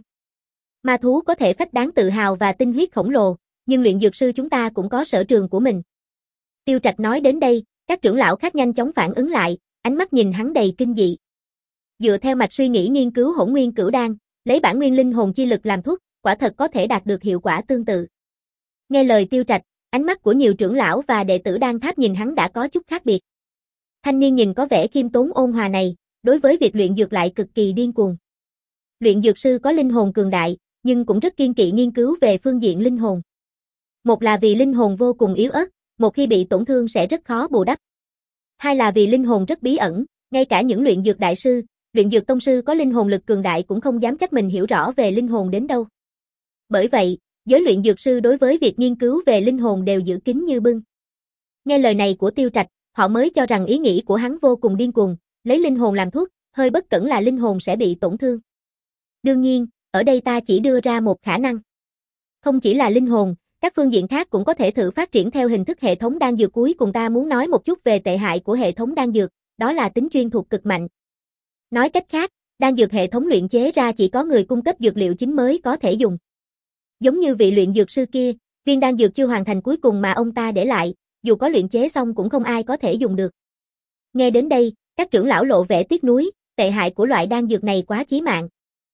Ma thú có thể phách đáng tự hào và tinh huyết khổng lồ, nhưng luyện dược sư chúng ta cũng có sở trường của mình. Tiêu Trạch nói đến đây, các trưởng lão khác nhanh chóng phản ứng lại, ánh mắt nhìn hắn đầy kinh dị. Dựa theo mạch suy nghĩ nghiên cứu hỗn nguyên cửu đan, lấy bản nguyên linh hồn chi lực làm thuốc, quả thật có thể đạt được hiệu quả tương tự. Nghe lời Tiêu Trạch, ánh mắt của nhiều trưởng lão và đệ tử Đan Tháp nhìn hắn đã có chút khác biệt. Thanh niên nhìn có vẻ khiêm tốn ôn hòa này, đối với việc luyện dược lại cực kỳ điên cuồng. Luyện dược sư có linh hồn cường đại, nhưng cũng rất kiên kỵ nghiên cứu về phương diện linh hồn. Một là vì linh hồn vô cùng yếu ớt, một khi bị tổn thương sẽ rất khó bù đắp. Hai là vì linh hồn rất bí ẩn, ngay cả những luyện dược đại sư, luyện dược tông sư có linh hồn lực cường đại cũng không dám chắc mình hiểu rõ về linh hồn đến đâu. Bởi vậy, giới luyện dược sư đối với việc nghiên cứu về linh hồn đều giữ kín như bưng. Nghe lời này của Tiêu Trạch, họ mới cho rằng ý nghĩ của hắn vô cùng điên cuồng, lấy linh hồn làm thuốc, hơi bất cẩn là linh hồn sẽ bị tổn thương. Đương nhiên, ở đây ta chỉ đưa ra một khả năng. Không chỉ là linh hồn, các phương diện khác cũng có thể thử phát triển theo hình thức hệ thống đan dược. Cuối cùng ta muốn nói một chút về tệ hại của hệ thống đan dược, đó là tính chuyên thuộc cực mạnh. Nói cách khác, đan dược hệ thống luyện chế ra chỉ có người cung cấp dược liệu chính mới có thể dùng. Giống như vị luyện dược sư kia, viên đan dược chưa hoàn thành cuối cùng mà ông ta để lại, dù có luyện chế xong cũng không ai có thể dùng được. Nghe đến đây, các trưởng lão lộ vẻ tiếc nuối, tệ hại của loại đan dược này quá chí mạng.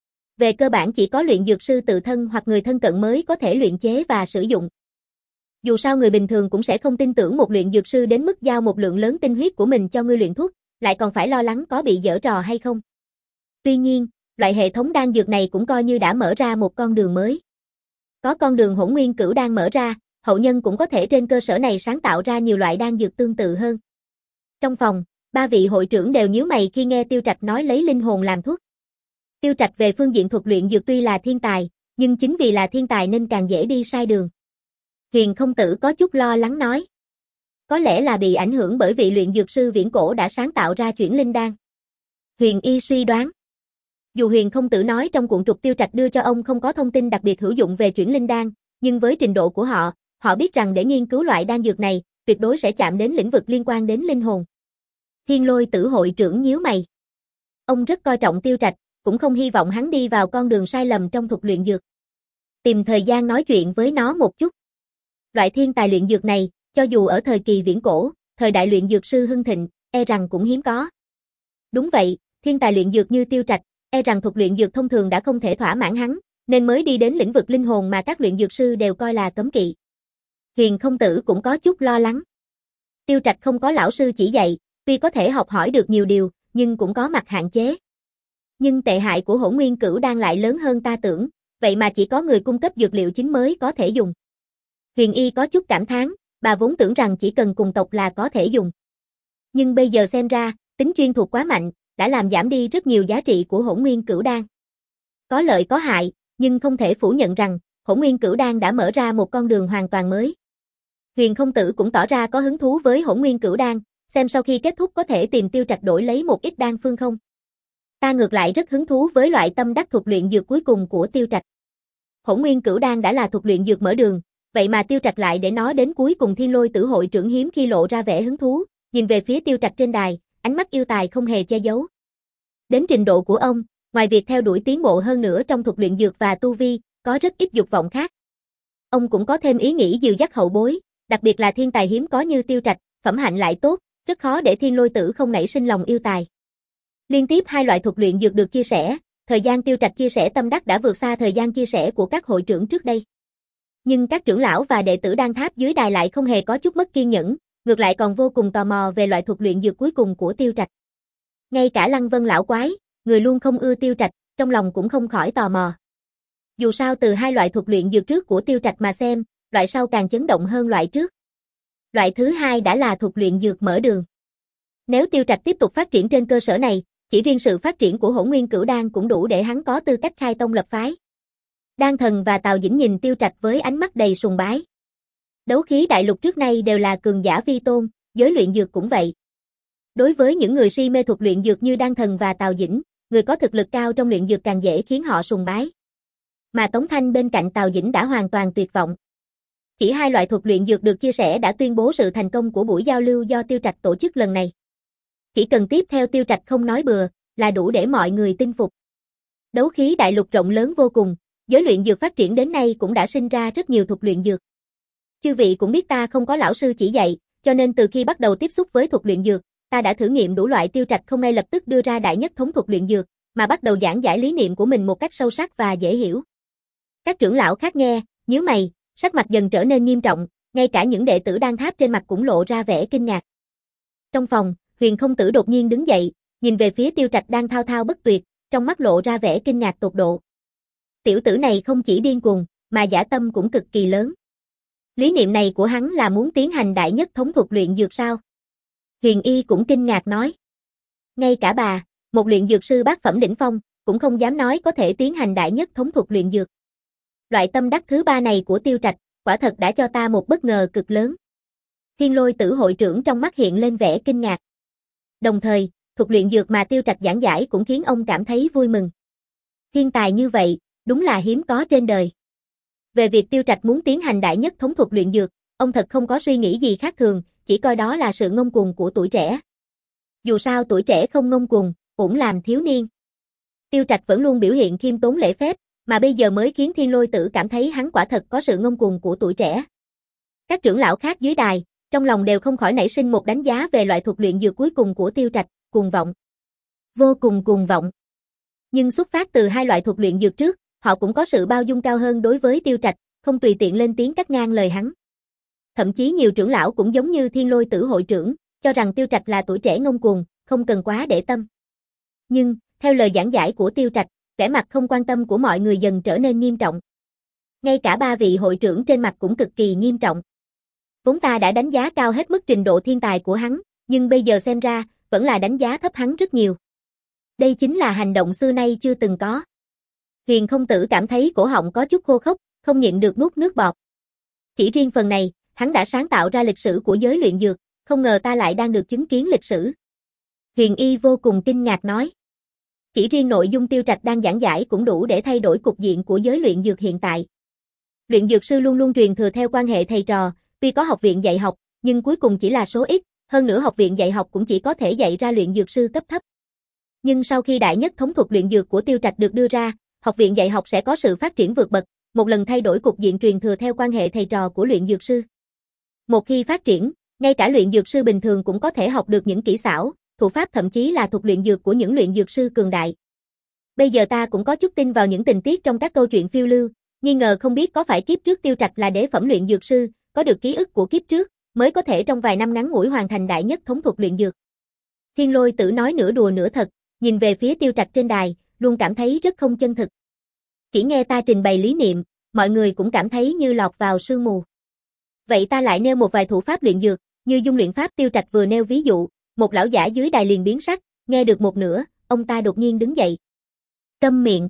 Về cơ bản chỉ có luyện dược sư tự thân hoặc người thân cận mới có thể luyện chế và sử dụng. Dù sao người bình thường cũng sẽ không tin tưởng một luyện dược sư đến mức giao một lượng lớn tinh huyết của mình cho ngươi luyện thuốc, lại còn phải lo lắng có bị giở trò hay không. Tuy nhiên, loại hệ thống đan dược này cũng coi như đã mở ra một con đường mới. Có con đường hỗn nguyên cửu đan mở ra, hậu nhân cũng có thể trên cơ sở này sáng tạo ra nhiều loại đan dược tương tự hơn. Trong phòng, ba vị hội trưởng đều nhíu mày khi nghe Tiêu Trạch nói lấy linh hồn làm thuốc. Tiêu Trạch về phương diện thuật luyện dược tuy là thiên tài, nhưng chính vì là thiên tài nên càng dễ đi sai đường. Huyền Không Tử có chút lo lắng nói. Có lẽ là bị ảnh hưởng bởi vị luyện dược sư viễn cổ đã sáng tạo ra chuyển linh đan. Huyền Y suy đoán. Dù Huyền Không Tử nói trong cuộn trục Tiêu Trạch đưa cho ông không có thông tin đặc biệt hữu dụng về chuyển linh đan, nhưng với trình độ của họ, họ biết rằng để nghiên cứu loại đan dược này, tuyệt đối sẽ chạm đến lĩnh vực liên quan đến linh hồn. Thiên Lôi Tử hội trưởng nhíu mày. Ông rất coi trọng Tiêu Trạch, cũng không hy vọng hắn đi vào con đường sai lầm trong thuật luyện dược. Tìm thời gian nói chuyện với nó một chút. Loại thiên tài luyện dược này, cho dù ở thời kỳ viễn cổ, thời đại luyện dược sư hưng thịnh, e rằng cũng hiếm có. Đúng vậy, thiên tài luyện dược như Tiêu Trạch, e rằng thuật luyện dược thông thường đã không thể thỏa mãn hắn, nên mới đi đến lĩnh vực linh hồn mà các luyện dược sư đều coi là cấm kỵ. Huyền Không Tử cũng có chút lo lắng. Tiêu Trạch không có lão sư chỉ dạy, tuy có thể học hỏi được nhiều điều, nhưng cũng có mặt hạn chế. Nhưng tệ hại của hỗn nguyên cửu đan lại lớn hơn ta tưởng, vậy mà chỉ có người cung cấp dược liệu chính mới có thể dùng. Huyền Y có chút cảm thán, bà vốn tưởng rằng chỉ cần cùng tộc là có thể dùng. Nhưng bây giờ xem ra, tính chuyên thuộc quá mạnh, đã làm giảm đi rất nhiều giá trị của Hỗn Nguyên Cửu Đan. Có lợi có hại, nhưng không thể phủ nhận rằng, Hỗn Nguyên Cửu Đan đã mở ra một con đường hoàn toàn mới. Huyền Không Tử cũng tỏ ra có hứng thú với Hỗn Nguyên Cửu Đan, xem sau khi kết thúc có thể tìm Tiêu Trạch đổi lấy một ít đan phương không. Ta ngược lại rất hứng thú với loại tâm đắc thuật luyện dược cuối cùng của Tiêu Trạch. Hỗn Nguyên Cửu Đan đã là thuật luyện dược mở đường, vậy mà Tiêu Trạch lại để nó đến cuối cùng. Thiên Lôi Tử hội trưởng hiếm khi lộ ra vẻ hứng thú, nhìn về phía Tiêu Trạch trên đài, ánh mắt yêu tài không hề che giấu. Đến trình độ của ông, ngoài việc theo đuổi tiến bộ hơn nữa trong thuật luyện dược và tu vi, có rất ít dục vọng khác. Ông cũng có thêm ý nghĩ dìu dắt hậu bối, đặc biệt là thiên tài hiếm có như Tiêu Trạch, phẩm hạnh lại tốt, rất khó để Thiên Lôi Tử không nảy sinh lòng yêu tài. Liên tiếp hai loại thuật luyện dược được chia sẻ, thời gian Tiêu Trạch chia sẻ tâm đắc đã vượt xa thời gian chia sẻ của các hội trưởng trước đây. Nhưng các trưởng lão và đệ tử Đan Tháp dưới đài lại không hề có chút mất kiên nhẫn, ngược lại còn vô cùng tò mò về loại thuật luyện dược cuối cùng của Tiêu Trạch. Ngay cả Lăng Vân lão quái, người luôn không ưa Tiêu Trạch, trong lòng cũng không khỏi tò mò. Dù sao từ hai loại thuật luyện dược trước của Tiêu Trạch mà xem, loại sau càng chấn động hơn loại trước. Loại thứ hai đã là thuật luyện dược mở đường. Nếu Tiêu Trạch tiếp tục phát triển trên cơ sở này, chỉ riêng sự phát triển của Hỗn Nguyên Cửu Đan cũng đủ để hắn có tư cách khai tông lập phái. Đan Thần và Tào Dĩnh nhìn Tiêu Trạch với ánh mắt đầy sùng bái. Đấu khí đại lục trước nay đều là cường giả vi tôn, giới luyện dược cũng vậy. Đối với những người si mê thuật luyện dược như Đan Thần và Tào Dĩnh, người có thực lực cao trong luyện dược càng dễ khiến họ sùng bái. Mà Tống Thanh bên cạnh Tào Dĩnh đã hoàn toàn tuyệt vọng. Chỉ hai loại thuật luyện dược được chia sẻ đã tuyên bố sự thành công của buổi giao lưu do Tiêu Trạch tổ chức lần này. Chỉ cần tiếp theo Tiêu Trạch không nói bừa, là đủ để mọi người tin phục. Đấu khí đại lục rộng lớn vô cùng, giới luyện dược phát triển đến nay cũng đã sinh ra rất nhiều thuật luyện dược. Chư vị cũng biết ta không có lão sư chỉ dạy, cho nên từ khi bắt đầu tiếp xúc với thuật luyện dược, ta đã thử nghiệm đủ loại. Tiêu Trạch không ngay lập tức đưa ra đại nhất thống thuật luyện dược, mà bắt đầu giảng giải lý niệm của mình một cách sâu sắc và dễ hiểu. Các trưởng lão khác nghe, nhíu mày, sắc mặt dần trở nên nghiêm trọng, ngay cả những đệ tử Đan Tháp trên mặt cũng lộ ra vẻ kinh ngạc. Trong phòng, Huyền Không Tử đột nhiên đứng dậy, nhìn về phía Tiêu Trạch đang thao thao bất tuyệt, trong mắt lộ ra vẻ kinh ngạc tột độ. Tiểu tử này không chỉ điên cuồng, mà dã tâm cũng cực kỳ lớn. Lý niệm này của hắn là muốn tiến hành đại nhất thống thuật luyện dược sao? Huyền Y cũng kinh ngạc nói. Ngay cả bà, một luyện dược sư bát phẩm đỉnh phong, cũng không dám nói có thể tiến hành đại nhất thống thuật luyện dược. Loại tâm đắc thứ ba này của Tiêu Trạch, quả thật đã cho ta một bất ngờ cực lớn. Thiên Lôi Tử hội trưởng trong mắt hiện lên vẻ kinh ngạc. Đồng thời, thuật luyện dược mà Tiêu Trạch giảng giải cũng khiến ông cảm thấy vui mừng. Thiên tài như vậy, đúng là hiếm có trên đời. Về việc Tiêu Trạch muốn tiến hành đại nhất thống thuật luyện dược, ông thật không có suy nghĩ gì khác thường, chỉ coi đó là sự ngông cuồng của tuổi trẻ. Dù sao tuổi trẻ không ngông cuồng, cũng làm thiếu niên. Tiêu Trạch vẫn luôn biểu hiện khiêm tốn lễ phép, mà bây giờ mới khiến Thiên Lôi Tử cảm thấy hắn quả thật có sự ngông cuồng của tuổi trẻ. Các trưởng lão khác dưới đài, trong lòng đều không khỏi nảy sinh một đánh giá về loại thuật luyện dược cuối cùng của Tiêu Trạch, cuồng vọng. Vô cùng cuồng vọng. Nhưng xuất phát từ hai loại thuật luyện dược trước, họ cũng có sự bao dung cao hơn đối với Tiêu Trạch, không tùy tiện lên tiếng cắt ngang lời hắn. Thậm chí nhiều trưởng lão cũng giống như Thiên Lôi Tử hội trưởng, cho rằng Tiêu Trạch là tuổi trẻ ngông cuồng, không cần quá để tâm. Nhưng, theo lời giảng giải của Tiêu Trạch, vẻ mặt không quan tâm của mọi người dần trở nên nghiêm trọng. Ngay cả ba vị hội trưởng trên mặt cũng cực kỳ nghiêm trọng. Vốn ta đã đánh giá cao hết mức trình độ thiên tài của hắn, nhưng bây giờ xem ra, vẫn là đánh giá thấp hắn rất nhiều. Đây chính là hành động xưa nay chưa từng có. Huyền Không Tử cảm thấy cổ họng có chút khô khốc, không nhịn được nuốt nước bọt. Chỉ riêng phần này, hắn đã sáng tạo ra lịch sử của giới luyện dược, không ngờ ta lại đang được chứng kiến lịch sử. Huyền Y vô cùng kinh ngạc nói. Chỉ riêng nội dung Tiêu Trạch đang giảng giải cũng đủ để thay đổi cục diện của giới luyện dược hiện tại. Luyện dược sư luôn luôn truyền thừa theo quan hệ thầy trò, tuy có học viện dạy học, nhưng cuối cùng chỉ là số ít, hơn nữa học viện dạy học cũng chỉ có thể dạy ra luyện dược sư cấp thấp. Nhưng sau khi đại nhất thống thuật luyện dược của Tiêu Trạch được đưa ra, học viện dạy học sẽ có sự phát triển vượt bậc, một lần thay đổi cục diện truyền thừa theo quan hệ thầy trò của luyện dược sư. Một khi phát triển, ngay cả luyện dược sư bình thường cũng có thể học được những kỹ xảo, thủ pháp thậm chí là thuật luyện dược của những luyện dược sư cường đại. Bây giờ ta cũng có chút tin vào những tình tiết trong các câu chuyện phiêu lưu, nghi ngờ không biết có phải kiếp trước Tiêu Trạch là đế phẩm luyện dược sư, có được ký ức của kiếp trước, mới có thể trong vài năm ngắn ngủi hoàn thành đại nhất thống thuật luyện dược. Thiên Lôi Tử nói nửa đùa nửa thật, nhìn về phía Tiêu Trạch trên đài, luôn cảm thấy rất không chân thực. Chỉ nghe ta trình bày lý niệm, mọi người cũng cảm thấy như lọt vào sương mù. Vậy ta lại nêu một vài thủ pháp luyện dược, như dung luyện pháp. Tiêu Trạch vừa nêu ví dụ, một lão giả dưới đài liền biến sắc, nghe được một nửa, ông ta đột nhiên đứng dậy. Câm miệng.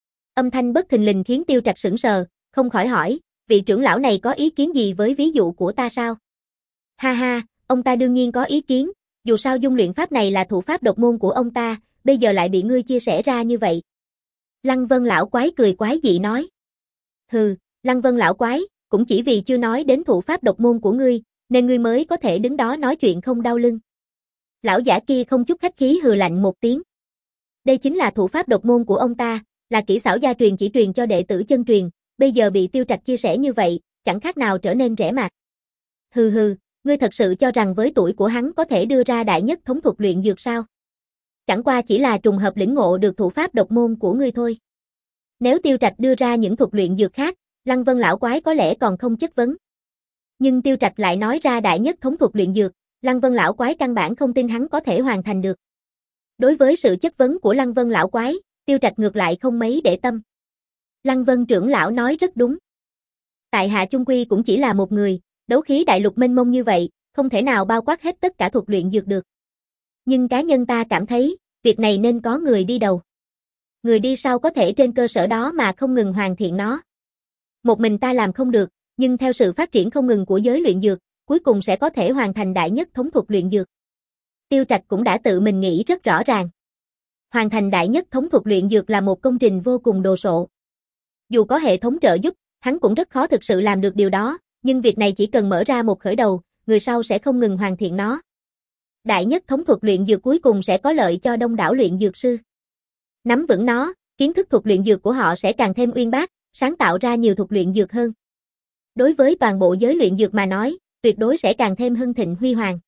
Âm thanh bất thình lình khiến Tiêu Trạch sững sờ, không khỏi hỏi, vị trưởng lão này có ý kiến gì với ví dụ của ta sao? Ha ha, ông ta đương nhiên có ý kiến, dù sao dung luyện pháp này là thủ pháp độc môn của ông ta, bây giờ lại bị ngươi chia sẻ ra như vậy. Lăng Vân lão quái cười quái dị nói. Hừ, Lăng Vân lão quái, cũng chỉ vì chưa nói đến thủ pháp độc môn của ngươi, nên ngươi mới có thể đứng đó nói chuyện không đau lưng. Lão giả kia không chút khách khí hừ lạnh một tiếng. Đây chính là thủ pháp độc môn của ông ta, là kỹ xảo gia truyền chỉ truyền cho đệ tử chân truyền, bây giờ bị Tiêu Trạch chia sẻ như vậy, chẳng khác nào trở nên rẻ mạt. Hừ hừ, ngươi thật sự cho rằng với tuổi của hắn có thể đưa ra đại nhất thống thuật luyện dược sao? Chẳng qua chỉ là trùng hợp lĩnh ngộ được thủ pháp độc môn của ngươi thôi. Nếu Tiêu Trạch đưa ra những thuật luyện dược khác, Lăng Vân lão quái có lẽ còn không chất vấn. Nhưng Tiêu Trạch lại nói ra đại nhất thống thuật luyện dược, Lăng Vân lão quái căn bản không tin hắn có thể hoàn thành được. Đối với sự chất vấn của Lăng Vân lão quái, Tiêu Trạch ngược lại không mấy để tâm. Lăng Vân trưởng lão nói rất đúng. Tại hạ chung quy cũng chỉ là một người, đấu khí đại lục mênh mông như vậy, không thể nào bao quát hết tất cả thuật luyện dược được. Nhưng cá nhân ta cảm thấy, việc này nên có người đi đầu. Người đi sau có thể trên cơ sở đó mà không ngừng hoàn thiện nó. Một mình ta làm không được, nhưng theo sự phát triển không ngừng của giới luyện dược, cuối cùng sẽ có thể hoàn thành đại nhất thống thuật luyện dược. Tiêu Trạch cũng đã tự mình nghĩ rất rõ ràng. Hoàn thành đại nhất thống thuật luyện dược là một công trình vô cùng đồ sộ. Dù có hệ thống trợ giúp, hắn cũng rất khó thực sự làm được điều đó, nhưng việc này chỉ cần mở ra một khởi đầu, người sau sẽ không ngừng hoàn thiện nó. Đại nhất thống thuật luyện dược cuối cùng sẽ có lợi cho đông đảo luyện dược sư. Nắm vững nó, kiến thức thuật luyện dược của họ sẽ càng thêm uyên bác, sáng tạo ra nhiều thuật luyện dược hơn. Đối với toàn bộ giới luyện dược mà nói, tuyệt đối sẽ càng thêm hưng thịnh huy hoàng.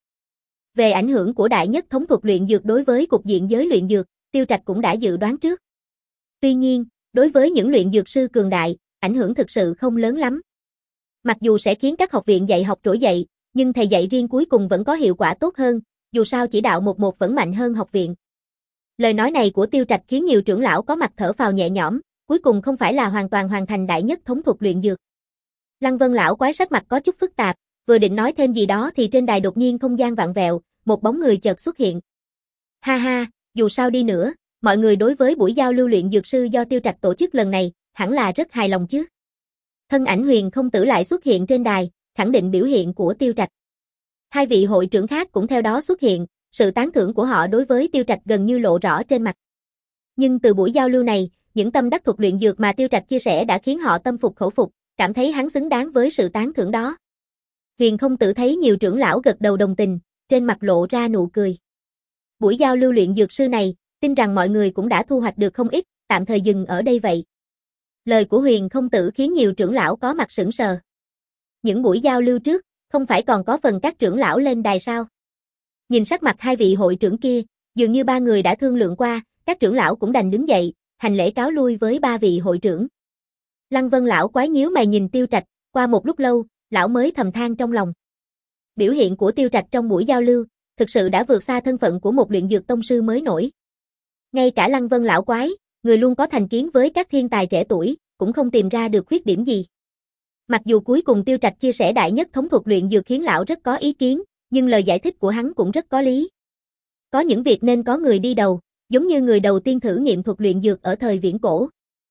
Về ảnh hưởng của đại nhất thống thuật luyện dược đối với cục diện giới luyện dược, Tiêu Trạch cũng đã dự đoán trước. Tuy nhiên, đối với những luyện dược sư cường đại, ảnh hưởng thực sự không lớn lắm. Mặc dù sẽ khiến các học viện dạy học trỗi dậy, nhưng thầy dạy riêng cuối cùng vẫn có hiệu quả tốt hơn, dù sao chỉ đạo một một vẫn mạnh hơn học viện. Lời nói này của Tiêu Trạch khiến nhiều trưởng lão có mặt thở phào nhẹ nhõm, cuối cùng không phải là hoàn toàn hoàn thành đại nhất thống thuật luyện dược. Lăng Vân lão quái sắc mặt có chút phức tạp, vừa định nói thêm gì đó thì trên đài đột nhiên không gian vặn vẹo, một bóng người chợt xuất hiện. Ha ha, dù sao đi nữa, mọi người đối với buổi giao lưu luyện dược sư do Tiêu Trạch tổ chức lần này, hẳn là rất hài lòng chứ. Thân ảnh Huyền Không Tử lại xuất hiện trên đài, khẳng định biểu hiện của Tiêu Trạch. Hai vị hội trưởng khác cũng theo đó xuất hiện, sự tán thưởng của họ đối với Tiêu Trạch gần như lộ rõ trên mặt. Nhưng từ buổi giao lưu này, những tâm đắc thuật luyện dược mà Tiêu Trạch chia sẻ đã khiến họ tâm phục khẩu phục, cảm thấy hắn xứng đáng với sự tán thưởng đó. Huyền Không Tử thấy nhiều trưởng lão gật đầu đồng tình, trên mặt lộ ra nụ cười. Buổi giao lưu luyện dược sư này, tin rằng mọi người cũng đã thu hoạch được không ít, tạm thời dừng ở đây vậy. Lời của Huyền Không Tử khiến nhiều trưởng lão có mặt sững sờ. Những buổi giao lưu trước, không phải còn có phần các trưởng lão lên đài sao? Nhìn sắc mặt hai vị hội trưởng kia, dường như ba người đã thương lượng qua, các trưởng lão cũng đành đứng dậy, hành lễ cáo lui với ba vị hội trưởng. Lăng Vân lão quái nhíu mày nhìn Tiêu Trạch, qua một lúc lâu, lão mới thầm than trong lòng. Biểu hiện của Tiêu Trạch trong buổi giao lưu, thực sự đã vượt xa thân phận của một luyện dược tông sư mới nổi. Ngay cả Lăng Vân lão quái, người luôn có thành kiến với các thiên tài trẻ tuổi, cũng không tìm ra được khuyết điểm gì. Mặc dù cuối cùng Tiêu Trạch chia sẻ đại nhất thống thuật luyện dược khiến lão rất có ý kiến, nhưng lời giải thích của hắn cũng rất có lý. Có những việc nên có người đi đầu, giống như người đầu tiên thử nghiệm thuật luyện dược ở thời viễn cổ.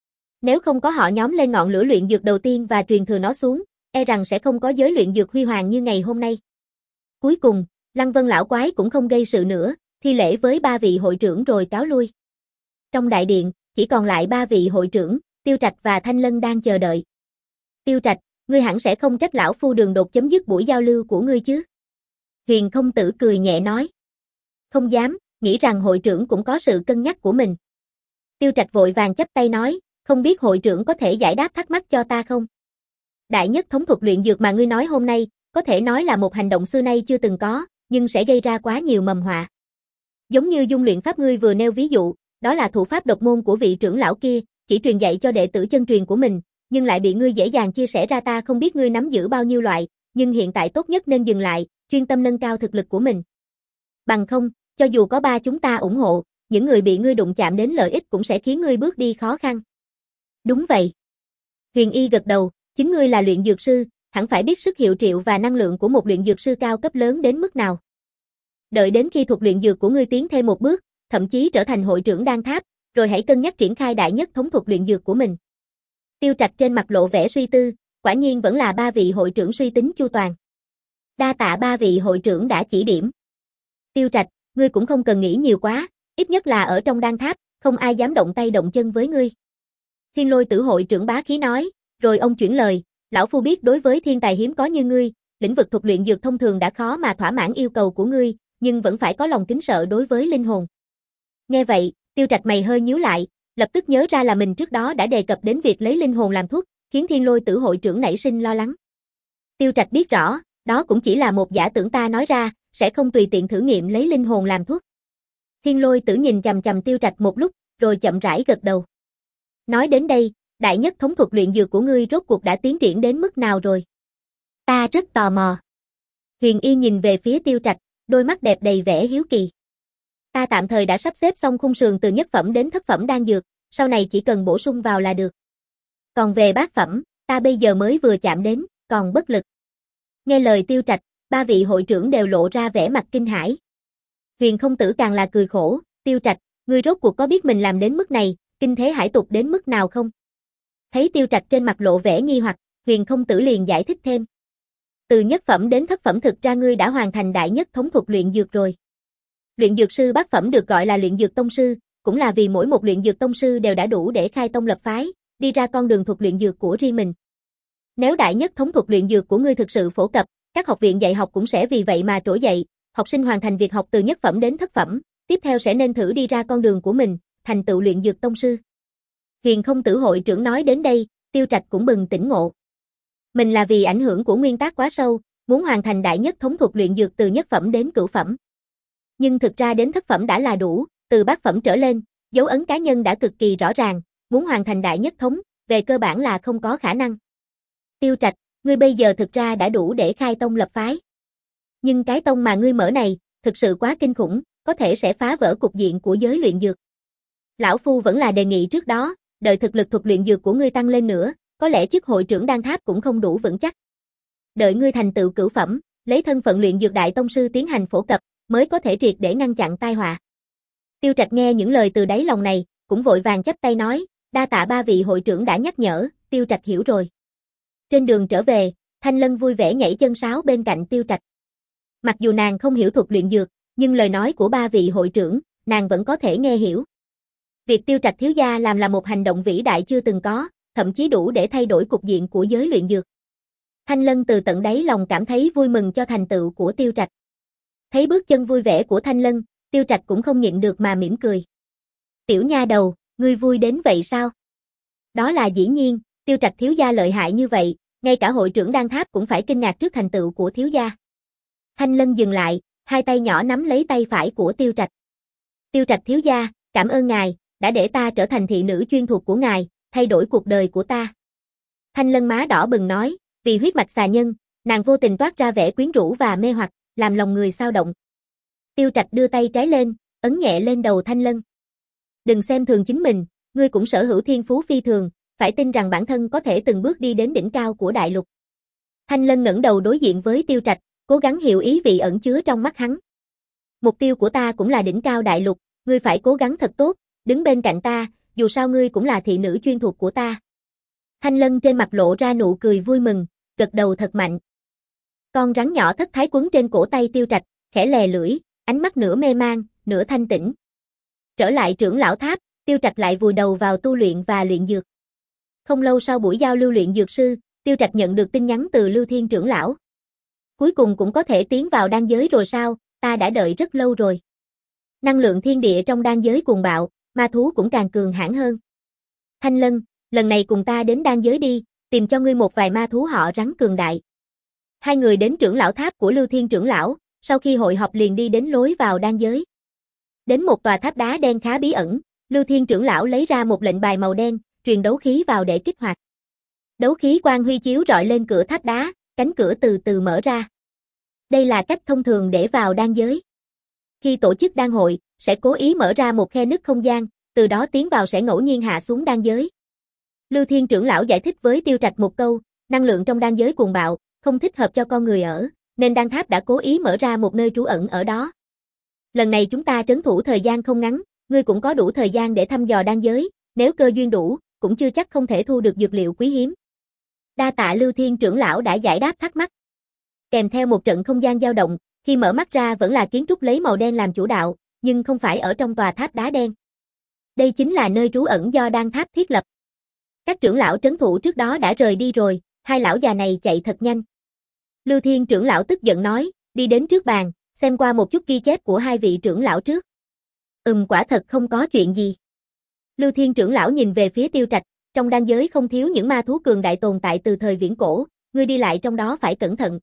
Nếu không có họ nhóm lên ngọn lửa luyện dược đầu tiên và truyền thừa nó xuống, e rằng sẽ không có giới luyện dược huy hoàng như ngày hôm nay. Cuối cùng, Lăng Vân lão quái cũng không gây sự nữa, thi lễ với ba vị hội trưởng rồi cáo lui. Trong đại điện, chỉ còn lại ba vị hội trưởng, Tiêu Trạch và Thanh Lân đang chờ đợi. Tiêu Trạch, ngươi hẳn sẽ không trách lão phu Đường Đột chấm dứt buổi giao lưu của ngươi chứ? Huyền Không Tử cười nhẹ nói. Không dám, nghĩ rằng hội trưởng cũng có sự cân nhắc của mình. Tiêu Trạch vội vàng chắp tay nói, không biết hội trưởng có thể giải đáp thắc mắc cho ta không? Đại nhất thống thuật luyện dược mà ngươi nói hôm nay, có thể nói là một hành động xưa nay chưa từng có, nhưng sẽ gây ra quá nhiều mầm họa. Giống như dung luyện pháp ngươi vừa nêu ví dụ, đó là thủ pháp độc môn của vị trưởng lão kia, chỉ truyền dạy cho đệ tử chân truyền của mình, nhưng lại bị ngươi dễ dàng chia sẻ ra. Ta không biết ngươi nắm giữ bao nhiêu loại, nhưng hiện tại tốt nhất nên dừng lại, chuyên tâm nâng cao thực lực của mình. Bằng không, cho dù có ba chúng ta ủng hộ, những người bị ngươi đụng chạm đến lợi ích cũng sẽ khiến ngươi bước đi khó khăn. Đúng vậy. Huyền Y gật đầu, chính ngươi là luyện dược sư, hẳn phải biết sức hiệu triệu và năng lượng của một luyện dược sư cao cấp lớn đến mức nào. Đợi đến khi thuật luyện dược của ngươi tiến thêm một bước, thậm chí trở thành hội trưởng đan tháp, rồi hãy cân nhắc triển khai đại nhất thống thuật luyện dược của mình. Tiêu Trạch trên mặt lộ vẻ suy tư, quả nhiên vẫn là ba vị hội trưởng suy tính chu toàn. Đa tạ ba vị hội trưởng đã chỉ điểm. Tiêu Trạch, ngươi cũng không cần nghĩ nhiều quá, ít nhất là ở trong đan tháp, không ai dám động tay động chân với ngươi. Thiên Lôi Tử hội trưởng bá khí nói, rồi ông chuyển lời, lão phu biết đối với thiên tài hiếm có như ngươi, lĩnh vực thuật luyện dược thông thường đã khó mà thỏa mãn yêu cầu của ngươi, nhưng vẫn phải có lòng kính sợ đối với linh hồn. Nghe vậy, Tiêu Trạch mày hơi nhíu lại, lập tức nhớ ra là mình trước đó đã đề cập đến việc lấy linh hồn làm thuốc, khiến Thiên Lôi Tử hội trưởng nảy sinh lo lắng. Tiêu Trạch biết rõ, đó cũng chỉ là một giả tưởng ta nói ra, sẽ không tùy tiện thử nghiệm lấy linh hồn làm thuốc. Thiên Lôi Tử nhìn chằm chằm Tiêu Trạch một lúc, rồi chậm rãi gật đầu. Nói đến đây, đại nhất thống thuật luyện dược của ngươi rốt cuộc đã tiến triển đến mức nào rồi? Ta rất tò mò. Huyền Y nhìn về phía Tiêu Trạch, đôi mắt đẹp đầy vẻ hiếu kỳ. Ta tạm thời đã sắp xếp xong khung sườn từ nhất phẩm đến thất phẩm đan dược, sau này chỉ cần bổ sung vào là được. Còn về bát phẩm, ta bây giờ mới vừa chạm đến, còn bất lực. Nghe lời Tiêu Trạch, ba vị hội trưởng đều lộ ra vẻ mặt kinh hãi. Huyền Không Tử càng là cười khổ, Tiêu Trạch, ngươi rốt cuộc có biết mình làm đến mức này, kinh thế hải tục đến mức nào không? Thấy Tiêu Trạch trên mặt lộ vẻ nghi hoặc, Huyền Không Tử liền giải thích thêm. Từ nhất phẩm đến thất phẩm thực ra ngươi đã hoàn thành đại nhất thống thuật luyện dược rồi. Luyện dược sư bát phẩm được gọi là luyện dược tông sư, cũng là vì mỗi một luyện dược tông sư đều đã đủ để khai tông lập phái, đi ra con đường thuật luyện dược của riêng mình. Nếu đại nhất thống thuật luyện dược của ngươi thực sự phổ cập, các học viện dạy học cũng sẽ vì vậy mà trỗi dậy, học sinh hoàn thành việc học từ nhất phẩm đến thất phẩm, tiếp theo sẽ nên thử đi ra con đường của mình, thành tựu luyện dược tông sư. Huyền Không Tử hội trưởng nói đến đây, Tiêu Trạch cũng bừng tỉnh ngộ. Mình là vì ảnh hưởng của nguyên tắc quá sâu, muốn hoàn thành đại nhất thống thuật luyện dược từ nhất phẩm đến cửu phẩm. Nhưng thực ra đến thất phẩm đã là đủ, từ bát phẩm trở lên, dấu ấn cá nhân đã cực kỳ rõ ràng, muốn hoàn thành đại nhất thống, về cơ bản là không có khả năng. Tiêu Trạch, ngươi bây giờ thực ra đã đủ để khai tông lập phái. Nhưng cái tông mà ngươi mở này, thực sự quá kinh khủng, có thể sẽ phá vỡ cục diện của giới luyện dược. Lão phu vẫn là đề nghị trước đó, đợi thực lực thuật luyện dược của ngươi tăng lên nữa, có lẽ chức hội trưởng đan tháp cũng không đủ vững chắc. Đợi ngươi thành tựu cửu phẩm, lấy thân phận luyện dược đại tông sư tiến hành phổ cập, mới có thể triệt để ngăn chặn tai họa. Tiêu Trạch nghe những lời từ đáy lòng này, cũng vội vàng chắp tay nói, đa tạ ba vị hội trưởng đã nhắc nhở, Tiêu Trạch hiểu rồi. Trên đường trở về, Thanh Lân vui vẻ nhảy chân sáo bên cạnh Tiêu Trạch. Mặc dù nàng không hiểu thuật luyện dược, nhưng lời nói của ba vị hội trưởng, nàng vẫn có thể nghe hiểu. Việc Tiêu Trạch thiếu gia làm là một hành động vĩ đại chưa từng có, thậm chí đủ để thay đổi cục diện của giới luyện dược. Thanh Lân từ tận đáy lòng cảm thấy vui mừng cho thành tựu của Tiêu Trạch. Thấy bước chân vui vẻ của Thanh Lân, Tiêu Trạch cũng không nhịn được mà mỉm cười. Tiểu nha đầu, ngươi vui đến vậy sao? Đó là dĩ nhiên, Tiêu Trạch thiếu gia lợi hại như vậy, ngay cả hội trưởng đan tháp cũng phải kinh ngạc trước thành tựu của thiếu gia. Thanh Lân dừng lại, hai tay nhỏ nắm lấy tay phải của Tiêu Trạch. Tiêu Trạch thiếu gia, cảm ơn ngài, đã để ta trở thành thị nữ chuyên thuộc của ngài, thay đổi cuộc đời của ta. Thanh Lân má đỏ bừng nói, vì huyết mạch xà nhân, nàng vô tình toát ra vẻ quyến rũ và mê hoặc, làm lòng người xao động. Tiêu Trạch đưa tay trái lên, ấn nhẹ lên đầu Thanh Lân. Đừng xem thường chính mình, ngươi cũng sở hữu thiên phú phi thường, phải tin rằng bản thân có thể từng bước đi đến đỉnh cao của đại lục. Thanh Lân ngẩng đầu đối diện với Tiêu Trạch, cố gắng hiểu ý vị ẩn chứa trong mắt hắn. Mục tiêu của ta cũng là đỉnh cao đại lục, ngươi phải cố gắng thật tốt, đứng bên cạnh ta, dù sao ngươi cũng là thị nữ chuyên thuộc của ta. Thanh Lân trên mặt lộ ra nụ cười vui mừng, gật đầu thật mạnh. Con rắn nhỏ thất thái quấn trên cổ tay Tiêu Trạch, khẽ lè lưỡi, ánh mắt nửa mê man, nửa thanh tĩnh. Trở lại trưởng lão tháp, Tiêu Trạch lại vùi đầu vào tu luyện và luyện dược. Không lâu sau buổi giao lưu luyện dược sư, Tiêu Trạch nhận được tin nhắn từ Lưu Thiên trưởng lão. Cuối cùng cũng có thể tiến vào đan giới rồi sao, ta đã đợi rất lâu rồi. Năng lượng thiên địa trong đan giới cuồng bạo, ma thú cũng càng cường hãn hơn. Thanh Lân, lần này cùng ta đến đan giới đi, tìm cho ngươi một vài ma thú họ rắn cường đại. Hai người đến trưởng lão tháp của Lưu Thiên trưởng lão, sau khi hội họp liền đi đến lối vào đan giới. Đến một tòa tháp đá đen khá bí ẩn, Lưu Thiên trưởng lão lấy ra một lệnh bài màu đen, truyền đấu khí vào để kích hoạt. Đấu khí quang huy chiếu rọi lên cửa tháp đá, cánh cửa từ từ mở ra. Đây là cách thông thường để vào đan giới. Khi tổ chức đan hội, sẽ cố ý mở ra một khe nứt không gian, từ đó tiến vào sẽ ngẫu nhiên hạ xuống đan giới. Lưu Thiên trưởng lão giải thích với Tiêu Trạch một câu, Năng lượng trong đan giới cuồng bạo, không thích hợp cho con người ở, nên đan tháp đã cố ý mở ra một nơi trú ẩn ở đó. Lần này chúng ta trấn thủ thời gian không ngắn, ngươi cũng có đủ thời gian để thăm dò đan giới, nếu cơ duyên đủ, cũng chưa chắc không thể thu được dược liệu quý hiếm. Đa tạ Lưu Thiên trưởng lão đã giải đáp thắc mắc. Kèm theo một trận không gian dao động, khi mở mắt ra vẫn là kiến trúc lấy màu đen làm chủ đạo, nhưng không phải ở trong tòa tháp đá đen. Đây chính là nơi trú ẩn do đan tháp thiết lập. Các trưởng lão trấn thủ trước đó đã rời đi rồi, hai lão già này chạy thật nhanh. Lưu Thiên trưởng lão tức giận nói, đi đến trước bàn, xem qua một chút ghi chép của hai vị trưởng lão trước. Ừm quả thật không có chuyện gì. Lưu Thiên trưởng lão nhìn về phía Tiêu Trạch, trong đan giới không thiếu những ma thú cường đại tồn tại từ thời viễn cổ, ngươi đi lại trong đó phải cẩn thận.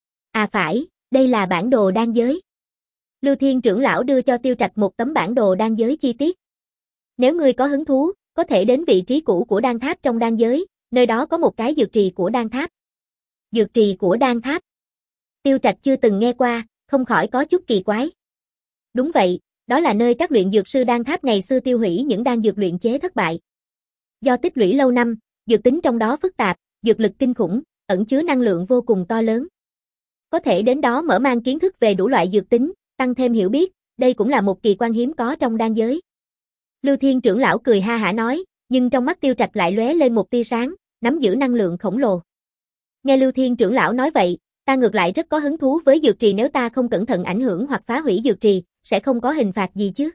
À phải, đây là bản đồ đan giới. Lưu Thiên trưởng lão đưa cho Tiêu Trạch một tấm bản đồ đan giới chi tiết. Nếu ngươi có hứng thú, có thể đến vị trí cũ của đan tháp trong đan giới, nơi đó có một cái dược trì của đan tháp. Dược trì của đan tháp. Tiêu Trạch chưa từng nghe qua, không khỏi có chút kỳ quái. Đúng vậy, đó là nơi các luyện dược sư đan tháp ngày xưa tiêu hủy những đan dược luyện chế thất bại. Do tích lũy lâu năm, dược tính trong đó phức tạp, dược lực kinh khủng, ẩn chứa năng lượng vô cùng to lớn. Có thể đến đó mở mang kiến thức về đủ loại dược tính, tăng thêm hiểu biết, đây cũng là một kỳ quan hiếm có trong đan giới. Lưu Thiên trưởng lão cười ha hả nói, nhưng trong mắt Tiêu Trạch lại lóe lên một tia sáng, nắm giữ năng lượng khổng lồ. Nghe Lưu Thiên trưởng lão nói vậy, ta ngược lại rất có hứng thú với dược trì, nếu ta không cẩn thận ảnh hưởng hoặc phá hủy dược trì, sẽ không có hình phạt gì chứ.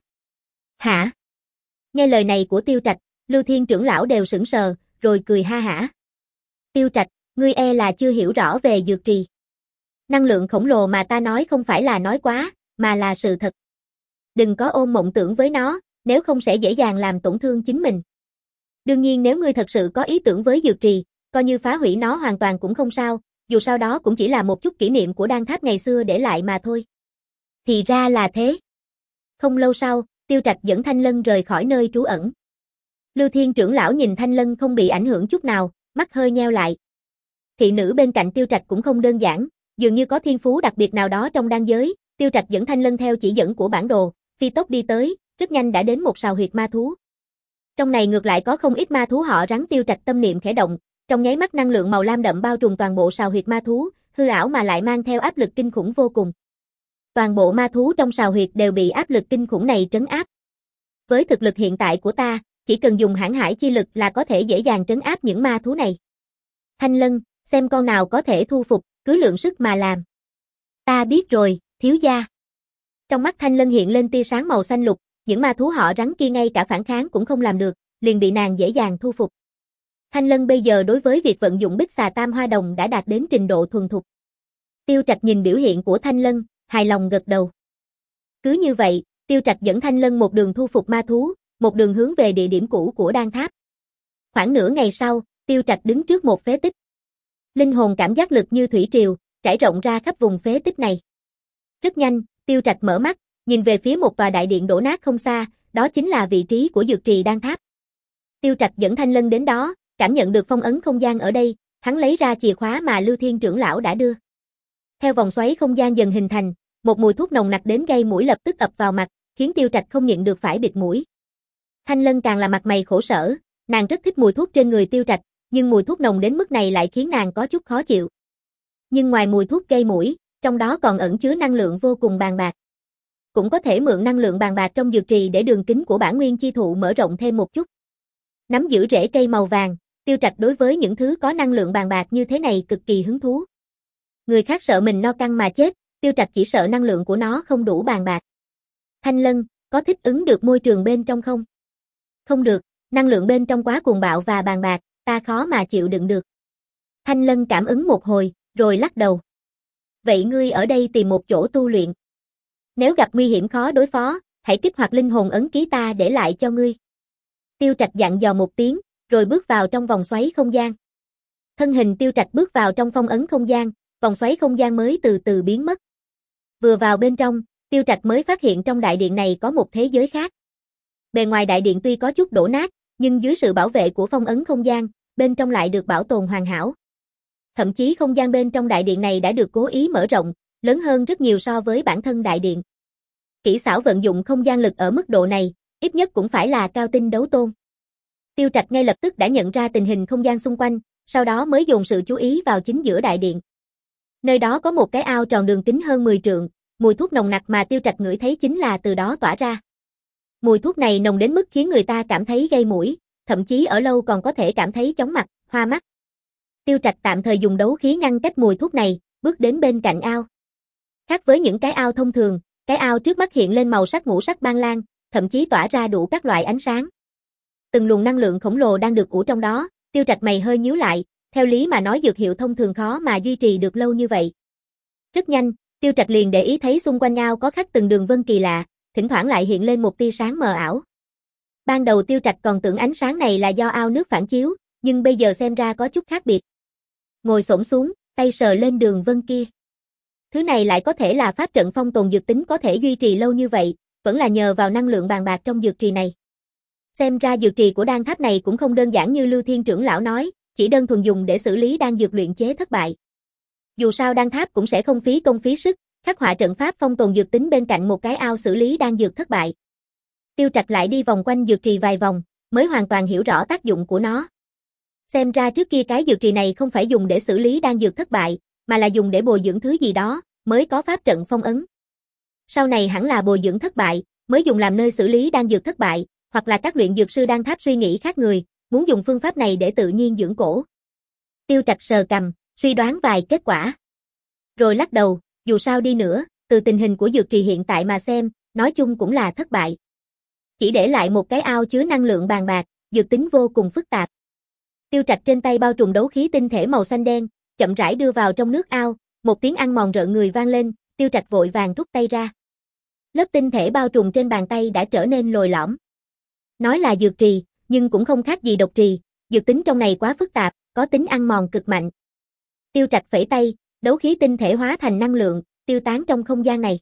Hả? Nghe lời này của Tiêu Trạch, Lưu Thiên trưởng lão đều sững sờ, rồi cười ha hả. Tiêu Trạch, ngươi e là chưa hiểu rõ về dược trì. Năng lượng khổng lồ mà ta nói không phải là nói quá, mà là sự thật. Đừng có ôm mộng tưởng với nó, nếu không sẽ dễ dàng làm tổn thương chính mình. Đương nhiên nếu ngươi thật sự có ý tưởng với dược trì, coi như phá hủy nó hoàn toàn cũng không sao, dù sao đó cũng chỉ là một chút kỷ niệm của đan tháp ngày xưa để lại mà thôi. Thì ra là thế. Không lâu sau, Tiêu Trạch dẫn Thanh Lân rời khỏi nơi trú ẩn. Lưu Thiên trưởng lão nhìn Thanh Lân không bị ảnh hưởng chút nào, mắt hơi nheo lại. Thị nữ bên cạnh Tiêu Trạch cũng không đơn giản, dường như có thiên phú đặc biệt nào đó trong đan giới. Tiêu Trạch dẫn Thanh Lân theo chỉ dẫn của bản đồ, phi tốc đi tới, rất nhanh đã đến một sào huyệt ma thú. Trong này ngược lại có không ít ma thú họ rắn. Tiêu Trạch tâm niệm khẽ động, trong nháy mắt năng lượng màu lam đậm bao trùm toàn bộ sào huyệt ma thú, hư ảo mà lại mang theo áp lực kinh khủng vô cùng. Toàn bộ ma thú trong sào huyệt đều bị áp lực kinh khủng này trấn áp. Với thực lực hiện tại của ta, chỉ cần dùng hãn hải chi lực là có thể dễ dàng trấn áp những ma thú này. Thanh Lân, xem con nào có thể thu phục, cứ lượng sức mà làm. Ta biết rồi, thiếu gia. Trong mắt Thanh Lân hiện lên tia sáng màu xanh lục, những ma thú họ rắn kia ngay cả phản kháng cũng không làm được, liền bị nàng dễ dàng thu phục. Thanh Lân bây giờ đối với việc vận dụng bích xà tam hoa đồng đã đạt đến trình độ thuần thục. Tiêu Trạch nhìn biểu hiện của Thanh Lân, hài lòng gật đầu. Cứ như vậy, Tiêu Trạch dẫn Thanh Lân một đường thu phục ma thú, một đường hướng về địa điểm cũ của đan tháp. Khoảng nửa ngày sau, Tiêu Trạch đứng trước một phế tích. Linh hồn cảm giác lực như thủy triều, trải rộng ra khắp vùng phế tích này. Rất nhanh, Tiêu Trạch mở mắt, nhìn về phía một tòa đại điện đổ nát không xa, đó chính là vị trí của dược trì đan tháp. Tiêu Trạch dẫn Thanh Lân đến đó, cảm nhận được phong ấn không gian ở đây, hắn lấy ra chìa khóa mà Lưu Thiên trưởng lão đã đưa. Theo vòng xoáy không gian dần hình thành, một mùi thuốc nồng nặc đến gây mũi lập tức ập vào mặt, khiến Tiêu Trạch không nhịn được phải bịt mũi. Thanh Lân càng là mặt mày khổ sở, nàng rất thích mùi thuốc trên người Tiêu Trạch, nhưng mùi thuốc nồng đến mức này lại khiến nàng có chút khó chịu. Nhưng ngoài mùi thuốc gây mũi, trong đó còn ẩn chứa năng lượng vô cùng bàn bạc. Cũng có thể mượn năng lượng bàn bạc trong dược trì để đường kính của bản nguyên chi thụ mở rộng thêm một chút. Nắm giữ rễ cây màu vàng, Tiêu Trạch đối với những thứ có năng lượng bàn bạc như thế này cực kỳ hứng thú. Người khác sợ mình no căng mà chết, Tiêu Trạch chỉ sợ năng lượng của nó không đủ bàn bạc. Thanh Lân, có thích ứng được môi trường bên trong không? Không được, năng lượng bên trong quá cuồng bạo và bàn bạc, ta khó mà chịu đựng được. Thanh Lân cảm ứng một hồi, rồi lắc đầu. Vậy ngươi ở đây tìm một chỗ tu luyện. Nếu gặp nguy hiểm khó đối phó, hãy kích hoạt linh hồn ấn ký ta để lại cho ngươi. Tiêu Trạch dặn dò một tiếng, rồi bước vào trong vòng xoáy không gian. Thân hình Tiêu Trạch bước vào trong phong ấn không gian, vòng xoáy không gian mới từ từ biến mất. Vừa vào bên trong, Tiêu Trạch mới phát hiện trong đại điện này có một thế giới khác. Bề ngoài đại điện tuy có chút đổ nát, nhưng dưới sự bảo vệ của phong ấn không gian, bên trong lại được bảo tồn hoàn hảo. Thậm chí không gian bên trong đại điện này đã được cố ý mở rộng, lớn hơn rất nhiều so với bản thân đại điện. Kỹ xảo vận dụng không gian lực ở mức độ này, ít nhất cũng phải là cao tinh đấu tôn. Tiêu Trạch ngay lập tức đã nhận ra tình hình không gian xung quanh, sau đó mới dồn sự chú ý vào chính giữa đại điện. Nơi đó có một cái ao tròn đường kính hơn mười trượng, mùi thuốc nồng nặc mà Tiêu Trạch ngửi thấy chính là từ đó tỏa ra. Mùi thuốc này nồng đến mức khiến người ta cảm thấy gây mũi, thậm chí ở lâu còn có thể cảm thấy chóng mặt, hoa mắt. Tiêu Trạch tạm thời dùng đấu khí ngăn cách mùi thuốc này, bước đến bên cạnh ao. Khác với những cái ao thông thường, cái ao trước mắt hiện lên màu sắc ngũ sắc ban lan, thậm chí tỏa ra đủ các loại ánh sáng. Từng luồng năng lượng khổng lồ đang được ủ trong đó, Tiêu Trạch mày hơi nhíu lại, theo lý mà nói dược hiệu thông thường khó mà duy trì được lâu như vậy. Rất nhanh, Tiêu Trạch liền để ý thấy xung quanh ao có khắc từng đường vân kỳ lạ, thỉnh thoảng lại hiện lên một tia sáng mờ ảo. Ban đầu Tiêu Trạch còn tưởng ánh sáng này là do ao nước phản chiếu, nhưng bây giờ xem ra có chút khác biệt. Ngồi xổm xuống, tay sờ lên đường vân kia. Thứ này lại có thể là pháp trận phong tồn dược tính có thể duy trì lâu như vậy, vẫn là nhờ vào năng lượng bàn bạc trong dược trì này. Xem ra dược trì của đan tháp này cũng không đơn giản như Lưu Thiên trưởng lão nói, chỉ đơn thuần dùng để xử lý đan dược luyện chế thất bại. Dù sao đan tháp cũng sẽ không phí công phí sức, khắc họa trận pháp phong tồn dược tính bên cạnh một cái ao xử lý đan dược thất bại. Tiêu Trạch lại đi vòng quanh dược trì vài vòng, mới hoàn toàn hiểu rõ tác dụng của nó. Xem ra trước kia cái dược trì này không phải dùng để xử lý đan dược thất bại, mà là dùng để bồi dưỡng thứ gì đó, mới có pháp trận phong ấn. Sau này hẳn là bồi dưỡng thất bại, mới dùng làm nơi xử lý đan dược thất bại, hoặc là các luyện dược sư đan tháp suy nghĩ khác người, muốn dùng phương pháp này để tự nhiên dưỡng cổ. Tiêu Trạch sờ cằm, suy đoán vài kết quả. Rồi lắc đầu, dù sao đi nữa, từ tình hình của dược trì hiện tại mà xem, nói chung cũng là thất bại. Chỉ để lại một cái ao chứa năng lượng bàn bạc, dược tính vô cùng phức tạp. Tiêu Trạch trên tay bao trùm đấu khí tinh thể màu xanh đen, chậm rãi đưa vào trong nước ao, một tiếng ăn mòn rợn người vang lên, Tiêu Trạch vội vàng rút tay ra. Lớp tinh thể bao trùm trên bàn tay đã trở nên lồi lõm. Nói là dược trì, nhưng cũng không khác gì độc trì, dược tính trong này quá phức tạp, có tính ăn mòn cực mạnh. Tiêu Trạch phẩy tay, đấu khí tinh thể hóa thành năng lượng, tiêu tán trong không gian này.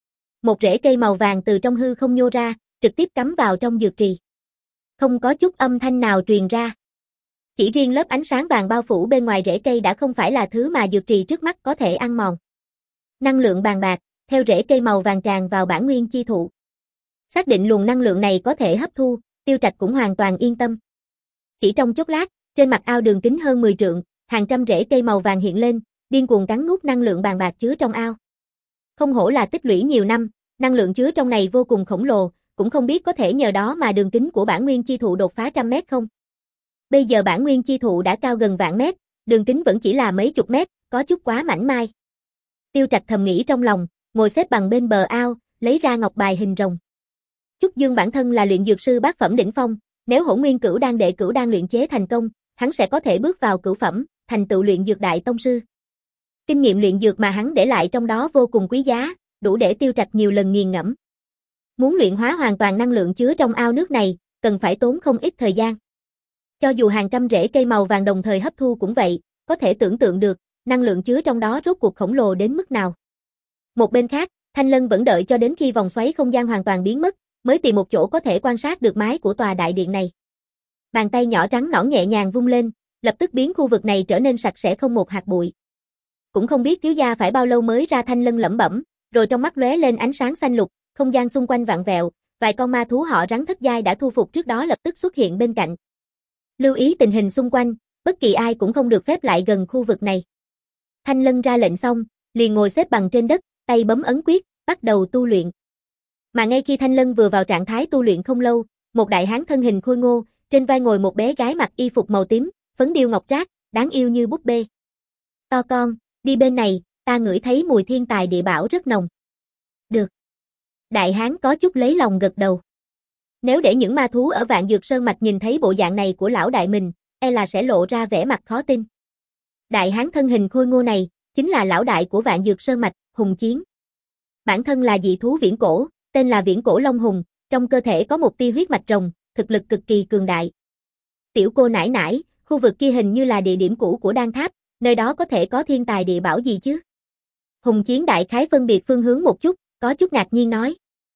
Một rễ cây màu vàng từ trong hư không nhô ra, trực tiếp cắm vào trong dược trì. Không có chút âm thanh nào truyền ra. Chỉ riêng lớp ánh sáng vàng bao phủ bên ngoài rễ cây đã không phải là thứ mà dược trì trước mắt có thể ăn mòn. Năng lượng bàn bạc, theo rễ cây màu vàng tràn vào bản nguyên chi thụ. Xác định luồng năng lượng này có thể hấp thu, Tiêu Trạch cũng hoàn toàn yên tâm. Chỉ trong chốc lát, trên mặt ao đường kính hơn mười trượng, hàng trăm rễ cây màu vàng hiện lên, điên cuồng cắn nuốt năng lượng bàn bạc chứa trong ao. Không hổ là tích lũy nhiều năm, năng lượng chứa trong này vô cùng khổng lồ, cũng không biết có thể nhờ đó mà đường kính của bản nguyên chi thụ đột phá trăm mét không. Bây giờ bản nguyên chi thụ đã cao gần vạn mét, đường kính vẫn chỉ là mấy chục mét, có chút quá mảnh mai. Tiêu Trạch thầm nghĩ trong lòng, ngồi xếp bằng bên bờ ao, lấy ra ngọc bài hình rồng. Trúc Dương bản thân là luyện dược sư bát phẩm đỉnh phong, nếu Hỗn Nguyên Cửu Đan đệ cửu đan luyện chế thành công, hắn sẽ có thể bước vào cửu phẩm, thành tựu luyện dược đại tông sư. Kinh nghiệm luyện dược mà hắn để lại trong đó vô cùng quý giá, đủ để Tiêu Trạch nhiều lần nghiền ngẫm. Muốn luyện hóa hoàn toàn năng lượng chứa trong ao nước này, cần phải tốn không ít thời gian. Cho dù hàng trăm rễ cây màu vàng đồng thời hấp thu cũng vậy, có thể tưởng tượng được, năng lượng chứa trong đó rốt cuộc khổng lồ đến mức nào. Một bên khác, Thanh Lân vẫn đợi cho đến khi vòng xoáy không gian hoàn toàn biến mất, mới tìm một chỗ có thể quan sát được mái của tòa đại điện này. Bàn tay nhỏ trắng nõn nhẹ nhàng vung lên, lập tức biến khu vực này trở nên sạch sẽ không một hạt bụi. Cũng không biết thiếu gia phải bao lâu mới ra, Thanh Lân lẩm bẩm, rồi trong mắt lóe lên ánh sáng xanh lục, không gian xung quanh vặn vẹo, vài con ma thú họ rắn thất giai đã thu phục trước đó lập tức xuất hiện bên cạnh. Lưu ý tình hình xung quanh, bất kỳ ai cũng không được phép lại gần khu vực này. Thanh Lân ra lệnh xong, liền ngồi xếp bằng trên đất, tay bấm ấn quyết, bắt đầu tu luyện. Mà ngay khi Thanh Lân vừa vào trạng thái tu luyện không lâu, một đại hán thân hình khôi ngô, trên vai ngồi một bé gái mặc y phục màu tím, phấn điêu ngọc trác, đáng yêu như búp bê. To con, đi bên này, ta ngửi thấy mùi thiên tài địa bảo rất nồng. Được. Đại hán có chút lấy lòng gật đầu. Nếu để những ma thú ở Vạn Dược Sơn Mạch nhìn thấy bộ dạng này của lão đại mình, e là sẽ lộ ra vẻ mặt khó tin. Đại hán thân hình khôi ngô này, chính là lão đại của Vạn Dược Sơn Mạch, Hùng Chiến. Bản thân là dị thú viễn cổ, tên là Viễn Cổ Long Hùng, trong cơ thể có một tia huyết mạch rồng, thực lực cực kỳ cường đại. Tiểu cô nãi nãi, khu vực kia hình như là địa điểm cũ của đan tháp, nơi đó có thể có thiên tài địa bảo gì chứ? Hùng Chiến đại khái phân biệt phương hướng một chút, có chút ngạc nhiên nói.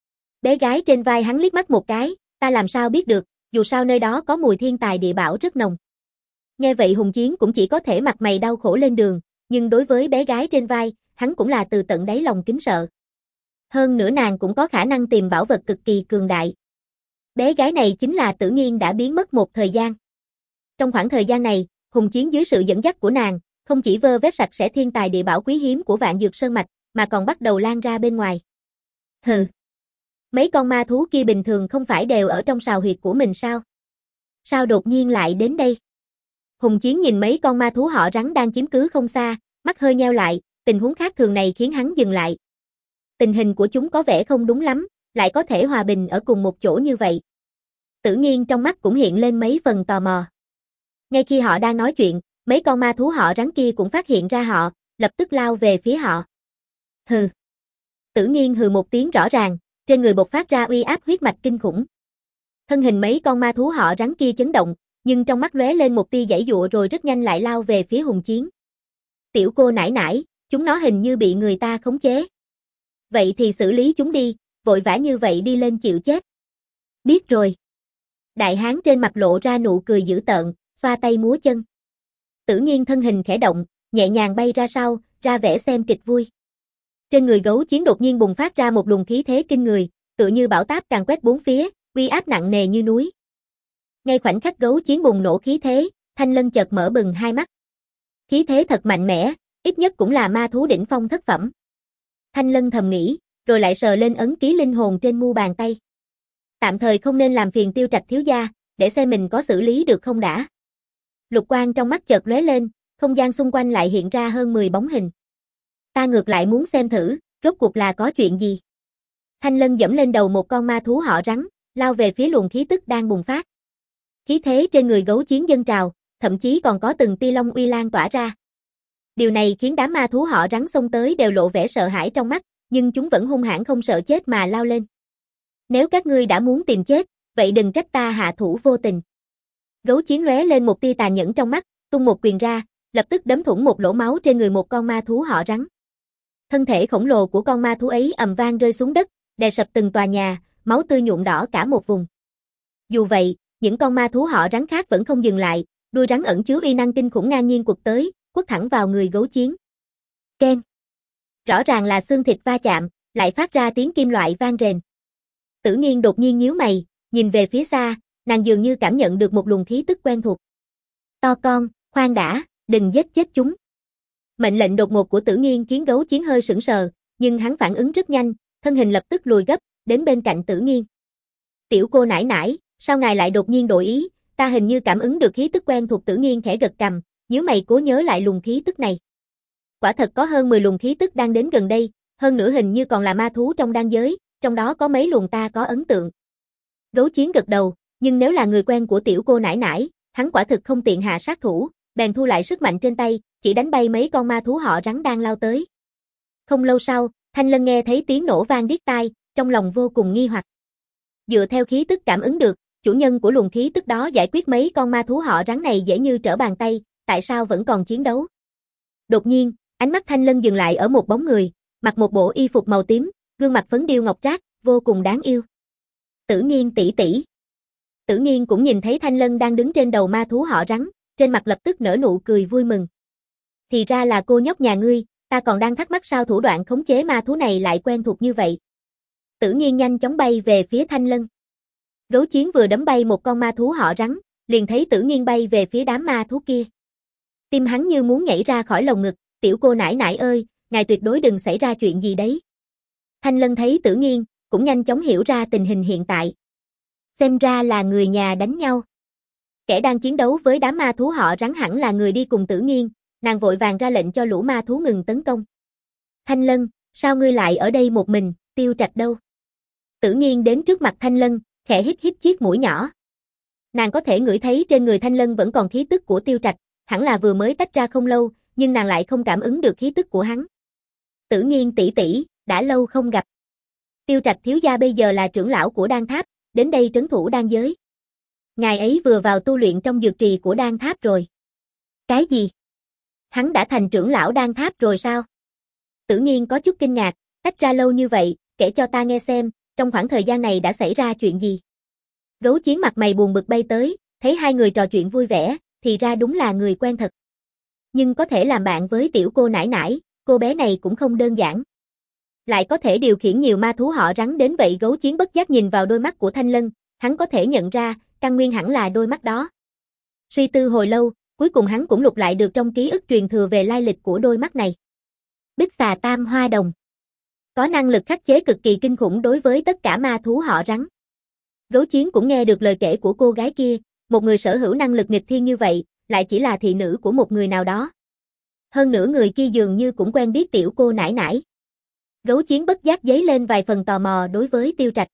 Bé gái trên vai hắn liếc mắt một cái, ta làm sao biết được, dù sao nơi đó có mùi thiên tài địa bảo rất nồng. Nghe vậy Hùng Chiến cũng chỉ có thể mặt mày đau khổ lên đường, nhưng đối với bé gái trên vai, hắn cũng là từ tận đáy lòng kính sợ. Hơn nữa nàng cũng có khả năng tìm bảo vật cực kỳ cường đại. Bé gái này chính là Tử Nghiên đã biến mất một thời gian. Trong khoảng thời gian này, Hùng Chiến dưới sự dẫn dắt của nàng, không chỉ vơ vét sạch sẽ thiên tài địa bảo quý hiếm của Vạn Dược Sơn mạch, mà còn bắt đầu lan ra bên ngoài. Hừ. Mấy con ma thú kia bình thường không phải đều ở trong sào huyệt của mình sao? Sao đột nhiên lại đến đây? Hùng Chiến nhìn mấy con ma thú họ rắn đang chiếm cứ không xa, mắt hơi nheo lại, tình huống khác thường này khiến hắn dừng lại. Tình hình của chúng có vẻ không đúng lắm, lại có thể hòa bình ở cùng một chỗ như vậy. Tử Nghiên trong mắt cũng hiện lên mấy phần tò mò. Ngay khi họ đang nói chuyện, mấy con ma thú họ rắn kia cũng phát hiện ra họ, lập tức lao về phía họ. Hừ. Tử Nghiên hừ một tiếng rõ ràng, trên người bộc phát ra uy áp huyết mạch kinh khủng. Thân hình mấy con ma thú họ rắn kia chấn động, nhưng trong mắt lóe lên một tia giãy giụa rồi rất nhanh lại lao về phía Hùng Chiến. Tiểu cô nãi nãi, chúng nó hình như bị người ta khống chế. Vậy thì xử lý chúng đi, vội vã như vậy đi lên chịu chết. Biết rồi. Đại hán trên mặt lộ ra nụ cười dữ tợn, xoa tay múa chân. Tử Nghiên thân hình khẽ động, nhẹ nhàng bay ra sau, ra vẻ xem kịch vui. Trên người Gấu Chiến đột nhiên bùng phát ra một luồng khí thế kinh người, tựa như bão táp càn quét bốn phía, uy áp nặng nề như núi. Ngay khoảnh khắc Gấu Chiến bùng nổ khí thế, Thanh Lân chợt mở bừng hai mắt. Khí thế thật mạnh mẽ, ít nhất cũng là ma thú đỉnh phong thất phẩm. Thanh Lân thầm nghĩ, rồi lại sờ lên ấn ký linh hồn trên mu bàn tay. Tạm thời không nên làm phiền Tiêu Trạch thiếu gia, để xem mình có xử lý được không đã. Lục quang trong mắt chợt lóe lên, không gian xung quanh lại hiện ra hơn mười bóng hình. Ta ngược lại muốn xem thử, rốt cuộc là có chuyện gì. Thanh Lân giẫm lên đầu một con ma thú họ rắn, lao về phía luồng khí tức đang bùng phát. Khí thế trên người Gấu Chiến dâng trào, thậm chí còn có từng tia long uy lan tỏa ra. Điều này khiến đám ma thú họ rắn xông tới đều lộ vẻ sợ hãi trong mắt, nhưng chúng vẫn hung hãn không sợ chết mà lao lên. Nếu các ngươi đã muốn tìm chết, vậy đừng trách ta hạ thủ vô tình. Gấu Chiến lóe lên một tia tàn nhẫn trong mắt, tung một quyền ra, lập tức đấm thủng một lỗ máu trên người một con ma thú họ rắn. Thân thể khổng lồ của con ma thú ấy ầm vang rơi xuống đất, đè sập từng tòa nhà, máu tươi nhuộm đỏ cả một vùng. Dù vậy, những con ma thú họ rắn khác vẫn không dừng lại, đuôi rắn ẩn chứa uy năng kinh khủng ngang nhiên quật tới, quất thẳng vào người Gấu Chiến. Keng. Rõ ràng là xương thịt va chạm, lại phát ra tiếng kim loại vang rền. Tử Nghiên đột nhiên nhíu mày, nhìn về phía xa, nàng dường như cảm nhận được một luồng khí tức quen thuộc. To con, khoan đã, đừng giết chết chúng. Mệnh lệnh đột ngột của Tử Nghiên khiến Gấu Chiến hơi sững sờ, nhưng hắn phản ứng rất nhanh, thân hình lập tức lùi gấp, đến bên cạnh Tử Nghiên. Tiểu cô nãi nãi, sao ngài lại đột nhiên đổi ý, ta hình như cảm ứng được khí tức quen thuộc. Tử Nghiên khẽ gật cằm, nhíu mày cố nhớ lại luồng khí tức này. Quả thật có hơn mười luồng khí tức đang đến gần đây, hơn nữa hình như còn là ma thú trong đan giới, trong đó có mấy luồng ta có ấn tượng. Gấu Chiến gật đầu, nhưng nếu là người quen của tiểu cô nãi nãi, hắn quả thực không tiện hạ sát thủ, bèn thu lại sức mạnh trên tay, chỉ đánh bay mấy con ma thú họ rắn đang lao tới. Không lâu sau, Thanh Lân nghe thấy tiếng nổ vang điếc tai, trong lòng vô cùng nghi hoặc. Dựa theo khí tức cảm ứng được, chủ nhân của luồng khí tức đó giải quyết mấy con ma thú họ rắn này dễ như trở bàn tay, tại sao vẫn còn chiến đấu? Đột nhiên, ánh mắt Thanh Lân dừng lại ở một bóng người, mặc một bộ y phục màu tím, gương mặt phấn điêu ngọc trác, vô cùng đáng yêu. Tử Nghiên tỷ tỷ. Tử Nghiên cũng nhìn thấy Thanh Lân đang đứng trên đầu ma thú họ rắn, trên mặt lập tức nở nụ cười vui mừng. Thì ra là cô nhóc nhà ngươi, ta còn đang thắc mắc sao thủ đoạn khống chế ma thú này lại quen thuộc như vậy. Tử Nghiên nhanh chóng bay về phía Thanh Lân. Gấu Chiến vừa đấm bay một con ma thú họ rắn, liền thấy Tử Nghiên bay về phía đám ma thú kia. Tim hắn như muốn nhảy ra khỏi lồng ngực, tiểu cô nãi nãi ơi, ngài tuyệt đối đừng xảy ra chuyện gì đấy. Thanh Lân thấy Tử Nghiên, cũng nhanh chóng hiểu ra tình hình hiện tại. Xem ra là người nhà đánh nhau. Kẻ đang chiến đấu với đám ma thú họ rắn hẳn là người đi cùng Tử Nghiên, nàng vội vàng ra lệnh cho lũ ma thú ngừng tấn công. Thanh Lân, sao ngươi lại ở đây một mình, Tiêu Trạch đâu? Tử Nghiên đến trước mặt Thanh Lân, khẽ hít hít chiếc mũi nhỏ. Nàng có thể ngửi thấy trên người Thanh Lân vẫn còn khí tức của Tiêu Trạch, hẳn là vừa mới tách ra không lâu, nhưng nàng lại không cảm ứng được khí tức của hắn. Tử Nghiên tỷ tỷ, đã lâu không gặp. Tiêu Trạch thiếu gia bây giờ là trưởng lão của Đan Tháp, đến đây trấn thủ đan giới. Ngài ấy vừa vào tu luyện trong dược trì của Đan Tháp rồi. Cái gì? Hắn đã thành trưởng lão Đan Tháp rồi sao? Tử Nghiên có chút kinh ngạc, tách ra lâu như vậy, kể cho ta nghe xem, trong khoảng thời gian này đã xảy ra chuyện gì? Gấu Chiến mặt mày buồn bực bay tới, thấy hai người trò chuyện vui vẻ, thì ra đúng là người quen thật. Nhưng có thể làm bạn với tiểu cô nãi nãi, cô bé này cũng không đơn giản. Lại có thể điều khiển nhiều ma thú họ rắn đến vậy. Gấu Chiến bất giác nhìn vào đôi mắt của Thanh Lân, hắn có thể nhận ra, căn nguyên hẳn là đôi mắt đó. Suy tư hồi lâu, cuối cùng hắn cũng lục lại được trong ký ức truyền thừa về lai lịch của đôi mắt này. Bích xà tam hoa đồng. Có năng lực khắc chế cực kỳ kinh khủng đối với tất cả ma thú họ rắn. Gấu Chiến cũng nghe được lời kể của cô gái kia, một người sở hữu năng lực nghịch thiên như vậy, lại chỉ là thị nữ của một người nào đó. Hơn nữa người kia dường như cũng quen biết tiểu cô nãi nãi. Gấu Chiến bất giác dấy lên vài phần tò mò đối với Tiêu Trạch.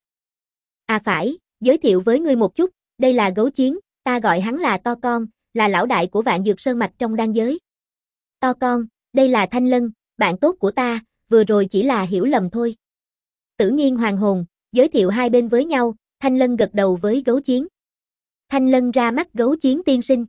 À phải, giới thiệu với ngươi một chút, đây là Gấu Chiến, ta gọi hắn là To Con, là lão đại của Vạn Dược Sơn mạch trong đan giới. To Con, đây là Thanh Lân, bạn tốt của ta, vừa rồi chỉ là hiểu lầm thôi. Tử Nghiên hoàng hồn, giới thiệu hai bên với nhau, Thanh Lân gật đầu với Gấu Chiến. Thanh Lân ra mắt Gấu Chiến tiên sinh.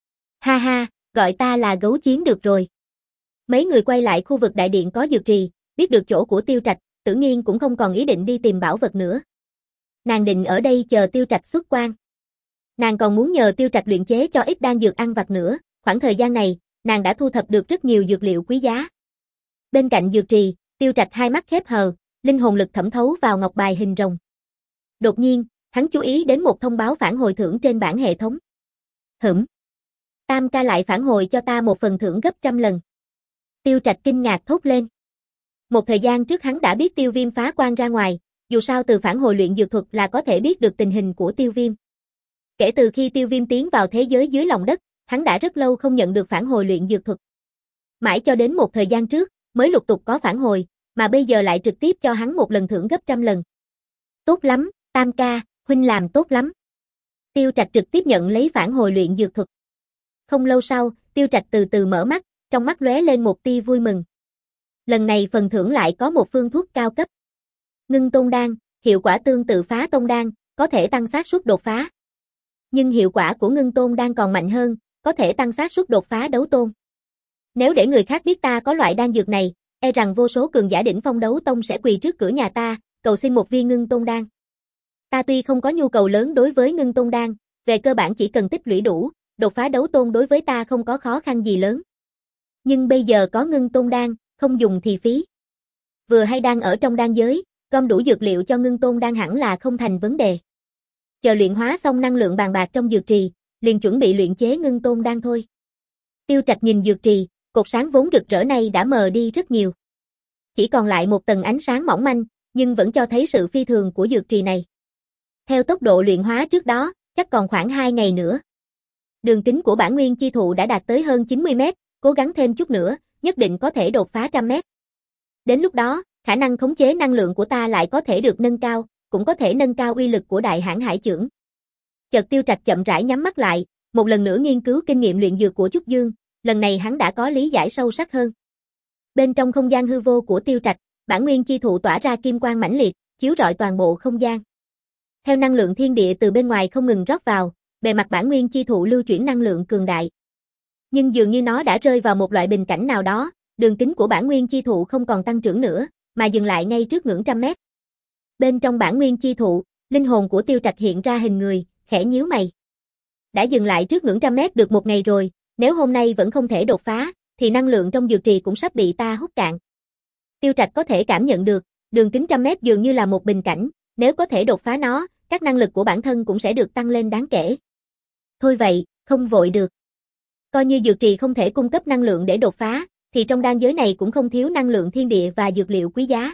Ha ha, gọi ta là Gấu Chiến được rồi. Mấy người quay lại khu vực đại điện có dược trì, biết được chỗ của Tiêu Trạch, Tử Nghiên cũng không còn ý định đi tìm bảo vật nữa. Nàng định ở đây chờ Tiêu Trạch xuất quan. Nàng còn muốn nhờ Tiêu Trạch luyện chế cho ít đan dược ăn vặt nữa, khoảng thời gian này, nàng đã thu thập được rất nhiều dược liệu quý giá. Bên cạnh dược trì, Tiêu Trạch hai mắt khép hờ, linh hồn lực thẩm thấu vào ngọc bài hình rồng. Đột nhiên, hắn chú ý đến một thông báo phản hồi thưởng trên bảng hệ thống. Hửm. Tam ca lại phản hồi cho ta một phần thưởng gấp trăm lần. Tiêu Trạch kinh ngạc thốt lên. Một thời gian trước hắn đã biết Tiêu Viêm phá quan ra ngoài, dù sao từ phản hồi luyện dược thuật là có thể biết được tình hình của Tiêu Viêm. Kể từ khi Tiêu Viêm tiến vào thế giới dưới lòng đất, hắn đã rất lâu không nhận được phản hồi luyện dược thuật. Mãi cho đến một thời gian trước, mới lục tục có phản hồi, mà bây giờ lại trực tiếp cho hắn một lần thưởng gấp trăm lần. Tốt lắm, Tam ca, huynh làm tốt lắm. Tiêu Trạch trực tiếp nhận lấy phản hồi luyện dược thuật. Không lâu sau, Tiêu Trạch từ từ mở mắt, trong mắt lóe lên một tia vui mừng. Lần này phần thưởng lại có một phương thuốc cao cấp. Ngưng Tôn Đan, hiệu quả tương tự phá Tôn Đan, có thể tăng xác suất đột phá. Nhưng hiệu quả của Ngưng Tôn Đan còn mạnh hơn, có thể tăng xác suất đột phá đấu tôn. Nếu để người khác biết ta có loại đan dược này, e rằng vô số cường giả đỉnh phong đấu tông sẽ quỳ trước cửa nhà ta, cầu xin một viên Ngưng Tôn Đan. Ta tuy không có nhu cầu lớn đối với Ngưng Tôn Đan, về cơ bản chỉ cần tích lũy đủ, đột phá đấu tôn đối với ta không có khó khăn gì lớn. Nhưng bây giờ có Ngưng Tôn Đan, không dùng thì phí. Vừa hay đang ở trong đan giới, gom đủ dược liệu cho Ngưng Tôn Đan hẳn là không thành vấn đề. Chờ luyện hóa xong năng lượng bàn bạc trong dược trì, liền chuẩn bị luyện chế Ngưng Tôn Đan thôi. Tiêu Trạch nhìn dược trì, cột sáng vốn rực rỡ này đã mờ đi rất nhiều. Chỉ còn lại một tầng ánh sáng mỏng manh, nhưng vẫn cho thấy sự phi thường của dược trì này. Theo tốc độ luyện hóa trước đó, chắc còn khoảng hai ngày nữa. Đường kính của bản nguyên chi thụ đã đạt tới hơn chín mươi mét, cố gắng thêm chút nữa, nhất định có thể đột phá trăm mét. Đến lúc đó, khả năng khống chế năng lượng của ta lại có thể được nâng cao, cũng có thể nâng cao uy lực của Đại Hãn Hải Chưởng. Chợt Tiêu Trạch chậm rãi nhắm mắt lại, một lần nữa nghiên cứu kinh nghiệm luyện dược của Trúc Dương, lần này hắn đã có lý giải sâu sắc hơn. Bên trong không gian hư vô của Tiêu Trạch, bản nguyên chi thụ tỏa ra kim quang mãnh liệt, chiếu rọi toàn bộ không gian. Theo năng lượng thiên địa từ bên ngoài không ngừng rót vào, bề mặt bản nguyên chi thụ lưu chuyển năng lượng cường đại. Nhưng dường như nó đã rơi vào một loại bình cảnh nào đó, đường kính của bản nguyên chi thụ không còn tăng trưởng nữa, mà dừng lại ngay trước ngưỡng trăm mét. Bên trong bản nguyên chi thụ, linh hồn của Tiêu Trạch hiện ra hình người, khẽ nhíu mày. Đã dừng lại trước ngưỡng trăm mét được một ngày rồi, nếu hôm nay vẫn không thể đột phá, thì năng lượng trong dược trì cũng sắp bị ta hút cạn. Tiêu Trạch có thể cảm nhận được, đường kính trăm mét dường như là một bình cảnh, nếu có thể đột phá nó, các năng lực của bản thân cũng sẽ được tăng lên đáng kể. Thôi vậy, không vội được. Coi như dược trì không thể cung cấp năng lượng để đột phá, thì trong đan giới này cũng không thiếu năng lượng thiên địa và dược liệu quý giá.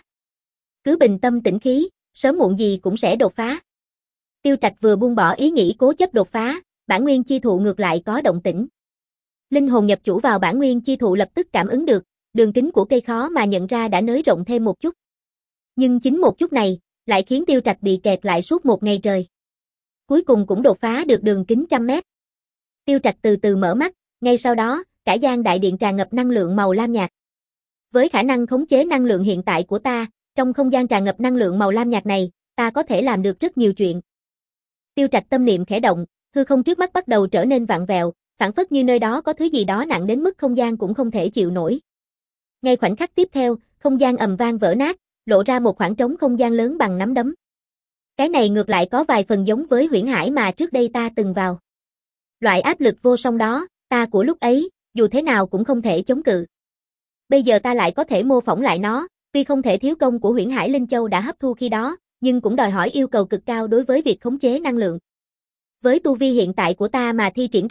Cứ bình tâm tĩnh khí, sớm muộn gì cũng sẽ đột phá. Tiêu Trạch vừa buông bỏ ý nghĩ cố chấp đột phá, bản nguyên chi thụ ngược lại có động tĩnh. Linh hồn nhập chủ vào bản nguyên chi thụ lập tức cảm ứng được, đường kính của cây khó mà nhận ra đã nới rộng thêm một chút. Nhưng chính một chút này, lại khiến Tiêu Trạch bị kẹt lại suốt một ngày trời. Cuối cùng cũng đột phá được đường kính trăm mét. Tiêu Trạch từ từ mở mắt, ngay sau đó, cả gian đại điện tràn ngập năng lượng màu lam nhạt. Với khả năng khống chế năng lượng hiện tại của ta, trong không gian tràn ngập năng lượng màu lam nhạt này, ta có thể làm được rất nhiều chuyện. Tiêu Trạch tâm niệm khẽ động, hư không trước mắt bắt đầu trở nên vặn vẹo, phảng phất như nơi đó có thứ gì đó nặng đến mức không gian cũng không thể chịu nổi. Ngay khoảnh khắc tiếp theo, không gian ầm vang vỡ nát, lộ ra một khoảng trống không gian lớn bằng nắm đấm. Cái này ngược lại có vài phần giống với huyễn hải mà trước đây ta từng vào. Loại áp lực vô song đó, ta của lúc ấy, dù thế nào cũng không thể chống cự. Bây giờ ta lại có thể mô phỏng lại nó, tuy không thể thiếu công của huyễn hải Linh Châu đã hấp thu khi đó, nhưng cũng đòi hỏi yêu cầu cực cao đối với việc khống chế năng lượng. Với tu vi hiện tại của ta mà thi triển ra,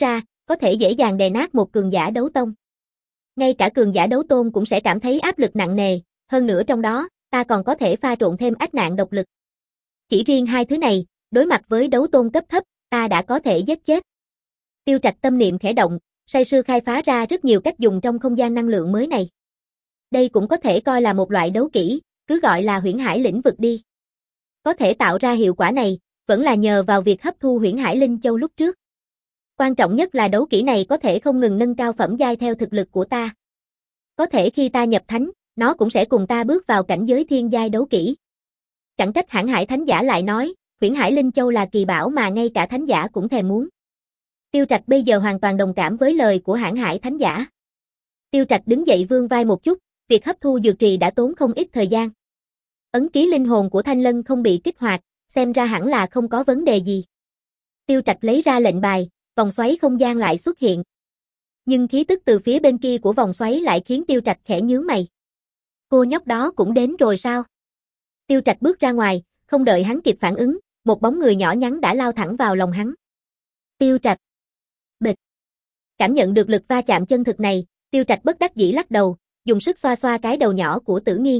có thể dễ dàng đè nát một cường giả đấu tông. Ngay cả cường giả đấu tôn cũng sẽ cảm thấy áp lực nặng nề, hơn nữa trong đó, ta còn có thể pha trộn thêm ách nạn độc lực. Chỉ riêng hai thứ này, đối mặt với đấu tôn cấp thấp, ta đã có thể giết chết. Tiêu Trạch tâm niệm khẽ động, say sưa khai phá ra rất nhiều cách dùng trong không gian năng lượng mới này. Đây cũng có thể coi là một loại đấu kỹ, cứ gọi là huyễn hải lĩnh vực đi. Có thể tạo ra hiệu quả này, vẫn là nhờ vào việc hấp thu huyễn hải linh châu lúc trước. Quan trọng nhất là đấu kỹ này có thể không ngừng nâng cao phẩm giai theo thực lực của ta. Có thể khi ta nhập thánh, nó cũng sẽ cùng ta bước vào cảnh giới thiên giai đấu kỹ. Chẳng trách Hãn Hải Thánh Giả lại nói, huyễn hải linh châu là kỳ bảo mà ngay cả thánh giả cũng thèm muốn. Tiêu Trạch bây giờ hoàn toàn đồng cảm với lời của Hãn Hải Thánh Giả. Tiêu Trạch đứng dậy vươn vai một chút, việc hấp thu dược trì đã tốn không ít thời gian. Ấn ký linh hồn của Thanh Lân không bị kích hoạt, xem ra hẳn là không có vấn đề gì. Tiêu Trạch lấy ra lệnh bài, vòng xoáy không gian lại xuất hiện. Nhưng khí tức từ phía bên kia của vòng xoáy lại khiến Tiêu Trạch khẽ nhướng mày. Cô nhóc đó cũng đến rồi sao? Tiêu Trạch bước ra ngoài, không đợi hắn kịp phản ứng, một bóng người nhỏ nhắn đã lao thẳng vào lòng hắn. Tiêu Trạch. Bịch. Cảm nhận được lực va chạm chân thực này, Tiêu Trạch bất đắc dĩ lắc đầu, dùng sức xoa xoa cái đầu nhỏ của Tử Nghiên.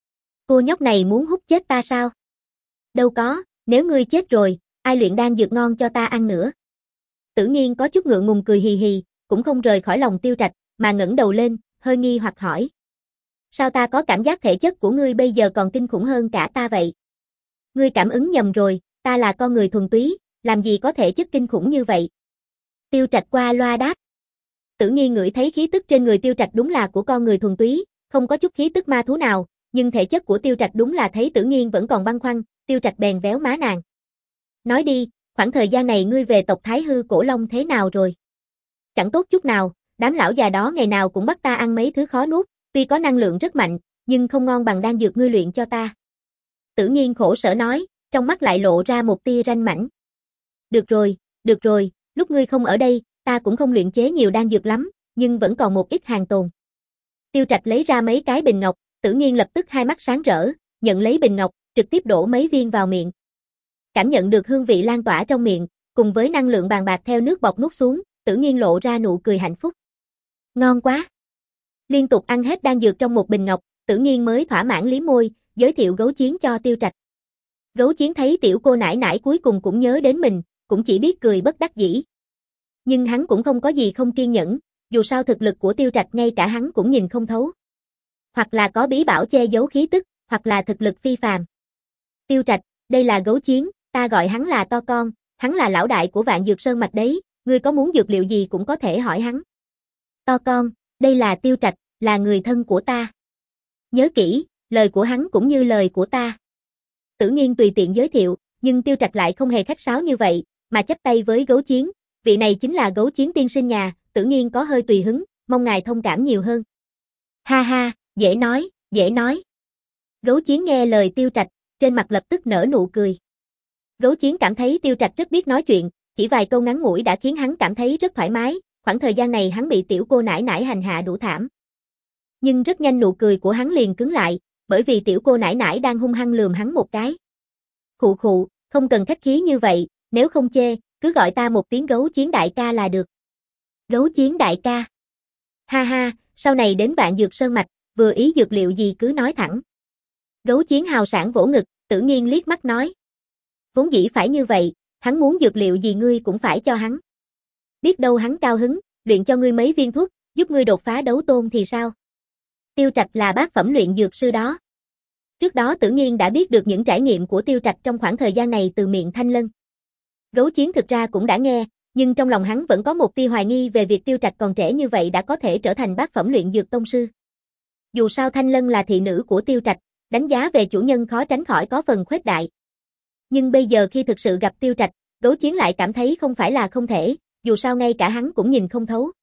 Cô nhóc này muốn hút chết ta sao? Đâu có, nếu ngươi chết rồi, ai luyện đan dược ngon cho ta ăn nữa? Tử Nghiên có chút ngượng ngùng cười hì hì, cũng không rời khỏi lòng Tiêu Trạch, mà ngẩng đầu lên, hơi nghi hoặc hỏi. Sao ta có cảm giác thể chất của ngươi bây giờ còn kinh khủng hơn cả ta vậy? Ngươi cảm ứng nhầm rồi, ta là con người thuần túy, làm gì có thể chất kinh khủng như vậy? Tiêu Trạch qua loa đáp. Tử Nghiên ngửi thấy khí tức trên người Tiêu Trạch đúng là của con người thuần túy, không có chút khí tức ma thú nào, nhưng thể chất của Tiêu Trạch đúng là thấy Tử Nghiên vẫn còn băn khoăn, Tiêu Trạch bèn véo má nàng. Nói đi, khoảng thời gian này ngươi về tộc Thái Hư Cổ Long thế nào rồi? Chẳng tốt chút nào, đám lão già đó ngày nào cũng bắt ta ăn mấy thứ khó nuốt, tuy có năng lượng rất mạnh, nhưng không ngon bằng đan dược ngươi luyện cho ta. Tử Nghiên khổ sở nói, trong mắt lại lộ ra một tia ranh mãnh. Được rồi, được rồi, lúc ngươi không ở đây, ta cũng không luyện chế nhiều đan dược lắm, nhưng vẫn còn một ít hàng tồn. Tiêu Trạch lấy ra mấy cái bình ngọc, Tử Nghiên lập tức hai mắt sáng rỡ, nhận lấy bình ngọc, trực tiếp đổ mấy viên vào miệng. Cảm nhận được hương vị lan tỏa trong miệng, cùng với năng lượng bàn bạc theo nước bọt nuốt xuống, Tử Nghiên lộ ra nụ cười hạnh phúc. Ngon quá! Liên tục ăn hết đan dược trong một bình ngọc, Tử Nghiên mới thỏa mãn liếm môi, giới thiệu Gấu Chiến cho Tiêu Trạch. Gấu Chiến thấy tiểu cô nãi nãi cuối cùng cũng nhớ đến mình, cũng chỉ biết cười bất đắc dĩ. Nhưng hắn cũng không có gì không kiên nhẫn, dù sao thực lực của Tiêu Trạch ngay cả hắn cũng nhìn không thấu. Hoặc là có bí bảo che giấu khí tức, hoặc là thực lực phi phàm. Tiêu Trạch, đây là Gấu Chiến, ta gọi hắn là To Con, hắn là lão đại của Vạn Dược Sơn mạch đấy, ngươi có muốn dược liệu gì cũng có thể hỏi hắn. To Con, đây là Tiêu Trạch, là người thân của ta. Nhớ kỹ, lời của hắn cũng như lời của ta. Tử Nghiên tùy tiện giới thiệu, nhưng Tiêu Trạch lại không hề khách sáo như vậy, mà chắp tay với Gấu Chiến, vị này chính là Gấu Chiến tiên sinh nhà, Tử Nghiên có hơi tùy hứng, mong ngài thông cảm nhiều hơn. Ha ha, dễ nói, dễ nói. Gấu Chiến nghe lời Tiêu Trạch, trên mặt lập tức nở nụ cười. Gấu Chiến cảm thấy Tiêu Trạch rất biết nói chuyện, chỉ vài câu ngắn ngủi đã khiến hắn cảm thấy rất thoải mái, khoảng thời gian này hắn bị tiểu cô nãi nãi hành hạ đủ thảm. Nhưng rất nhanh nụ cười của hắn liền cứng lại, bởi vì tiểu cô nãi nãi đang hung hăng lườm hắn một cái. Khụ khụ, không cần khách khí như vậy, nếu không chê, cứ gọi ta một tiếng Gấu Chiến đại ca là được. Gấu Chiến đại ca. Ha ha, sau này đến Vạn Dược Sơn mạch, vừa ý dược liệu gì cứ nói thẳng. Gấu Chiến hào sảng vỗ ngực, Tử Nghiên liếc mắt nói. Vốn dĩ phải như vậy, hắn muốn dược liệu gì ngươi cũng phải cho hắn. Biết đâu hắn cao hứng, luyện cho ngươi mấy viên thuốc, giúp ngươi đột phá đấu tôn thì sao? Tiêu Trạch là bát phẩm luyện dược sư đó. Trước đó Tử Nghiên đã biết được những trải nghiệm của Tiêu Trạch trong khoảng thời gian này từ miệng Thanh Lân. Gấu Chiến thực ra cũng đã nghe, nhưng trong lòng hắn vẫn có một tia hoài nghi về việc Tiêu Trạch còn trẻ như vậy đã có thể trở thành bát phẩm luyện dược tông sư. Dù sao Thanh Lân là thị nữ của Tiêu Trạch, đánh giá về chủ nhân khó tránh khỏi có phần khuếch đại. Nhưng bây giờ khi thực sự gặp Tiêu Trạch, Gấu Chiến lại cảm thấy không phải là không thể, dù sao ngay cả hắn cũng nhìn không thấu.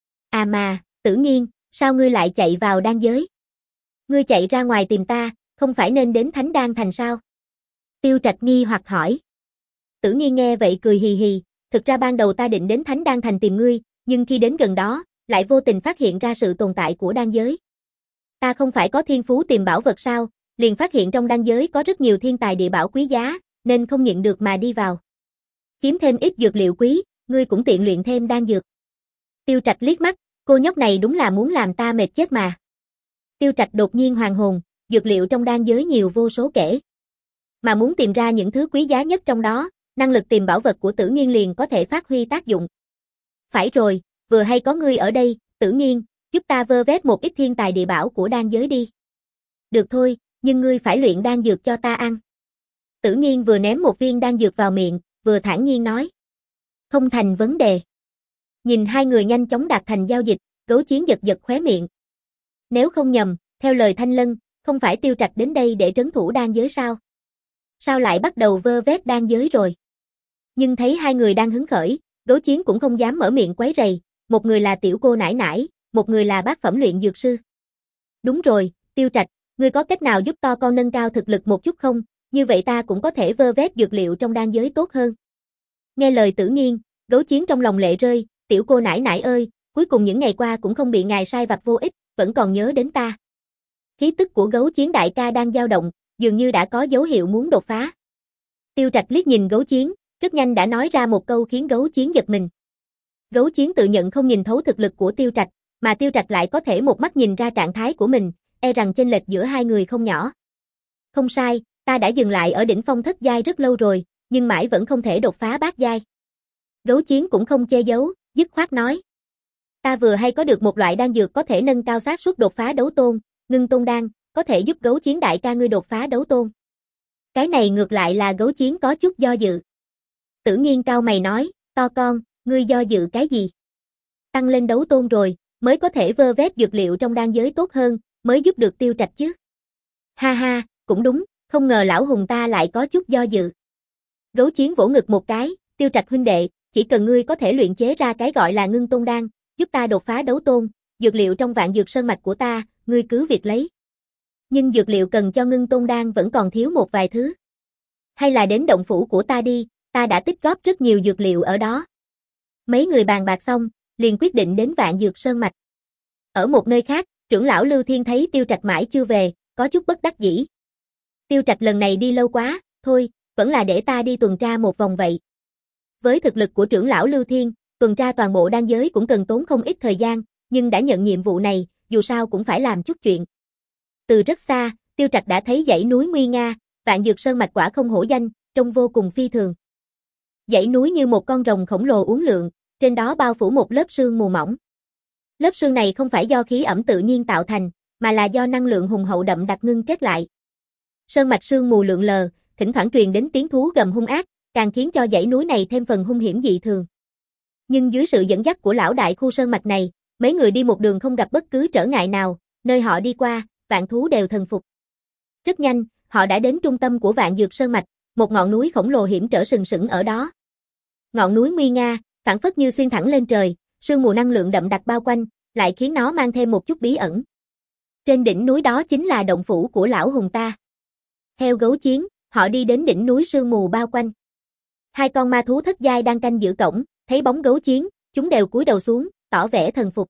À mà, Tử Nghiên, sao ngươi lại chạy vào đan giới? Ngươi chạy ra ngoài tìm ta, không phải nên đến Thánh Đan Thành sao? Tiêu Trạch nghi hoặc hỏi. Tử Nghiên nghe vậy cười hì hì, thực ra ban đầu ta định đến Thánh Đan Thành tìm ngươi, nhưng khi đến gần đó, lại vô tình phát hiện ra sự tồn tại của đan giới. Ta không phải có thiên phú tìm bảo vật sao, liền phát hiện trong đan giới có rất nhiều thiên tài địa bảo quý giá, nên không nhịn được mà đi vào. Kiếm thêm ít dược liệu quý, ngươi cũng tiện luyện thêm đan dược. Tiêu Trạch liếc mắt, cô nhóc này đúng là muốn làm ta mệt chết mà. Tiêu Trạch đột nhiên hoàn hồn, dược liệu trong đan giới nhiều vô số kể. Mà muốn tìm ra những thứ quý giá nhất trong đó, năng lực tìm bảo vật của Tử Nghiên liền có thể phát huy tác dụng. Phải rồi, vừa hay có ngươi ở đây, Tử Nghiên, giúp ta vơ vét một ít thiên tài địa bảo của đan giới đi. Được thôi, nhưng ngươi phải luyện đan dược cho ta ăn. Tử Nghiên vừa ném một viên đan dược vào miệng, vừa thản nhiên nói. Không thành vấn đề. Nhìn hai người nhanh chóng đạt thành giao dịch, Gấu Chiến giật giật khóe miệng. Nếu không nhầm, theo lời Thanh Lân, không phải Tiêu Trạch đến đây để trấn thủ đan giới sao? Sao lại bắt đầu vơ vét đan giới rồi? Nhưng thấy hai người đang hứng khởi, Gấu Chiến cũng không dám mở miệng quấy rầy, một người là tiểu cô nãi nãi, một người là bác phẩm luyện dược sư. Đúng rồi, Tiêu Trạch, ngươi có cách nào giúp to con nâng cao thực lực một chút không? Như vậy ta cũng có thể vơ vét dược liệu trong đan giới tốt hơn. Nghe lời Tử Nghiên, Gấu Chiến trong lòng lệ rơi, tiểu cô nãi nãi ơi, cuối cùng những ngày qua cũng không bị ngài sai vặt vô ích, vẫn còn nhớ đến ta. Khí tức của Gấu Chiến đại ca đang dao động, dường như đã có dấu hiệu muốn đột phá. Tiêu Trạch liếc nhìn Gấu Chiến, rất nhanh đã nói ra một câu khiến Gấu Chiến giật mình. Gấu Chiến tự nhận không nhìn thấu thực lực của Tiêu Trạch, mà Tiêu Trạch lại có thể một mắt nhìn ra trạng thái của mình, e rằng chênh lệch giữa hai người không nhỏ. Không sai, ta đã dừng lại ở đỉnh phong thất giai rất lâu rồi, nhưng mãi vẫn không thể đột phá bát giai. Gấu Chiến cũng không che giấu, dứt khoát nói. Ta vừa hay có được một loại đan dược có thể nâng cao xác suất đột phá đấu tôn, Ngưng Tôn đan, có thể giúp Gấu Chiến đại ca ngươi đột phá đấu tôn. Cái này ngược lại là Gấu Chiến có chút do dự. Tử Nghiên cao mày nói, to con, ngươi do dự cái gì? Tăng lên đấu tôn rồi, mới có thể vơ vét dược liệu trong đan giới tốt hơn, mới giúp được Tiêu Trạch chứ. Ha ha, cũng đúng, không ngờ lão hùng ta lại có chút do dự. Gấu Chiến vỗ ngực một cái, Tiêu Trạch huynh đệ, chỉ cần ngươi có thể luyện chế ra cái gọi là Ngưng Tôn đan, giúp ta đột phá đấu tôn, dược liệu trong Vạn Dược Sơn mạch của ta, ngươi cứ việc lấy. Nhưng dược liệu cần cho Ngưng Tôn đan vẫn còn thiếu một vài thứ. Hay là đến động phủ của ta đi, ta đã tích góp rất nhiều dược liệu ở đó. Mấy người bàn bạc xong, liền quyết định đến Vạn Dược Sơn mạch. Ở một nơi khác, trưởng lão Lưu Thiên thấy Tiêu Trạch mãi chưa về, có chút bất đắc dĩ. Tiêu Trạch lần này đi lâu quá, thôi, vẫn là để ta đi tuần tra một vòng vậy. Với thực lực của trưởng lão Lưu Thiên, tuần tra toàn bộ đan giới cũng cần tốn không ít thời gian, nhưng đã nhận nhiệm vụ này, dù sao cũng phải làm chút chuyện. Từ rất xa, Tiêu Trạch đã thấy dãy núi nguy nga, Vạn Dược Sơn mạch quả không hổ danh, trông vô cùng phi thường. Dãy núi như một con rồng khổng lồ uốn lượn, trên đó bao phủ một lớp sương mù mỏng. Lớp sương này không phải do khí ẩm tự nhiên tạo thành, mà là do năng lượng hùng hậu đậm đặc ngưng kết lại. Sơn mạch sương mù lượn lờ, thỉnh thoảng truyền đến tiếng thú gầm hung ác, càng khiến cho dãy núi này thêm phần hung hiểm dị thường. Nhưng dưới sự dẫn dắt của lão đại khu sơn mạch này, mấy người đi một đường không gặp bất cứ trở ngại nào, nơi họ đi qua, vạn thú đều thần phục. Rất nhanh, họ đã đến trung tâm của Vạn Dược Sơn mạch, một ngọn núi khổng lồ hiểm trở sừng sững ở đó. Ngọn núi nguy nga, phảng phất như xuyên thẳng lên trời, sương mù năng lượng đậm đặc bao quanh, lại khiến nó mang thêm một chút bí ẩn. Trên đỉnh núi đó chính là động phủ của lão hùng ta. Theo Gấu Chiến, họ đi đến đỉnh núi sương mù bao quanh. Hai con ma thú thất giai đang canh giữ cổng, thấy bóng Gấu Chiến, chúng đều cúi đầu xuống, tỏ vẻ thần phục.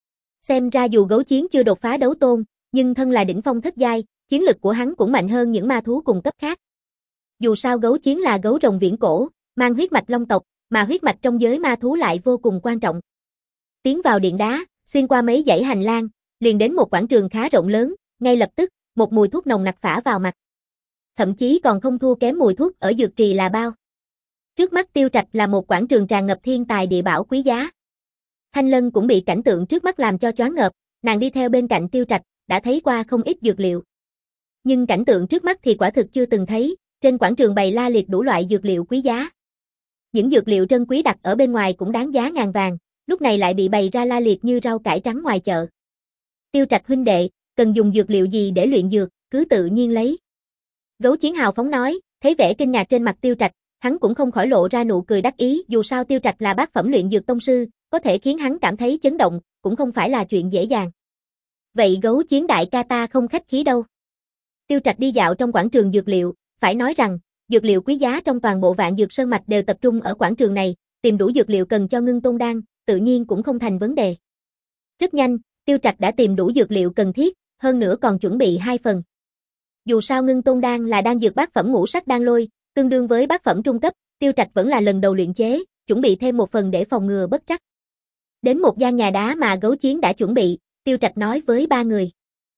Xem ra dù Gấu Chiến chưa đột phá đấu tôn, nhưng thân là đỉnh phong thất giai, chiến lực của hắn cũng mạnh hơn những ma thú cùng cấp khác. Dù sao Gấu Chiến là gấu rồng viễn cổ, mang huyết mạch long tộc, mà huyết mạch trong giới ma thú lại vô cùng quan trọng. Tiến vào điện đá, xuyên qua mấy dãy hành lang, liền đến một quảng trường khá rộng lớn, ngay lập tức, một mùi thuốc nồng nặc phả vào mặt. Thậm chí còn không thua kém mùi thuốc ở dược trì là bao. Trước mắt Tiêu Trạch là một quảng trường tràn ngập thiên tài địa bảo quý giá. Thanh Lân cũng bị cảnh tượng trước mắt làm cho choáng ngợp, nàng đi theo bên cạnh Tiêu Trạch, đã thấy qua không ít dược liệu. Nhưng cảnh tượng trước mắt thì quả thực chưa từng thấy, trên quảng trường bày la liệt đủ loại dược liệu quý giá. Những dược liệu trân quý đặt ở bên ngoài cũng đáng giá ngàn vàng, lúc này lại bị bày ra la liệt như rau cải trắng ngoài chợ. Tiêu Trạch huynh đệ, cần dùng dược liệu gì để luyện dược, cứ tự nhiên lấy. Gấu Chiến hào phóng nói, thấy vẻ kinh ngạc trên mặt Tiêu Trạch, hắn cũng không khỏi lộ ra nụ cười đắc ý, dù sao Tiêu Trạch là bát phẩm luyện dược tông sư, có thể khiến hắn cảm thấy chấn động, cũng không phải là chuyện dễ dàng. Vậy Gấu Chiến đại ca ta không khách khí đâu. Tiêu Trạch đi dạo trong quảng trường dược liệu, phải nói rằng, dược liệu quý giá trong toàn bộ Vạn Dược Sơn mạch đều tập trung ở quảng trường này, tìm đủ dược liệu cần cho Ngưng Tôn đan, tự nhiên cũng không thành vấn đề. Rất nhanh, Tiêu Trạch đã tìm đủ dược liệu cần thiết, hơn nữa còn chuẩn bị hai phần. Dù sao Ngưng Tôn đan là đan dược bát phẩm ngũ sắc đan lôi, tương đương với bát phẩm trung cấp, Tiêu Trạch vẫn là lần đầu luyện chế, chuẩn bị thêm một phần để phòng ngừa bất trắc. Đến một gian nhà đá mà Gấu Chiến đã chuẩn bị, Tiêu Trạch nói với ba người.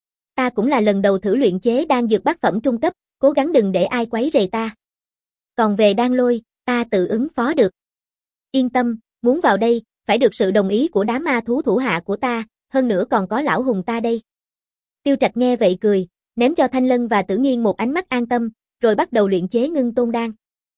Ta cũng là lần đầu thử luyện chế đan dược bát phẩm trung cấp, cố gắng đừng để ai quấy rầy ta. Còn về đan lôi, ta tự ứng phó được. Yên tâm, muốn vào đây, phải được sự đồng ý của đám ma thú thủ hạ của ta, hơn nữa còn có lão hùng ta đây. Tiêu Trạch nghe vậy cười, ném cho Thanh Lân và Tử Nghiên một ánh mắt an tâm, rồi bắt đầu luyện chế ngưng tôn đan.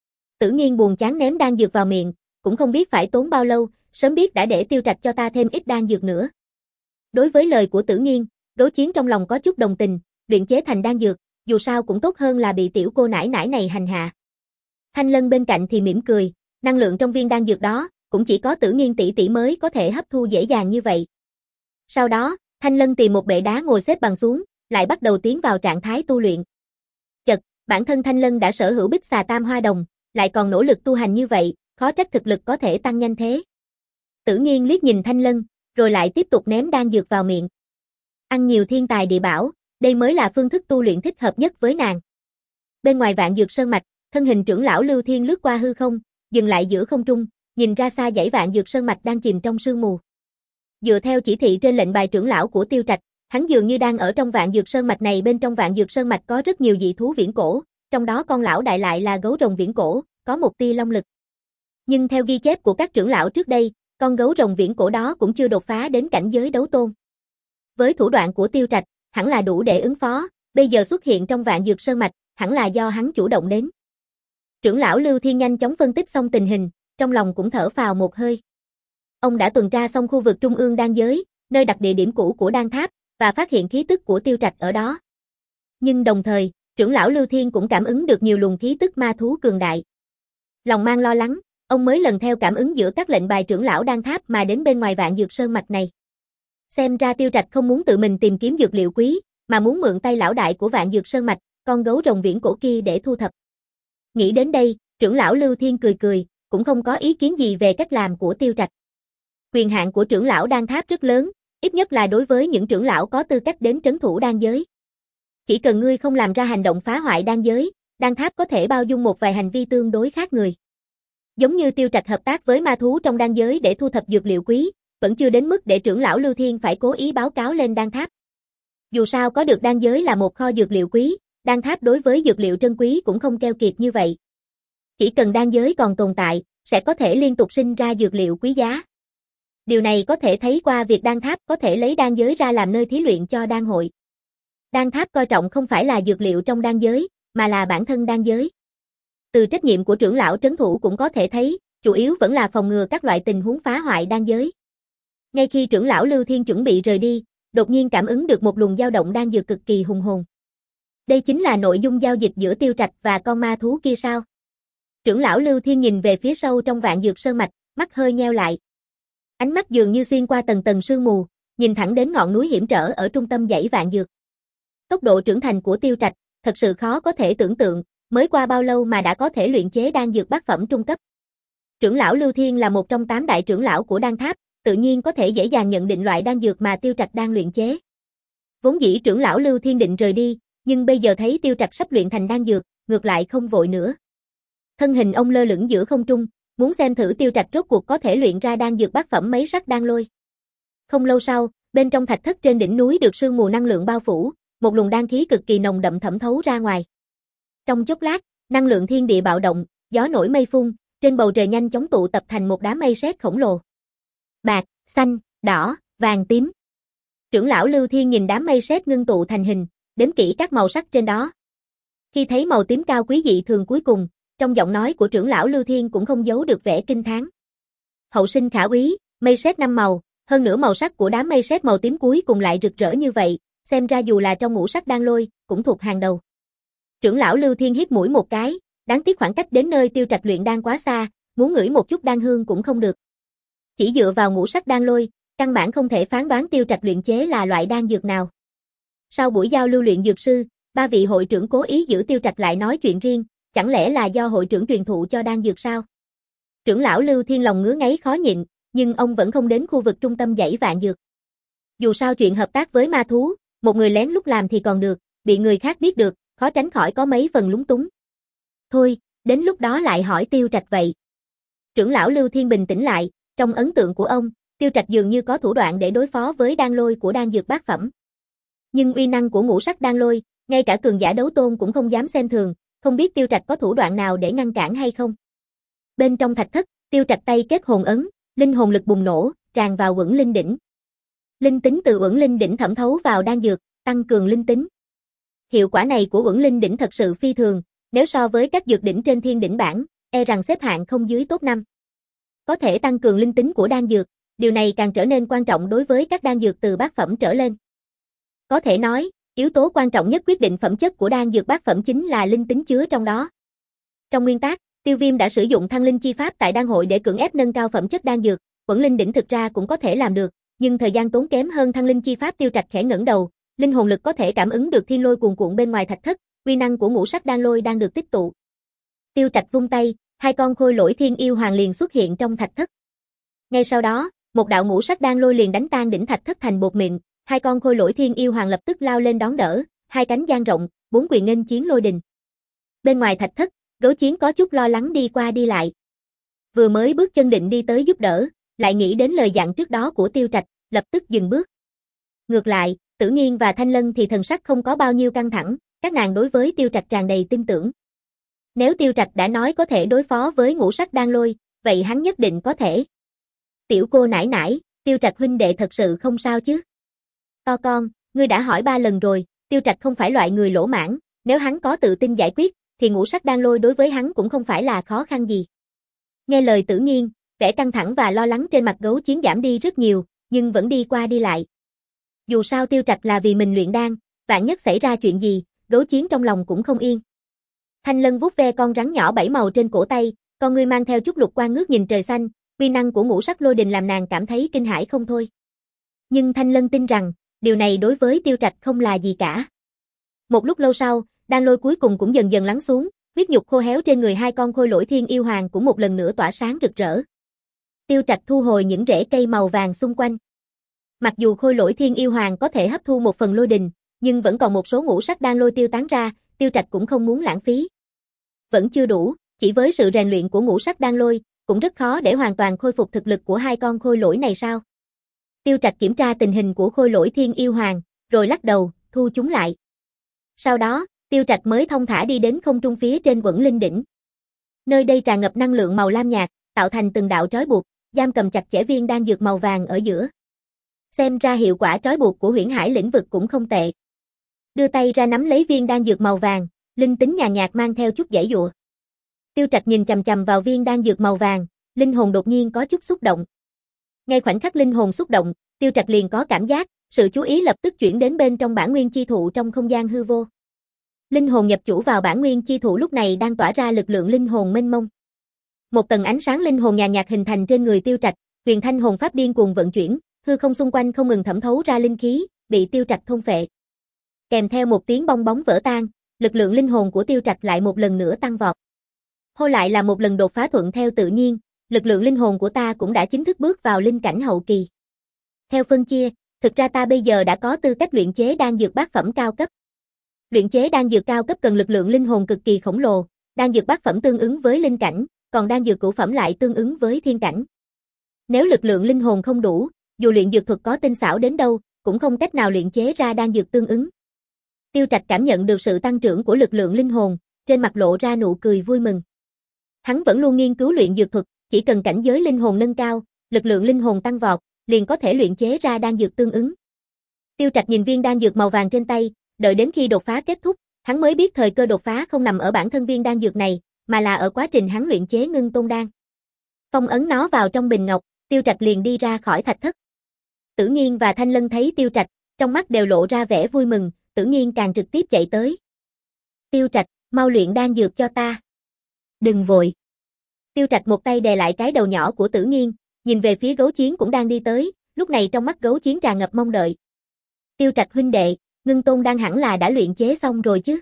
Tử Nghiên buồn chán ném đan dược vào miệng, cũng không biết phải tốn bao lâu, sớm biết đã để Tiêu Trạch cho ta thêm ít đan dược nữa. Đối với lời của Tử Nghiên, Gấu Chiến trong lòng có chút đồng tình, luyện chế thành đan dược, dù sao cũng tốt hơn là bị tiểu cô nãi nãi này hành hạ. Thanh Lân bên cạnh thì mỉm cười, năng lượng trong viên đan dược đó, cũng chỉ có Tử Nghiên tỷ tỷ mới có thể hấp thu dễ dàng như vậy. Sau đó, Thanh Lân tìm một bệ đá ngồi xếp bằng xuống, lại bắt đầu tiến vào trạng thái tu luyện. Chật, bản thân Thanh Lân đã sở hữu Bích Xà Tam Hoa Đồng, lại còn nỗ lực tu hành như vậy, khó trách thực lực có thể tăng nhanh thế. Tử Nghiên liếc nhìn Thanh Lân, rồi lại tiếp tục ném đan dược vào miệng. Ăn nhiều thiên tài địa bảo, đây mới là phương thức tu luyện thích hợp nhất với nàng. Bên ngoài Vạn Dược Sơn mạch, thân hình trưởng lão Lưu Thiên lướt qua hư không, dừng lại giữa không trung, nhìn ra xa dãy Vạn Dược Sơn mạch đang chìm trong sương mù. Dựa theo chỉ thị trên lệnh bài trưởng lão của Tiêu Trạch, hắn dường như đang ở trong Vạn Dược Sơn mạch này. Bên trong Vạn Dược Sơn mạch có rất nhiều dị thú viễn cổ, trong đó con lão đại lại là gấu rồng viễn cổ, có một tia long lực. Nhưng theo ghi chép của các trưởng lão trước đây, con gấu rồng viễn cổ đó cũng chưa đột phá đến cảnh giới đấu tôn. Với thủ đoạn của Tiêu Trạch, hẳn là đủ để ứng phó, bây giờ xuất hiện trong Vạn Dược Sơn mạch, hẳn là do hắn chủ động đến. Trưởng lão Lưu Thiên nhanh chóng phân tích xong tình hình, trong lòng cũng thở phào một hơi. Ông đã tuần tra xong khu vực trung ương đan giới, nơi đặt địa điểm cũ của đan tháp, và phát hiện khí tức của Tiêu Trạch ở đó. Nhưng đồng thời, trưởng lão Lưu Thiên cũng cảm ứng được nhiều luồng khí tức ma thú cường đại. Lòng mang lo lắng, ông mới lần theo cảm ứng giữa các lệnh bài trưởng lão đan tháp mà đến bên ngoài Vạn Dược Sơn mạch này. Xem ra Tiêu Trạch không muốn tự mình tìm kiếm dược liệu quý, mà muốn mượn tay lão đại của Vạn Dược Sơn mạch, con gấu rồng viễn cổ kia để thu thập. Nghĩ đến đây, trưởng lão Lưu Thiên cười cười, cũng không có ý kiến gì về cách làm của Tiêu Trạch. Quyền hạn của trưởng lão đan tháp rất lớn, ít nhất là đối với những trưởng lão có tư cách đến trấn thủ đan giới. Chỉ cần ngươi không làm ra hành động phá hoại đan giới, đan tháp có thể bao dung một vài hành vi tương đối khác người. Giống như Tiêu Trạch hợp tác với ma thú trong đan giới để thu thập dược liệu quý, vẫn chưa đến mức để trưởng lão Lưu Thiên phải cố ý báo cáo lên đan tháp. Dù sao có được đan giới là một kho dược liệu quý, đan tháp đối với dược liệu trân quý cũng không keo kiệt như vậy. Chỉ cần đan giới còn tồn tại, sẽ có thể liên tục sinh ra dược liệu quý giá. Điều này có thể thấy qua việc đan tháp có thể lấy đan giới ra làm nơi thí luyện cho đan hội. Đan tháp coi trọng không phải là dược liệu trong đan giới, mà là bản thân đan giới. Từ trách nhiệm của trưởng lão trấn thủ cũng có thể thấy, chủ yếu vẫn là phòng ngừa các loại tình huống phá hoại đan giới. Ngay khi trưởng lão Lưu Thiên chuẩn bị rời đi, đột nhiên cảm ứng được một luồng dao động đan dược cực kỳ hùng hồn. Đây chính là nội dung giao dịch giữa Tiêu Trạch và con ma thú kia sao? Trưởng lão Lưu Thiên nhìn về phía sâu trong Vạn Dược Sơn mạch, mắt hơi nheo lại. Ánh mắt dường như xuyên qua tầng tầng sương mù, nhìn thẳng đến ngọn núi hiểm trở ở trung tâm dãy Vạn Dược. Tốc độ trưởng thành của Tiêu Trạch, thật sự khó có thể tưởng tượng, mới qua bao lâu mà đã có thể luyện chế đan dược bát phẩm trung cấp. Trưởng lão Lưu Thiên là một trong tám đại trưởng lão của đan tháp, tự nhiên có thể dễ dàng nhận định loại đan dược mà Tiêu Trạch đang luyện chế. Vốn dĩ trưởng lão Lưu Thiên định rời đi, nhưng bây giờ thấy Tiêu Trạch sắp luyện thành đan dược, ngược lại không vội nữa. Thân hình ông lơ lửng giữa không trung, muốn xem thử Tiêu Trạch rốt cuộc có thể luyện ra đan dược bát phẩm mấy sắc đan lôi. Không lâu sau, bên trong thạch thất trên đỉnh núi được sương mù năng lượng bao phủ, một luồng đan khí cực kỳ nồng đậm thẩm thấu ra ngoài. Trong chốc lát, năng lượng thiên địa bạo động, gió nổi mây phun, trên bầu trời nhanh chóng tụ tập thành một đám mây sét khổng lồ. Bạc, xanh, đỏ, vàng tím. Trưởng lão Lưu Thiên nhìn đám mây sét ngưng tụ thành hình, đếm kỹ các màu sắc trên đó. Khi thấy màu tím cao quý dị thường cuối cùng, trong giọng nói của trưởng lão Lưu Thiên cũng không giấu được vẻ kinh thán. Hậu sinh khả úy, mây sét năm màu, hơn nữa màu sắc của đám mây sét màu tím cuối cùng lại rực rỡ như vậy, xem ra dù là trong ngũ sắc đan lôi, cũng thuộc hàng đầu. Trưởng lão Lưu Thiên hít mũi một cái, đáng tiếc khoảng cách đến nơi Tiêu Trạch luyện đan quá xa, muốn ngửi một chút đan hương cũng không được. Chỉ dựa vào ngũ sắc đan lôi, căn bản không thể phán đoán Tiêu Trạch luyện chế là loại đan dược nào. Sau buổi giao lưu luyện dược sư, ba vị hội trưởng cố ý giữ Tiêu Trạch lại nói chuyện riêng, chẳng lẽ là do hội trưởng truyền thụ cho đan dược sao? Trưởng lão Lưu Thiên lòng ngứa ngáy khó nhịn, nhưng ông vẫn không đến khu vực trung tâm dãy Vạn Dược. Dù sao chuyện hợp tác với ma thú, một người lén lút làm thì còn được, bị người khác biết được, khó tránh khỏi có mấy phần lúng túng. Thôi, đến lúc đó lại hỏi Tiêu Trạch vậy. Trưởng lão Lưu Thiên bình tĩnh lại, trong ấn tượng của ông, Tiêu Trạch dường như có thủ đoạn để đối phó với đan lôi của đan dược bát phẩm. Nhưng uy năng của ngũ sắc đan lôi, ngay cả cường giả đấu tôn cũng không dám xem thường, không biết Tiêu Trạch có thủ đoạn nào để ngăn cản hay không. Bên trong thạch thất, Tiêu Trạch tay kết hồn ấn, linh hồn lực bùng nổ, tràn vào Uẩn Linh đỉnh. Linh tính từ Uẩn Linh đỉnh thẩm thấu vào đan dược, tăng cường linh tính. Hiệu quả này của Uẩn Linh đỉnh thật sự phi thường, nếu so với các dược đỉnh trên thiên đỉnh bảng, e rằng xếp hạng không dưới top năm. Có thể tăng cường linh tính của đan dược, điều này càng trở nên quan trọng đối với các đan dược từ bát phẩm trở lên. Có thể nói, yếu tố quan trọng nhất quyết định phẩm chất của đan dược bát phẩm chính là linh tính chứa trong đó. Trong nguyên tắc, Tiêu Viêm đã sử dụng thăng linh chi pháp tại đan hội để cưỡng ép nâng cao phẩm chất đan dược, Uẩn Linh đỉnh thực ra cũng có thể làm được, nhưng thời gian tốn kém hơn thăng linh chi pháp. Tiêu Trạch khẽ ngẩng đầu, linh hồn lực có thể cảm ứng được thiên lôi cuồn cuộn bên ngoài thạch thất, uy năng của ngũ sắc đan lôi đang được tích tụ. Tiêu Trạch vung tay, hai con khôi lỗi thiên yêu hoàng liền xuất hiện trong thạch thất. Ngay sau đó, một đạo ngũ sắc đan lôi liền đánh tan đỉnh thạch thất thành bột mịn, hai con khôi lỗi thiên yêu hoàng lập tức lao lên đón đỡ, hai cánh dang rộng, bốn quyền nghênh chiến lôi đình. Bên ngoài thạch thất, Gấu Chiến có chút lo lắng đi qua đi lại. Vừa mới bước chân định đi tới giúp đỡ, lại nghĩ đến lời dặn trước đó của Tiêu Trạch, lập tức dừng bước. Ngược lại, Tử Nghiên và Thanh Lân thì thần sắc không có bao nhiêu căng thẳng, các nàng đối với Tiêu Trạch tràn đầy tin tưởng. Nếu Tiêu Trạch đã nói có thể đối phó với ngũ sắc đan lôi, vậy hắn nhất định có thể. Tiểu cô nãi nãi, Tiêu Trạch huynh đệ thật sự không sao chứ? To con, ngươi đã hỏi ba lần rồi, Tiêu Trạch không phải loại người lỗ mãn, nếu hắn có tự tin giải quyết, thì ngũ sắc đan lôi đối với hắn cũng không phải là khó khăn gì. Nghe lời Tử Nghiên, vẻ căng thẳng và lo lắng trên mặt Gấu Chiến giảm đi rất nhiều, nhưng vẫn đi qua đi lại. Dù sao Tiêu Trạch là vì mình luyện đan, vạn nhất xảy ra chuyện gì, Gấu Chiến trong lòng cũng không yên. Thanh Lân vuốt ve con rắn nhỏ bảy màu trên cổ tay, con ngươi mang theo chút lục quang ngước nhìn trời xanh, uy năng của ngũ sắc lôi đình làm nàng cảm thấy kinh hãi không thôi. Nhưng Thanh Lân tin rằng, điều này đối với Tiêu Trạch không là gì cả. Một lúc lâu sau, đan lôi cuối cùng cũng dần dần lắng xuống, huyết nhục khô héo trên người hai con khôi lỗi thiên yêu hoàng cũng một lần nữa tỏa sáng rực rỡ. Tiêu Trạch thu hồi những rễ cây màu vàng xung quanh. Mặc dù khôi lỗi thiên yêu hoàng có thể hấp thu một phần lôi đình, nhưng vẫn còn một số ngũ sắc đan lôi tiêu tán ra, Tiêu Trạch cũng không muốn lãng phí. Vẫn chưa đủ, chỉ với sự rèn luyện của ngũ sắc đan lôi, cũng rất khó để hoàn toàn khôi phục thực lực của hai con khôi lỗi này sao? Tiêu Trạch kiểm tra tình hình của khôi lỗi thiên yêu hoàng, rồi lắc đầu, thu chúng lại. Sau đó, Tiêu Trạch mới thông thả đi đến không trung phía trên Uẩn Linh đỉnh. Nơi đây tràn ngập năng lượng màu lam nhạt, tạo thành từng đạo trói buộc, giam cầm chặt chẽ viên đan dược màu vàng ở giữa. Xem ra hiệu quả trói buộc của Huyễn Hải lĩnh vực cũng không tệ. Đưa tay ra nắm lấy viên đan dược màu vàng, linh tính nhàn nhạt mang theo chút giãy giụa. Tiêu Trạch nhìn chằm chằm vào viên đan dược màu vàng, linh hồn đột nhiên có chút xúc động. Ngay khoảnh khắc linh hồn xúc động, Tiêu Trạch liền có cảm giác, sự chú ý lập tức chuyển đến bên trong bản nguyên chi thụ trong không gian hư vô. Linh hồn nhập chủ vào bản nguyên chi thụ lúc này đang tỏa ra lực lượng linh hồn mênh mông. Một tầng ánh sáng linh hồn nhàn nhạt hình thành trên người Tiêu Trạch, huyền thanh hồn pháp điên cuồng vận chuyển, hư không xung quanh không ngừng thẩm thấu ra linh khí, bị Tiêu Trạch thôn phệ. Kèm theo một tiếng bong bóng vỡ tan, lực lượng linh hồn của Tiêu Trạch lại một lần nữa tăng vọt. Hô lại là một lần đột phá thuận theo tự nhiên, lực lượng linh hồn của ta cũng đã chính thức bước vào linh cảnh hậu kỳ. Theo phân chia, thực ra ta bây giờ đã có tư cách luyện chế đan dược bát phẩm cao cấp. Luyện chế đan dược cao cấp cần lực lượng linh hồn cực kỳ khổng lồ, đan dược bát phẩm tương ứng với linh cảnh, còn đan dược cửu phẩm lại tương ứng với thiên cảnh. Nếu lực lượng linh hồn không đủ, dù luyện dược thuật có tinh xảo đến đâu, cũng không cách nào luyện chế ra đan dược tương ứng. Tiêu Trạch cảm nhận được sự tăng trưởng của lực lượng linh hồn, trên mặt lộ ra nụ cười vui mừng. Hắn vẫn luôn nghiên cứu luyện dược thuật, chỉ cần cảnh giới linh hồn nâng cao, lực lượng linh hồn tăng vọt, liền có thể luyện chế ra đan dược tương ứng. Tiêu Trạch nhìn viên đan dược màu vàng trên tay, đợi đến khi đột phá kết thúc, hắn mới biết thời cơ đột phá không nằm ở bản thân viên đan dược này, mà là ở quá trình hắn luyện chế ngưng tôn đan. Phong ấn nó vào trong bình ngọc, Tiêu Trạch liền đi ra khỏi thạch thất. Tử Nghiên và Thanh Lân thấy Tiêu Trạch, trong mắt đều lộ ra vẻ vui mừng, Tử Nghiên càng trực tiếp chạy tới. Tiêu Trạch, mau luyện đan dược cho ta. Đừng vội. Tiêu Trạch một tay đè lại cái đầu nhỏ của Tử Nghiên, nhìn về phía Gấu Chiến cũng đang đi tới, lúc này trong mắt Gấu Chiến tràn ngập mong đợi. Tiêu Trạch huynh đệ, ngưng tôn đan hẳn là đã luyện chế xong rồi chứ?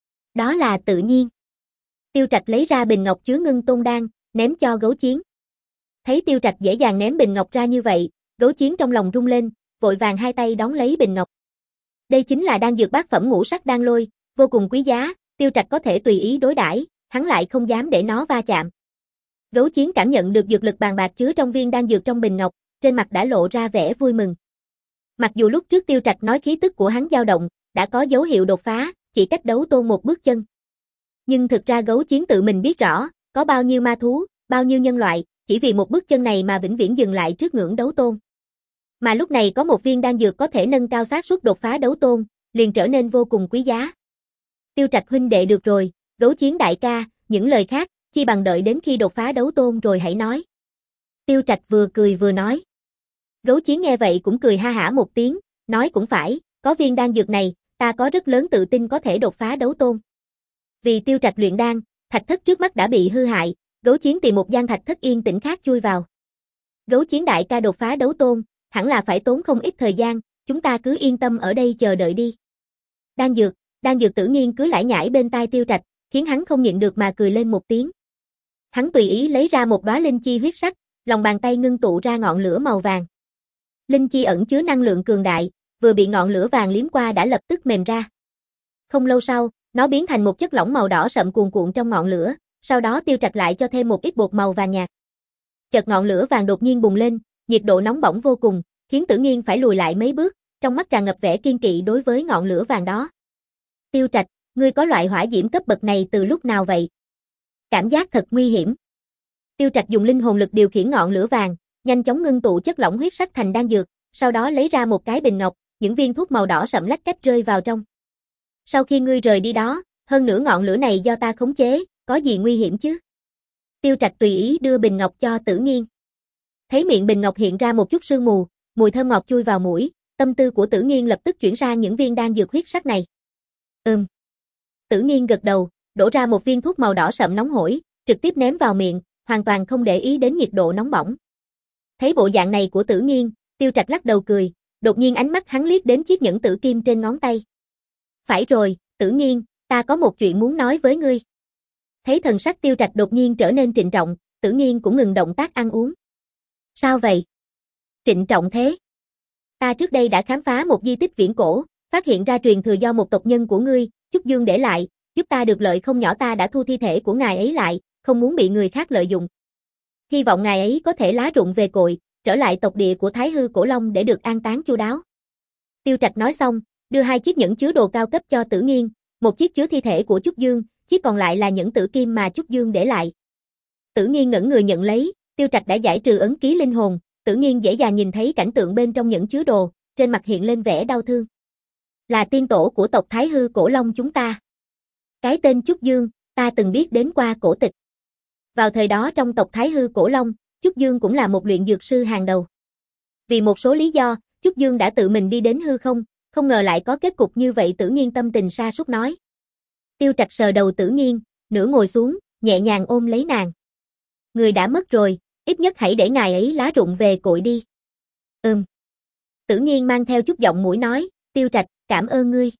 Đó là tự nhiên. Tiêu Trạch lấy ra bình ngọc chứa ngưng tôn đan, ném cho Gấu Chiến. Thấy Tiêu Trạch dễ dàng ném bình ngọc ra như vậy, Gấu Chiến trong lòng rung lên, vội vàng hai tay đón lấy bình ngọc. Đây chính là đan dược bát phẩm ngũ sắc đan lôi, vô cùng quý giá, Tiêu Trạch có thể tùy ý đối đãi, hắn lại không dám để nó va chạm. Gấu Chiến cảm nhận được dược lực bàn bạc chứa trong viên đan dược trong bình ngọc, trên mặt đã lộ ra vẻ vui mừng. Mặc dù lúc trước Tiêu Trạch nói khí tức của hắn dao động, đã có dấu hiệu đột phá, chỉ cách đấu tôn một bước chân. Nhưng thực ra Gấu Chiến tự mình biết rõ, có bao nhiêu ma thú, bao nhiêu nhân loại, chỉ vì một bước chân này mà vĩnh viễn dừng lại trước ngưỡng đấu tôn. Mà lúc này có một viên đan dược có thể nâng cao xác suất đột phá đấu tôn, liền trở nên vô cùng quý giá. Tiêu Trạch huynh đệ được rồi, Gấu Chiến đại ca, những lời khác, chi bằng đợi đến khi đột phá đấu tôn rồi hãy nói. Tiêu Trạch vừa cười vừa nói. Gấu Chiến nghe vậy cũng cười ha hả một tiếng, nói cũng phải, có viên đan dược này, ta có rất lớn tự tin có thể đột phá đấu tôn. Vì Tiêu Trạch luyện đan, thạch thất trước mắt đã bị hư hại, Gấu Chiến tìm một gian thạch thất yên tĩnh khác chui vào. Gấu Chiến đại ca đột phá đấu tôn, hẳn là phải tốn không ít thời gian, chúng ta cứ yên tâm ở đây chờ đợi đi. Đan dược, đan dược Tử Nghiên cứ lải nhải bên tai Tiêu Trạch, khiến hắn không nhịn được mà cười lên một tiếng. Hắn tùy ý lấy ra một đóa linh chi huyết sắc, lòng bàn tay ngưng tụ ra ngọn lửa màu vàng. Linh chi ẩn chứa năng lượng cường đại, vừa bị ngọn lửa vàng liếm qua đã lập tức mềm ra. Không lâu sau, nó biến thành một chất lỏng màu đỏ sậm cuồn cuộn trong ngọn lửa, sau đó Tiêu Trạch lại cho thêm một ít bột màu vàng nhạt. Chợt ngọn lửa vàng đột nhiên bùng lên, nhiệt độ nóng bỏng vô cùng, khiến Tử Nghiên phải lùi lại mấy bước, trong mắt tràn ngập vẻ kiên kỵ đối với ngọn lửa vàng đó. Tiêu Trạch, ngươi có loại hỏa diễm cấp bậc này từ lúc nào vậy? Cảm giác thật nguy hiểm. Tiêu Trạch dùng linh hồn lực điều khiển ngọn lửa vàng, nhanh chóng ngưng tụ chất lỏng huyết sắc thành đan dược, sau đó lấy ra một cái bình ngọc, những viên thuốc màu đỏ sậm lách cách rơi vào trong. Sau khi ngươi rời đi đó, hơn nữa ngọn lửa này do ta khống chế, có gì nguy hiểm chứ? Tiêu Trạch tùy ý đưa bình ngọc cho Tử Nghiên. Thấy miệng bình ngọc hiện ra một chút sương mù, mùi thơm ngọt chui vào mũi, tâm tư của Tử Nghiên lập tức chuyển sang những viên đan dược huyết sắc này. Ừm. Tử Nghiên gật đầu, đổ ra một viên thuốc màu đỏ sậm nóng hổi, trực tiếp ném vào miệng, hoàn toàn không để ý đến nhiệt độ nóng bỏng. Thấy bộ dạng này của Tử Nghiên, Tiêu Trạch lắc đầu cười, đột nhiên ánh mắt hắn liếc đến chiếc nhẫn tử kim trên ngón tay. Phải rồi, Tử Nghiên, ta có một chuyện muốn nói với ngươi. Thấy thần sắc Tiêu Trạch đột nhiên trở nên trịnh trọng, Tử Nghiên cũng ngừng động tác ăn uống. Sao vậy? Trịnh trọng thế? Ta trước đây đã khám phá một di tích viễn cổ, phát hiện ra truyền thừa do một tộc nhân của ngươi, Trúc Dương để lại, giúp ta được lợi không nhỏ, ta đã thu thi thể của ngài ấy lại, không muốn bị người khác lợi dụng. Hy vọng ngài ấy có thể lá rụng về cội, trở lại tộc địa của Thái Hư Cổ Long để được an táng chu đáo. Tiêu Trạch nói xong, đưa hai chiếc nhẫn chứa đồ cao cấp cho Tử Nghiên, một chiếc chứa thi thể của Trúc Dương, chiếc còn lại là nhẫn tử kim mà Trúc Dương để lại. Tử Nghiên ngẩn người nhận lấy, Tiêu Trạch đã giải trừ ấn ký linh hồn, Tử Nghiên dễ dàng nhìn thấy cảnh tượng bên trong nhẫn chứa đồ, trên mặt hiện lên vẻ đau thương. Là tiên tổ của tộc Thái Hư Cổ Long chúng ta. Cái tên Trúc Dương, ta từng biết đến qua cổ tịch. Vào thời đó trong tộc Thái Hư Cổ Long, Trúc Dương cũng là một luyện dược sư hàng đầu. Vì một số lý do, Trúc Dương đã tự mình đi đến hư không, không ngờ lại có kết cục như vậy. Tử Nghiên tâm tình sa sút nói. Tiêu Trạch sờ đầu Tử Nghiên, nửa ngồi xuống, nhẹ nhàng ôm lấy nàng. Người đã mất rồi, ít nhất hãy để ngài ấy lá rụng về cội đi. Ừm. Tử Nghiên mang theo chút giọng mũi nói, Tiêu Trạch, cảm ơn ngươi.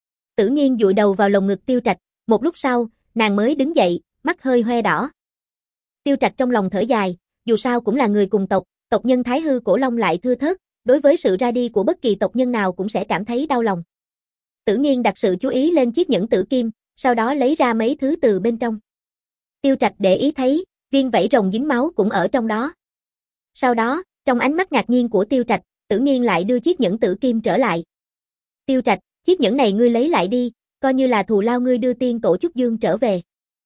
Tử Nghiên dụi đầu vào lồng ngực Tiêu Trạch, một lúc sau, nàng mới đứng dậy, mắt hơi hoe đỏ. Tiêu Trạch trong lòng thở dài, dù sao cũng là người cùng tộc, tộc nhân Thái Hư Cổ Long lại thưa thớt, đối với sự ra đi của bất kỳ tộc nhân nào cũng sẽ cảm thấy đau lòng. Tử Nghiên đặt sự chú ý lên chiếc nhẫn tử kim, sau đó lấy ra mấy thứ từ bên trong. Tiêu Trạch để ý thấy, viên vảy rồng dính máu cũng ở trong đó. Sau đó, trong ánh mắt ngạc nhiên của Tiêu Trạch, Tử Nghiên lại đưa chiếc nhẫn tử kim trở lại. Tiêu Trạch, chiếc nhẫn này ngươi lấy lại đi, coi như là thù lao ngươi đưa tiên tổ Trúc Dương trở về.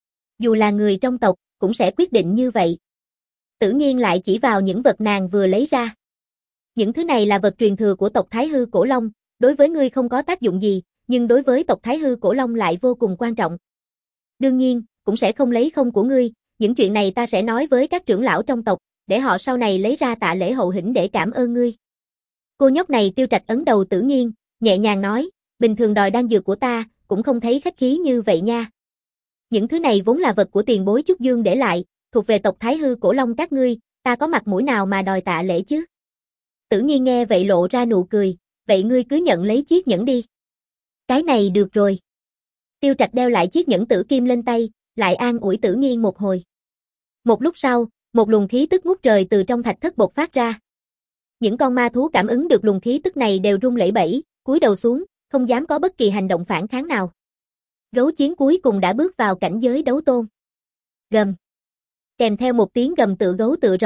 Dù là người trong tộc, cũng sẽ quyết định như vậy. Tử Nghiên lại chỉ vào những vật nàng vừa lấy ra. Những thứ này là vật truyền thừa của tộc Thái Hư Cổ Long, đối với ngươi không có tác dụng gì, nhưng đối với tộc Thái Hư Cổ Long lại vô cùng quan trọng. Đương nhiên, cũng sẽ không lấy không của ngươi, những chuyện này ta sẽ nói với các trưởng lão trong tộc, để họ sau này lấy ra tạ lễ hậu hĩnh để cảm ơn ngươi. Cô nhóc này Tiêu Trạch ấn đầu Tử Nghiên, nhẹ nhàng nói, bình thường đòi đan dược của ta, cũng không thấy khách khí như vậy nha. Những thứ này vốn là vật của tiền bối Trúc Dương để lại, thuộc về tộc Thái Hư Cổ Long các ngươi, ta có mặt mũi nào mà đòi tạ lễ chứ? Tử Nghiên nghe vậy lộ ra nụ cười, vậy ngươi cứ nhận lấy chiếc nhẫn đi. Cái này được rồi. Tiêu Trạch đeo lại chiếc nhẫn tử kim lên tay, lại an ủi Tử Nghiên một hồi. Một lúc sau, một luồng khí tức ngút trời từ trong thạch thất bộc phát ra. Những con ma thú cảm ứng được luồng khí tức này đều run lẩy bẩy, cúi đầu xuống, không dám có bất kỳ hành động phản kháng nào. Gấu Chiến cuối cùng đã bước vào cảnh giới đấu tôn. Gầm. Kèm theo một tiếng gầm tựa gấu tựa rồng,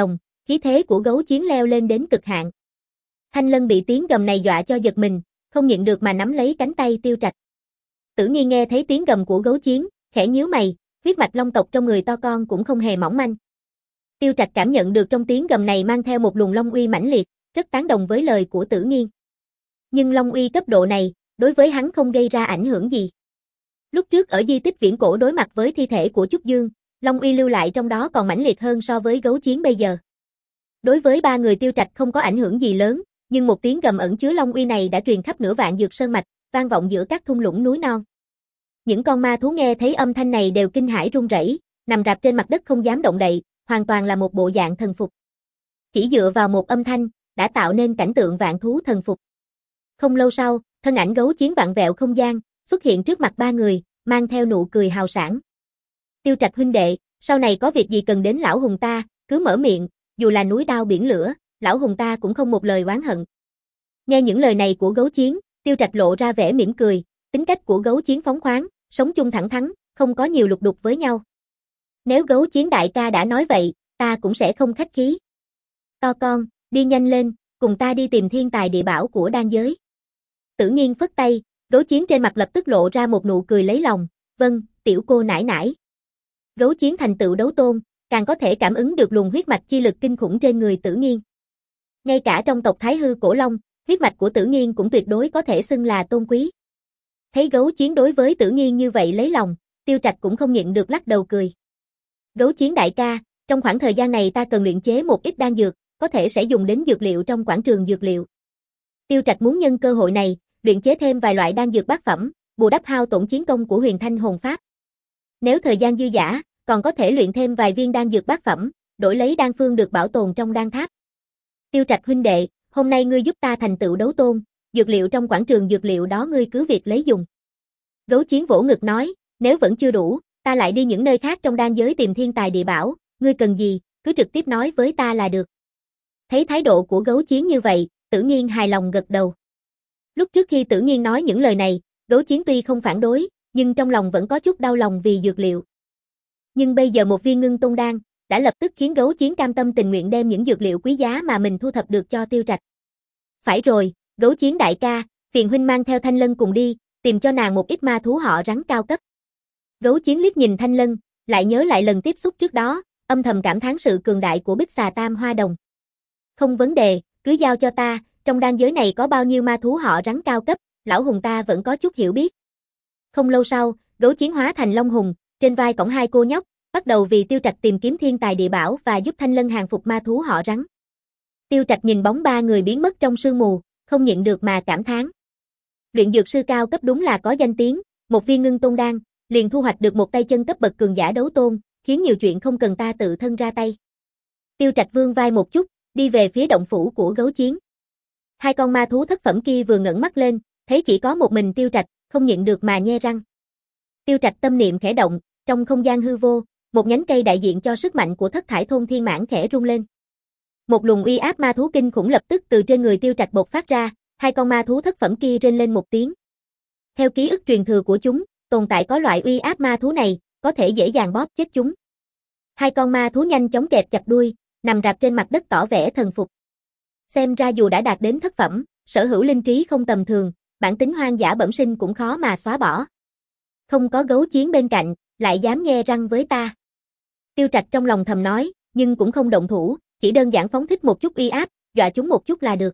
khí thế của gấu chiến leo lên đến cực hạn. Thanh Lân bị tiếng gầm này dọa cho giật mình, không nhịn được mà nắm lấy cánh tay Tiêu Trạch. Tử Nghi nghe thấy tiếng gầm của gấu chiến, khẽ nhíu mày, huyết mạch long tộc trong người to con cũng không hề mỏng manh. Tiêu Trạch cảm nhận được trong tiếng gầm này mang theo một luồng long uy mãnh liệt, rất tán đồng với lời của Tử Nghi. Nhưng long uy cấp độ này, đối với hắn không gây ra ảnh hưởng gì. Lúc trước ở di tích viễn cổ đối mặt với thi thể của Trúc Dương, long uy lưu lại trong đó còn mãnh liệt hơn so với gấu chiến bây giờ. Đối với ba người Tiêu Trạch không có ảnh hưởng gì lớn, nhưng một tiếng gầm ẩn chứa long uy này đã truyền khắp nửa vạn dược sơn mạch, vang vọng giữa các thung lũng núi non. Những con ma thú nghe thấy âm thanh này đều kinh hãi run rẩy, nằm rạp trên mặt đất không dám động đậy, hoàn toàn là một bộ dạng thần phục. Chỉ dựa vào một âm thanh, đã tạo nên cảnh tượng vạn thú thần phục. Không lâu sau, thân ảnh gấu chiến vặn vẹo không gian, xuất hiện trước mặt ba người, mang theo nụ cười hào sảng. Tiêu Trạch huynh đệ, sau này có việc gì cần đến lão hùng ta, cứ mở miệng, dù là núi đao biển lửa, lão hùng ta cũng không một lời oán hận. Nghe những lời này của gấu chiến, Tiêu Trạch lộ ra vẻ mỉm cười, tính cách của gấu chiến phóng khoáng, sống chung thẳng thắn, không có nhiều lục đục với nhau. Nếu gấu chiến đại ca đã nói vậy, ta cũng sẽ không khách khí. To con, đi nhanh lên, cùng ta đi tìm thiên tài địa bảo của đan giới. Tử Nghiên phất tay, gấu chiến trên mặt lập tức lộ ra một nụ cười lấy lòng, vâng, tiểu cô nãi nãi. Gấu chiến thành tựu đấu tôn, càng có thể cảm ứng được luồng huyết mạch chi lực kinh khủng trên người Tử Nghiên. Ngay cả trong tộc Thái Hư Cổ Long, huyết mạch của Tử Nghiên cũng tuyệt đối có thể xưng là tôn quý. Thấy gấu chiến đối với Tử Nghiên như vậy lấy lòng, Tiêu Trạch cũng không nhịn được lắc đầu cười. Gấu chiến đại ca, trong khoảng thời gian này ta cần luyện chế một ít đan dược, có thể sẽ dùng đến dược liệu trong quảng trường dược liệu. Tiêu Trạch muốn nhân cơ hội này, luyện chế thêm vài loại đan dược bát phẩm, bù đắp hao tổn chiến công của Huyền Thanh hồn pháp. Nếu thời gian dư dả, còn có thể luyện thêm vài viên đan dược bát phẩm, đổi lấy đan phương được bảo tồn trong đan tháp. Tiêu Trạch huynh đệ, hôm nay ngươi giúp ta thành tựu đấu tôn, dược liệu trong quảng trường dược liệu đó ngươi cứ việc lấy dùng. Gấu chiến vỗ ngực nói, nếu vẫn chưa đủ, ta lại đi những nơi khác trong đan giới tìm thiên tài địa bảo, ngươi cần gì, cứ trực tiếp nói với ta là được. Thấy thái độ của gấu chiến như vậy, Tử Nghiên hài lòng gật đầu. Lúc trước khi Tử Nghiên nói những lời này, gấu chiến tuy không phản đối, nhưng trong lòng vẫn có chút đau lòng vì dược liệu. Nhưng bây giờ một viên ngưng tôn đan, đã lập tức khiến gấu chiến cam tâm tình nguyện đem những dược liệu quý giá mà mình thu thập được cho Tiêu Trạch. Phải rồi, gấu chiến đại ca, phiền huynh mang theo Thanh Lân cùng đi, tìm cho nàng một ít ma thú họ rắn cao cấp. Gấu chiến liếc nhìn Thanh Lân, lại nhớ lại lần tiếp xúc trước đó, âm thầm cảm thán sự cường đại của Bích Xà Tam Hoa Đồng. Không vấn đề, cứ giao cho ta, trong đan giới này có bao nhiêu ma thú họ rắn cao cấp, lão hùng ta vẫn có chút hiểu biết. Không lâu sau, gấu chiến hóa thành Long Hùng, trên vai cõng hai cô nhóc, bắt đầu vì Tiêu Trạch tìm kiếm thiên tài địa bảo và giúp Thanh Lân hàng phục ma thú họ rắn. Tiêu Trạch nhìn bóng ba người biến mất trong sương mù, không nhịn được mà cảm thán. Luyện dược sư cao cấp đúng là có danh tiếng, một viên ngưng tôn đan, liền thu hoạch được một tay chân cấp bậc cường giả đấu tôn, khiến nhiều chuyện không cần ta tự thân ra tay. Tiêu Trạch vươn vai một chút, đi về phía động phủ của gấu chiến. Hai con ma thú thất phẩm kia vừa ngẩng mắt lên, thấy chỉ có một mình Tiêu Trạch, không nhịn được mà nhe răng. Tiêu Trạch tâm niệm khẽ động, trong không gian hư vô, một nhánh cây đại diện cho sức mạnh của Thất Thải Thôn Thiên Mãn khẽ rung lên. Một luồng uy áp ma thú kinh khủng lập tức từ trên người Tiêu Trạch bộc phát ra, hai con ma thú thất phẩm kia rên lên một tiếng. Theo ký ức truyền thừa của chúng, tồn tại có loại uy áp ma thú này, có thể dễ dàng bóp chết chúng. Hai con ma thú nhanh chóng kẹp chặt đuôi, nằm rạp trên mặt đất tỏ vẻ thần phục. Xem ra dù đã đạt đến thất phẩm, sở hữu linh trí không tầm thường, bản tính hoang dã bẩm sinh cũng khó mà xóa bỏ. Không có gấu chiến bên cạnh, lại dám nhe răng với ta. Tiêu Trạch trong lòng thầm nói, nhưng cũng không động thủ, chỉ đơn giản phóng thích một chút uy áp, dọa chúng một chút là được.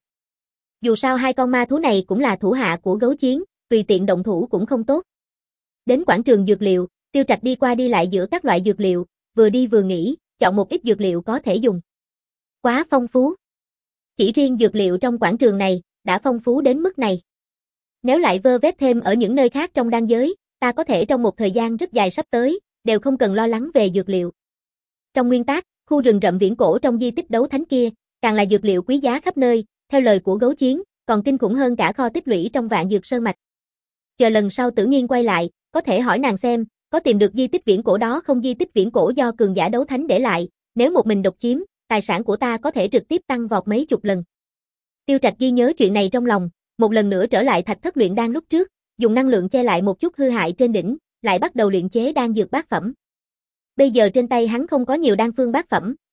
Dù sao hai con ma thú này cũng là thủ hạ của gấu chiến, tùy tiện động thủ cũng không tốt. Đến quảng trường dược liệu, Tiêu Trạch đi qua đi lại giữa các loại dược liệu, vừa đi vừa nghĩ, chọn một ít dược liệu có thể dùng. Quá phong phú. Chỉ riêng dược liệu trong quảng trường này, đã phong phú đến mức này. Nếu lại vơ vét thêm ở những nơi khác trong đan giới, ta có thể trong một thời gian rất dài sắp tới, đều không cần lo lắng về dược liệu. Trong nguyên tắc, khu rừng rậm viễn cổ trong di tích đấu thánh kia, càng là dược liệu quý giá khắp nơi, theo lời của gấu chiến, còn kinh khủng hơn cả kho tích lũy trong vạn dược sơn mạch. Chờ lần sau Tử Nghiên quay lại, có thể hỏi nàng xem, có tìm được di tích viễn cổ đó không, di tích viễn cổ do cường giả đấu thánh để lại, nếu một mình độc chiếm, tài sản của ta có thể trực tiếp tăng vọt mấy chục lần. Tiêu Trạch ghi nhớ chuyện này trong lòng, một lần nữa trở lại thạch thất luyện đan lúc trước, dùng năng lượng che lại một chút hư hại trên đỉnh, lại bắt đầu luyện chế đan dược bát phẩm. Bây giờ trên tay hắn không có nhiều đan phương bát phẩm,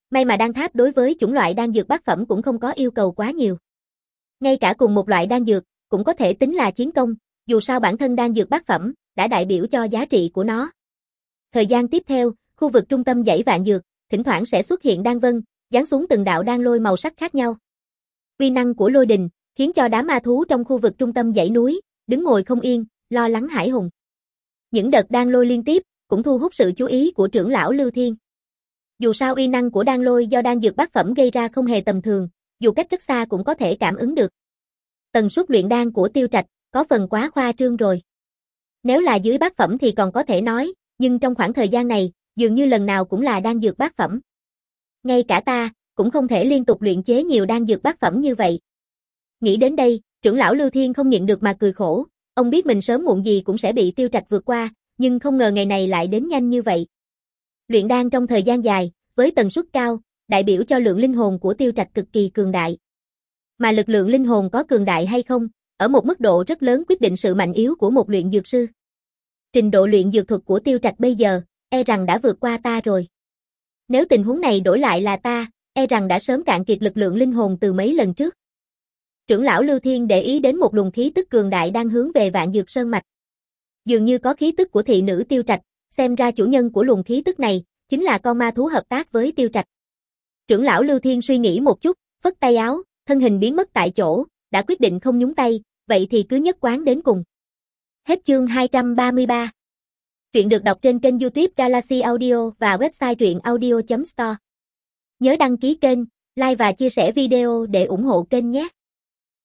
May mà đan tháp đối với chủng loại đan dược bát phẩm cũng không có yêu cầu quá nhiều. Ngay cả cùng một loại đan dược, cũng có thể tính là chiến công, dù sao bản thân đan dược bát phẩm, đã đại biểu cho giá trị của nó. Thời gian tiếp theo, khu vực trung tâm dãy vạn dược, thỉnh thoảng sẽ xuất hiện đan vân, giáng xuống từng đạo đan lôi màu sắc khác nhau. Uy năng của lôi đình, khiến cho đám ma thú trong khu vực trung tâm dãy núi, đứng ngồi không yên, lo lắng hãi hùng. Những đợt đan lôi liên tiếp, cũng thu hút sự chú ý của trưởng lão Lưu Thiên. Dù sao uy năng của đan lôi do đan dược bát phẩm gây ra không hề tầm thường, dù cách rất xa cũng có thể cảm ứng được. Tần suất luyện đan của Tiêu Trạch, có phần quá khoa trương rồi. Nếu là dưới bát phẩm thì còn có thể nói, nhưng trong khoảng thời gian này, dường như lần nào cũng là đan dược bát phẩm. Ngay cả ta, cũng không thể liên tục luyện chế nhiều đan dược bát phẩm như vậy. Nghĩ đến đây, trưởng lão Lưu Thiên không nhịn được mà cười khổ, ông biết mình sớm muộn gì cũng sẽ bị Tiêu Trạch vượt qua, nhưng không ngờ ngày này lại đến nhanh như vậy. Luyện đan trong thời gian dài, với tần suất cao, đại biểu cho lượng linh hồn của Tiêu Trạch cực kỳ cường đại. Mà lực lượng linh hồn có cường đại hay không, ở một mức độ rất lớn quyết định sự mạnh yếu của một luyện dược sư. Trình độ luyện dược thuật của Tiêu Trạch bây giờ, e rằng đã vượt qua ta rồi. Nếu tình huống này đổi lại là ta, e rằng đã sớm cạn kiệt lực lượng linh hồn từ mấy lần trước. Trưởng lão Lưu Thiên để ý đến một luồng khí tức cường đại đang hướng về Vạn Dược Sơn mạch. Dường như có khí tức của thị nữ Tiêu Trạch, xem ra chủ nhân của luồng khí tức này, chính là con ma thú hợp tác với Tiêu Trạch. Trưởng lão Lưu Thiên suy nghĩ một chút, phất tay áo, thân hình biến mất tại chỗ, đã quyết định không nhúng tay, vậy thì cứ nhất quán đến cùng. Hết chương hai trăm ba mươi ba. Truyện được đọc trên kênh YouTube Galaxy Audio và website truyện audio chấm store. Nhớ đăng ký kênh, like và chia sẻ video để ủng hộ kênh nhé.